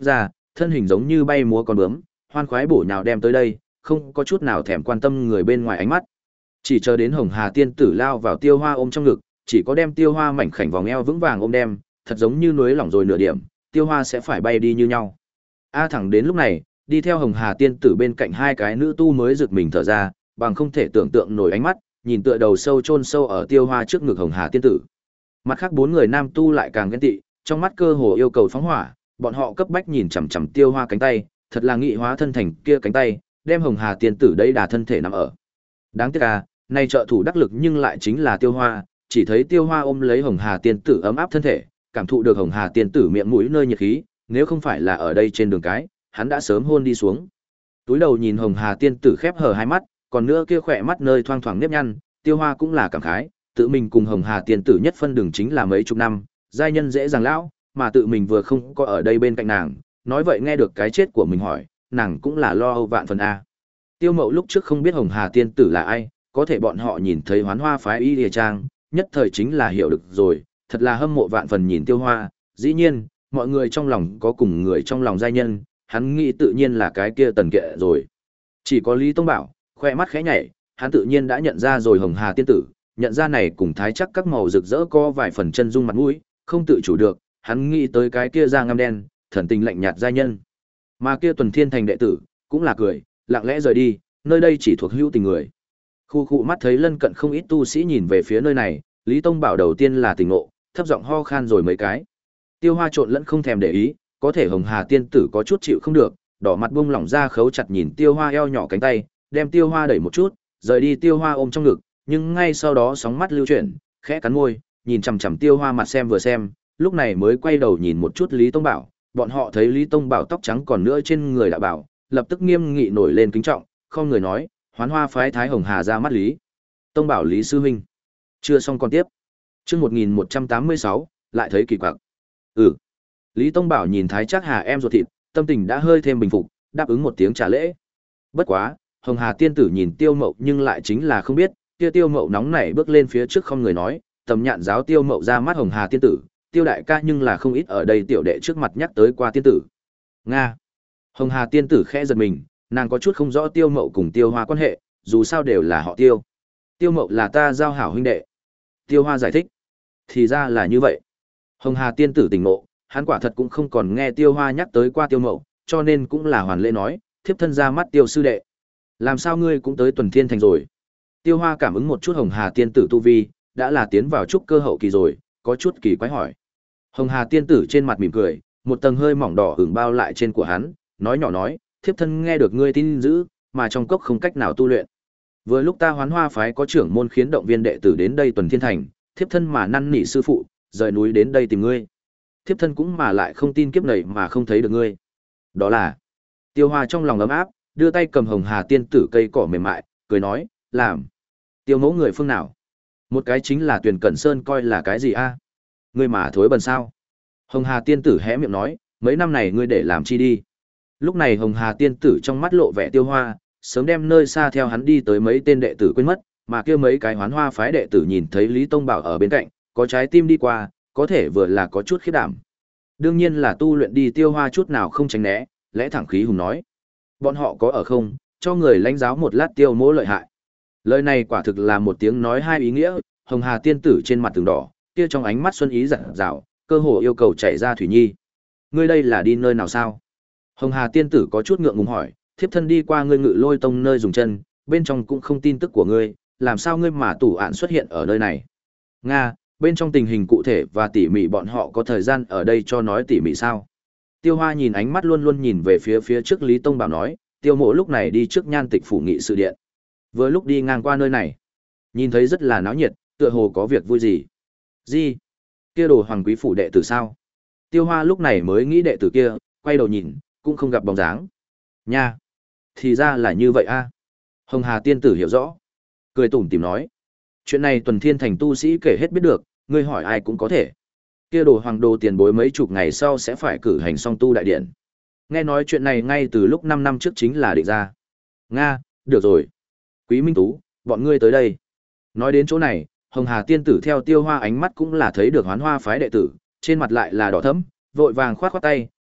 thân hình giống như bay múa con bướm, hoan khoái bổ nhào đem tới đây, không có chút nào thèm quan tâm người bên ngoài ánh mắt. Chỉ chờ đến Hồng Hà tiên tử lao vào Tiêu Hoa ôm trong ngực, chỉ có đem Tiêu Hoa mảnh khảnh vòng eo vững vàng ôm đem, thật giống như núi lỏng rồi nửa điểm, Tiêu Hoa sẽ phải bay đi như nhau. A thẳng đến lúc này, đi theo Hồng Hà tiên tử bên cạnh hai cái nữ tu mới giật mình thở ra, bằng không thể tưởng tượng nổi ánh mắt, nhìn tựa đầu sâu chôn sâu ở Tiêu Hoa trước ngực Hồng Hà tiên tử. Mặt khác bốn người nam tu lại càng ghen tị, trong mắt cơ hồ yêu cầu phóng hỏa, bọn họ cấp bách nhìn chằm chằm Tiêu Hoa cánh tay, thật là nghị hóa thân thành kia cánh tay, đem Hồng Hà tiên tử đấy đà thân thể nằm ở. Đáng tiếc à, nay trợ thủ đắc lực nhưng lại chính là Tiêu Hoa, chỉ thấy Tiêu Hoa ôm lấy Hồng Hà tiên tử ấm áp thân thể, cảm thụ được Hồng Hà tiên tử miệng mũi nơi nhiệt khí, nếu không phải là ở đây trên đường cái, hắn đã sớm hôn đi xuống. Túi đầu nhìn Hồng Hà tiên tử khép hờ hai mắt, còn nữa kia khỏe mắt nơi thoang thoảng nếp nhăn, Tiêu Hoa cũng là cảm khái, tự mình cùng Hồng Hà tiên tử nhất phân đường chính là mấy chục năm, giai nhân dễ dàng lão, mà tự mình vừa không có ở đây bên cạnh nàng, nói vậy nghe được cái chết của mình hỏi, nàng cũng là lo âu vạn phần a. Tiêu Mậu lúc trước không biết Hồng Hà tiên tử là ai, có thể bọn họ nhìn thấy Hoán Hoa phái y lìa trang, nhất thời chính là hiểu được rồi, thật là hâm mộ vạn phần nhìn Tiêu Hoa, dĩ nhiên, mọi người trong lòng có cùng người trong lòng giai nhân, hắn nghĩ tự nhiên là cái kia Tần Kệ rồi. Chỉ có Lý Tông Bảo, khoe mắt khẽ nhảy, hắn tự nhiên đã nhận ra rồi Hồng Hà tiên tử, nhận ra này cùng thái chắc các màu rực rỡ có vài phần chân dung mặt mũi, không tự chủ được, hắn nghĩ tới cái kia da ngăm đen, thần tình lạnh nhạt giai nhân. Mà kia Tuần Thiên Thành đệ tử, cũng là cười, lặng lẽ rời đi, nơi đây chỉ thuộc hữu tình người. Khu khu mắt thấy lân cận không ít tu sĩ nhìn về phía nơi này, Lý Tông Bảo đầu tiên là tỉnh ngộ, thấp giọng ho khan rồi mấy cái. Tiêu Hoa trộn lẫn không thèm để ý, có thể Hồng Hà tiên tử có chút chịu không được, đỏ mặt buông lỏng ra khấu chặt nhìn Tiêu Hoa eo nhỏ cánh tay, đem Tiêu Hoa đẩy một chút, rời đi Tiêu Hoa ôm trong ngực, nhưng ngay sau đó sóng mắt lưu chuyển, khẽ cắn môi, nhìn chằm chằm Tiêu Hoa mặt xem vừa xem, lúc này mới quay đầu nhìn một chút Lý Tông Bảo, bọn họ thấy Lý Tông Bảo tóc trắng còn nữa trên người đã bảo, lập tức nghiêm nghị nổi lên kính trọng, không người nói, Hoán Hoa phái Thái Hồng Hà ra mắt Lý Tông Bảo Lý sư huynh. Chưa xong còn tiếp. Chương một nghìn một trăm tám mươi sáu, lại thấy kỳ quặc. Ừ. Lý Tông Bảo nhìn Thái Trác Hà em ruột thịt, tâm tình đã hơi thêm bình phục, đáp ứng một tiếng trả lễ. Bất quá, Hồng Hà tiên tử nhìn Tiêu Mậu nhưng lại chính là không biết, kia Tiêu Mậu nóng nảy bước lên phía trước không người nói, tầm nhạn giáo Tiêu Mậu ra mắt Hồng Hà tiên tử, Tiêu đại ca nhưng là không ít ở đây tiểu đệ trước mặt nhắc tới qua tiên tử. Nga. Hồng Hà tiên tử khẽ giật mình, nàng có chút không rõ Tiêu Mậu cùng Tiêu Hoa quan hệ, dù sao đều là họ Tiêu. Tiêu Mậu là ta giao hảo huynh đệ. Tiêu Hoa giải thích. Thì ra là như vậy. Hồng Hà tiên tử tỉnh ngộ, hắn quả thật cũng không còn nghe Tiêu Hoa nhắc tới qua Tiêu Mậu, cho nên cũng là hoàn lễ nói, thiếp thân ra mắt Tiêu sư đệ. Làm sao ngươi cũng tới Tuần Thiên Thành rồi? Tiêu Hoa cảm ứng một chút Hồng Hà tiên tử tu vi, đã là tiến vào trúc cơ hậu kỳ rồi, có chút kỳ quái hỏi. Hồng Hà tiên tử trên mặt mỉm cười, một tầng hơi mỏng đỏ hưởng bao lại trên của hắn, nói nhỏ nói, thiếp thân nghe được ngươi tin dữ, mà trong cốc không cách nào tu luyện. Vừa lúc ta Hoán Hoa phái có trưởng môn khiến động viên đệ tử đến đây Tuần Thiên Thành, thiếp thân mà năn nỉ sư phụ, rời núi đến đây tìm ngươi. Thiếp thân cũng mà lại không tin kiếp này mà không thấy được ngươi. Đó là. Tiêu Hoa trong lòng ấm áp, đưa tay cầm Hồng Hà tiên tử cây cỏ mềm mại, cười nói, làm. Tiêu mẫu người phương nào? Một cái chính là Tuyền Cẩn Sơn coi là cái gì a? Ngươi mà thối bần sao? Hồng Hà tiên tử hé miệng nói, mấy năm này ngươi để làm chi đi? Lúc này Hồng Hà tiên tử trong mắt lộ vẻ Tiêu Hoa, sớm đem nơi xa theo hắn đi tới mấy tên đệ tử quên mất, mà kia mấy cái Hoán Hoa phái đệ tử nhìn thấy Lý Tông Bảo ở bên cạnh, có trái tim đi qua, có thể vừa là có chút khiếp đảm. Đương nhiên là tu luyện đi. Tiêu Hoa chút nào không tránh né, lẽ thẳng khí hùng nói. Bọn họ có ở không, cho người lãnh giáo một lát Tiêu mỗ lợi hại. Lời này quả thực là một tiếng nói hai ý nghĩa, Hồng Hà tiên tử trên mặt tường đỏ, kia trong ánh mắt xuân ý rạng rào, cơ hồ yêu cầu chảy ra thủy nhi. Ngươi đây là đi nơi nào sao? Hồng Hà tiên tử có chút ngượng ngùng hỏi, thiếp thân đi qua ngươi Ngự Lôi tông nơi dùng chân, bên trong cũng không tin tức của ngươi, làm sao ngươi mà tủ ạn xuất hiện ở nơi này? Nga, bên trong tình hình cụ thể và tỉ mỉ bọn họ có thời gian ở đây cho nói tỉ mỉ sao? Tiêu Hoa nhìn ánh mắt luôn luôn nhìn về phía phía trước Lý Tông Bảo nói, Tiêu mộ lúc này đi trước Nhan Tịch phủ nghị sự điện. Vừa lúc đi ngang qua nơi này, nhìn thấy rất là náo nhiệt, tựa hồ có việc vui gì. Gì? Kia Đồ Hoàng quý phủ đệ tử sao? Tiêu Hoa lúc này mới nghĩ đệ tử kia, quay đầu nhìn, cũng không gặp bóng dáng. Nha, thì ra là như vậy a. Hồng Hà tiên tử hiểu rõ, cười tủm tỉm nói, chuyện này Tuần Thiên Thành tu sĩ kể hết biết được, ngươi hỏi ai cũng có thể. Kia Đồ Hoàng đồ tiền bối mấy chục ngày sau sẽ phải cử hành song tu đại điện. Nghe nói chuyện này ngay từ lúc năm năm trước chính là định ra. Nga, được rồi. Quý Minh Tú, bọn ngươi tới đây. Nói đến chỗ này, Hồng Hà tiên tử theo Tiêu Hoa ánh mắt cũng là thấy được Hoán Hoa phái đệ tử, trên mặt lại là đỏ thẫm, vội vàng khoát khoát tay,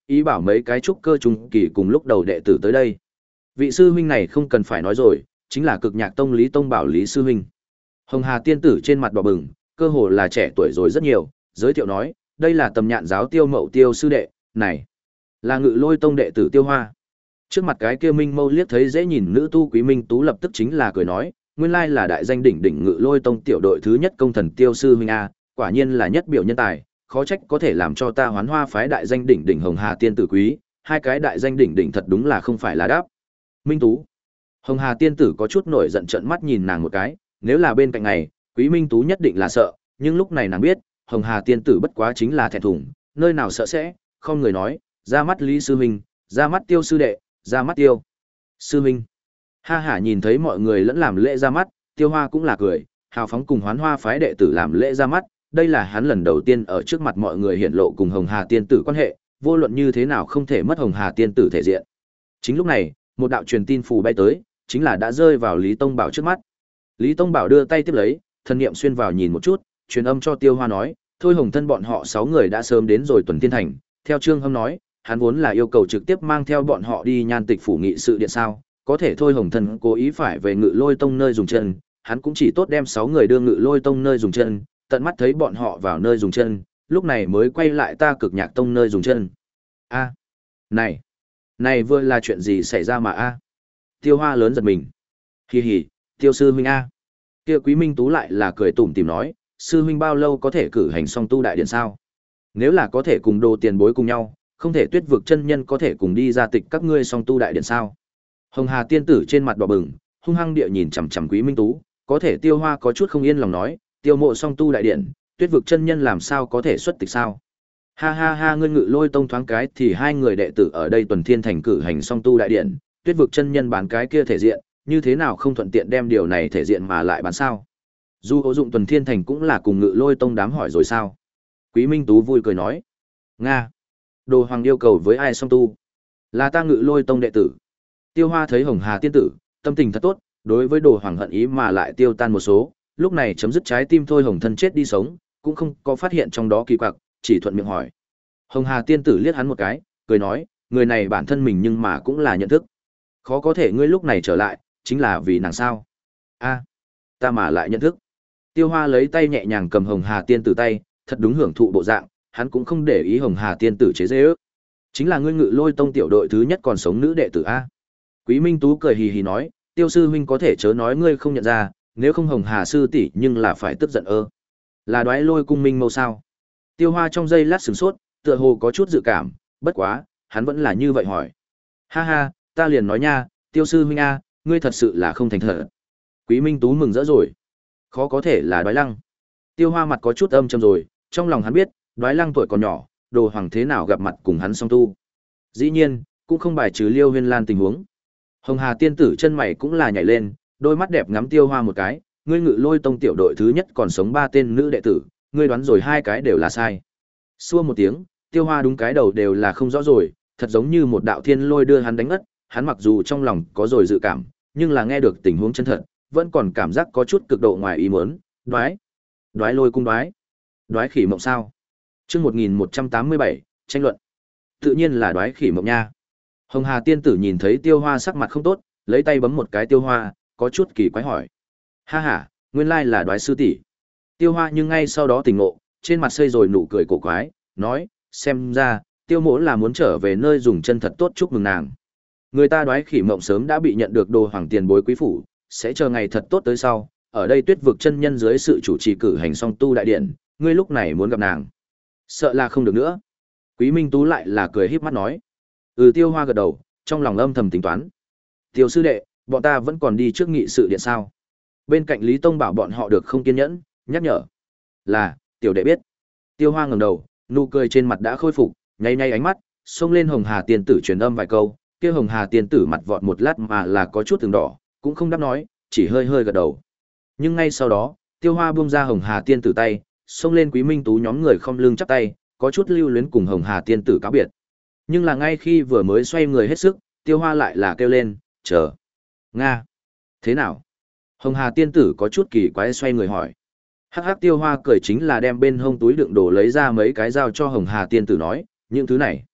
ý bảo mấy cái trúc cơ trung kỳ cùng lúc đầu đệ tử tới đây. Vị sư huynh này không cần phải nói rồi, chính là Cực Nhạc Tông Lý Tông Bảo Lý sư huynh. Hồng Hà tiên tử trên mặt đỏ bừng, cơ hồ là trẻ tuổi rồi rất nhiều, giới thiệu nói, đây là Tầm Nhạn giáo Tiêu Mậu Tiêu sư đệ, này là Ngự Lôi Tông đệ tử Tiêu Hoa. Trước mặt cái kia Minh Mâu liếc thấy dễ nhìn nữ tu Quý Minh Tú lập tức chính là cười nói, nguyên lai là đại danh đỉnh đỉnh Ngự Lôi Tông tiểu đội thứ nhất công thần Tiêu sư huynh a, quả nhiên là nhất biểu nhân tài, khó trách có thể làm cho ta Hoán Hoa phái đại danh đỉnh đỉnh Hồng Hà tiên tử quý, hai cái đại danh đỉnh đỉnh thật đúng là không phải là đáp. Minh Tú. Hồng Hà tiên tử có chút nổi giận trợn mắt nhìn nàng một cái, nếu là bên cạnh này, Quý Minh Tú nhất định là sợ, nhưng lúc này nàng biết, Hồng Hà tiên tử bất quá chính là thẹn thùng, nơi nào sợ sẽ, không người nói, ra mắt Lý sư huynh, ra mắt Tiêu sư đệ, ra mắt Tiêu sư huynh. Ha hả nhìn thấy mọi người lẫn làm lễ ra mắt, Tiêu Hoa cũng là cười, hào phóng cùng Hoán Hoa phái đệ tử làm lễ ra mắt, đây là hắn lần đầu tiên ở trước mặt mọi người hiển lộ cùng Hồng Hà tiên tử quan hệ, vô luận như thế nào không thể mất Hồng Hà tiên tử thể diện. Chính lúc này, một đạo truyền tin phù bay tới, chính là đã rơi vào Lý Tông Bảo trước mắt. Lý Tông Bảo đưa tay tiếp lấy, thần niệm xuyên vào nhìn một chút, truyền âm cho Tiêu Hoa nói, thôi Hồng thân bọn họ sáu người đã sớm đến rồi Tuần Thiên Thành, theo Trương Hâm nói, hắn vốn là yêu cầu trực tiếp mang theo bọn họ đi Nhan Tịch phủ nghị sự điện sao, có thể thôi Hồng thân cố ý phải về Ngự Lôi Tông nơi dùng chân, hắn cũng chỉ tốt đem sáu người đưa Ngự Lôi Tông nơi dùng chân, tận mắt thấy bọn họ vào nơi dùng chân, lúc này mới quay lại ta Cực Nhạc Tông nơi dùng chân. A, này, này vừa là chuyện gì xảy ra mà a? Tiêu Hoa lớn giật mình. Hì hì, Tiêu sư huynh a. Kia Quý Minh Tú lại là cười tủm tỉm nói, sư huynh bao lâu có thể cử hành song tu đại điện sao? Nếu là có thể cùng đồ tiền bối cùng nhau, không thể Tuyết Vực chân nhân có thể cùng đi ra tịch các ngươi song tu đại điện sao? Hồng Hà tiên tử trên mặt đỏ bừng, hung hăng địa nhìn chằm chằm Quý Minh Tú, có thể Tiêu Hoa có chút không yên lòng nói, Tiêu mộ song tu đại điện, Tuyết Vực chân nhân làm sao có thể xuất tịch sao? Ha ha ha, ngươi Ngự Lôi Tông thoáng cái thì hai người đệ tử ở đây Tuần Thiên Thành cử hành song tu đại điện, Tuyết Vực chân nhân bán cái kia thể diện, như thế nào không thuận tiện đem điều này thể diện mà lại bán sao? Dù hữu dụng Tuần Thiên Thành cũng là cùng Ngự Lôi Tông đám hỏi rồi sao? Quý Minh Tú vui cười nói, Nga, Đồ Hoàng yêu cầu với ai song tu? Là ta Ngự Lôi Tông đệ tử. Tiêu Hoa thấy Hồng Hà tiên tử, tâm tình thật tốt, đối với Đồ Hoàng hận ý mà lại tiêu tan một số, lúc này chấm dứt trái tim thôi Hồng thân chết đi sống, cũng không có phát hiện trong đó kỳ quặc, chỉ thuận miệng hỏi. Hồng Hà tiên tử liếc hắn một cái, cười nói, người này bản thân mình nhưng mà cũng là nhận thức. Khó có thể ngươi lúc này trở lại, chính là vì nàng sao? A, ta mà lại nhận thức. Tiêu Hoa lấy tay nhẹ nhàng cầm Hồng Hà tiên tử tay, thật đúng hưởng thụ bộ dạng, hắn cũng không để ý Hồng Hà tiên tử chế giễu. Chính là ngươi Ngự Lôi Tông tiểu đội thứ nhất còn sống nữ đệ tử a. Quý Minh Tú cười hì hì nói, Tiêu sư huynh có thể chớ nói ngươi không nhận ra, nếu không Hồng Hà sư tỷ nhưng là phải tức giận ơ. Là Đoái Lôi cung Minh Mâu sao? Tiêu Hoa trong giây lát sửng sốt, tựa hồ có chút dự cảm, bất quá, hắn vẫn là như vậy hỏi. Ha ha, ta liền nói nha, Tiêu sư huynh a, ngươi thật sự là không thành thật. Quý Minh Tú mừng rỡ rồi. Khó có thể là Đoái Lăng. Tiêu Hoa mặt có chút âm trầm rồi, trong lòng hắn biết, Đoái Lăng tuổi còn nhỏ, Đồ Hoàng thế nào gặp mặt cùng hắn song tu. Dĩ nhiên, cũng không bài trừ Liêu Huyên Lan tình huống. Hồng Hà tiên tử chân mày cũng là nhảy lên, đôi mắt đẹp ngắm Tiêu Hoa một cái, ngươi Ngự Lôi Tông tiểu đội thứ nhất còn sống ba tên nữ đệ tử, ngươi đoán rồi hai cái đều là sai. Xua một tiếng, Tiêu Hoa đúng cái đầu đều là không rõ rồi, thật giống như một đạo thiên lôi đưa hắn đánh ngất, hắn mặc dù trong lòng có rồi dự cảm, nhưng là nghe được tình huống chân thật, vẫn còn cảm giác có chút cực độ ngoài ý muốn, đoái, đoái lôi cung đoái, đoái khỉ mộng sao? Chương một nghìn một trăm tám mươi bảy, tranh luận. Tự nhiên là đoái khỉ mộng nha. Hồng Hà tiên tử nhìn thấy Tiêu Hoa sắc mặt không tốt, lấy tay bấm một cái Tiêu Hoa, có chút kỳ quái hỏi. Ha ha, nguyên lai là đoái sư tỷ. Tiêu Hoa nhưng ngay sau đó tỉnh ngộ, trên mặt xây rồi nụ cười cổ quái, nói, xem ra, Tiêu mỗ là muốn trở về nơi dùng chân thật tốt chúc mừng nàng. Người ta đoái khỉ mộng sớm đã bị nhận được Đồ Hoàng tiền bối quý phủ, sẽ chờ ngày thật tốt tới sau, ở đây Tuyết Vực chân nhân dưới sự chủ trì cử hành song tu đại điện, ngươi lúc này muốn gặp nàng. Sợ là không được nữa. Quý Minh Tú lại là cười híp mắt nói. Ừ, Tiêu Hoa gật đầu, trong lòng âm thầm tính toán. Tiêu sư đệ, bọn ta vẫn còn đi trước nghị sự điện sao? Bên cạnh Lý Tông bảo bọn họ được không kiên nhẫn, nhắc nhở. Là, tiểu đệ biết. Tiêu Hoa ngẩng đầu, nụ cười trên mặt đã khôi phục, nháy nháy ánh mắt, xông lên Hồng Hà tiên tử truyền âm vài câu, kia Hồng Hà tiên tử mặt vọt một lát mà là có chút từng đỏ, cũng không đáp nói, chỉ hơi hơi gật đầu. Nhưng ngay sau đó, Tiêu Hoa buông ra Hồng Hà tiên tử tay, xông lên Quý Minh Tú nhóm người khom lưng chắp tay, có chút lưu luyến cùng Hồng Hà tiên tử cáo biệt. Nhưng là ngay khi vừa mới xoay người hết sức, Tiêu Hoa lại là kêu lên, chờ. Nga. Thế nào? Hồng Hà tiên tử có chút kỳ quái xoay người hỏi. Hắc hắc, Tiêu Hoa cười chính là đem bên hông túi đựng đồ lấy ra mấy cái dao cho Hồng Hà tiên tử nói, những thứ này.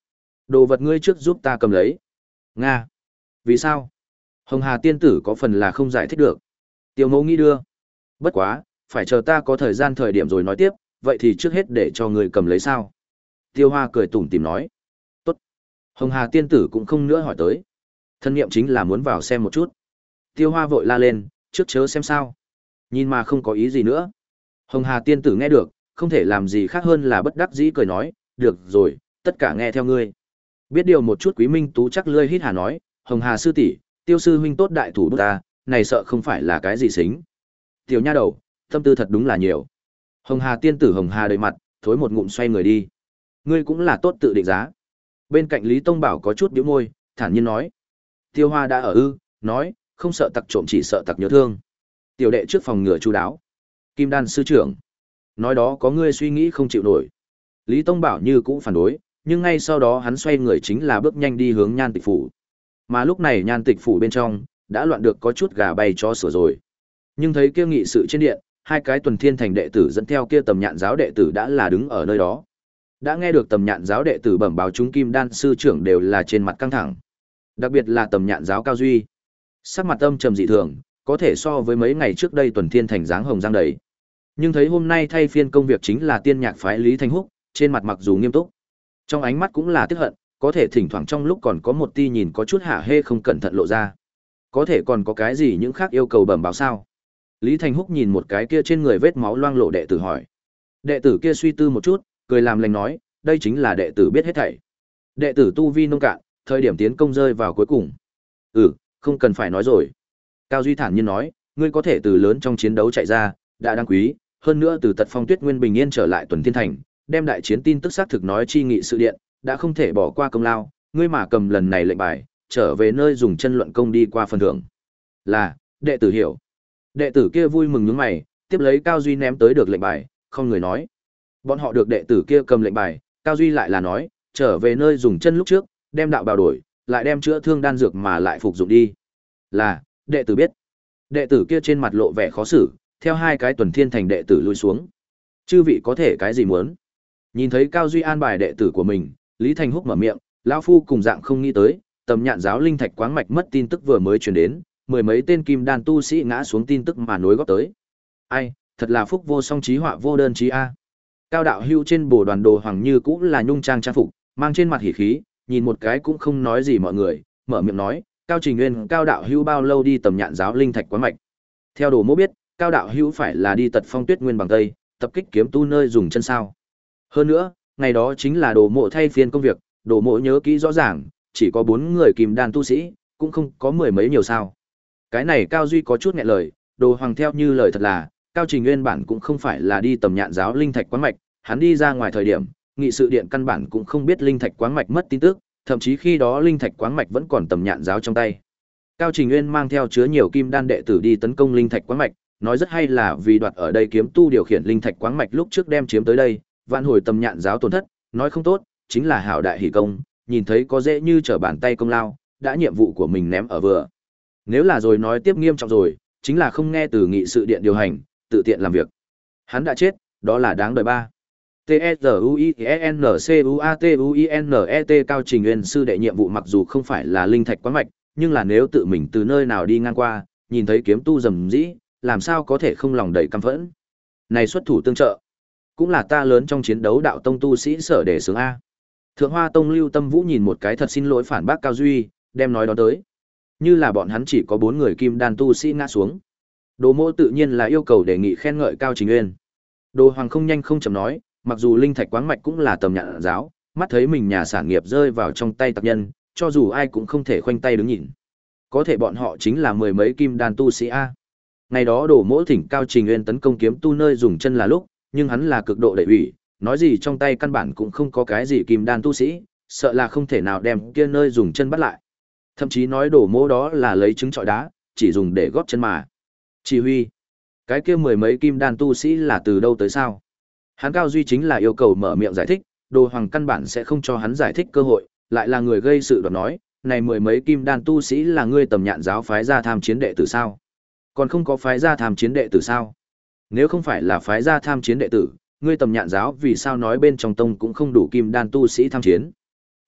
Đồ vật ngươi trước giúp ta cầm lấy. Nga. Vì sao? Hồng Hà tiên tử có phần là không giải thích được. Tiêu Mẫu nghĩ đưa. Bất quá, phải chờ ta có thời gian thời điểm rồi nói tiếp, vậy thì trước hết để cho người cầm lấy sao. Tiêu Hoa cười tủm tỉm nói. Tốt. Hồng Hà tiên tử cũng không nữa hỏi tới. Thân niệm chính là muốn vào xem một chút. Tiêu Hoa vội la lên, trước chớ xem sao. Nhìn mà không có ý gì nữa. Hồng Hà tiên tử nghe được, không thể làm gì khác hơn là bất đắc dĩ cười nói, được rồi, tất cả nghe theo ngươi. Biết điều một chút Quý Minh Tú chắc lươi hít hà nói, Hồng Hà sư tỷ, Tiêu sư huynh tốt đại thủ bút ta, này sợ không phải là cái gì xính. Tiểu nha đầu, tâm tư thật đúng là nhiều. Hồng Hà tiên tử Hồng Hà đầy mặt, thối một ngụm xoay người đi. Ngươi cũng là tốt tự định giá. Bên cạnh Lý Tông Bảo có chút bĩu môi, thản nhiên nói. Tiêu Hoa đã ở ư, nói, không sợ tặc trộm chỉ sợ tặc nhớ thương. Tiểu đệ trước phòng ngừa chu đáo. Kim Đan sư trưởng. Nói đó có ngươi suy nghĩ không chịu nổi. Lý Tông Bảo như cũng phản đối, nhưng ngay sau đó hắn xoay người chính là bước nhanh đi hướng Nhan Tịch phủ. Mà lúc này Nhan Tịch phủ bên trong đã loạn được có chút gà bay chó sủa rồi. Nhưng thấy kia nghị sự trên điện, hai cái tuần thiên thành đệ tử dẫn theo kia tầm nhạn giáo đệ tử đã là đứng ở nơi đó. Đã nghe được tầm nhạn giáo đệ tử bẩm báo chúng Kim Đan sư trưởng đều là trên mặt căng thẳng. Đặc biệt là tầm nhạn giáo Cao Duy. Sắc mặt âm trầm dị thường, có thể so với mấy ngày trước đây tuần thiên thành dáng hồng giang đầy. Nhưng thấy hôm nay thay phiên công việc chính là tiên nhạc phái Lý Thanh Húc, trên mặt mặc dù nghiêm túc, trong ánh mắt cũng là tiếc hận, có thể thỉnh thoảng trong lúc còn có một tia nhìn có chút hả hê không cẩn thận lộ ra. Có thể còn có cái gì những khác yêu cầu bẩm báo sao? Lý Thanh Húc nhìn một cái kia trên người vết máu loang lộ đệ tử hỏi. Đệ tử kia suy tư một chút, cười làm lành nói, đây chính là đệ tử biết hết thảy. Đệ tử tu vi nông cạn, thời điểm tiến công rơi vào cuối cùng. Ừ, không cần phải nói rồi. Cao Duy thản nhiên nói, ngươi có thể từ lớn trong chiến đấu chạy ra, đã đáng quý, hơn nữa từ Tật Phong Tuyết Nguyên bình yên trở lại tuần thiên thành, đem đại chiến tin tức xác thực nói chi nghị sự điện, đã không thể bỏ qua công lao, ngươi mà cầm lần này lệnh bài, trở về nơi dùng chân luận công đi qua phần thưởng. Là, đệ tử hiểu. Đệ tử kia vui mừng nhướng mày, tiếp lấy Cao Duy ném tới được lệnh bài, không người nói. Bọn họ được đệ tử kia cầm lệnh bài, Cao Duy lại là nói, trở về nơi dùng chân lúc trước, đem đạo bào đổi, lại đem chữa thương đan dược mà lại phục dụng đi. Là, đệ tử biết. Đệ tử kia trên mặt lộ vẻ khó xử, theo hai cái tuần thiên thành đệ tử lui xuống. Chư vị có thể cái gì muốn? Nhìn thấy Cao Duy an bài đệ tử của mình, Lý Thành Húc mở miệng, lão phu cùng dạng không nghĩ tới, tầm nhạn giáo linh thạch quáng mạch mất tin tức vừa mới truyền đến, mười mấy tên kim đan tu sĩ ngã xuống tin tức mà nối góp tới. Ai, thật là phúc vô song trí họa vô đơn trí a. Cao đạo hưu trên bồ đoàn đồ hoàng như cũng là nhung trang trang phục, mang trên mặt hỉ khí, nhìn một cái cũng không nói gì mọi người, mở miệng nói, Cao Trình Nguyên, Cao đạo hưu bao lâu đi tầm nhạn giáo linh thạch quán mạch. Theo đồ mô biết, Cao đạo hưu phải là đi Tật Phong Tuyết Nguyên bằng tây, tập kích kiếm tu nơi dùng chân sao. Hơn nữa, ngày đó chính là đồ mộ thay phiên công việc, đồ mộ nhớ kỹ rõ ràng, chỉ có bốn người kim đan tu sĩ, cũng không có mười mấy nhiều sao. Cái này Cao Duy có chút nghẹn lời, đồ hoàng theo như lời thật là, Cao Trình Nguyên bản cũng không phải là đi tầm nhạn giáo linh thạch quán mạch, hắn đi ra ngoài thời điểm, nghị sự điện căn bản cũng không biết linh thạch quán mạch mất tin tức, thậm chí khi đó linh thạch quán mạch vẫn còn tầm nhạn giáo trong tay. Cao Trình Nguyên mang theo chứa nhiều kim đan đệ tử đi tấn công linh thạch quán mạch, nói rất hay là vì đoạt ở đây kiếm tu điều khiển linh thạch quán mạch lúc trước đem chiếm tới đây, vạn hồi tầm nhạn giáo tổn thất, nói không tốt, chính là hảo đại hỷ công, nhìn thấy có dễ như trở bàn tay công lao, đã nhiệm vụ của mình ném ở vừa. Nếu là rồi nói tiếp nghiêm trọng rồi, chính là không nghe từ nghị sự điện điều hành, tự tiện làm việc. Hắn đã chết, đó là đáng đời ba. T E Z U I E N C U A T U I N E T Cao Trình Nguyên sư đệ nhiệm vụ mặc dù không phải là linh thạch quán mạch, nhưng là nếu tự mình từ nơi nào đi ngang qua, nhìn thấy kiếm tu rầm rĩ, làm sao có thể không lòng đầy căm phẫn. Này xuất thủ tương trợ, cũng là ta lớn trong chiến đấu đạo tông tu sĩ sở để sướng A. Thượng Hoa Tông Lưu Tâm Vũ nhìn một cái thật xin lỗi phản bác Cao Duy, đem nói đó tới. Như là bọn hắn chỉ có bốn người kim đan tu sĩ ngã xuống. Đồ Mộ tự nhiên là yêu cầu đề nghị khen ngợi Cao Trình Nguyên. Đồ Hoàng không nhanh không chậm nói, mặc dù linh thạch quáng mạch cũng là tầm nhạn giáo, mắt thấy mình nhà sản nghiệp rơi vào trong tay tặc nhân, cho dù ai cũng không thể khoanh tay đứng nhìn. Có thể bọn họ chính là mười mấy kim đan tu sĩ a. Ngày đó Đồ Mỗ thỉnh Cao Trình Nguyên tấn công kiếm tu nơi dùng chân là lúc, nhưng hắn là cực độ đẩy ủy, nói gì trong tay căn bản cũng không có cái gì kim đan tu sĩ, sợ là không thể nào đem kia nơi dùng chân bắt lại. Thậm chí nói Đồ Mỗ đó là lấy trứng trọi đá, chỉ dùng để góp chân mà. Chỉ huy, cái kia mười mấy kim đan tu sĩ là từ đâu tới sao? Hắn Cao Duy chính là yêu cầu mở miệng giải thích, Đồ Hoàng căn bản sẽ không cho hắn giải thích cơ hội, lại là người gây sự đoạt nói, này mười mấy kim đan tu sĩ là ngươi tầm nhạn giáo phái ra tham chiến đệ tử sao? Còn không có phái ra tham chiến đệ tử sao? Nếu không phải là phái ra tham chiến đệ tử, ngươi tầm nhạn giáo vì sao nói bên trong tông cũng không đủ kim đan tu sĩ tham chiến?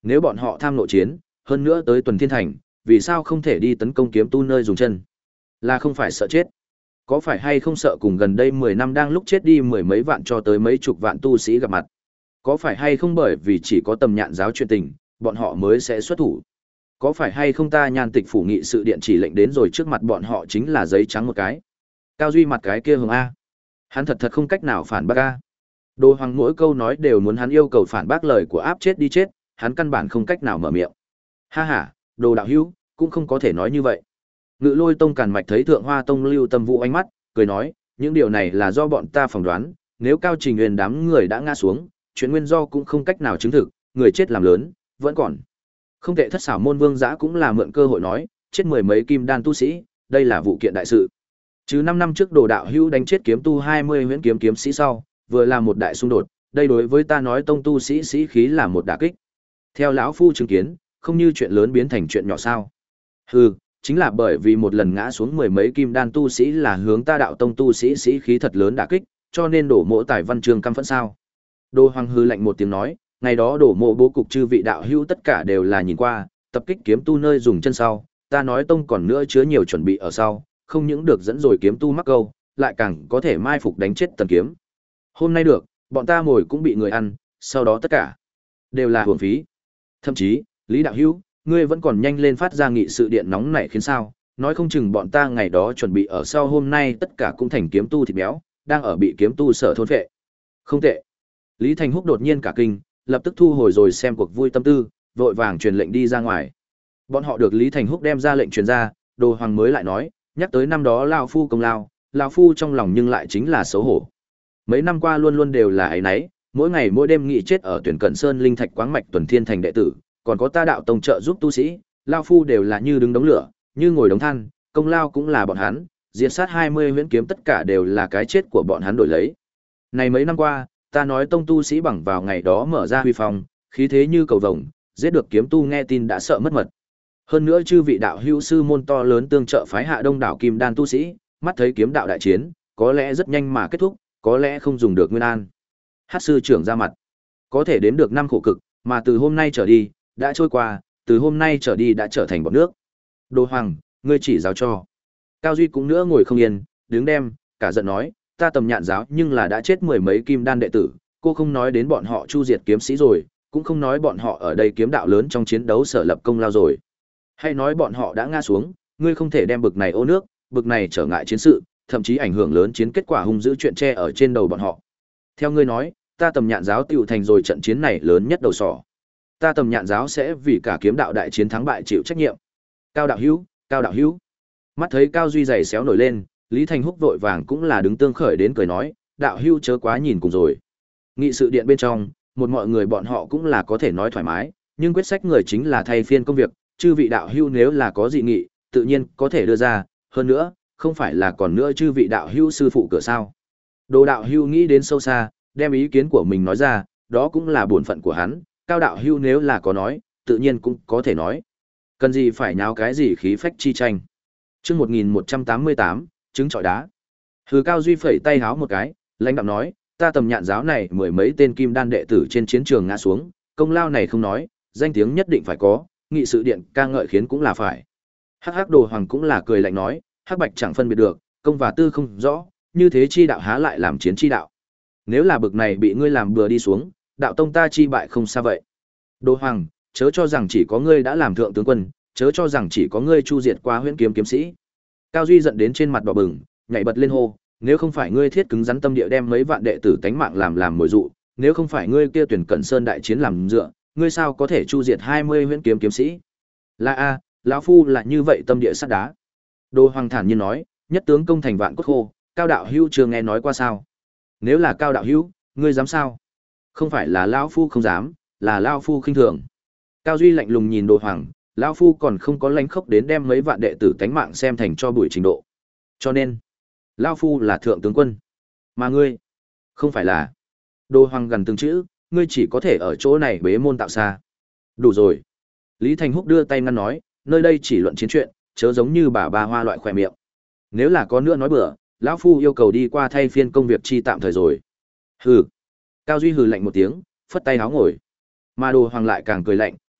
Nếu bọn họ tham nội chiến, hơn nữa tới Tuần Thiên Thành, vì sao không thể đi tấn công kiếm tu nơi dùng chân? Là không phải sợ chết? Có phải hay không sợ cùng gần đây mười năm đang lúc chết đi mười mấy vạn cho tới mấy chục vạn tu sĩ gặp mặt? Có phải hay không bởi vì chỉ có Tầm Nhạn giáo chuyện tình, bọn họ mới sẽ xuất thủ? Có phải hay không ta Nhan Tịch phủ nghị sự điện chỉ lệnh đến rồi trước mặt bọn họ chính là giấy trắng một cái? Cao Duy mặt cái kia hồng A. Hắn thật thật không cách nào phản bác A. Đồ Hoàng mỗi câu nói đều muốn hắn yêu cầu phản bác lời của áp chết đi chết, hắn căn bản không cách nào mở miệng. Ha ha, Đồ đạo hữu, cũng không có thể nói như vậy. Ngự Lôi Tông Càn Mạch thấy Thượng Hoa Tông Lưu Tâm Vũ ánh mắt, cười nói, những điều này là do bọn ta phỏng đoán, nếu Cao Trình Nguyên đám người đã ngã xuống, chuyện nguyên do cũng không cách nào chứng thực, người chết làm lớn, vẫn còn. Không tệ, Thất Xảo môn Vương Dã cũng là mượn cơ hội nói, chết mười mấy kim đan tu sĩ, đây là vụ kiện đại sự. Chứ năm năm trước Đồ đạo hữu đánh chết kiếm tu hai mươi huyễn kiếm kiếm sĩ sau, vừa là một đại xung đột, đây đối với ta nói tông tu sĩ sĩ khí là một đả kích. Theo lão phu chứng kiến, không như chuyện lớn biến thành chuyện nhỏ sao? Hừ, chính là bởi vì một lần ngã xuống mười mấy kim đan tu sĩ là hướng ta đạo tông tu sĩ sĩ khí thật lớn đả kích, cho nên đổ mộ tài văn chương căm phẫn sao? Đồ Hoàng hư lạnh một tiếng nói, ngày đó đổ mộ bố cục chư vị đạo hữu tất cả đều là nhìn qua, tập kích kiếm tu nơi dùng chân sau, ta nói tông còn nữa chứa nhiều chuẩn bị ở sau, không những được dẫn rồi kiếm tu mắc câu, lại càng có thể mai phục đánh chết tần kiếm. Hôm nay được, bọn ta ngồi cũng bị người ăn, sau đó tất cả đều là hưởng phí. Thậm chí, Lý đạo hữu, ngươi vẫn còn nhanh lên phát ra nghị sự điện nóng này khiến sao, nói không chừng bọn ta ngày đó chuẩn bị ở sau hôm nay tất cả cũng thành kiếm tu thịt béo, đang ở bị kiếm tu sở thôn phệ. Không tệ. Lý Thành Húc đột nhiên cả kinh, lập tức thu hồi rồi xem cuộc vui tâm tư, vội vàng truyền lệnh đi ra ngoài. Bọn họ được Lý Thành Húc đem ra lệnh truyền ra, Đồ Hoàng mới lại nói, nhắc tới năm đó lão phu công lao, lão phu trong lòng nhưng lại chính là xấu hổ. Mấy năm qua luôn luôn đều là ấy nấy, mỗi ngày mỗi đêm nghị chết ở Tuyển Cận Sơn linh thạch quáng mạch Tuần Thiên Thành đệ tử, còn có ta đạo tông trợ giúp tu sĩ, lão phu đều là như đứng đống lửa, như ngồi đống than, công lao cũng là bọn hắn, diệt sát hai mươi huyễn kiếm tất cả đều là cái chết của bọn hắn đổi lấy. Này mấy năm qua, ta nói tông tu sĩ bằng vào ngày đó mở ra huy phong, khí thế như cầu vồng, giết được kiếm tu nghe tin đã sợ mất mật. Hơn nữa chư vị đạo hữu sư môn to lớn tương trợ phái hạ đông đảo kim đan tu sĩ, mắt thấy kiếm đạo đại chiến, có lẽ rất nhanh mà kết thúc, có lẽ không dùng được nguyên an. Hát sư trưởng ra mặt, có thể đến được năm khổ cực, mà từ hôm nay trở đi, đã trôi qua, từ hôm nay trở đi đã trở thành bọn nước. Đồ Hoàng, ngươi chỉ giáo cho. Cao Duy cũng nữa ngồi không yên, đứng đem, cả giận nói, ta Tầm Nhạn giáo nhưng là đã chết mười mấy kim đan đệ tử, cô không nói đến bọn họ chu diệt kiếm sĩ rồi, cũng không nói bọn họ ở đây kiếm đạo lớn trong chiến đấu sở lập công lao rồi. Hay nói bọn họ đã ngã xuống, ngươi không thể đem bực này ô nước, bực này trở ngại chiến sự, thậm chí ảnh hưởng lớn chiến kết quả hung dữ chuyện che ở trên đầu bọn họ. Theo ngươi nói, ta Tầm Nhạn giáo tiểu thành rồi trận chiến này lớn nhất đầu sỏ. Ta Tầm Nhạn giáo sẽ vì cả kiếm đạo đại chiến thắng bại chịu trách nhiệm. Cao đạo hữu, Cao đạo hữu. Mắt thấy Cao Duy giày xéo nổi lên, Lý Thành Húc vội vàng cũng là đứng tương khởi đến cười nói, đạo hữu chớ quá nhìn cùng rồi. Nghị sự điện bên trong, một mọi người bọn họ cũng là có thể nói thoải mái, nhưng quyết sách người chính là thay phiên công việc, chư vị đạo hữu nếu là có dị nghị, tự nhiên có thể đưa ra, hơn nữa, không phải là còn nữa chư vị đạo hữu sư phụ cửa sao. Đồ đạo hữu nghĩ đến sâu xa, đem ý kiến của mình nói ra, đó cũng là bổn phận của hắn, Cao đạo hữu nếu là có nói, tự nhiên cũng có thể nói. Cần gì phải nháo cái gì khí phách chi tranh. Chương một nghìn một trăm tám mươi tám, trứng trọi đá. Hừ, Cao Duy phẩy tay háo một cái, lãnh đạm nói, ta Tầm Nhạn giáo này mười mấy tên kim đan đệ tử trên chiến trường ngã xuống, công lao này không nói, danh tiếng nhất định phải có, nghị sự điện ca ngợi khiến cũng là phải. Hắc Hắc Đồ Hoàng cũng là cười lạnh nói, hắc bạch chẳng phân biệt được, công và tư không rõ, như thế chi đạo há lại làm chiến chi đạo. Nếu là bực này bị ngươi làm bừa đi xuống, đạo tông ta chi bại không xa vậy. Đồ Hoàng, chớ cho rằng chỉ có ngươi đã làm thượng tướng quân, chớ cho rằng chỉ có ngươi chu diệt qua huyễn kiếm kiếm sĩ. Cao Duy giận đến trên mặt đỏ bừng, nhảy bật lên hô, nếu không phải ngươi thiết cứng rắn tâm địa đem mấy vạn đệ tử tánh mạng làm làm mồi dụ, nếu không phải ngươi kia Tuyển Cận Sơn đại chiến làm dựa, ngươi sao có thể chu diệt hai mươi huyễn kiếm kiếm sĩ? Là a, lão phu là như vậy tâm địa sắt đá. Đồ Hoàng thản nhiên nói, nhất tướng công thành vạn cốt khô, Cao đạo hữu chưa nghe nói qua sao? Nếu là Cao đạo hữu, ngươi dám sao? Không phải là lão phu không dám, là lão phu khinh thường. Cao Duy lạnh lùng nhìn Đồ Hoàng, lão phu còn không có lãnh khốc đến đem mấy vạn đệ tử tánh mạng xem thành cho bụi trình độ. Cho nên, lão phu là thượng tướng quân, mà ngươi không phải là. Đồ Hoàng gần từng chữ, ngươi chỉ có thể ở chỗ này bế môn tạo xa. Đủ rồi. Lý Thành Húc đưa tay ngăn nói, nơi đây chỉ luận chiến chuyện, chớ giống như bà ba hoa loại khỏe miệng. Nếu là có nữa nói bừa, lão phu yêu cầu đi qua thay phiên công việc chi tạm thời rồi. Hừ. Cao Duy hừ lạnh một tiếng, phất tay háo ngồi. Mà Đồ Hoàng lại càng cười lạnh,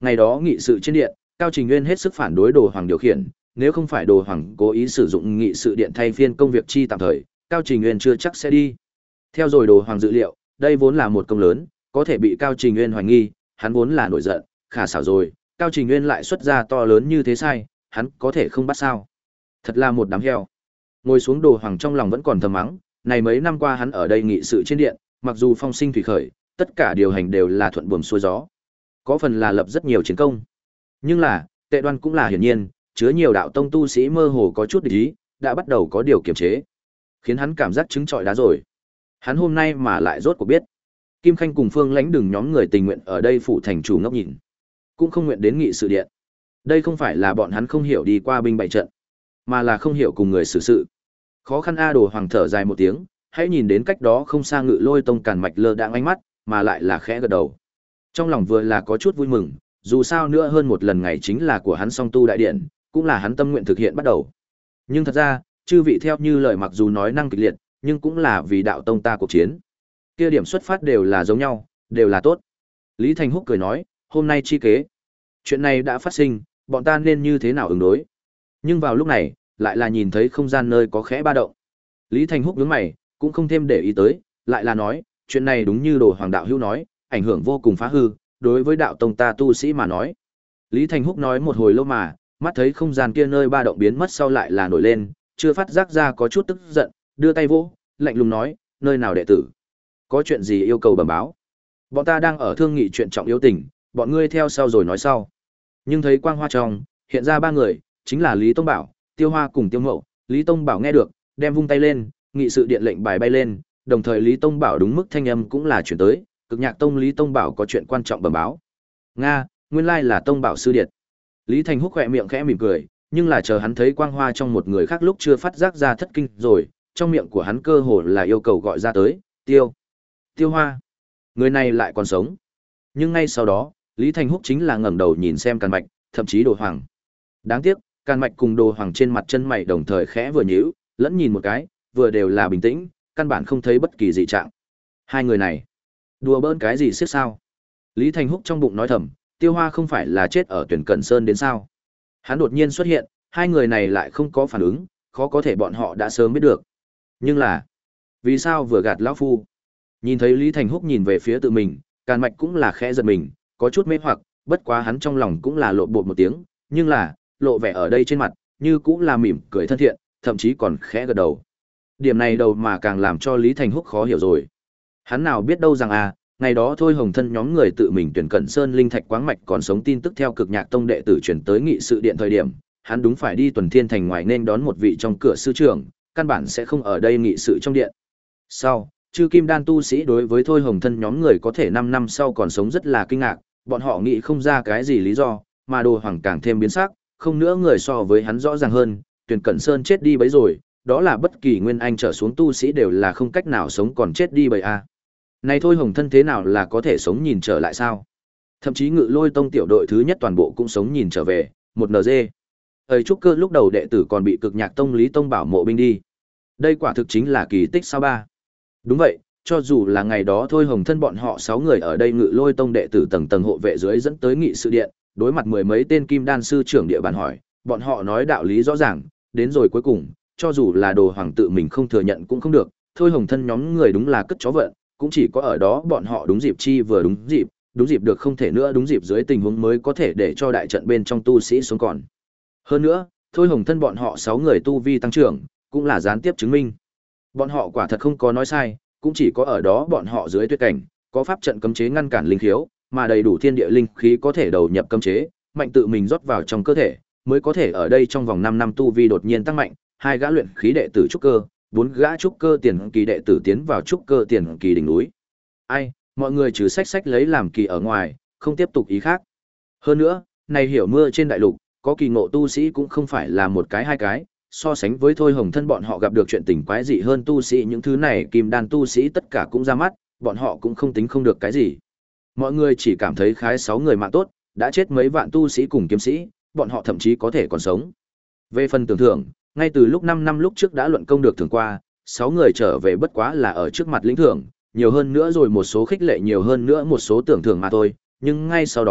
Ngày đó nghị sự trên điện, Cao Trình Nguyên hết sức phản đối Đồ Hoàng điều khiển, nếu không phải Đồ Hoàng cố ý sử dụng nghị sự điện thay phiên công việc chi tạm thời, Cao Trình Nguyên chưa chắc sẽ đi. Theo rồi Đồ Hoàng dự liệu, đây vốn là một công lớn, có thể bị Cao Trình Nguyên hoài nghi, hắn vốn là nổi giận, khả xảo rồi, Cao Trình Nguyên lại xuất ra to lớn như thế sai, hắn có thể không bắt sao? Thật là một đám heo. Ngồi xuống Đồ Hoàng trong lòng vẫn còn thầm mắng, này mấy năm qua hắn ở đây nghị sự trên điện, mặc dù phong sinh thủy khởi, tất cả điều hành đều là thuận buồm xuôi gió. Có phần là lập rất nhiều chiến công. Nhưng là, tệ đoan cũng là hiển nhiên, chứa nhiều đạo tông tu sĩ mơ hồ có chút địch ý, đã bắt đầu có điều kiềm chế, khiến hắn cảm giác trứng trọi đá rồi. Hắn hôm nay mà lại rốt cuộc biết. Kim Khanh cùng Phương Lãnh đừng nhóm người tình nguyện ở đây phủ thành chủ ngốc nhìn, cũng không nguyện đến nghị sự điện. Đây không phải là bọn hắn không hiểu đi qua binh bại trận, mà là không hiểu cùng người xử sự. Khó khăn a. Đồ Hoàng thở dài một tiếng, hãy nhìn đến cách đó không xa Ngự Lôi Tông Càn Mạch lơ đãng ánh mắt, mà lại là khẽ gật đầu. Trong lòng vừa là có chút vui mừng, dù sao nữa hơn một lần ngày chính là của hắn song tu đại điện, cũng là hắn tâm nguyện thực hiện bắt đầu. Nhưng thật ra, chư vị theo như lời mặc dù nói năng kịch liệt, nhưng cũng là vì đạo tông ta cuộc chiến. Kia điểm xuất phát đều là giống nhau, đều là tốt. Lý Thành Húc cười nói, hôm nay chi kế. Chuyện này đã phát sinh, bọn ta nên như thế nào ứng đối. Nhưng vào lúc này, lại là nhìn thấy không gian nơi có khẽ ba động. Lý Thành Húc nhướng mày, cũng không thêm để ý tới, lại là nói, chuyện này đúng như Đồ Hoàng đạo hữu nói, ảnh hưởng vô cùng phá hư, đối với đạo tông ta tu sĩ mà nói. Lý Thành Húc nói một hồi lâu mà, mắt thấy không gian kia nơi ba động biến mất sau lại là nổi lên, chưa phát giác ra có chút tức giận, đưa tay vỗ, lạnh lùng nói, nơi nào đệ tử? Có chuyện gì yêu cầu bẩm báo? Bọn ta đang ở thương nghị chuyện trọng yếu tình, bọn ngươi theo sau rồi nói sau. Nhưng thấy quang hoa trong, hiện ra ba người, chính là Lý Tông Bảo, Tiêu Hoa cùng Tiêu Mậu. Lý Tông Bảo nghe được, đem vung tay lên, nghị sự điện lệnh bài bay lên, đồng thời Lý Tông Bảo đúng mức thanh âm cũng là chuyển tới, Cực Nhạc Tông Lý Tông Bảo có chuyện quan trọng bẩm báo. Nga, nguyên lai là Tông Bảo sư điệt. Lý Thành Húc khẽ miệng khẽ mỉm cười, nhưng là chờ hắn thấy quang hoa trong một người khác lúc chưa phát giác ra thất kinh rồi, trong miệng của hắn cơ hồ là yêu cầu gọi ra tới, Tiêu, Tiêu Hoa. Người này lại còn sống. Nhưng ngay sau đó, Lý Thành Húc chính là ngẩng đầu nhìn xem Càn Mạch, thậm chí Đồ Hoàng. Đáng tiếc, Càn Mạch cùng Đồ Hoàng trên mặt chân mày đồng thời khẽ vừa nhíu, lẫn nhìn một cái, vừa đều là bình tĩnh, căn bản không thấy bất kỳ dị trạng. Hai người này, đùa bỡn cái gì xiết sao? Lý Thành Húc trong bụng nói thầm, Tiêu Hoa không phải là chết ở Tuyển Cẩn Sơn đến sao? Hắn đột nhiên xuất hiện, hai người này lại không có phản ứng, khó có thể bọn họ đã sớm biết được. Nhưng là, vì sao vừa gạt lão phu? Nhìn thấy Lý Thành Húc nhìn về phía tự mình, Càn Mạch cũng là khẽ giật mình, có chút mê hoặc, bất quá hắn trong lòng cũng là lộ bột một tiếng, nhưng là, lộ vẻ ở đây trên mặt, như cũng là mỉm cười thân thiện, thậm chí còn khẽ gật đầu. Điểm này đầu mà càng làm cho Lý Thành Húc khó hiểu rồi. Hắn nào biết đâu rằng à, ngày đó thôi Hồng Thân nhóm người tự mình tuyển Cẩn Sơn linh thạch quáng mạch còn sống tin tức theo Cực Nhạc Tông đệ tử chuyển tới nghị sự điện thời điểm, hắn đúng phải đi tuần thiên thành ngoài nên đón một vị trong cửa sư trưởng, căn bản sẽ không ở đây nghị sự trong điện. Sau, chư kim đan tu sĩ đối với thôi Hồng Thân nhóm người có thể năm năm sau còn sống rất là kinh ngạc, bọn họ nghĩ không ra cái gì lý do, mà Đồ Hoàng càng thêm biến sắc, không nữa người so với hắn rõ ràng hơn, tuyển Cẩn Sơn chết đi bấy rồi, đó là bất kỳ nguyên anh trở xuống tu sĩ đều là không cách nào sống còn chết đi bấy a. Này thôi Hồng Thân thế nào là có thể sống nhìn trở lại sao? Thậm chí Ngự Lôi Tông tiểu đội thứ nhất toàn bộ cũng sống nhìn trở về, một en giê. Thời trúc cơ lúc đầu đệ tử còn bị Cực Nhạc Tông Lý Tông Bảo mộ binh đi. Đây quả thực chính là kỳ tích sao ba. Đúng vậy, cho dù là ngày đó thôi Hồng Thân bọn họ sáu người ở đây Ngự Lôi Tông đệ tử tầng tầng hộ vệ dưới dẫn tới nghị sự điện, đối mặt mười mấy tên kim đan sư trưởng địa bàn hỏi, bọn họ nói đạo lý rõ ràng, đến rồi cuối cùng, cho dù là Đồ Hoàng tự mình không thừa nhận cũng không được, thôi Hồng Thân nhóm người đúng là cất chó vận, cũng chỉ có ở đó bọn họ đúng dịp chi vừa đúng dịp, đúng dịp được không thể nữa đúng dịp dưới tình huống mới có thể để cho đại trận bên trong tu sĩ sống còn. Hơn nữa, thôi Hồng Thân bọn họ sáu người tu vi tăng trưởng, cũng là gián tiếp chứng minh. Bọn họ quả thật không có nói sai, cũng chỉ có ở đó bọn họ dưới tuyệt cảnh, có pháp trận cấm chế ngăn cản linh khiếu, mà đầy đủ thiên địa linh khí có thể đầu nhập cấm chế, mạnh tự mình rót vào trong cơ thể, mới có thể ở đây trong vòng năm năm tu vi đột nhiên tăng mạnh, hai gã luyện khí đệ tử trúc cơ, bốn gã trúc cơ tiền kỳ đệ tử tiến vào trúc cơ tiền kỳ đỉnh núi. Ai, mọi người trừ sách sách lấy làm kỳ ở ngoài, không tiếp tục ý khác. Hơn nữa, này hiểu mưa trên đại lục, có kỳ ngộ tu sĩ cũng không phải là một cái hai cái, so sánh với thôi Hồng Thân bọn họ gặp được chuyện tình quái dị hơn tu sĩ những thứ này kim đan tu sĩ tất cả cũng ra mắt, bọn họ cũng không tính không được cái gì. Mọi người chỉ cảm thấy khái sáu người mạng tốt, đã chết mấy vạn tu sĩ cùng kiếm sĩ, bọn họ thậm chí có thể còn sống. Về phần tưởng thưởng, ngay từ lúc năm năm lúc trước đã luận công được thưởng qua, sáu người trở về bất quá là ở trước mặt lĩnh thưởng, nhiều hơn nữa rồi một số khích lệ nhiều hơn nữa một số tưởng thưởng mà thôi, nhưng ngay sau đó,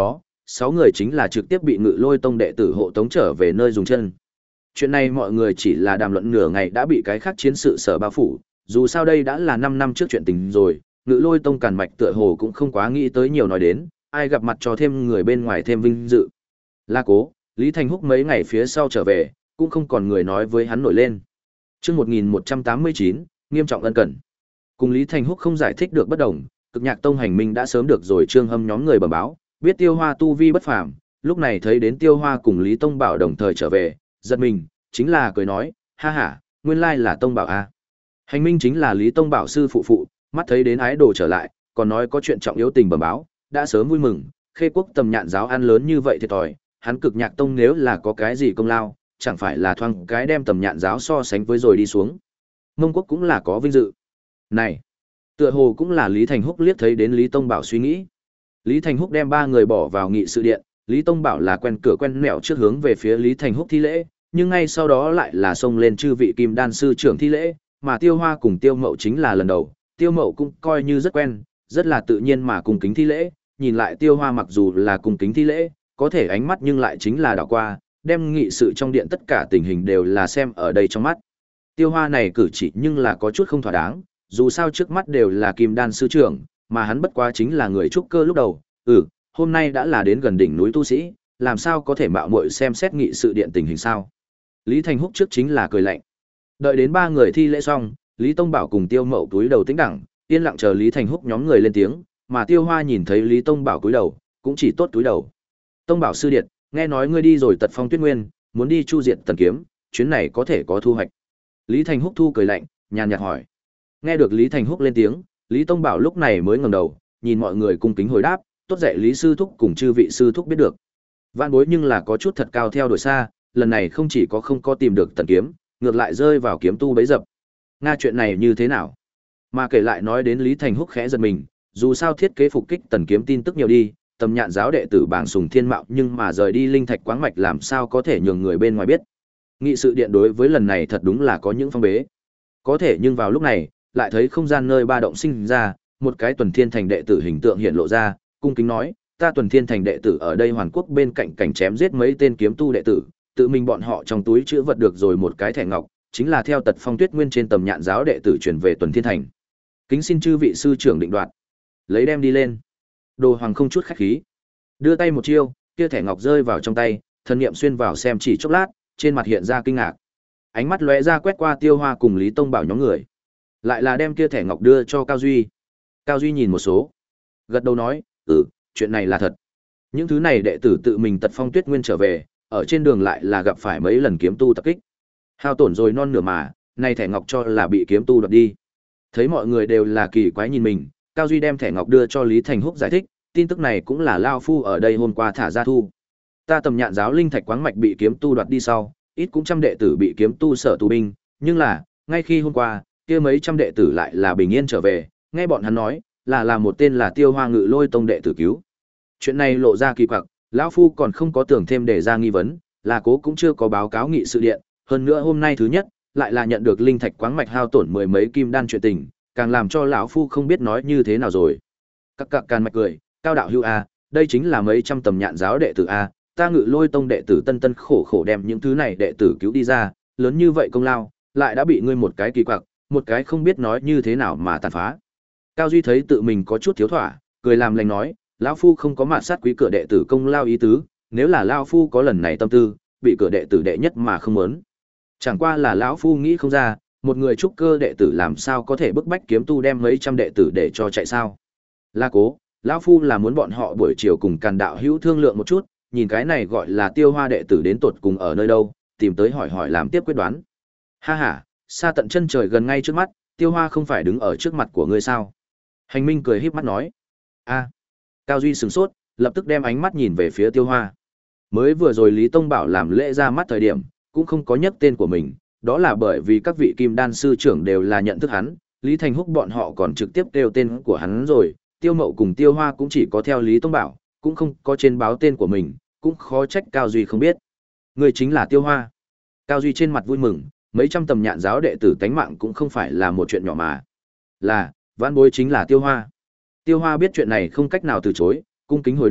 sáu người chính là trực tiếp bị Ngự Lôi Tông đệ tử hộ tống trở về nơi dùng chân. Chuyện này mọi người chỉ là đàm luận nửa ngày đã bị cái khác chiến sự sở bao phủ, dù sao đây đã là năm năm trước chuyện tình rồi, Ngự Lôi Tông càn mạch tựa hồ cũng không quá nghĩ tới nhiều nói đến, ai gặp mặt cho thêm người bên ngoài thêm vinh dự. La Cố, Lý Thành Húc mấy ngày phía sau trở về, cũng không còn người nói với hắn nổi lên. Chương một nghìn một trăm tám mươi chín, nghiêm trọng ân cần. Cùng Lý Thành Húc không giải thích được bất đồng, Cực Nhạc Tông hành minh đã sớm được rồi Trương Hâm nhóm người bẩm báo, biết Tiêu Hoa tu vi bất phàm, lúc này thấy đến Tiêu Hoa cùng Lý Tông Bảo đồng thời trở về, giật mình, chính là cười nói, ha ha, nguyên lai là Tông Bảo a. Hành minh chính là Lý Tông Bảo sư phụ phụ, mắt thấy đến ái đồ trở lại, còn nói có chuyện trọng yếu tình bẩm báo, đã sớm vui mừng, Khê Quốc Tầm Nhạn giáo ăn lớn như vậy thiệt thòi, hắn Cực Nhạc Tông nếu là có cái gì công lao, chẳng phải là thoang cái đem Tầm Nhạn giáo so sánh với rồi đi xuống. Mông Quốc cũng là có vinh dự. Này, tựa hồ cũng là Lý Thành Húc liếc thấy đến Lý Tông Bảo suy nghĩ. Lý Thành Húc đem ba người bỏ vào nghị sự điện, Lý Tông Bảo là quen cửa quen mẹo trước hướng về phía Lý Thành Húc thi lễ, nhưng ngay sau đó lại là xông lên chư vị Kim Đan sư trưởng thi lễ, mà Tiêu Hoa cùng Tiêu Mậu chính là lần đầu, Tiêu Mậu cũng coi như rất quen, rất là tự nhiên mà cùng kính thi lễ, nhìn lại Tiêu Hoa mặc dù là cùng kính thi lễ, có thể ánh mắt nhưng lại chính là đảo qua, đem nghị sự trong điện tất cả tình hình đều là xem ở đây trong mắt. Tiêu Hoa này cử chỉ nhưng là có chút không thỏa đáng, dù sao trước mắt đều là Kim Đan sư trưởng, mà hắn bất quá chính là người trúc cơ lúc đầu, ừ, hôm nay đã là đến gần đỉnh núi tu sĩ, làm sao có thể mạo muội xem xét nghị sự điện tình hình sao? Lý Thành Húc trước chính là cười lạnh. Đợi đến ba người thi lễ xong, Lý Tông Bảo cùng Tiêu Mậu túi đầu tĩnh đẳng, yên lặng chờ Lý Thành Húc nhóm người lên tiếng, mà Tiêu Hoa nhìn thấy Lý Tông Bảo cúi đầu, cũng chỉ tốt cúi đầu. Tông Bảo sư điệt, nghe nói ngươi đi rồi Tật Phong Tuyết Nguyên, muốn đi chu diệt Tần Kiếm, chuyến này có thể có thu hoạch. Lý Thành Húc thu cười lạnh, nhàn nhạt hỏi. Nghe được Lý Thành Húc lên tiếng, Lý Tông Bảo lúc này mới ngẩng đầu, nhìn mọi người cung kính hồi đáp, tốt dạy Lý sư thúc cùng chư vị sư thúc biết được. Vạn bối nhưng là có chút thật cao theo đuổi xa, lần này không chỉ có không có tìm được Tần Kiếm, ngược lại rơi vào kiếm tu bấy dập. Nga chuyện này như thế nào? Mà kể lại nói đến Lý Thành Húc khẽ giật mình, dù sao thiết kế phục kích Tần Kiếm tin tức nhiều đi, Tầm Nhạn giáo đệ tử Bảng Sùng Thiên Mạo nhưng mà rời đi linh thạch quáng mạch làm sao có thể nhường người bên ngoài biết. Nghị sự điện đối với lần này thật đúng là có những phong bế. Có thể nhưng vào lúc này, lại thấy không gian nơi ba động sinh ra, một cái Tuần Thiên Thành đệ tử hình tượng hiện lộ ra, cung kính nói, ta Tuần Thiên Thành đệ tử ở đây Hoàn Quốc bên cạnh cảnh chém giết mấy tên kiếm tu đệ tử, tự mình bọn họ trong túi chứa vật được rồi một cái thẻ ngọc, chính là theo Tật Phong Tuyết Nguyên trên Tầm Nhạn giáo đệ tử truyền về Tuần Thiên Thành. Kính xin chư vị sư trưởng định đoạt. Lấy đem đi lên. Đồ Hoàng không chút khách khí, đưa tay một chiêu, kia thẻ ngọc rơi vào trong tay, thần niệm xuyên vào xem chỉ chốc lát, trên mặt hiện ra kinh ngạc. Ánh mắt lóe ra quét qua Tiêu Hoa cùng Lý Tông Bảo nhóm người, lại là đem kia thẻ ngọc đưa cho Cao Duy. Cao Duy nhìn một số, gật đầu nói, "Ừ, chuyện này là thật." Những thứ này đệ tử tự mình Tật Phong Tuyết Nguyên trở về, ở trên đường lại là gặp phải mấy lần kiếm tu tập kích. Hao tổn rồi non nửa mà, nay thẻ ngọc cho là bị kiếm tu đoạt đi. Thấy mọi người đều là kỳ quái nhìn mình, Cao Duy đem thẻ ngọc đưa cho Lý Thành Húc giải thích, tin tức này cũng là lao phu ở đây hôm qua thả ra thu. Ta Tầm Nhạn giáo linh thạch quáng mạch bị kiếm tu đoạt đi sau, ít cũng trăm đệ tử bị kiếm tu sở tù binh, nhưng là, ngay khi hôm qua, kia mấy trăm đệ tử lại là bình yên trở về, nghe bọn hắn nói, là là một tên là Tiêu Hoa Ngự Lôi Tông đệ tử cứu. Chuyện này lộ ra kỳ quặc, lão phu còn không có tưởng thêm để ra nghi vấn, là cố cũng chưa có báo cáo nghị sự điện, hơn nữa hôm nay thứ nhất, lại là nhận được linh thạch quáng mạch hao tổn mười mấy kim đan chuyện tình, càng làm cho lão phu không biết nói như thế nào rồi. Các cặc càn mạch cười, Cao đạo hữu a, đây chính là mấy trăm Tầm Nhạn giáo đệ tử a, ta Ngự Lôi Tông đệ tử tân tân khổ khổ đem những thứ này đệ tử cứu đi ra, lớn như vậy công lao, lại đã bị ngươi một cái kỳ quặc, một cái không biết nói như thế nào mà tàn phá. Cao Duy thấy tự mình có chút thiếu thỏa, cười làm lành nói, lão phu không có mạt sát quý cửa đệ tử công lao ý tứ, nếu là lão phu có lần này tâm tư, bị cửa đệ tử đệ nhất mà không muốn. Chẳng qua là lão phu nghĩ không ra, một người trúc cơ đệ tử làm sao có thể bức bách kiếm tu đem mấy trăm đệ tử để cho chạy sao? La Cố, lão phu là muốn bọn họ buổi chiều cùng Càn đạo hữu thương lượng một chút, nhìn cái này gọi là Tiêu Hoa đệ tử đến tột cùng ở nơi đâu, tìm tới hỏi hỏi làm tiếp quyết đoán. Ha ha, xa tận chân trời gần ngay trước mắt, Tiêu Hoa không phải đứng ở trước mặt của ngươi sao? Hành Minh cười híp mắt nói. A. Cao Duy sửng sốt, lập tức đem ánh mắt nhìn về phía Tiêu Hoa. Mới vừa rồi Lý Tông Bảo làm lễ ra mắt thời điểm, cũng không có nhắc tên của mình, đó là bởi vì các vị kim đan sư trưởng đều là nhận thức hắn, Lý Thành Húc bọn họ còn trực tiếp kêu tên của hắn rồi, Tiêu Mậu cùng Tiêu Hoa cũng chỉ có theo Lý Tông Bảo, cũng không có trên báo tên của mình, cũng khó trách Cao Duy không biết. Người chính là Tiêu Hoa. Cao Duy trên mặt vui mừng, mấy trăm Tầm Nhạn giáo đệ tử tánh mạng cũng không phải là một chuyện nhỏ mà. Là, vãn bối chính là Tiêu Hoa. Tiêu Hoa biết chuyện này không cách nào từ chối, cung kính hồi đáp,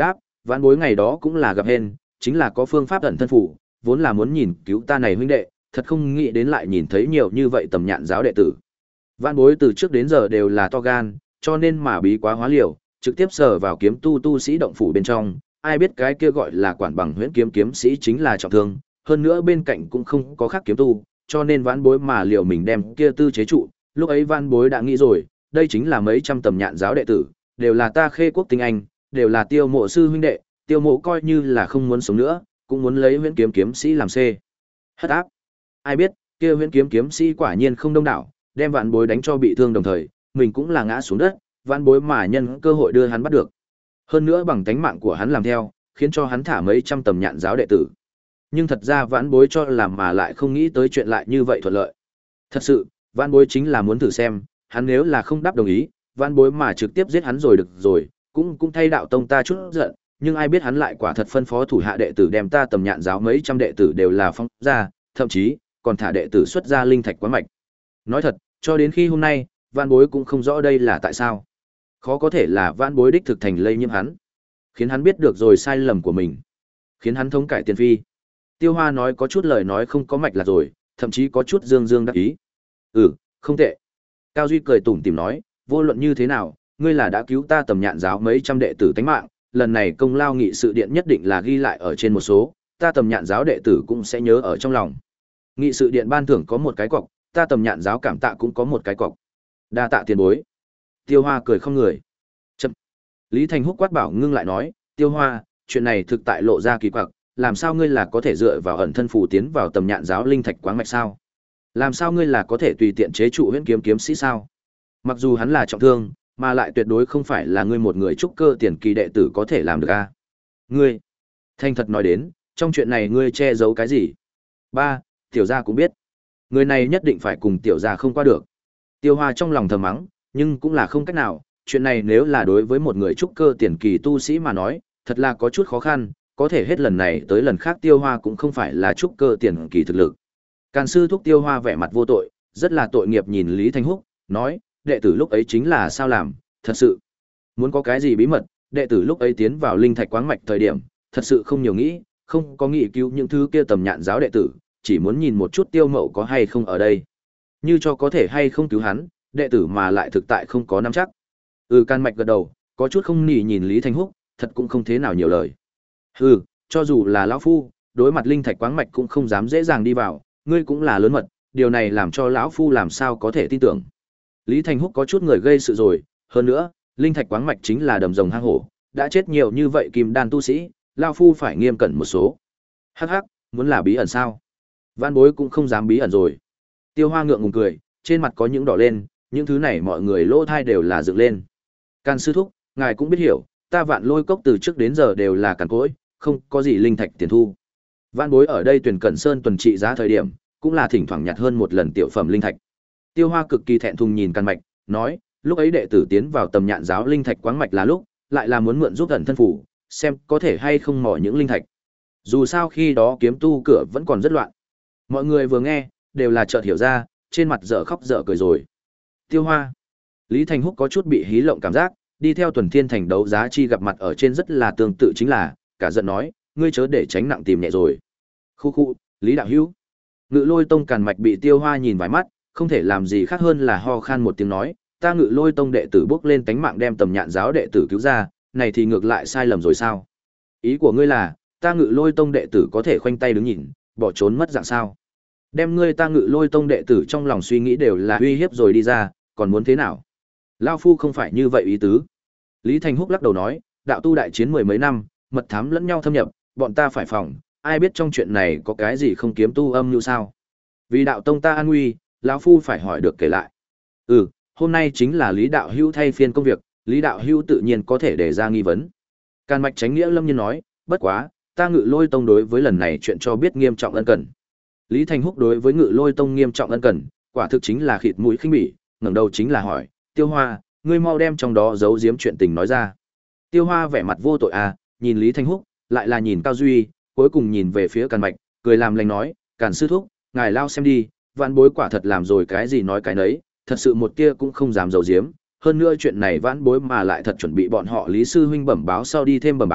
Vãn bối ngày đó cũng là gặp hên, chính là có phương pháp ẩn thân phủ, vốn là muốn nhìn cứu ta này huynh đệ, thật không nghĩ đến lại nhìn thấy nhiều như vậy tầm nhạn giáo đệ tử. Vãn bối từ trước đến giờ đều là to gan, cho nên mà bí quá hóa liều, trực tiếp sờ vào kiếm tu tu sĩ động phủ bên trong, ai biết cái kia gọi là quản bằng huyễn kiếm kiếm sĩ chính là trọng thương, hơn nữa bên cạnh cũng không có khác kiếm tu, cho nên vãn bối mà liều mình đem kia tư chế trụ, lúc ấy vãn bối đã nghĩ rồi, đây chính là mấy trăm tầm nhạn giáo đệ tử, đều là ta Khê quốc tinh anh, đều là Tiêu Mộ sư huynh đệ, Tiêu Mộ coi như là không muốn sống nữa, cũng muốn lấy huyễn kiếm kiếm sĩ làm C. Hất áp. Ai biết, kia huyễn kiếm kiếm sĩ quả nhiên không đông đảo, đem vạn bối đánh cho bị thương đồng thời, mình cũng là ngã xuống đất, vạn bối mà nhân cơ hội đưa hắn bắt được. Hơn nữa bằng tánh mạng của hắn làm theo, khiến cho hắn thả mấy trăm tầm nhạn giáo đệ tử. Nhưng thật ra vãn bối cho làm mà lại không nghĩ tới chuyện lại như vậy thuận lợi. Thật sự, vãn bối chính là muốn thử xem, hắn nếu là không đáp đồng ý, vãn bối mà trực tiếp giết hắn rồi được rồi, cũng cũng thay đạo tông ta chút giận, nhưng ai biết hắn lại quả thật phân phó thủ hạ đệ tử đem ta tầm nhạn giáo mấy trăm đệ tử đều là phong ra, thậm chí còn thả đệ tử xuất ra linh thạch quán mạch. Nói thật, cho đến khi hôm nay, vãn bối cũng không rõ đây là tại sao. Khó có thể là vãn bối đích thực thành lây nhiễm hắn, khiến hắn biết được rồi sai lầm của mình, khiến hắn thống cải tiền phi. Tiêu Hoa nói có chút lời nói không có mạch là rồi, thậm chí có chút dương dương đắc ý. Ừ, không tệ. Cao Duy cười tủm tỉm nói, vô luận như thế nào, ngươi là đã cứu ta tầm nhạn giáo mấy trăm đệ tử tánh mạng, lần này công lao nghị sự điện nhất định là ghi lại ở trên một số, ta tầm nhạn giáo đệ tử cũng sẽ nhớ ở trong lòng. Nghị sự điện ban thưởng có một cái cọc, ta tầm nhạn giáo cảm tạ cũng có một cái cọc. Đa tạ tiền bối. Tiêu Hoa cười không người. Chậm. Lý Thành Húc quát bảo ngưng lại nói, Tiêu Hoa, chuyện này thực tại lộ ra kỳ quặc, làm sao ngươi là có thể dựa vào ẩn thân phù tiến vào tầm nhạn giáo linh thạch quáng mạch sao? Làm sao ngươi là có thể tùy tiện chế trụ huyễn kiếm kiếm sĩ sao? Mặc dù hắn là trọng thương, mà lại tuyệt đối không phải là ngươi một người trúc cơ tiền kỳ đệ tử có thể làm được a. Ngươi, thành thật nói đến, trong chuyện này ngươi che giấu cái gì? Ba, tiểu gia cũng biết. Người này nhất định phải cùng tiểu gia không qua được. Tiêu Hoa trong lòng thầm mắng, nhưng cũng là không cách nào, chuyện này nếu là đối với một người trúc cơ tiền kỳ tu sĩ mà nói, thật là có chút khó khăn, có thể hết lần này tới lần khác Tiêu Hoa cũng không phải là trúc cơ tiền kỳ thực lực. Càn sư thúc Tiêu Hoa vẻ mặt vô tội, rất là tội nghiệp nhìn Lý Thanh Húc, nói, đệ tử lúc ấy chính là sao làm, thật sự. Muốn có cái gì bí mật, đệ tử lúc ấy tiến vào linh thạch quáng mạch thời điểm, thật sự không nhiều nghĩ, không có nghĩ cứu những thứ kia tầm nhạn giáo đệ tử, chỉ muốn nhìn một chút Tiêu Mậu có hay không ở đây. Như cho có thể hay không cứu hắn, đệ tử mà lại thực tại không có nắm chắc. Ừ, Can Mạch gật đầu, có chút không nỉ nhìn Lý Thanh Húc, thật cũng không thế nào nhiều lời. Hừ, cho dù là lão phu, đối mặt linh thạch quáng mạch cũng không dám dễ dàng đi vào, ngươi cũng là lớn mật, điều này làm cho lão phu làm sao có thể tin tưởng. Lý Thanh Húc có chút người gây sự rồi, hơn nữa, linh thạch quáng mạch chính là đầm rồng hang hổ, đã chết nhiều như vậy kim đan tu sĩ, lão phu phải nghiêm cẩn một số. Hắc hắc, muốn là bí ẩn sao? Vãn bối cũng không dám bí ẩn rồi. Tiêu Hoa ngượng ngùng cười, trên mặt có những đỏ lên, những thứ này mọi người lỗ thai đều là dựng lên. Can sư thúc, ngài cũng biết hiểu, ta Vạn Lôi cốc từ trước đến giờ đều là cằn cỗi, không có gì linh thạch tiền thu. Vãn bối ở đây Tuyển Cẩn Sơn tuần trị giá thời điểm, cũng là thỉnh thoảng nhặt hơn một lần tiểu phẩm linh thạch. Tiêu Hoa cực kỳ thẹn thùng nhìn Can Mạch, nói, lúc ấy đệ tử tiến vào tầm nhạn giáo linh thạch quáng mạch là lúc, lại là muốn mượn giúp ẩn thân phủ, xem có thể hay không mò những linh thạch. Dù sao khi đó kiếm tu cửa vẫn còn rất loạn. Mọi người vừa nghe, đều là chợt hiểu ra, trên mặt dở khóc dở cười rồi. Tiêu Hoa. Lý Thành Húc có chút bị hí lộng cảm giác, đi theo Tuần Thiên Thành đấu giá chi gặp mặt ở trên rất là tương tự chính là, cả giận nói, ngươi chớ để tránh nặng tìm nhẹ rồi. Khu khu, Lý đạo hữu. Ngự Lôi Tông Càn Mạch bị Tiêu Hoa nhìn vài mắt, không thể làm gì khác hơn là ho khan một tiếng nói, ta Ngự Lôi Tông đệ tử bước lên tánh mạng đem tầm nhạn giáo đệ tử cứu ra, này thì ngược lại sai lầm rồi sao? Ý của ngươi là, ta Ngự Lôi Tông đệ tử có thể khoanh tay đứng nhìn, bỏ trốn mất dạng sao? Đem ngươi ta Ngự Lôi Tông đệ tử trong lòng suy nghĩ đều là uy hiếp rồi đi ra, còn muốn thế nào? Lao phu không phải như vậy ý tứ. Lý Thành Húc lắc đầu nói, đạo tu đại chiến mười mấy năm, mật thám lẫn nhau thâm nhập, bọn ta phải phòng, ai biết trong chuyện này có cái gì không kiếm tu âm như sao? Vì đạo tông ta an nguy, lão phu phải hỏi được kể lại. Ừ, hôm nay chính là Lý đạo hữu thay phiên công việc, Lý đạo hữu tự nhiên có thể đề ra nghi vấn. Càn Mạch Chánh Nghĩa lâm nhiên nói, bất quá, ta Ngự Lôi Tông đối với lần này chuyện cho biết nghiêm trọng ân cần. Lý Thành Húc đối với Ngự Lôi Tông nghiêm trọng ân cần, quả thực chính là khịt mũi khinh bỉ, ngẩng đầu chính là hỏi, Tiêu Hoa, ngươi mau đem trong đó giấu giếm chuyện tình nói ra. Tiêu Hoa vẻ mặt vô tội à, nhìn Lý Thanh Húc, lại là nhìn Cao Duy, cuối cùng nhìn về phía Càn Mạch, cười làm lành nói, Càn sư thúc, ngài lao xem đi, vãn bối quả thật làm rồi cái gì nói cái nấy, thật sự một tia cũng không dám giấu giếm. Hơn nữa chuyện này vãn bối mà lại thật chuẩn bị bọn họ Lý sư huynh bẩm báo sau đi thêm bẩm báo,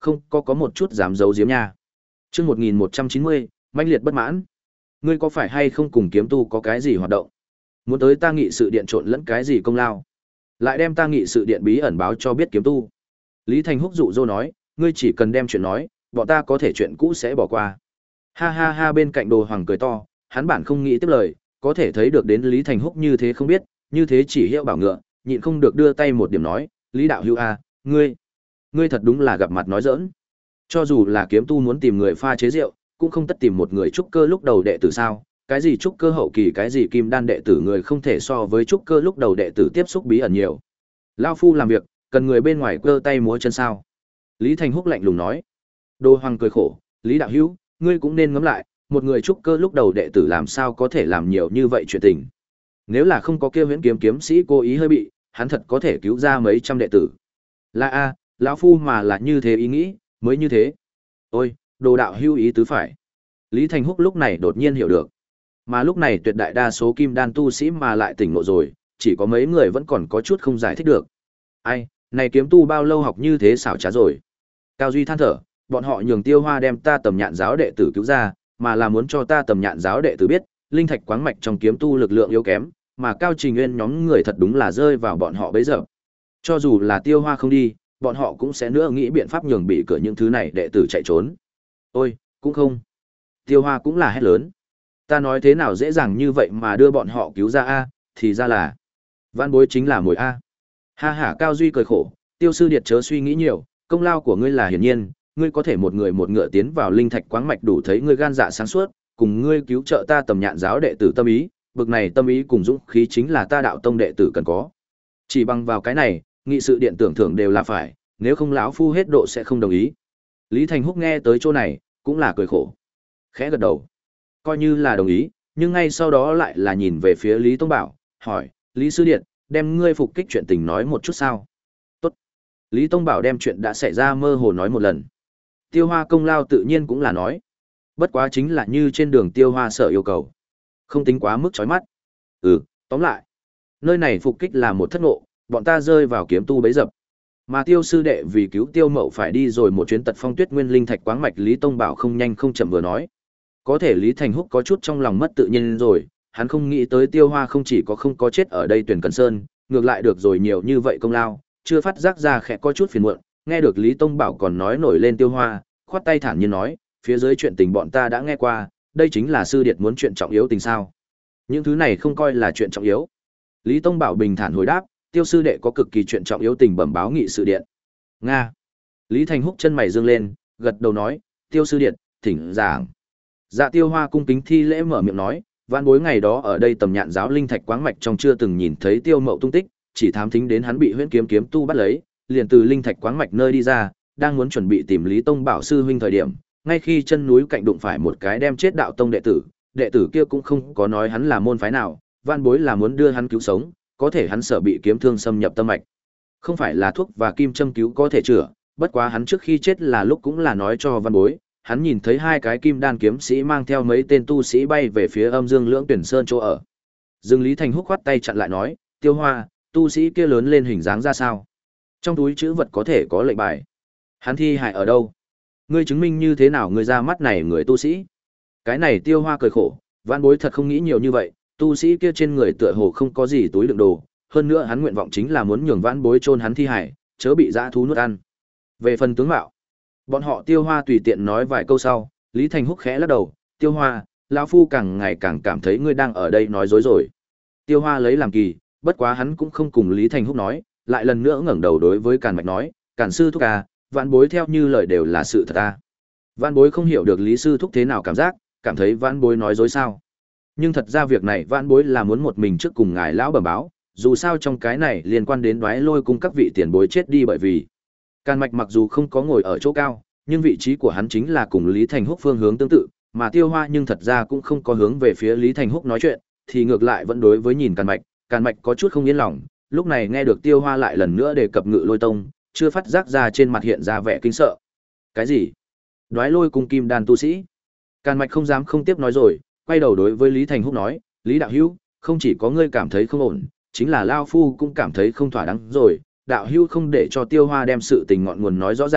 không có có một chút dám giấu giếm nha. Chương một nghìn một trăm chín mươi, mãnh liệt bất mãn. Ngươi có phải hay không cùng kiếm tu có cái gì hoạt động? Muốn tới ta nghị sự điện trộn lẫn cái gì công lao? Lại đem ta nghị sự điện bí ẩn báo cho biết kiếm tu. Lý Thành Húc dụ dỗ nói, ngươi chỉ cần đem chuyện nói, bọn ta có thể chuyện cũ sẽ bỏ qua. Ha ha ha, bên cạnh Đồ Hoàng cười to, hắn bản không nghĩ tiếp lời, có thể thấy được đến Lý Thành Húc như thế không biết, như thế chỉ hiệu bảo ngựa, nhịn không được đưa tay một điểm nói, Lý đạo hữu a, ngươi, ngươi thật đúng là gặp mặt nói giỡn. Cho dù là kiếm tu muốn tìm người pha chế rượu, cũng không tất tìm một người trúc cơ lúc đầu đệ tử sao? Cái gì trúc cơ hậu kỳ, cái gì kim đan đệ tử, người không thể so với trúc cơ lúc đầu đệ tử tiếp xúc bí ẩn nhiều. Lao phu làm việc, cần người bên ngoài cơ tay múa chân sao? Lý Thành Húc lạnh lùng nói. Đô Hoàng cười khổ, Lý đạo hữu, ngươi cũng nên ngẫm lại, một người trúc cơ lúc đầu đệ tử làm sao có thể làm nhiều như vậy chuyện tình. Nếu là không có kia Huyễn Kiếm kiếm sĩ cố ý hơi bị, hắn thật có thể cứu ra mấy trăm đệ tử. Là a, lão phu mà là như thế ý nghĩ, mới như thế. Ôi, Đồ đạo hữu ý tứ phải. Lý Thành Húc lúc này đột nhiên hiểu được. Mà lúc này tuyệt đại đa số kim đan tu sĩ mà lại tỉnh ngộ rồi, chỉ có mấy người vẫn còn có chút không giải thích được. Ai, này kiếm tu bao lâu học như thế xảo trá rồi. Cao Duy than thở, bọn họ nhường Tiêu Hoa đem ta Tầm Nhạn giáo đệ tử cứu ra, mà là muốn cho ta Tầm Nhạn giáo đệ tử biết, linh thạch quáng mạch trong kiếm tu lực lượng yếu kém, mà Cao Trình Nguyên nhóm người thật đúng là rơi vào bọn họ bấy giờ. Cho dù là Tiêu Hoa không đi, bọn họ cũng sẽ nữa nghĩ biện pháp nhường bị cửa những thứ này đệ tử chạy trốn. Ôi, cũng không. Tiêu Hoa cũng là hét lớn. Ta nói thế nào dễ dàng như vậy mà đưa bọn họ cứu ra a, thì ra là Vãn Bối chính là mồi a. Ha ha, Cao Duy cười khổ, Tiêu sư điệt chớ suy nghĩ nhiều, công lao của ngươi là hiển nhiên, ngươi có thể một người một ngựa tiến vào linh thạch quáng mạch đủ thấy ngươi gan dạ sáng suốt, cùng ngươi cứu trợ ta Tầm Nhạn giáo đệ tử tâm ý, bực này tâm ý cùng dũng khí chính là ta đạo tông đệ tử cần có. Chỉ bằng vào cái này, nghị sự điện tưởng thưởng đều là phải, nếu không lão phu hết độ sẽ không đồng ý. Lý Thành Húc nghe tới chỗ này, cũng là cười khổ. Khẽ gật đầu. Coi như là đồng ý, nhưng ngay sau đó lại là nhìn về phía Lý Tông Bảo, hỏi, Lý Sư Điện, đem ngươi phục kích chuyện tình nói một chút sao? Tốt. Lý Tông Bảo đem chuyện đã xảy ra mơ hồ nói một lần. Tiêu Hoa công lao tự nhiên cũng là nói. Bất quá chính là như trên đường Tiêu Hoa sở yêu cầu. Không tính quá mức chói mắt. Ừ, tóm lại. Nơi này phục kích là một thất ngộ, bọn ta rơi vào kiếm tu bấy dập. Mà Tiêu sư đệ vì cứu Tiêu Mậu phải đi rồi một chuyến tật phong tuyết nguyên linh thạch quáng mạch, Lý Tông Bảo không nhanh không chậm vừa nói. Có thể Lý Thành Húc có chút trong lòng mất tự nhiên rồi, hắn không nghĩ tới Tiêu Hoa không chỉ có không có chết ở đây Tuyển Cần Sơn, ngược lại được rồi nhiều như vậy công lao, chưa phát giác ra khẽ có chút phiền muộn, nghe được Lý Tông Bảo còn nói nổi lên Tiêu Hoa, khoát tay thản nhiên nói, phía dưới chuyện tình bọn ta đã nghe qua, đây chính là sư điệt muốn chuyện trọng yếu tình sao? Những thứ này không coi là chuyện trọng yếu. Lý Tông Bảo bình thản hồi đáp, Tiêu sư đệ có cực kỳ chuyện trọng yếu tình bẩm báo nghị sự điện. Nga. Lý Thành Húc chân mày dương lên, gật đầu nói, Tiêu sư điện, thỉnh giảng. Dạ Tiêu Hoa cung kính thi lễ mở miệng nói, vãn bối ngày đó ở đây Tầm Nhạn giáo linh thạch quáng mạch trong chưa từng nhìn thấy Tiêu Mậu tung tích, chỉ thám thính đến hắn bị Huyễn Kiếm kiếm tu bắt lấy, liền từ linh thạch quáng mạch nơi đi ra, đang muốn chuẩn bị tìm Lý Tông Bảo sư huynh thời điểm, ngay khi chân núi cạnh đụng phải một cái đem chết đạo tông đệ tử, đệ tử kia cũng không có nói hắn là môn phái nào, vãn bối là muốn đưa hắn cứu sống, có thể hắn sợ bị kiếm thương xâm nhập tâm mạch. Không phải là thuốc và kim châm cứu có thể chữa, bất quá hắn trước khi chết là lúc cũng là nói cho vãn bối, hắn nhìn thấy hai cái kim đan kiếm sĩ mang theo mấy tên tu sĩ bay về phía Âm Dương Lưỡng Tuyển Sơn chỗ ở. Dương Lý Thành Húc khoát tay chặn lại nói, Tiêu Hoa, tu sĩ kia lớn lên hình dáng ra sao? Trong túi chữ vật có thể có lệnh bài. Hắn thi hại ở đâu? Ngươi chứng minh như thế nào người ra mắt này người tu sĩ? Cái này Tiêu Hoa cười khổ, vãn bối thật không nghĩ nhiều như vậy, tu sĩ kia trên người tựa hồ không có gì túi đựng đồ, hơn nữa hắn nguyện vọng chính là muốn nhường vãn bối chôn hắn thi hài, chớ bị dã thú nuốt ăn. Về phần tướng mạo, bọn họ Tiêu Hoa tùy tiện nói vài câu sau, Lý Thành Húc khẽ lắc đầu, Tiêu Hoa, lão phu càng ngày càng cảm thấy ngươi đang ở đây nói dối rồi. Tiêu Hoa lấy làm kỳ, bất quá hắn cũng không cùng Lý Thành Húc nói, lại lần nữa ngẩng đầu đối với Càn Mạch nói, Càn sư thúc à, vạn bối theo như lời đều là sự thật à. Vạn bối không hiểu được Lý sư thúc thế nào cảm giác, cảm thấy vạn bối nói dối sao. Nhưng thật ra việc này vạn bối là muốn một mình trước cùng ngài lão bẩm báo, dù sao trong cái này liên quan đến Đoái Lôi cung các vị tiền bối chết đi bởi vì Càn Mạch mặc dù không có ngồi ở chỗ cao, nhưng vị trí của hắn chính là cùng Lý Thành Húc phương hướng tương tự, mà Tiêu Hoa nhưng thật ra cũng không có hướng về phía Lý Thành Húc nói chuyện, thì ngược lại vẫn đối với nhìn Càn Mạch, Càn Mạch có chút không yên lòng, lúc này nghe được Tiêu Hoa lại lần nữa đề cập Ngự Lôi tông, chưa phát giác ra trên mặt hiện ra vẻ kinh sợ. Cái gì? Đoái Lôi cung kim đan tu sĩ? Càn Mạch không dám không tiếp nói rồi, quay đầu đối với Lý Thành Húc nói, Lý đạo hữu, không chỉ có ngươi cảm thấy không ổn, chính là lao phu cũng cảm thấy không thỏa đáng rồi. Đạo hữu không để cho Tiêu Hoa đem sự tình ngọn nguồn nói rõ ràng,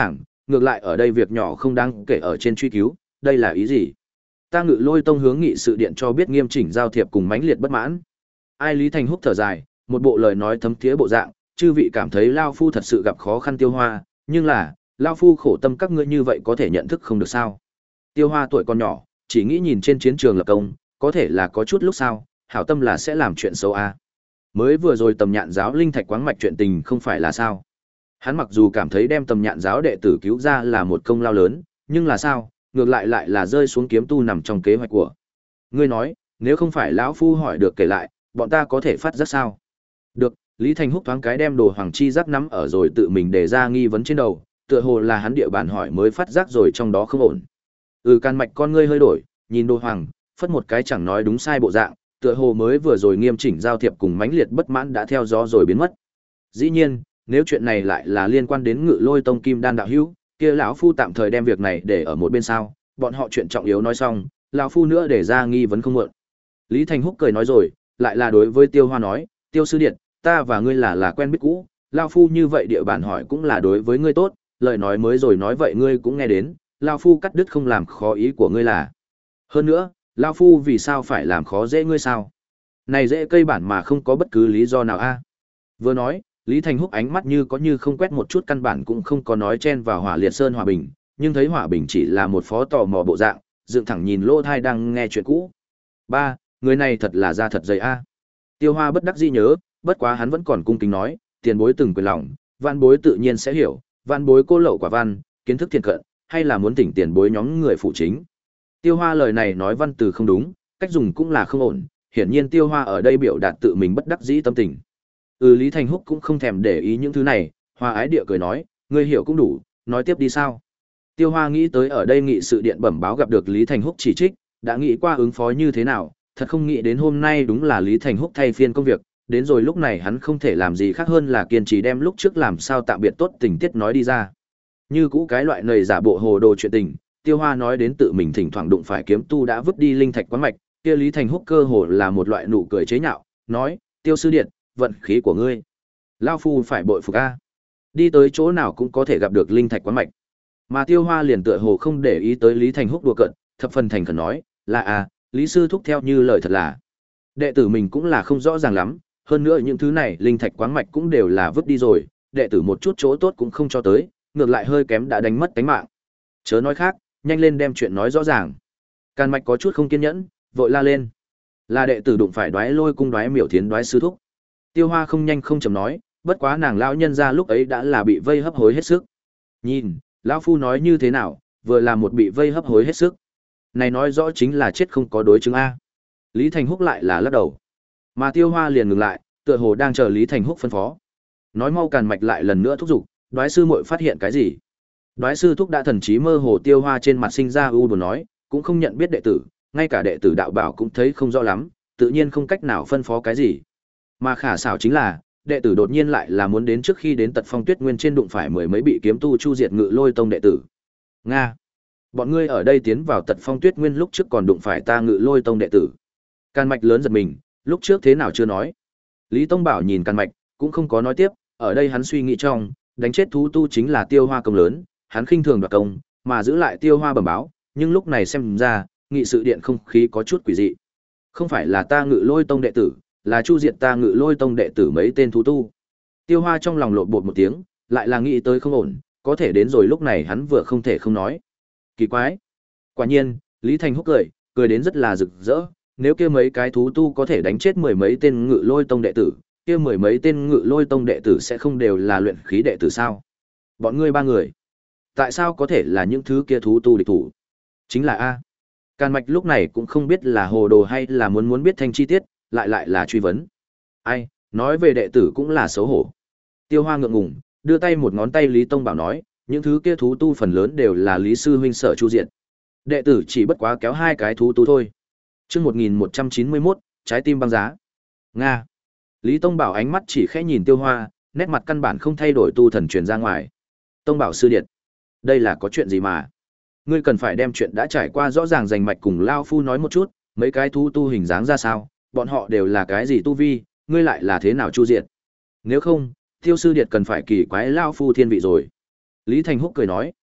ngược lại ở đây việc nhỏ không đáng kể ở trên truy cứu, đây là ý gì? Ta Ngự Lôi Tông hướng nghị sự điện cho biết nghiêm chỉnh giao thiệp cùng mãnh liệt bất mãn. Ai Lý Thành Húc thở dài, một bộ lời nói thấm thía bộ dạng, chư vị cảm thấy lao phu thật sự gặp khó khăn Tiêu Hoa, nhưng là, lao phu khổ tâm các ngươi như vậy có thể nhận thức không được sao? Tiêu Hoa tuổi còn nhỏ, chỉ nghĩ nhìn trên chiến trường lập công, có thể là có chút lúc sao, hảo tâm là sẽ làm chuyện xấu a. Mới vừa rồi Tầm Nhạn giáo linh thạch quáng mạch chuyện tình không phải là sao? Hắn mặc dù cảm thấy đem Tầm Nhạn giáo đệ tử cứu ra là một công lao lớn, nhưng là sao, ngược lại lại là rơi xuống kiếm tu nằm trong kế hoạch của. Ngươi nói, nếu không phải lão phu hỏi được kể lại, bọn ta có thể phát giác sao? Được, Lý Thành Húc thoáng cái đem đồ hoàng chi giác nắm ở rồi tự mình đề ra nghi vấn trên đầu, tựa hồ là hắn địa bàn hỏi mới phát giác rồi trong đó không ổn. Ừ, can mạch con ngươi hơi đổi, nhìn đồ hoàng, phất một cái chẳng nói đúng sai bộ dạng, tựa hồ mới vừa rồi nghiêm chỉnh giao thiệp cùng mãnh liệt bất mãn đã theo gió rồi biến mất. Dĩ nhiên, nếu chuyện này lại là liên quan đến Ngự Lôi Tông Kim Đan đạo hữu, kia lão phu tạm thời đem việc này để ở một bên sau, bọn họ chuyện trọng yếu nói xong, lão phu nữa để ra nghi vấn không muộn. Lý Thành Húc cười nói rồi, lại là đối với Tiêu Hoa nói, Tiêu sư điện, ta và ngươi là là quen biết cũ, lão phu như vậy địa bản hỏi cũng là đối với ngươi tốt, lời nói mới rồi nói vậy ngươi cũng nghe đến, lão phu cắt đứt không làm khó ý của ngươi là. Hơn nữa, lão phu vì sao phải làm khó dễ ngươi sao? Này dễ cây bản mà không có bất cứ lý do nào a. Vừa nói, Lý Thành Húc ánh mắt như có như không quét một chút căn bản cũng không có nói chen vào Hỏa Liệt Sơn Hòa Bình, nhưng thấy Hòa Bình chỉ là một phó tò mò bộ dạng, dựng thẳng nhìn lỗ thai đang nghe chuyện cũ. Ba, người này thật là da thật dày a. Tiêu Hoa bất đắc dĩ nhớ, bất quá hắn vẫn còn cung kính nói, tiền bối từng quyền lòng, văn bối tự nhiên sẽ hiểu, văn bối cô lậu quả văn, kiến thức thiền cận, hay là muốn tỉnh tiền bối nhóm người phụ chính. Tiêu Hoa lời này nói văn từ không đúng, cách dùng cũng là không ổn, hiển nhiên Tiêu Hoa ở đây biểu đạt tự mình bất đắc dĩ tâm tình. Ừ, Lý Thành Húc cũng không thèm để ý những thứ này, Hoa ái địa cười nói, ngươi hiểu cũng đủ, nói tiếp đi sao. Tiêu Hoa nghĩ tới ở đây nghị sự điện bẩm báo gặp được Lý Thành Húc chỉ trích, đã nghĩ qua ứng phó như thế nào, thật không nghĩ đến hôm nay đúng là Lý Thành Húc thay phiên công việc, đến rồi lúc này hắn không thể làm gì khác hơn là kiên trì đem lúc trước làm sao tạm biệt tốt tình tiết nói đi ra. Như cũ cái loại nầy giả bộ hồ đồ chuyện tình, Tiêu Hoa nói đến tự mình thỉnh thoảng đụng phải kiếm tu đã vứt đi linh thạch quán mạch, kia Lý Thành Húc cơ hồ là một loại nụ cười chế nhạo, nói, Tiêu sư điện, vận khí của ngươi, lao phu phải bội phục a. Đi tới chỗ nào cũng có thể gặp được linh thạch quán mạch. Mà Tiêu Hoa liền tựa hồ không để ý tới Lý Thành Húc đùa cợt, thập phần thành khẩn nói, là à, Lý sư thúc theo như lời thật là. Đệ tử mình cũng là không rõ ràng lắm, hơn nữa những thứ này linh thạch quán mạch cũng đều là vứt đi rồi, đệ tử một chút chỗ tốt cũng không cho tới, ngược lại hơi kém đã đánh mất tánh mạng. Chớ nói khác, nhanh lên đem chuyện nói rõ ràng. Càn Mạch có chút không kiên nhẫn, vội la lên. Là đệ tử đụng phải Đoái Lôi cung Đoái Miểu Thiến Đoái sư thúc. Tiêu Hoa không nhanh không chậm nói, bất quá nàng lão nhân gia lúc ấy đã là bị vây hấp hối hết sức. Nhìn, lão phu nói như thế nào, vừa là một bị vây hấp hối hết sức. Này nói rõ chính là chết không có đối chứng a. Lý Thành Húc lại là lắc đầu. Mà Tiêu Hoa liền ngừng lại, tựa hồ đang chờ Lý Thành Húc phân phó. Nói mau Càn Mạch lại lần nữa thúc giục, Đoái sư muội phát hiện cái gì? Đoái sư thúc đã thần trí mơ hồ. Tiêu Hoa trên mặt sinh ra u buồn nói, cũng không nhận biết đệ tử, ngay cả đệ tử đạo bảo cũng thấy không rõ lắm, tự nhiên không cách nào phân phó cái gì. Mà khả xảo chính là, đệ tử đột nhiên lại là muốn đến trước khi đến Tật Phong Tuyết Nguyên trên đụng phải mười mấy bị kiếm tu chu diệt Ngự Lôi Tông đệ tử. Nga, bọn ngươi ở đây tiến vào Tật Phong Tuyết Nguyên lúc trước còn đụng phải ta Ngự Lôi Tông đệ tử. Càn Mạch lớn giật mình, lúc trước thế nào chưa nói. Lý Tông Bảo nhìn Càn Mạch, cũng không có nói tiếp, ở đây hắn suy nghĩ trong, đánh chết thú tu chính là Tiêu Hoa công lớn, hắn khinh thường đoạt công, mà giữ lại Tiêu Hoa bẩm báo, nhưng lúc này xem ra, nghị sự điện không khí có chút quỷ dị. Không phải là ta Ngự Lôi Tông đệ tử, là chu diệt ta Ngự Lôi Tông đệ tử mấy tên thú tu. Tiêu Hoa trong lòng lộn bột một tiếng, lại là nghĩ tới không ổn, có thể đến rồi lúc này hắn vừa không thể không nói. Kỳ quái. Quả nhiên, Lý Thành Húc cười, cười đến rất là rực rỡ, nếu kia mấy cái thú tu có thể đánh chết mười mấy tên Ngự Lôi Tông đệ tử, kia mười mấy tên Ngự Lôi Tông đệ tử sẽ không đều là luyện khí đệ tử sao? Bọn ngươi ba người, tại sao có thể là những thứ kia thú tu địch thủ? Chính là a. Càn Mạch lúc này cũng không biết là hồ đồ hay là muốn muốn biết thanh chi tiết, lại lại là truy vấn. Ai, nói về đệ tử cũng là xấu hổ. Tiêu Hoa ngượng ngùng, đưa tay một ngón tay Lý Tông Bảo nói, những thứ kia thú tu phần lớn đều là Lý sư huynh sở chu diện. Đệ tử chỉ bất quá kéo hai cái thú tu thôi. Chương một nghìn một trăm chín mươi mốt, trái tim băng giá. Nga. Lý Tông Bảo ánh mắt chỉ khẽ nhìn Tiêu Hoa, nét mặt căn bản không thay đổi tu thần truyền ra ngoài. Tông Bảo sư điện, đây là có chuyện gì mà? Ngươi cần phải đem chuyện đã trải qua rõ ràng rành mạch cùng lao phu nói một chút, mấy cái thú tu hình dáng ra sao, bọn họ đều là cái gì tu vi, ngươi lại là thế nào chu diệt? Nếu không, Tiêu sư điệt cần phải kỳ quái lao phu thiên vị rồi. Lý Thành Húc cười nói,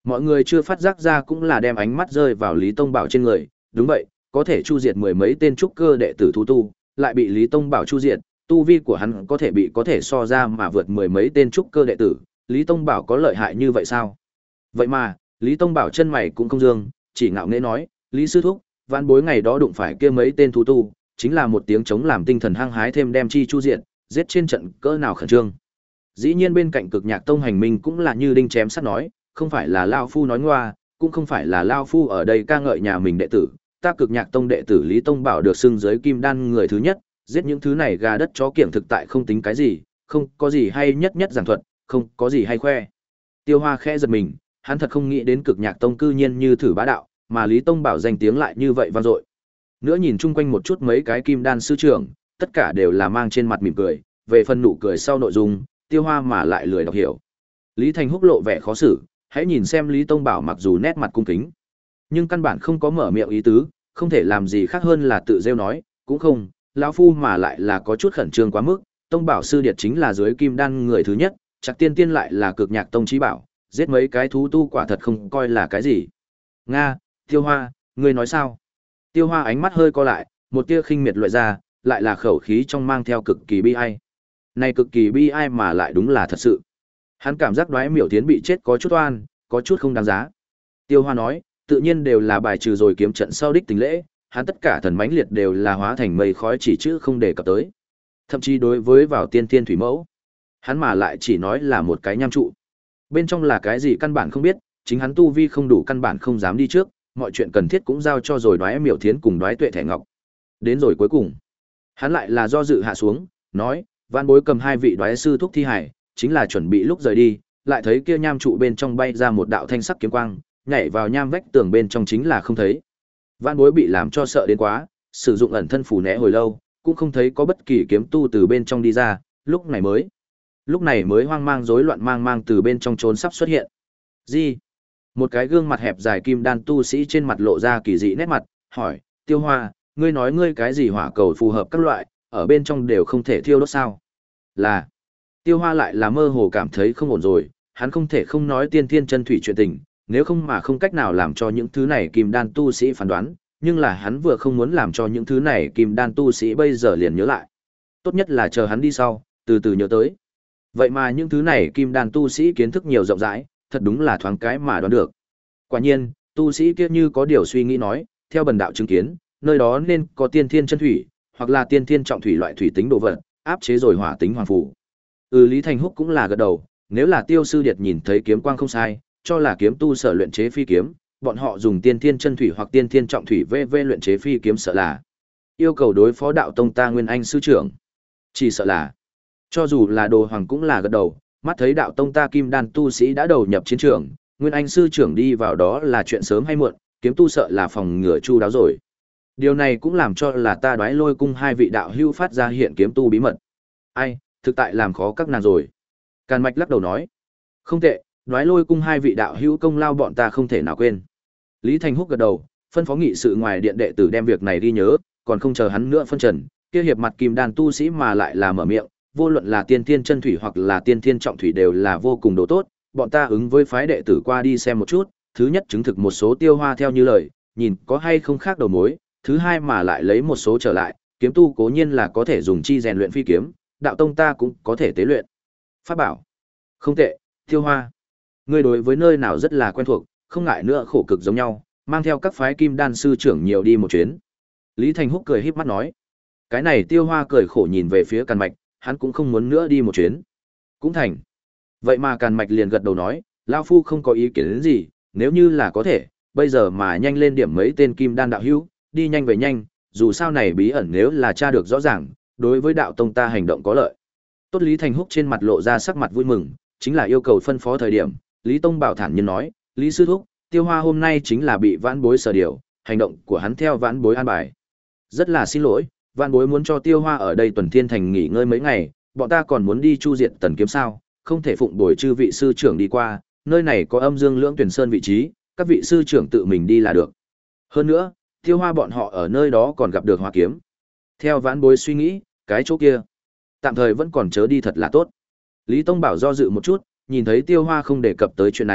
Mọi người chưa phát giác ra cũng là đem ánh mắt rơi vào Lý Tông Bảo trên người, đúng vậy, có thể chu diệt mười mấy tên trúc cơ đệ tử thú tu, lại bị Lý Tông Bảo chu diệt, tu vi của hắn có thể bị có thể so ra mà vượt mười mấy tên trúc cơ đệ tử, Lý Tông Bảo có lợi hại như vậy sao? Vậy mà, Lý Tông Bảo chân mày cũng không dương, chỉ ngạo nghễ nói, Lý sư thúc, vãn bối ngày đó đụng phải kia mấy tên thú tu, chính là một tiếng chống làm tinh thần hăng hái thêm đem chi chu diệt, giết trên trận cỡ nào khẩn trương. Dĩ nhiên bên cạnh Cực Nhạc Tông hành minh cũng là như đinh chém sắt nói, không phải là lao phu nói ngoa, cũng không phải là lao phu ở đây ca ngợi nhà mình đệ tử, ta Cực Nhạc Tông đệ tử Lý Tông Bảo được xưng giới kim đan người thứ nhất, giết những thứ này gà đất chó kiểng thực tại không tính cái gì, không có gì hay nhất nhất giảng thuật, không có gì hay khoe. Tiêu Hoa khẽ giật mình, hắn thật không nghĩ đến Cực Nhạc Tông cư nhiên như thử bá đạo, mà Lý Tông Bảo danh tiếng lại như vậy vang dội. Nữa nhìn chung quanh một chút mấy cái kim đan sư trưởng, tất cả đều là mang trên mặt mỉm cười, về phần nụ cười sau nội dung, Tiêu Hoa mà lại lười đọc hiểu. Lý Thành Húc lộ vẻ khó xử, hãy nhìn xem Lý Tông Bảo mặc dù nét mặt cung kính, nhưng căn bản không có mở miệng ý tứ, không thể làm gì khác hơn là tự rêu nói, cũng không, lão phu mà lại là có chút khẩn trương quá mức, Tông Bảo sư điệt chính là dưới kim đan người thứ nhất, chắc tiên tiên lại là Cực Nhạc Tông chí bảo, giết mấy cái thú tu quả thật không coi là cái gì. Nga, Tiêu Hoa, ngươi nói sao? Tiêu Hoa ánh mắt hơi co lại, một tia khinh miệt loại ra, lại là khẩu khí trong mang theo cực kỳ bi ai. Này cực kỳ bi ai mà lại đúng là thật sự. Hắn cảm giác Đoái Miểu Thiến bị chết có chút oan, có chút không đáng giá. Tiêu Hoa nói, tự nhiên đều là bài trừ rồi kiếm trận sau đích tình lễ, hắn tất cả thần mãnh liệt đều là hóa thành mây khói chỉ chữ không đề cập tới. Thậm chí đối với vào tiên tiên thủy mẫu, hắn mà lại chỉ nói là một cái nham trụ. Bên trong là cái gì căn bản không biết, chính hắn tu vi không đủ căn bản không dám đi trước, mọi chuyện cần thiết cũng giao cho rồi Đoái Miểu Thiến cùng Đoái Tuệ Thẻ Ngọc. Đến rồi cuối cùng, hắn lại là do dự hạ xuống, nói, Vãn bối cầm hai vị Đoái sư thúc thi hải, chính là chuẩn bị lúc rời đi, lại thấy kia nham trụ bên trong bay ra một đạo thanh sắc kiếm quang, nhảy vào nham vách tường bên trong chính là không thấy. Vãn bối bị làm cho sợ đến quá, sử dụng ẩn thân phù né hồi lâu, cũng không thấy có bất kỳ kiếm tu từ bên trong đi ra, lúc này mới, lúc này mới hoang mang rối loạn mang mang từ bên trong trốn sắp xuất hiện. Gì? Một cái gương mặt hẹp dài kim đan tu sĩ trên mặt lộ ra kỳ dị nét mặt, hỏi, Tiêu Hoa, ngươi nói ngươi cái gì hỏa cầu phù hợp các loại, ở bên trong đều không thể thiêu đốt sao? Là, Tiêu Hoa lại là mơ hồ cảm thấy không ổn rồi, hắn không thể không nói tiên thiên chân thủy chuyện tình, nếu không mà không cách nào làm cho những thứ này kim đan tu sĩ phán đoán, nhưng là hắn vừa không muốn làm cho những thứ này kim đan tu sĩ bây giờ liền nhớ lại. Tốt nhất là chờ hắn đi sau, từ từ nhớ tới. Vậy mà những thứ này kim đan tu sĩ kiến thức nhiều rộng rãi, thật đúng là thoáng cái mà đoán được. Quả nhiên, tu sĩ kia như có điều suy nghĩ nói, theo bần đạo chứng kiến, nơi đó nên có tiên thiên chân thủy, hoặc là tiên thiên trọng thủy loại thủy tính đồ vật, áp chế rồi hỏa tính hoàng phủ. Ừ, Lý Thành Húc cũng là gật đầu, nếu là Tiêu sư điệt nhìn thấy kiếm quang không sai, cho là kiếm tu sở luyện chế phi kiếm, bọn họ dùng tiên thiên chân thủy hoặc tiên thiên trọng thủy vv luyện chế phi kiếm sợ là yêu cầu đối phó đạo tông ta Nguyên Anh sư trưởng. Chỉ sợ là, cho dù là Đồ Hoàng cũng là gật đầu, mắt thấy đạo tông ta kim đan tu sĩ đã đầu nhập chiến trường, Nguyên Anh sư trưởng đi vào đó là chuyện sớm hay muộn, kiếm tu sợ là phòng ngừa chu đáo rồi. Điều này cũng làm cho là ta Đoái Lôi cung hai vị đạo hữu phát ra hiện kiếm tu bí mật. Ai, thực tại làm khó các nàng rồi. Càn Mạch lắc đầu nói, không tệ, Đoái Lôi cung hai vị đạo hữu công lao bọn ta không thể nào quên. Lý Thành Húc gật đầu, phân phó nghị sự ngoài điện đệ tử đem việc này ghi nhớ, còn không chờ hắn nữa phân trần, kia hiệp mặt kim đan tu sĩ mà lại là mở miệng, vô luận là tiên thiên chân thủy hoặc là tiên thiên trọng thủy đều là vô cùng đồ tốt, bọn ta ứng với phái đệ tử qua đi xem một chút, thứ nhất chứng thực một số Tiêu Hoa theo như lời, nhìn có hay không khác đầu mối, thứ hai mà lại lấy một số trở lại, kiếm tu cố nhiên là có thể dùng chi rèn luyện phi kiếm, đạo tông ta cũng có thể tế luyện. Pháp bảo. Không tệ, Tiêu Hoa. Ngươi đối với nơi nào rất là quen thuộc, không ngại nữa khổ cực giống nhau, mang theo các phái kim đan sư trưởng nhiều đi một chuyến. Lý Thành Húc cười híp mắt nói. Cái này Tiêu Hoa cười khổ nhìn về phía Càn Mạch, hắn cũng không muốn nữa đi một chuyến. Cũng thành. Vậy mà Càn Mạch liền gật đầu nói, lão phu không có ý kiến đến gì, nếu như là có thể, bây giờ mà nhanh lên điểm mấy tên kim đan đạo hữu, đi nhanh về nhanh, dù sao này bí ẩn nếu là tra được rõ ràng, đối với đạo tông ta hành động có lợi. Tốt, Lý Thành Húc trên mặt lộ ra sắc mặt vui mừng, chính là yêu cầu phân phó thời điểm, Lý Tông Bảo thản nhiên nói, Lý sư thúc, Tiêu Hoa hôm nay chính là bị vãn bối sở điều, hành động của hắn theo vãn bối an bài. Rất là xin lỗi, vãn bối muốn cho Tiêu Hoa ở đây tuần thiên thành nghỉ ngơi mấy ngày, bọn ta còn muốn đi chu diệt tần kiếm sao, không thể phụng bồi chư vị sư trưởng đi qua, nơi này có âm dương lưỡng tuyển sơn vị trí, các vị sư trưởng tự mình đi là được. Hơn nữa, Tiêu Hoa bọn họ ở nơi đó còn gặp được Hoa kiếm. Theo vãn bối suy nghĩ, cái chỗ kia, tạm thời vẫn còn chớ đi thật là tốt. Lý Tông Bảo do dự một chút, nhìn thấy Tiêu Hoa không đề cập tới chuyện này,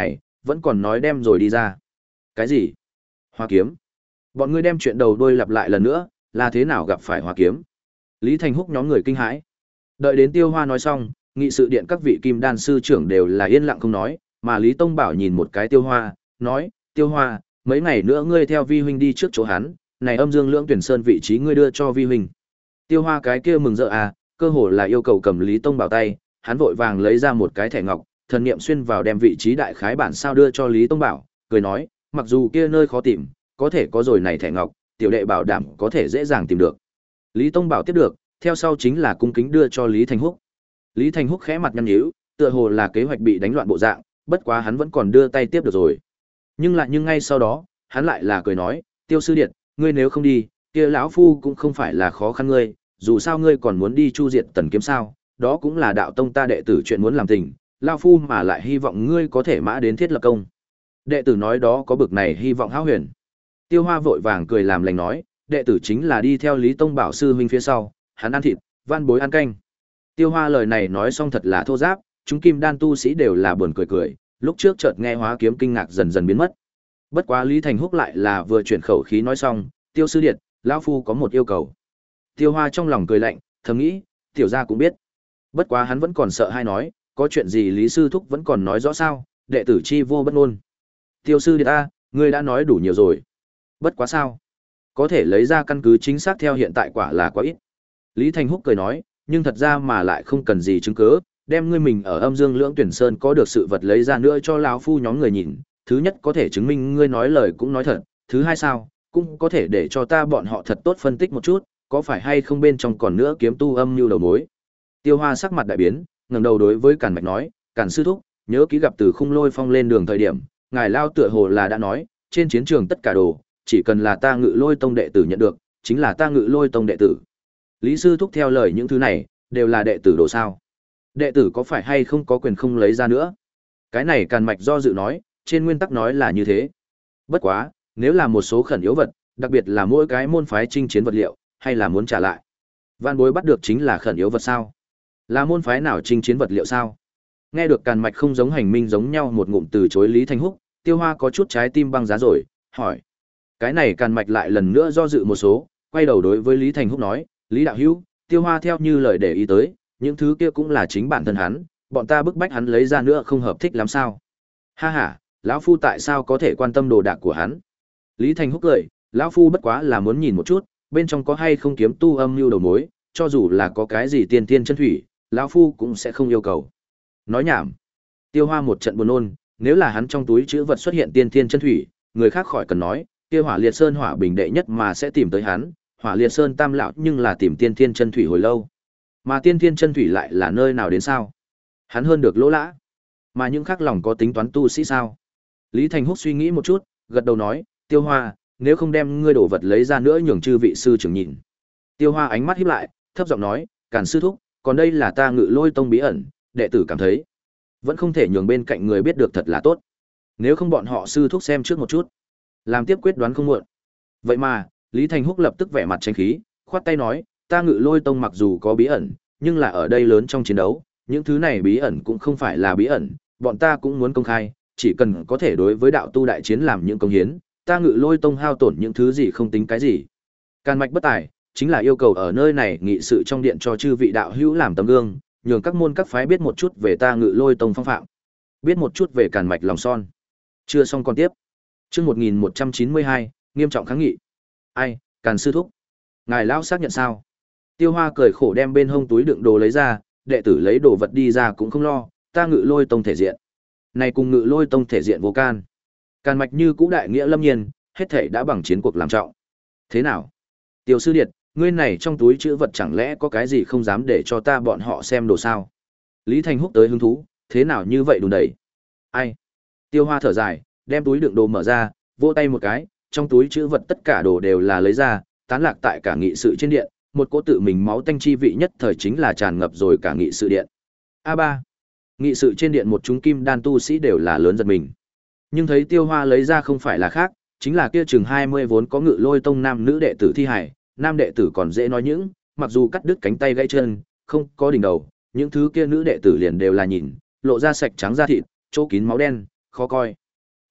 vẫn còn nói đem rồi đi ra. Cái gì? Hoa kiếm? Bọn ngươi đem chuyện đầu đuôi lặp lại lần nữa, là thế nào gặp phải hoa kiếm? Lý Thành Húc nhóm người kinh hãi. Đợi đến Tiêu Hoa nói xong, nghị sự điện các vị kim đan sư trưởng đều là yên lặng không nói, mà Lý Tông Bảo nhìn một cái Tiêu Hoa, nói, Tiêu Hoa, mấy ngày nữa ngươi theo vi huynh đi trước chỗ hắn, này âm dương lưỡng tuyển sơn vị trí ngươi đưa cho vi huynh. Tiêu Hoa cái kia mừng rỡ à, cơ hồ là yêu cầu cầm Lý Tông Bảo tay, hắn vội vàng lấy ra một cái thẻ ngọc, thần niệm xuyên vào đem vị trí đại khái bản sao đưa cho Lý Tông Bảo, cười nói, mặc dù kia nơi khó tìm, có thể có rồi này thẻ ngọc, tiểu đệ bảo đảm có thể dễ dàng tìm được. Lý Tông Bảo tiếp được, theo sau chính là cung kính đưa cho Lý Thành Húc. Lý Thành Húc khẽ mặt nhăn nhíu, tựa hồ là kế hoạch bị đánh loạn bộ dạng, bất quá hắn vẫn còn đưa tay tiếp được rồi. Nhưng lại nhưng ngay sau đó, hắn lại là cười nói, Tiêu sư điện, ngươi nếu không đi, kia lão phu cũng không phải là khó khăn ngươi, dù sao ngươi còn muốn đi chu diệt Tần Kiếm sao, đó cũng là đạo tông ta đệ tử chuyện muốn làm tình, lão phu mà lại hy vọng ngươi có thể mã đến thiết lập công. Đệ tử nói đó có bực này hy vọng hão huyền. Tiêu Hoa vội vàng cười làm lành nói, đệ tử chính là đi theo Lý Tông Bảo sư huynh phía sau, hắn ăn thịt, van bối ăn canh. Tiêu Hoa lời này nói xong thật là thô giáp, chúng kim đan tu sĩ đều là buồn cười cười, lúc trước chợt nghe Hóa Kiếm kinh ngạc dần dần biến mất. Bất quá Lý Thành Húc lại là vừa chuyển khẩu khí nói xong, Tiêu sư điện, lão phu có một yêu cầu. Tiêu Hoa trong lòng cười lạnh, thầm nghĩ, tiểu gia cũng biết. Bất quá hắn vẫn còn sợ hay nói, có chuyện gì Lý sư thúc vẫn còn nói rõ sao, đệ tử chi vô bất ngôn. Tiêu sư điện a, ngươi đã nói đủ nhiều rồi. Bất quá sao? Có thể lấy ra căn cứ chính xác theo hiện tại quả là quá ít. Lý Thành Húc cười nói, nhưng thật ra mà lại không cần gì chứng cứ, đem ngươi mình ở âm dương lưỡng tuyển sơn có được sự vật lấy ra nữa cho lão phu nhóm người nhìn. Thứ nhất có thể chứng minh ngươi nói lời cũng nói thật, thứ hai sao, cũng có thể để cho ta bọn họ thật tốt phân tích một chút, có phải hay không bên trong còn nữa kiếm tu âm như đầu mối. Tiêu Hoa sắc mặt đại biến, ngẩng đầu đối với Càn Mạch nói, Càn sư thúc, nhớ ký gặp từ Khung Lôi Phong lên đường thời điểm, ngài lao tựa hồ là đã nói, trên chiến trường tất cả đồ, chỉ cần là ta Ngự Lôi tông đệ tử nhận được, chính là ta Ngự Lôi tông đệ tử. Lý sư thúc theo lời những thứ này, đều là đệ tử đồ sao? Đệ tử có phải hay không có quyền không lấy ra nữa? Cái này Càn Mạch do dự nói, trên nguyên tắc nói là như thế. Bất quá, nếu là một số khẩn yếu vật, đặc biệt là mỗi cái môn phái chinh chiến vật liệu, hay là muốn trả lại. Van bối bắt được chính là khẩn yếu vật sao? Là môn phái nào chinh chiến vật liệu sao? Nghe được Càn Mạch không giống hành minh giống nhau một ngụm từ chối Lý Thành Húc, Tiêu Hoa có chút trái tim băng giá rồi, hỏi. Cái này Càn Mạch lại lần nữa do dự một số, quay đầu đối với Lý Thành Húc nói, Lý đạo hữu, Tiêu Hoa theo như lời để ý tới, những thứ kia cũng là chính bản thân hắn, bọn ta bức bách hắn lấy ra nữa không hợp thích lắm sao? Ha ha, lão phu tại sao có thể quan tâm đồ đạc của hắn? Lý Thành Húc cười, lão phu bất quá là muốn nhìn một chút, bên trong có hay không kiếm tu âm mưu đầu mối, cho dù là có cái gì tiên tiên chân thủy, lão phu cũng sẽ không yêu cầu. Nói nhảm. Tiêu Hoa một trận buồn nôn, nếu là hắn trong túi trữ vật xuất hiện tiên tiên chân thủy, người khác khỏi cần nói, kia Hỏa Liệt Sơn hỏa bình đệ nhất mà sẽ tìm tới hắn, Hỏa Liệt Sơn tam lão nhưng là tìm tiên tiên chân thủy hồi lâu. Mà tiên tiên chân thủy lại là nơi nào đến sao? Hắn hơn được lỗ lã. Mà những khác lòng có tính toán tu sĩ sao? Lý Thành Húc suy nghĩ một chút, gật đầu nói, Tiêu Hoa, nếu không đem ngươi đồ vật lấy ra nữa nhường chư vị sư trưởng nhìn. Tiêu Hoa ánh mắt híp lại, thấp giọng nói, Càn sư thúc, còn đây là ta Ngự Lôi tông bí ẩn, đệ tử cảm thấy vẫn không thể nhường bên cạnh người biết được thật là tốt. Nếu không bọn họ sư thúc xem trước một chút, làm tiếp quyết đoán không muộn. Vậy mà, Lý Thành Húc lập tức vẻ mặt tranh khí, khoát tay nói, ta Ngự Lôi tông mặc dù có bí ẩn, nhưng là ở đây lớn trong chiến đấu, những thứ này bí ẩn cũng không phải là bí ẩn, bọn ta cũng muốn công khai, chỉ cần có thể đối với đạo tu đại chiến làm những công hiến, ta Ngự Lôi tông hao tổn những thứ gì không tính cái gì. Càn Mạch bất tài, chính là yêu cầu ở nơi này nghị sự trong điện cho chư vị đạo hữu làm tấm gương, nhường các môn các phái biết một chút về ta Ngự Lôi tông phong phạm, biết một chút về Càn Mạch lòng son. Chưa xong còn tiếp. Chương một nghìn một trăm chín mươi hai, nghiêm trọng kháng nghị. Ai, Càn sư thúc, ngài lão xác nhận sao? Tiêu Hoa cười khổ đem bên hông túi đựng đồ lấy ra, đệ tử lấy đồ vật đi ra cũng không lo, ta Ngự Lôi tông thể diện. Này cùng Ngự Lôi tông thể diện vô can. Càn Mạch như cũ đại nghĩa lâm nhiên, hết thảy đã bằng chiến cuộc làm trọng. Thế nào? Tiêu sư điệt, ngươi này trong túi chữ vật chẳng lẽ có cái gì không dám để cho ta bọn họ xem đồ sao? Lý Thành Húc tới hứng thú, thế nào như vậy đùn đẩy? Ai? Tiêu Hoa thở dài, đem túi đựng đồ mở ra, vỗ tay một cái, trong túi chữ vật tất cả đồ đều là lấy ra, tán lạc tại cả nghị sự trên điện, một cỗ tự mình máu tanh chi vị nhất thời chính là tràn ngập rồi cả nghị sự điện. A ba. Nghị sự trên điện một chúng kim đan tu sĩ đều là lớn giật mình. Nhưng thấy Tiêu Hoa lấy ra không phải là khác, chính là kia chừng hai mươi vốn có Ngự Lôi tông nam nữ đệ tử thi hải, nam đệ tử còn dễ nói những, mặc dù cắt đứt cánh tay gãy chân, không có đỉnh đầu, những thứ kia nữ đệ tử liền đều là nhìn, lộ ra sạch trắng da thịt, chỗ kín máu đen, khó coi.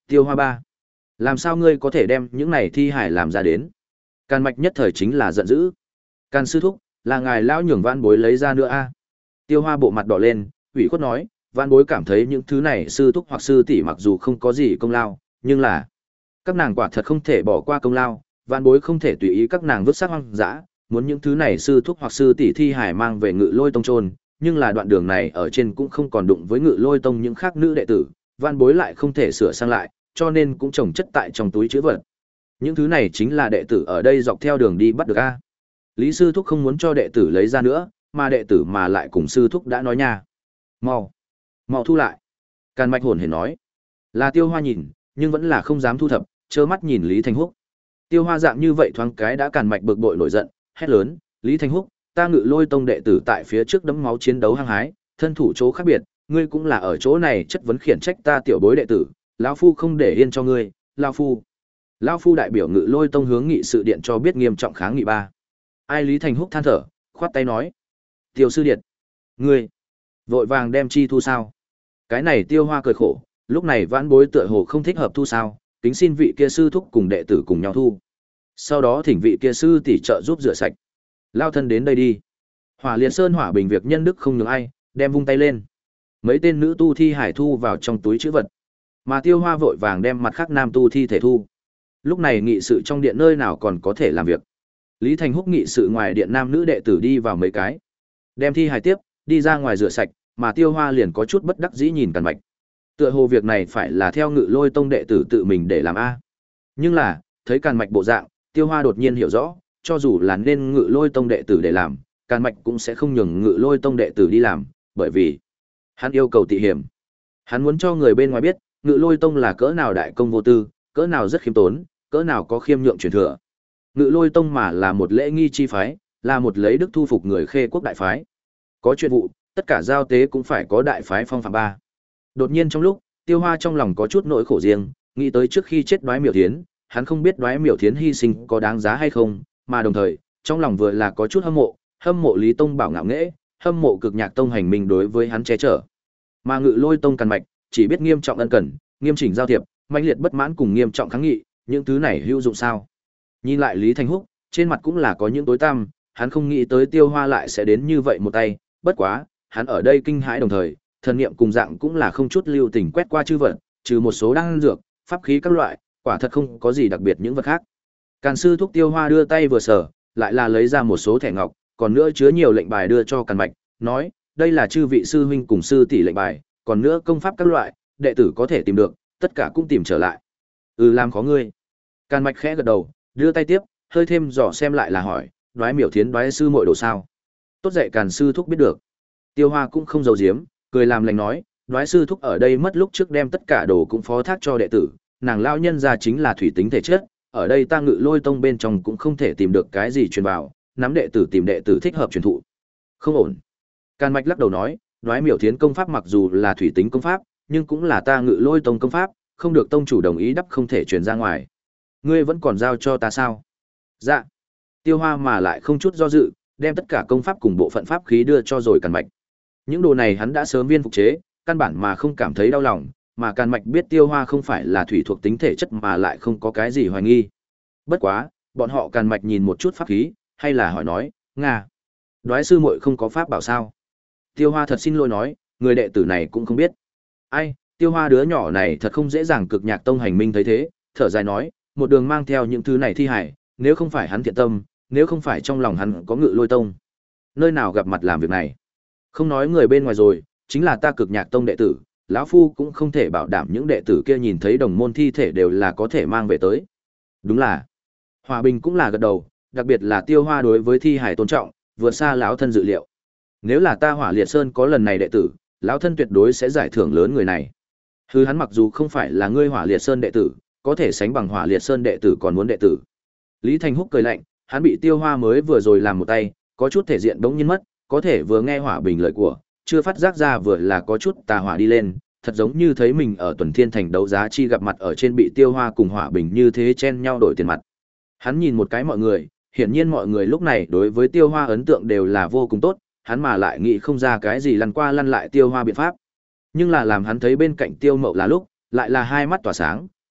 Tiêu Hoa ba, làm sao ngươi có thể đem những này thi hải làm ra đến? Càn Mạch nhất thời chính là giận dữ. Càn sư thúc, là ngài lão nhường Vãn Bối lấy ra nữa a. Tiêu Hoa bộ mặt đỏ lên, ủy khuất nói, Vãn Bối cảm thấy những thứ này sư thúc hoặc sư tỷ mặc dù không có gì công lao, nhưng là các nàng quả thật không thể bỏ qua công lao, Vãn Bối không thể tùy ý các nàng vứt xác hoang dã, muốn những thứ này sư thúc hoặc sư tỷ thi hải mang về Ngự Lôi tông trôn, nhưng là đoạn đường này ở trên cũng không còn đụng với Ngự Lôi tông những khác nữ đệ tử, Vãn Bối lại không thể sửa sang lại, cho nên cũng trồng chất tại trong túi trữ vật. Những thứ này chính là đệ tử ở đây dọc theo đường đi bắt được a. Lý sư thúc không muốn cho đệ tử lấy ra nữa, mà đệ tử mà lại cùng sư thúc đã nói nha. Mau, mau thu lại. Càn Mạch hồn hển nói. Là Tiêu Hoa nhìn, nhưng vẫn là không dám thu thập, trơ mắt nhìn Lý Thanh Húc. Tiêu Hoa dạng như vậy thoáng cái đã Càn Mạch bực bội nổi giận, hét lớn, Lý Thanh Húc, ta Ngự Lôi tông đệ tử tại phía trước đấm máu chiến đấu hăng hái, thân thủ chỗ khác biệt, ngươi cũng là ở chỗ này chất vấn khiển trách ta tiểu bối đệ tử, lão phu không để yên cho ngươi, lão phu. Lão phu đại biểu Ngự Lôi tông hướng nghị sự điện cho biết nghiêm trọng kháng nghị ba. Ai Lý Thành Húc than thở, khoát tay nói, Tiêu sư điệt, ngươi vội vàng đem chi thu sao? Cái này Tiêu Hoa cười khổ, lúc này Vãn Bối tựa hồ không thích hợp thu sao, kính xin vị kia sư thúc cùng đệ tử cùng nhau thu. Sau đó thỉnh vị kia sư tỷ trợ giúp rửa sạch. Lao thân đến đây đi. Hỏa Liệt Sơn Hỏa Bình việc nhân đức không nhường ai, đem vung tay lên. Mấy tên nữ tu thi hải thu vào trong túi trữ vật. Mà Tiêu Hoa vội vàng đem mặt khác nam tu thi thể thu. Lúc này nghị sự trong điện nơi nào còn có thể làm việc. Lý Thành Húc nghị sự ngoài điện nam nữ đệ tử đi vào mấy cái. Đem thi hài tiếp, đi ra ngoài rửa sạch, mà Tiêu Hoa liền có chút bất đắc dĩ nhìn Càn Mạch. Tựa hồ việc này phải là theo Ngự Lôi tông đệ tử tự mình để làm a. Nhưng là, thấy Càn Mạch bộ dạng, Tiêu Hoa đột nhiên hiểu rõ, cho dù là nên Ngự Lôi tông đệ tử để làm, Càn Mạch cũng sẽ không nhường Ngự Lôi tông đệ tử đi làm, bởi vì hắn yêu cầu tị hiểm. Hắn muốn cho người bên ngoài biết, Ngự Lôi tông là cỡ nào đại công vô tư, cỡ nào rất khiêm tốn, cỡ nào có khiêm nhượng truyền thừa. Ngự Lôi tông mà là một lễ nghi chi phái, là một lấy đức thu phục người Khê quốc đại phái. Có chuyện vụ, tất cả giao tế cũng phải có đại phái phong phạm ba. Đột nhiên trong lúc, Tiêu Hoa trong lòng có chút nỗi khổ riêng, nghĩ tới trước khi chết Đoái Miểu Thiến, hắn không biết Đoái Miểu Thiến hy sinh có đáng giá hay không, mà đồng thời, trong lòng vừa là có chút hâm mộ, hâm mộ Lý Tông bảo ngạo nghễ, hâm mộ Cực Nhạc tông hành mình đối với hắn che chở. Mà Ngự Lôi tông Càn Mạch, chỉ biết nghiêm trọng ân cần, nghiêm chỉnh giao thiệp, mãnh liệt bất mãn cùng nghiêm trọng kháng nghị, những thứ này hữu dụng sao? Nhìn lại Lý Thanh Húc, trên mặt cũng là có những tối tăm, hắn không nghĩ tới Tiêu Hoa lại sẽ đến như vậy một tay, bất quá, hắn ở đây kinh hãi đồng thời, thần niệm cùng dạng cũng là không chút lưu tình quét qua chư vật, trừ một số đan dược, pháp khí các loại, quả thật không có gì đặc biệt những vật khác. Càn sư thúc Tiêu Hoa đưa tay vừa sở, lại là lấy ra một số thẻ ngọc, còn nữa chứa nhiều lệnh bài đưa cho Càn Mạch, nói, đây là chư vị sư huynh cùng sư tỷ lệnh bài, còn nữa công pháp các loại, đệ tử có thể tìm được, tất cả cũng tìm trở lại. Ừ làm khó ngươi. Càn Mạch khẽ gật đầu, đưa tay tiếp, hơi thêm dò xem lại là hỏi, Đoái Miểu Thiến Đoái sư muội đồ sao? Tốt dạy Càn sư thúc biết được. Tiêu Hoa cũng không giấu giếm, cười làm lành nói, Đoái sư thúc ở đây mất lúc trước đem tất cả đồ cũng phó thác cho đệ tử, nàng lão nhân gia chính là thủy tính thể chất, ở đây ta Ngự Lôi tông bên trong cũng không thể tìm được cái gì truyền vào, nắm đệ tử tìm đệ tử thích hợp truyền thụ. Không ổn. Càn Mạch lắc đầu nói, Đoái Miểu Thiến công pháp mặc dù là thủy tính công pháp, nhưng cũng là ta Ngự Lôi tông công pháp, không được tông chủ đồng ý đắp không thể truyền ra ngoài. Ngươi vẫn còn giao cho ta sao? Dạ. Tiêu Hoa mà lại không chút do dự, đem tất cả công pháp cùng bộ phận pháp khí đưa cho rồi Càn Mạch. Những đồ này hắn đã sớm viên phục chế, căn bản mà không cảm thấy đau lòng, mà Càn Mạch biết Tiêu Hoa không phải là thủy thuộc tính thể chất mà lại không có cái gì hoài nghi. Bất quá, bọn họ Càn Mạch nhìn một chút pháp khí, hay là hỏi nói, Nga, Đoái sư muội không có pháp bảo sao? Tiêu Hoa thật xin lỗi nói, người đệ tử này cũng không biết. Ai, Tiêu Hoa đứa nhỏ này thật không dễ dàng. Cực Nhạc tông hành minh thấy thế, thở dài nói, một đường mang theo những thứ này thi hải, nếu không phải hắn thiện tâm, nếu không phải trong lòng hắn có Ngự Lôi tông, nơi nào gặp mặt làm việc này. Không nói người bên ngoài rồi, chính là ta Cực Nhạc tông đệ tử, lão phu cũng không thể bảo đảm những đệ tử kia nhìn thấy đồng môn thi thể đều là có thể mang về tới. Đúng là. Hòa Bình cũng là gật đầu, đặc biệt là Tiêu Hoa đối với thi hải tôn trọng, vượt xa lão thân dự liệu. Nếu là ta Hỏa Liệt Sơn có lần này đệ tử, lão thân tuyệt đối sẽ giải thưởng lớn người này. Hừ, hắn mặc dù không phải là ngươi Hỏa Liệt Sơn đệ tử, có thể sánh bằng Hỏa Liệt Sơn đệ tử còn muốn đệ tử. Lý Thành Húc cười lạnh, hắn bị Tiêu Hoa mới vừa rồi làm một tay, có chút thể diện bỗng nhiên mất, có thể vừa nghe Hỏa Bình lời của, chưa phát giác ra vừa là có chút tà hỏa đi lên, thật giống như thấy mình ở Tuần Thiên Thành đấu giá chi gặp mặt ở trên bị Tiêu Hoa cùng Hỏa Bình như thế chen nhau đổi tiền mặt. Hắn nhìn một cái mọi người, hiển nhiên mọi người lúc này đối với Tiêu Hoa ấn tượng đều là vô cùng tốt, hắn mà lại nghĩ không ra cái gì lăn qua lăn lại Tiêu Hoa biện pháp. Nhưng là làm hắn thấy bên cạnh Tiêu Mậu là lúc, lại là hai mắt tỏa sáng,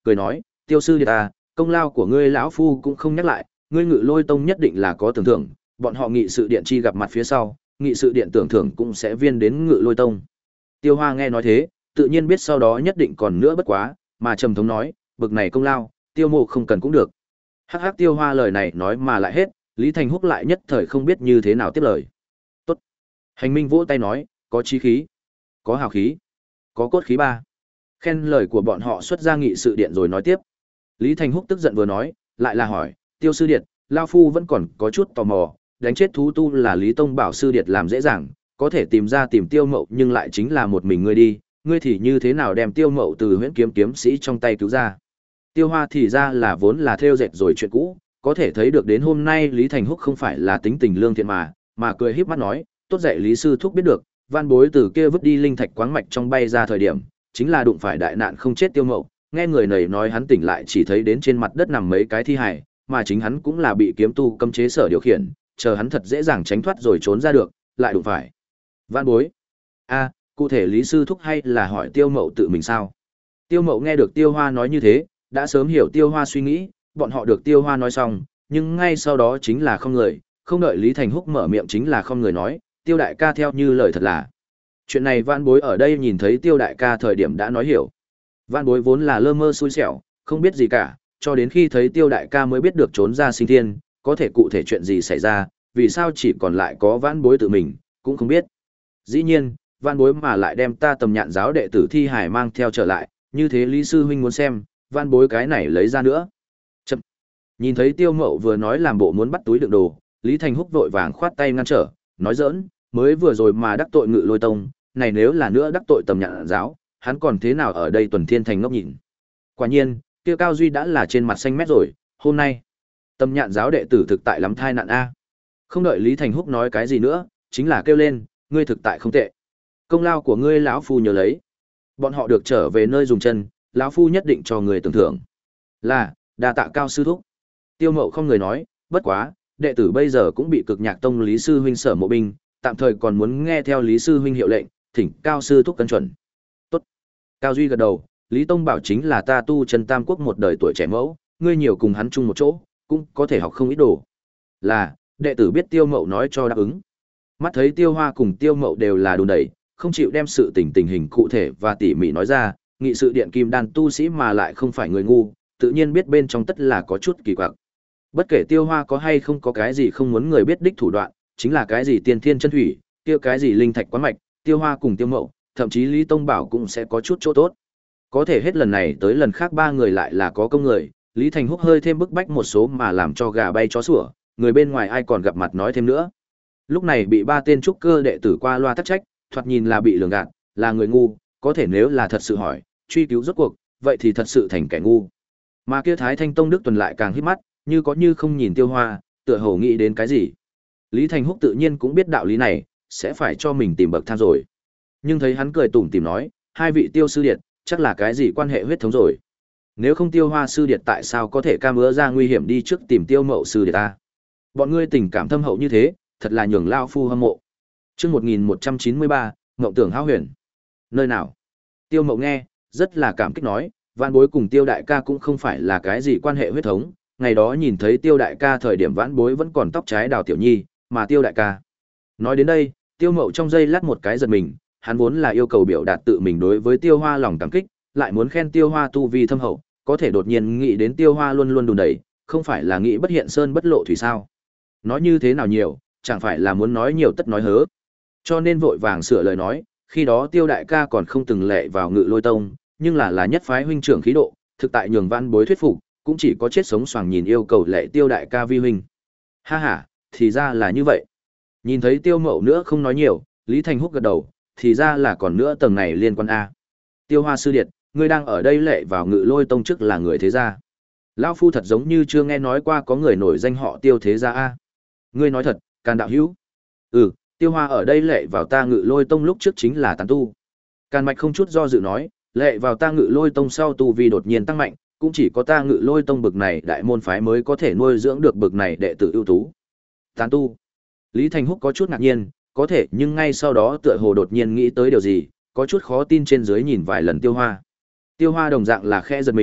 cười nói, tiêu sư điệt ta, công lao của ngươi lão phu cũng không nhắc lại, ngươi Ngự Lôi Tông nhất định là có tưởng thưởng, bọn họ nghị sự điện chi gặp mặt phía sau, nghị sự điện tưởng thưởng cũng sẽ viên đến Ngự Lôi Tông. Tiêu Hoa nghe nói thế, tự nhiên biết sau đó nhất định còn nữa bất quá, mà trầm thống nói, bực này công lao, Tiêu Mộ không cần cũng được. Hắc hắc, Tiêu Hoa lời này nói mà lại hết, Lý Thành Húc lại nhất thời không biết như thế nào tiếp lời. Tốt. Hành Minh vỗ tay nói, có chí khí, có hào khí, có cốt khí ba. Khen lời của bọn họ xuất ra nghị sự điện rồi nói tiếp. Lý Thành Húc tức giận vừa nói, lại là hỏi, Tiêu sư điệt, lao phu vẫn còn có chút tò mò, đánh chết thú tu là Lý Tông bảo sư điệt làm dễ dàng, có thể tìm ra tìm Tiêu Mậu nhưng lại chính là một mình ngươi đi, ngươi thì như thế nào đem Tiêu Mậu từ Huyễn Kiếm kiếm sĩ trong tay cứu ra? Tiêu Hoa thì ra là vốn là theo dệt rồi chuyện cũ, có thể thấy được đến hôm nay Lý Thành Húc không phải là tính tình lương thiện mà, mà cười híp mắt nói, tốt dạy Lý sư thúc biết được, van bối từ kia vứt đi linh thạch quáng mạch trong bay ra thời điểm, chính là đụng phải đại nạn không chết Tiêu Mậu, nghe người này nói hắn tỉnh lại chỉ thấy đến trên mặt đất nằm mấy cái thi hài, mà chính hắn cũng là bị kiếm tu cấm chế sở điều khiển, chờ hắn thật dễ dàng tránh thoát rồi trốn ra được, lại đụng phải van bối. A, cụ thể Lý sư thúc hay là hỏi Tiêu Mậu tự mình sao? Tiêu Mậu nghe được Tiêu Hoa nói như thế, đã sớm hiểu Tiêu Hoa suy nghĩ, bọn họ được Tiêu Hoa nói xong, nhưng ngay sau đó chính là không người, không đợi Lý Thành Húc mở miệng chính là không người nói, Tiêu đại ca theo như lời thật là. Chuyện này Vãn Bối ở đây nhìn thấy Tiêu đại ca thời điểm đã nói hiểu. Vãn Bối vốn là lơ mơ xui xẻo, không biết gì cả, cho đến khi thấy Tiêu đại ca mới biết được trốn ra sinh thiên, có thể cụ thể chuyện gì xảy ra, vì sao chỉ còn lại có Vãn Bối tự mình, cũng không biết. Dĩ nhiên, Vãn Bối mà lại đem ta Tầm Nhạn giáo đệ tử thi hải mang theo trở lại, như thế Lý sư huynh muốn xem, Vãn Bối cái này lấy ra nữa. Chậm. Nhìn thấy Tiêu Mậu vừa nói làm bộ muốn bắt túi đựng đồ, Lý Thành Húc vội vàng khoát tay ngăn trở, nói giỡn, mới vừa rồi mà đắc tội Ngự Lôi Tông, này nếu là nữa đắc tội Tầm Nhạn giáo, hắn còn thế nào ở đây tuần thiên thành ngốc nhìn. Quả nhiên, kia Cao Duy đã là trên mặt xanh mét rồi, hôm nay, Tầm Nhạn giáo đệ tử thực tại lắm thai nạn a. Không đợi Lý Thành Húc nói cái gì nữa, chính là kêu lên, ngươi thực tại không tệ. Công lao của ngươi lão phu nhớ lấy. Bọn họ được trở về nơi dùng chân, lão phu nhất định cho người tưởng thưởng. Là, đa tạ Cao sư thúc. Tiêu Mậu không người nói, bất quá, đệ tử bây giờ cũng bị Cực Nhạc Tông Lý sư huynh sở mộ binh, tạm thời còn muốn nghe theo Lý sư huynh hiệu lệnh, thỉnh Cao sư thúc cân chuẩn. Tốt. Cao Duy gật đầu, Lý Tông bảo chính là ta tu chân tam quốc một đời tuổi trẻ mẫu, ngươi nhiều cùng hắn chung một chỗ, cũng có thể học không ít đồ. Là, đệ tử biết Tiêu Mậu nói cho đáp ứng. Mắt thấy Tiêu Hoa cùng Tiêu Mậu đều là đùn đẩy, không chịu đem sự tình tình hình cụ thể và tỉ mỉ nói ra, nghị sự điện kim đan tu sĩ mà lại không phải người ngu, tự nhiên biết bên trong tất là có chút kỳ quặc. Bất kể Tiêu Hoa có hay không có cái gì không muốn người biết đích thủ đoạn, chính là cái gì tiên thiên chân thủy, kia cái gì linh thạch quán mạch, Tiêu Hoa cùng Tiêu Mậu, thậm chí Lý Tông Bảo cũng sẽ có chút chỗ tốt. Có thể hết lần này tới lần khác ba người lại là có công người, Lý Thành Húc hơi thêm bức bách một số mà làm cho gà bay chó sủa, người bên ngoài ai còn gặp mặt nói thêm nữa. Lúc này bị ba tên trúc cơ đệ tử qua loa tắc trách, thoạt nhìn là bị lường gạt, là người ngu, có thể nếu là thật sự hỏi, truy cứu rốt cuộc, vậy thì thật sự thành kẻ ngu. Mà kia Thái Thanh Tông Đức Tuần lại càng hít mắt, như có như không nhìn Tiêu Hoa, tựa hồ nghĩ đến cái gì. Lý Thành Húc tự nhiên cũng biết đạo lý này, sẽ phải cho mình tìm bậc thang rồi. Nhưng thấy hắn cười tủm tỉm nói, hai vị Tiêu sư điệt, chắc là cái gì quan hệ huyết thống rồi. Nếu không Tiêu Hoa sư điệt tại sao có thể cam ứa ra nguy hiểm đi trước tìm Tiêu Mậu sư điệt ta? Bọn ngươi tình cảm thâm hậu như thế, thật là nhường lao phu hâm mộ. Chương một nghìn một trăm chín mươi ba, Ngộng tưởng hão huyền. Nơi nào? Tiêu Mậu nghe, rất là cảm kích nói, Vãn Bối cùng Tiêu đại ca cũng không phải là cái gì quan hệ huyết thống, ngày đó nhìn thấy Tiêu đại ca thời điểm Vãn Bối vẫn còn tóc trái đào tiểu nhi, mà Tiêu đại ca. Nói đến đây, Tiêu Mậu trong giây lát một cái giật mình, hắn vốn là yêu cầu biểu đạt tự mình đối với Tiêu Hoa lòng cảm kích, lại muốn khen Tiêu Hoa tu vi thâm hậu, có thể đột nhiên nghĩ đến Tiêu Hoa luôn luôn đùn đẩy, không phải là nghĩ bất hiện sơn bất lộ thủy sao? Nói như thế nào nhiều, chẳng phải là muốn nói nhiều tất nói hớ. Cho nên vội vàng sửa lời nói, khi đó Tiêu đại ca còn không từng lệ vào Ngự Lôi Tông, nhưng là là nhất phái huynh trưởng khí độ, thực tại nhường Vãn Bối thuyết phục, cũng chỉ có chết sống xoàng nhìn yêu cầu lệ Tiêu đại ca vi huynh. Ha ha, thì ra là như vậy. Nhìn thấy Tiêu Mậu nữa không nói nhiều, Lý Thành Húc gật đầu, thì ra là còn nữa tầng này liên quan a. Tiêu Hoa sư điệt, ngươi đang ở đây lệ vào Ngự Lôi Tông trước là người thế gia. Lão phu thật giống như chưa nghe nói qua có người nổi danh họ Tiêu thế gia a. Ngươi nói thật, Càn đạo hữu. Ừ, Tiêu Hoa ở đây lệ vào ta Ngự Lôi Tông lúc trước chính là tán tu. Càn Mạch không chút do dự nói, lệ vào ta Ngự Lôi Tông sau tu vi đột nhiên tăng mạnh, cũng chỉ có ta Ngự Lôi Tông bực này đại môn phái mới có thể nuôi dưỡng được bực này đệ tử ưu tú. Tán tu. Lý Thành Húc có chút ngạc nhiên, có thể nhưng ngay sau đó tựa hồ đột nhiên nghĩ tới điều gì, có chút khó tin trên dưới nhìn vài lần Tiêu Hoa. Tiêu Hoa đồng dạng là khẽ giật mình,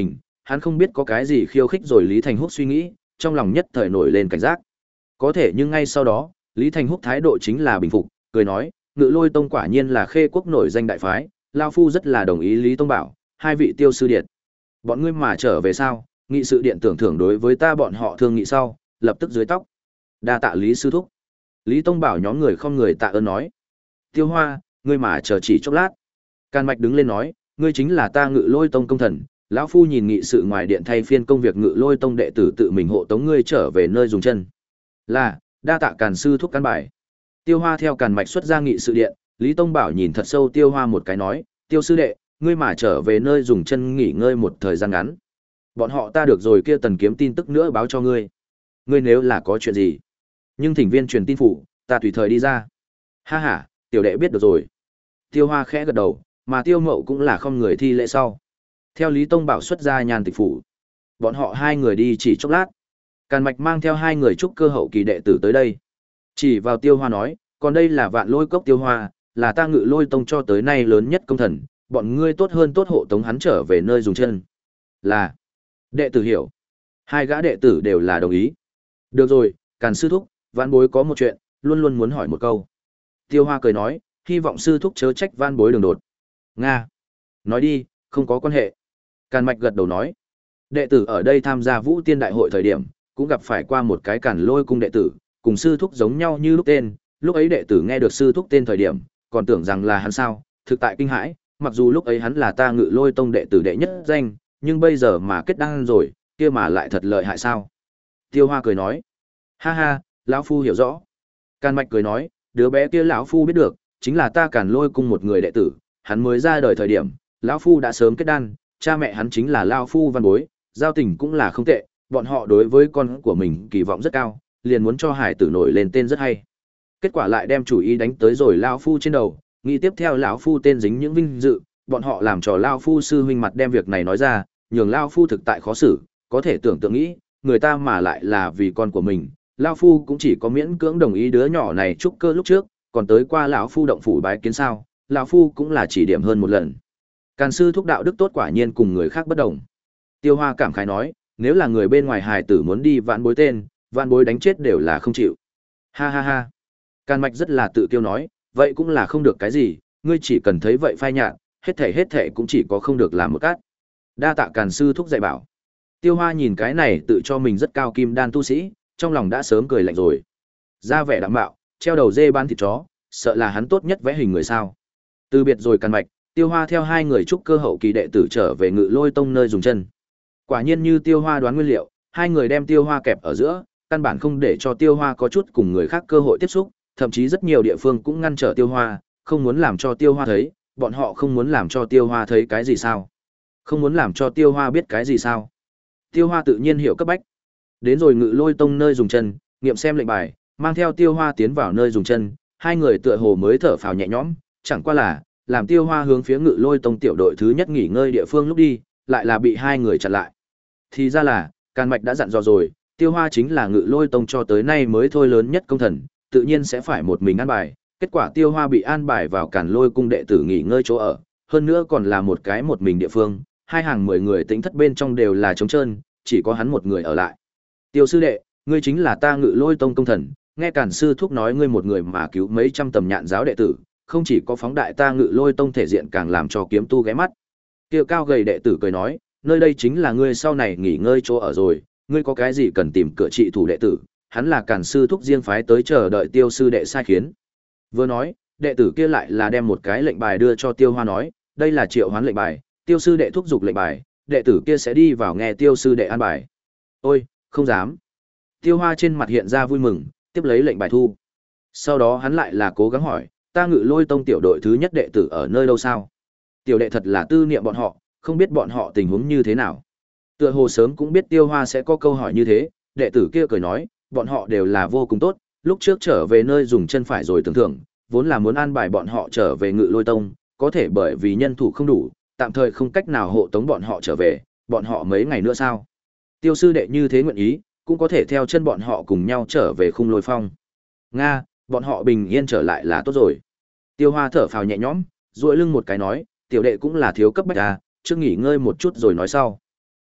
hắn không biết có cái gì khiêu khích rồi Lý Thành Húc suy nghĩ, trong lòng nhất thời nổi lên cảnh giác. Có thể nhưng ngay sau đó, Lý Thành Húc thái độ chính là bình phục, cười nói, Ngự Lôi Tông quả nhiên là Khê quốc nổi danh đại phái, lão phu rất là đồng ý Lý Tông bảo, hai vị Tiêu sư điện. Bọn ngươi mà trở về sao? Nghị sự điện tưởng thưởng đối với ta bọn họ thương nghị sau, lập tức dưới tóc. Đa tạ Lý sư thúc. Lý Tông bảo nhóm người không người tạ ơn nói. Tiêu Hoa, ngươi mà chờ chỉ chốc lát. Càn Mạch đứng lên nói, ngươi chính là ta Ngự Lôi Tông công thần, lão phu nhìn nghị sự ngoài điện thay phiên công việc Ngự Lôi Tông đệ tử tự mình hộ tống ngươi trở về nơi dùng chân. Là, đa tạ Càn sư thúc căn bài. Tiêu Hoa theo Càn Mạch xuất ra nghị sự điện, Lý Tông bảo nhìn thật sâu Tiêu Hoa một cái nói, Tiêu sư đệ, ngươi mà trở về nơi dùng chân nghỉ ngơi một thời gian ngắn. Bọn họ ta được rồi kia tần kiếm tin tức nữa báo cho ngươi. Ngươi nếu là có chuyện gì, nhưng thỉnh viên truyền tin phủ, ta tùy thời đi ra. Ha ha, tiểu đệ biết được rồi. Tiêu Hoa khẽ gật đầu, mà Tiêu Mậu cũng là không người thi lễ sau. Theo Lý Tông bảo xuất ra nhàn tịch phủ. Bọn họ hai người đi chỉ chốc lát. Càn Mạch mang theo hai người trúc cơ hậu kỳ đệ tử tới đây. Chỉ vào Tiêu Hoa nói, còn đây là Vạn Lôi Cốc Tiêu Hoa, là ta Ngự Lôi Tông cho tới nay lớn nhất công thần, bọn ngươi tốt hơn tốt hộ tống hắn trở về nơi dùng chân. Là. Đệ tử hiểu. Hai gã đệ tử đều là đồng ý. Được rồi, Càn sư thúc, Vãn bối có một chuyện, luôn luôn muốn hỏi một câu. Tiêu Hoa cười nói, hy vọng sư thúc chớ trách Vãn bối đường đột. Nga. Nói đi, không có quan hệ. Càn Mạch gật đầu nói. Đệ tử ở đây tham gia Vũ Tiên Đại hội thời điểm, cũng gặp phải qua một cái Càn Lôi cung đệ tử, cùng sư thúc giống nhau như lúc tên, lúc ấy đệ tử nghe được sư thúc tên thời điểm, còn tưởng rằng là hắn sao, thực tại kinh hãi, mặc dù lúc ấy hắn là ta Ngự Lôi Tông đệ tử đệ nhất danh, nhưng bây giờ mà kết đăng rồi, kia mà lại thật lợi hại sao? Tiêu Hoa cười nói, ha ha, lão phu hiểu rõ. Càn Mạch cười nói, đứa bé kia lão phu biết được, chính là ta Càn Lôi cung một người đệ tử, hắn mới ra đời thời điểm, lão phu đã sớm kết đan, cha mẹ hắn chính là lão phu văn bối, giao tình cũng là không tệ, bọn họ đối với con của mình kỳ vọng rất cao, liền muốn cho hải tử nổi lên tên rất hay. Kết quả lại đem chủ ý đánh tới rồi lão phu trên đầu, nghĩ tiếp theo lão phu tên dính những vinh dự, bọn họ làm trò lão phu sư huynh mặt đem việc này nói ra, nhường lão phu thực tại khó xử, có thể tưởng tượng nghĩ, người ta mà lại là vì con của mình, lão phu cũng chỉ có miễn cưỡng đồng ý đứa nhỏ này trúc cơ lúc trước, còn tới qua lão phu động phủ bái kiến sao, lão phu cũng là chỉ điểm hơn một lần. Càn sư thúc đạo đức tốt quả nhiên cùng người khác bất đồng. Tiêu Hoa cảm khái nói, nếu là người bên ngoài hài tử muốn đi vạn bối tên, vạn bối đánh chết đều là không chịu. Ha ha ha. Càn Mạch rất là tự tiêu nói, vậy cũng là không được cái gì, ngươi chỉ cần thấy vậy phai nhạt, hết thể hết thể cũng chỉ có không được làm một cát. Đa tạ Càn sư thúc dạy bảo. Tiêu Hoa nhìn cái này tự cho mình rất cao kim đan tu sĩ, trong lòng đã sớm cười lạnh rồi. Ra vẻ đạm bạo, treo đầu dê bán thịt chó, sợ là hắn tốt nhất vẽ hình người sao. Từ biệt rồi Càn Mạch, Tiêu Hoa theo hai người trúc cơ hậu kỳ đệ tử trở về Ngự Lôi Tông nơi dùng chân. Quả nhiên như Tiêu Hoa đoán nguyên liệu, hai người đem Tiêu Hoa kẹp ở giữa, căn bản không để cho Tiêu Hoa có chút cùng người khác cơ hội tiếp xúc, thậm chí rất nhiều địa phương cũng ngăn trở Tiêu Hoa, không muốn làm cho Tiêu Hoa thấy, bọn họ không muốn làm cho Tiêu Hoa thấy cái gì sao? Không muốn làm cho Tiêu Hoa biết cái gì sao? Tiêu Hoa tự nhiên hiểu cấp bách. Đến rồi Ngự Lôi Tông nơi dùng chân, nghiệm xem lệnh bài, mang theo Tiêu Hoa tiến vào nơi dùng chân, hai người tựa hồ mới thở phào nhẹ nhõm, chẳng qua là làm Tiêu Hoa hướng phía Ngự Lôi Tông tiểu đội thứ nhất nghỉ ngơi địa phương lúc đi, lại là bị hai người chặn lại. Thì ra là, Càn Mạch đã dặn dò rồi, Tiêu Hoa chính là Ngự Lôi Tông cho tới nay mới thôi lớn nhất công thần, tự nhiên sẽ phải một mình an bài. Kết quả Tiêu Hoa bị an bài vào Càn Lôi cung đệ tử nghỉ ngơi chỗ ở, hơn nữa còn là một cái một mình địa phương, hai hàng mười người tính thất bên trong đều là trống trơn, chỉ có hắn một người ở lại. Tiêu sư đệ, ngươi chính là ta Ngự Lôi Tông công thần, nghe Càn sư thúc nói ngươi một người mà cứu mấy trăm tầm nhạn giáo đệ tử, không chỉ có phóng đại ta Ngự Lôi Tông thể diện càng làm cho kiếm tu ghé mắt. Tiêu cao gầy đệ tử cười nói, nơi đây chính là ngươi sau này nghỉ ngơi chỗ ở rồi, ngươi có cái gì cần tìm cửa trị thủ đệ tử, hắn là Càn sư thúc riêng phái tới chờ đợi Tiêu sư đệ sai khiến. Vừa nói, đệ tử kia lại là đem một cái lệnh bài đưa cho Tiêu Hoa nói, đây là triệu hoán lệnh bài, Tiêu sư đệ thúc giục lệnh bài, đệ tử kia sẽ đi vào nghe Tiêu sư đệ an bài. Ôi, không dám. Tiêu Hoa trên mặt hiện ra vui mừng, tiếp lấy lệnh bài thu. Sau đó hắn lại là cố gắng hỏi, ta Ngự Lôi Tông tiểu đội thứ nhất đệ tử ở nơi đâu sao? Tiểu đệ thật là tư niệm bọn họ, không biết bọn họ tình huống như thế nào. Tựa hồ sớm cũng biết Tiêu Hoa sẽ có câu hỏi như thế, đệ tử kia cười nói, bọn họ đều là vô cùng tốt, lúc trước trở về nơi dùng chân phải rồi tưởng thưởng, vốn là muốn an bài bọn họ trở về Ngự Lôi Tông, có thể bởi vì nhân thủ không đủ, tạm thời không cách nào hộ tống bọn họ trở về, bọn họ mấy ngày nữa sao? Tiêu sư đệ như thế nguyện ý, cũng có thể theo chân bọn họ cùng nhau trở về Khung Lôi Phong. Nga, bọn họ bình yên trở lại là tốt rồi. Tiêu Hoa thở phào nhẹ nhõm, duỗi lưng một cái nói, tiểu đệ cũng là thiếu cấp bách à, trước nghỉ ngơi một chút rồi nói sau.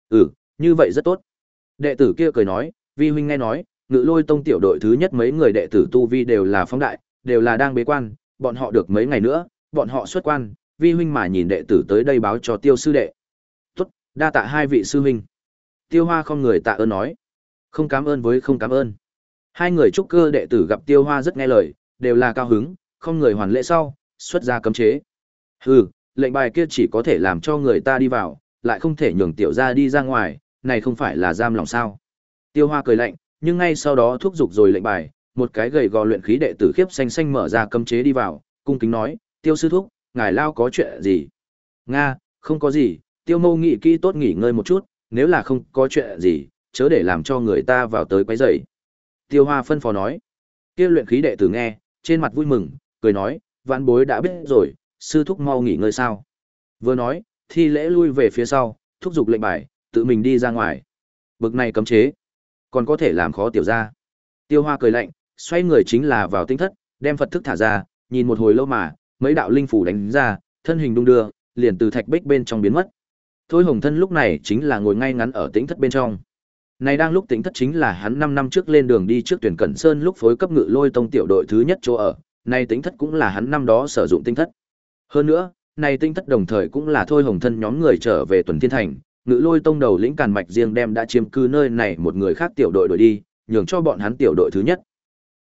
Ừ, như vậy rất tốt. Đệ tử kia cười nói, vi huynh nghe nói, Ngự Lôi Tông tiểu đội thứ nhất mấy người đệ tử tu vi đều là phóng đại, đều là đang bế quan, bọn họ được mấy ngày nữa, bọn họ xuất quan, vi huynh mà nhìn đệ tử tới đây báo cho Tiêu sư đệ. Tốt, đa tạ hai vị sư huynh. Tiêu Hoa không người tạ ơn nói. Không cảm ơn với không cảm ơn. Hai người trúc cơ đệ tử gặp Tiêu Hoa rất nghe lời, đều là cao hứng, không người hoàn lễ sau, xuất ra cấm chế. Hừ, lệnh bài kia chỉ có thể làm cho người ta đi vào, lại không thể nhường tiểu gia đi ra ngoài, này không phải là giam lòng sao? Tiêu Hoa cười lạnh, nhưng ngay sau đó thúc giục rồi lệnh bài, một cái gầy gò luyện khí đệ tử khiếp xanh xanh mở ra cấm chế đi vào, cung kính nói, "Tiêu sư thúc, ngài lao có chuyện gì?" "Nga, không có gì, Tiêu Mâu nghĩ kỹ tốt nghỉ ngơi một chút, nếu là không có chuyện gì, chớ để làm cho người ta vào tới quấy rầy." Tiêu Hoa phân phó nói. Kia luyện khí đệ tử nghe, trên mặt vui mừng, cười nói, "Vãn bối đã biết rồi, sư thúc mau nghỉ ngơi sao?" Vừa nói, thi lễ lui về phía sau, thúc giục lệnh bài, tự mình đi ra ngoài. Bực này cấm chế, còn có thể làm khó tiểu gia. Tiêu Hoa cười lạnh, xoay người chính là vào tinh thất, đem Phật thức thả ra, nhìn một hồi lâu mà, mấy đạo linh phủ đánh ra, thân hình đung đưa, liền từ thạch bích bên trong biến mất. Thôi Hồng Thân lúc này chính là ngồi ngay ngắn ở tĩnh thất bên trong. Này đang lúc tĩnh thất chính là hắn năm năm trước lên đường đi trước tuyển Cẩn Sơn lúc phối cấp Ngự Lôi Tông tiểu đội thứ nhất chỗ ở, này tĩnh thất cũng là hắn năm đó sử dụng tinh thất. Hơn nữa, này tinh thất đồng thời cũng là Thôi Hồng Thân nhóm người trở về Tuần Thiên Thành, Ngự Lôi Tông đầu lĩnh Càn Mạch riêng đem đã chiếm cư nơi này một người khác tiểu đội đổi đi, nhường cho bọn hắn tiểu đội thứ nhất.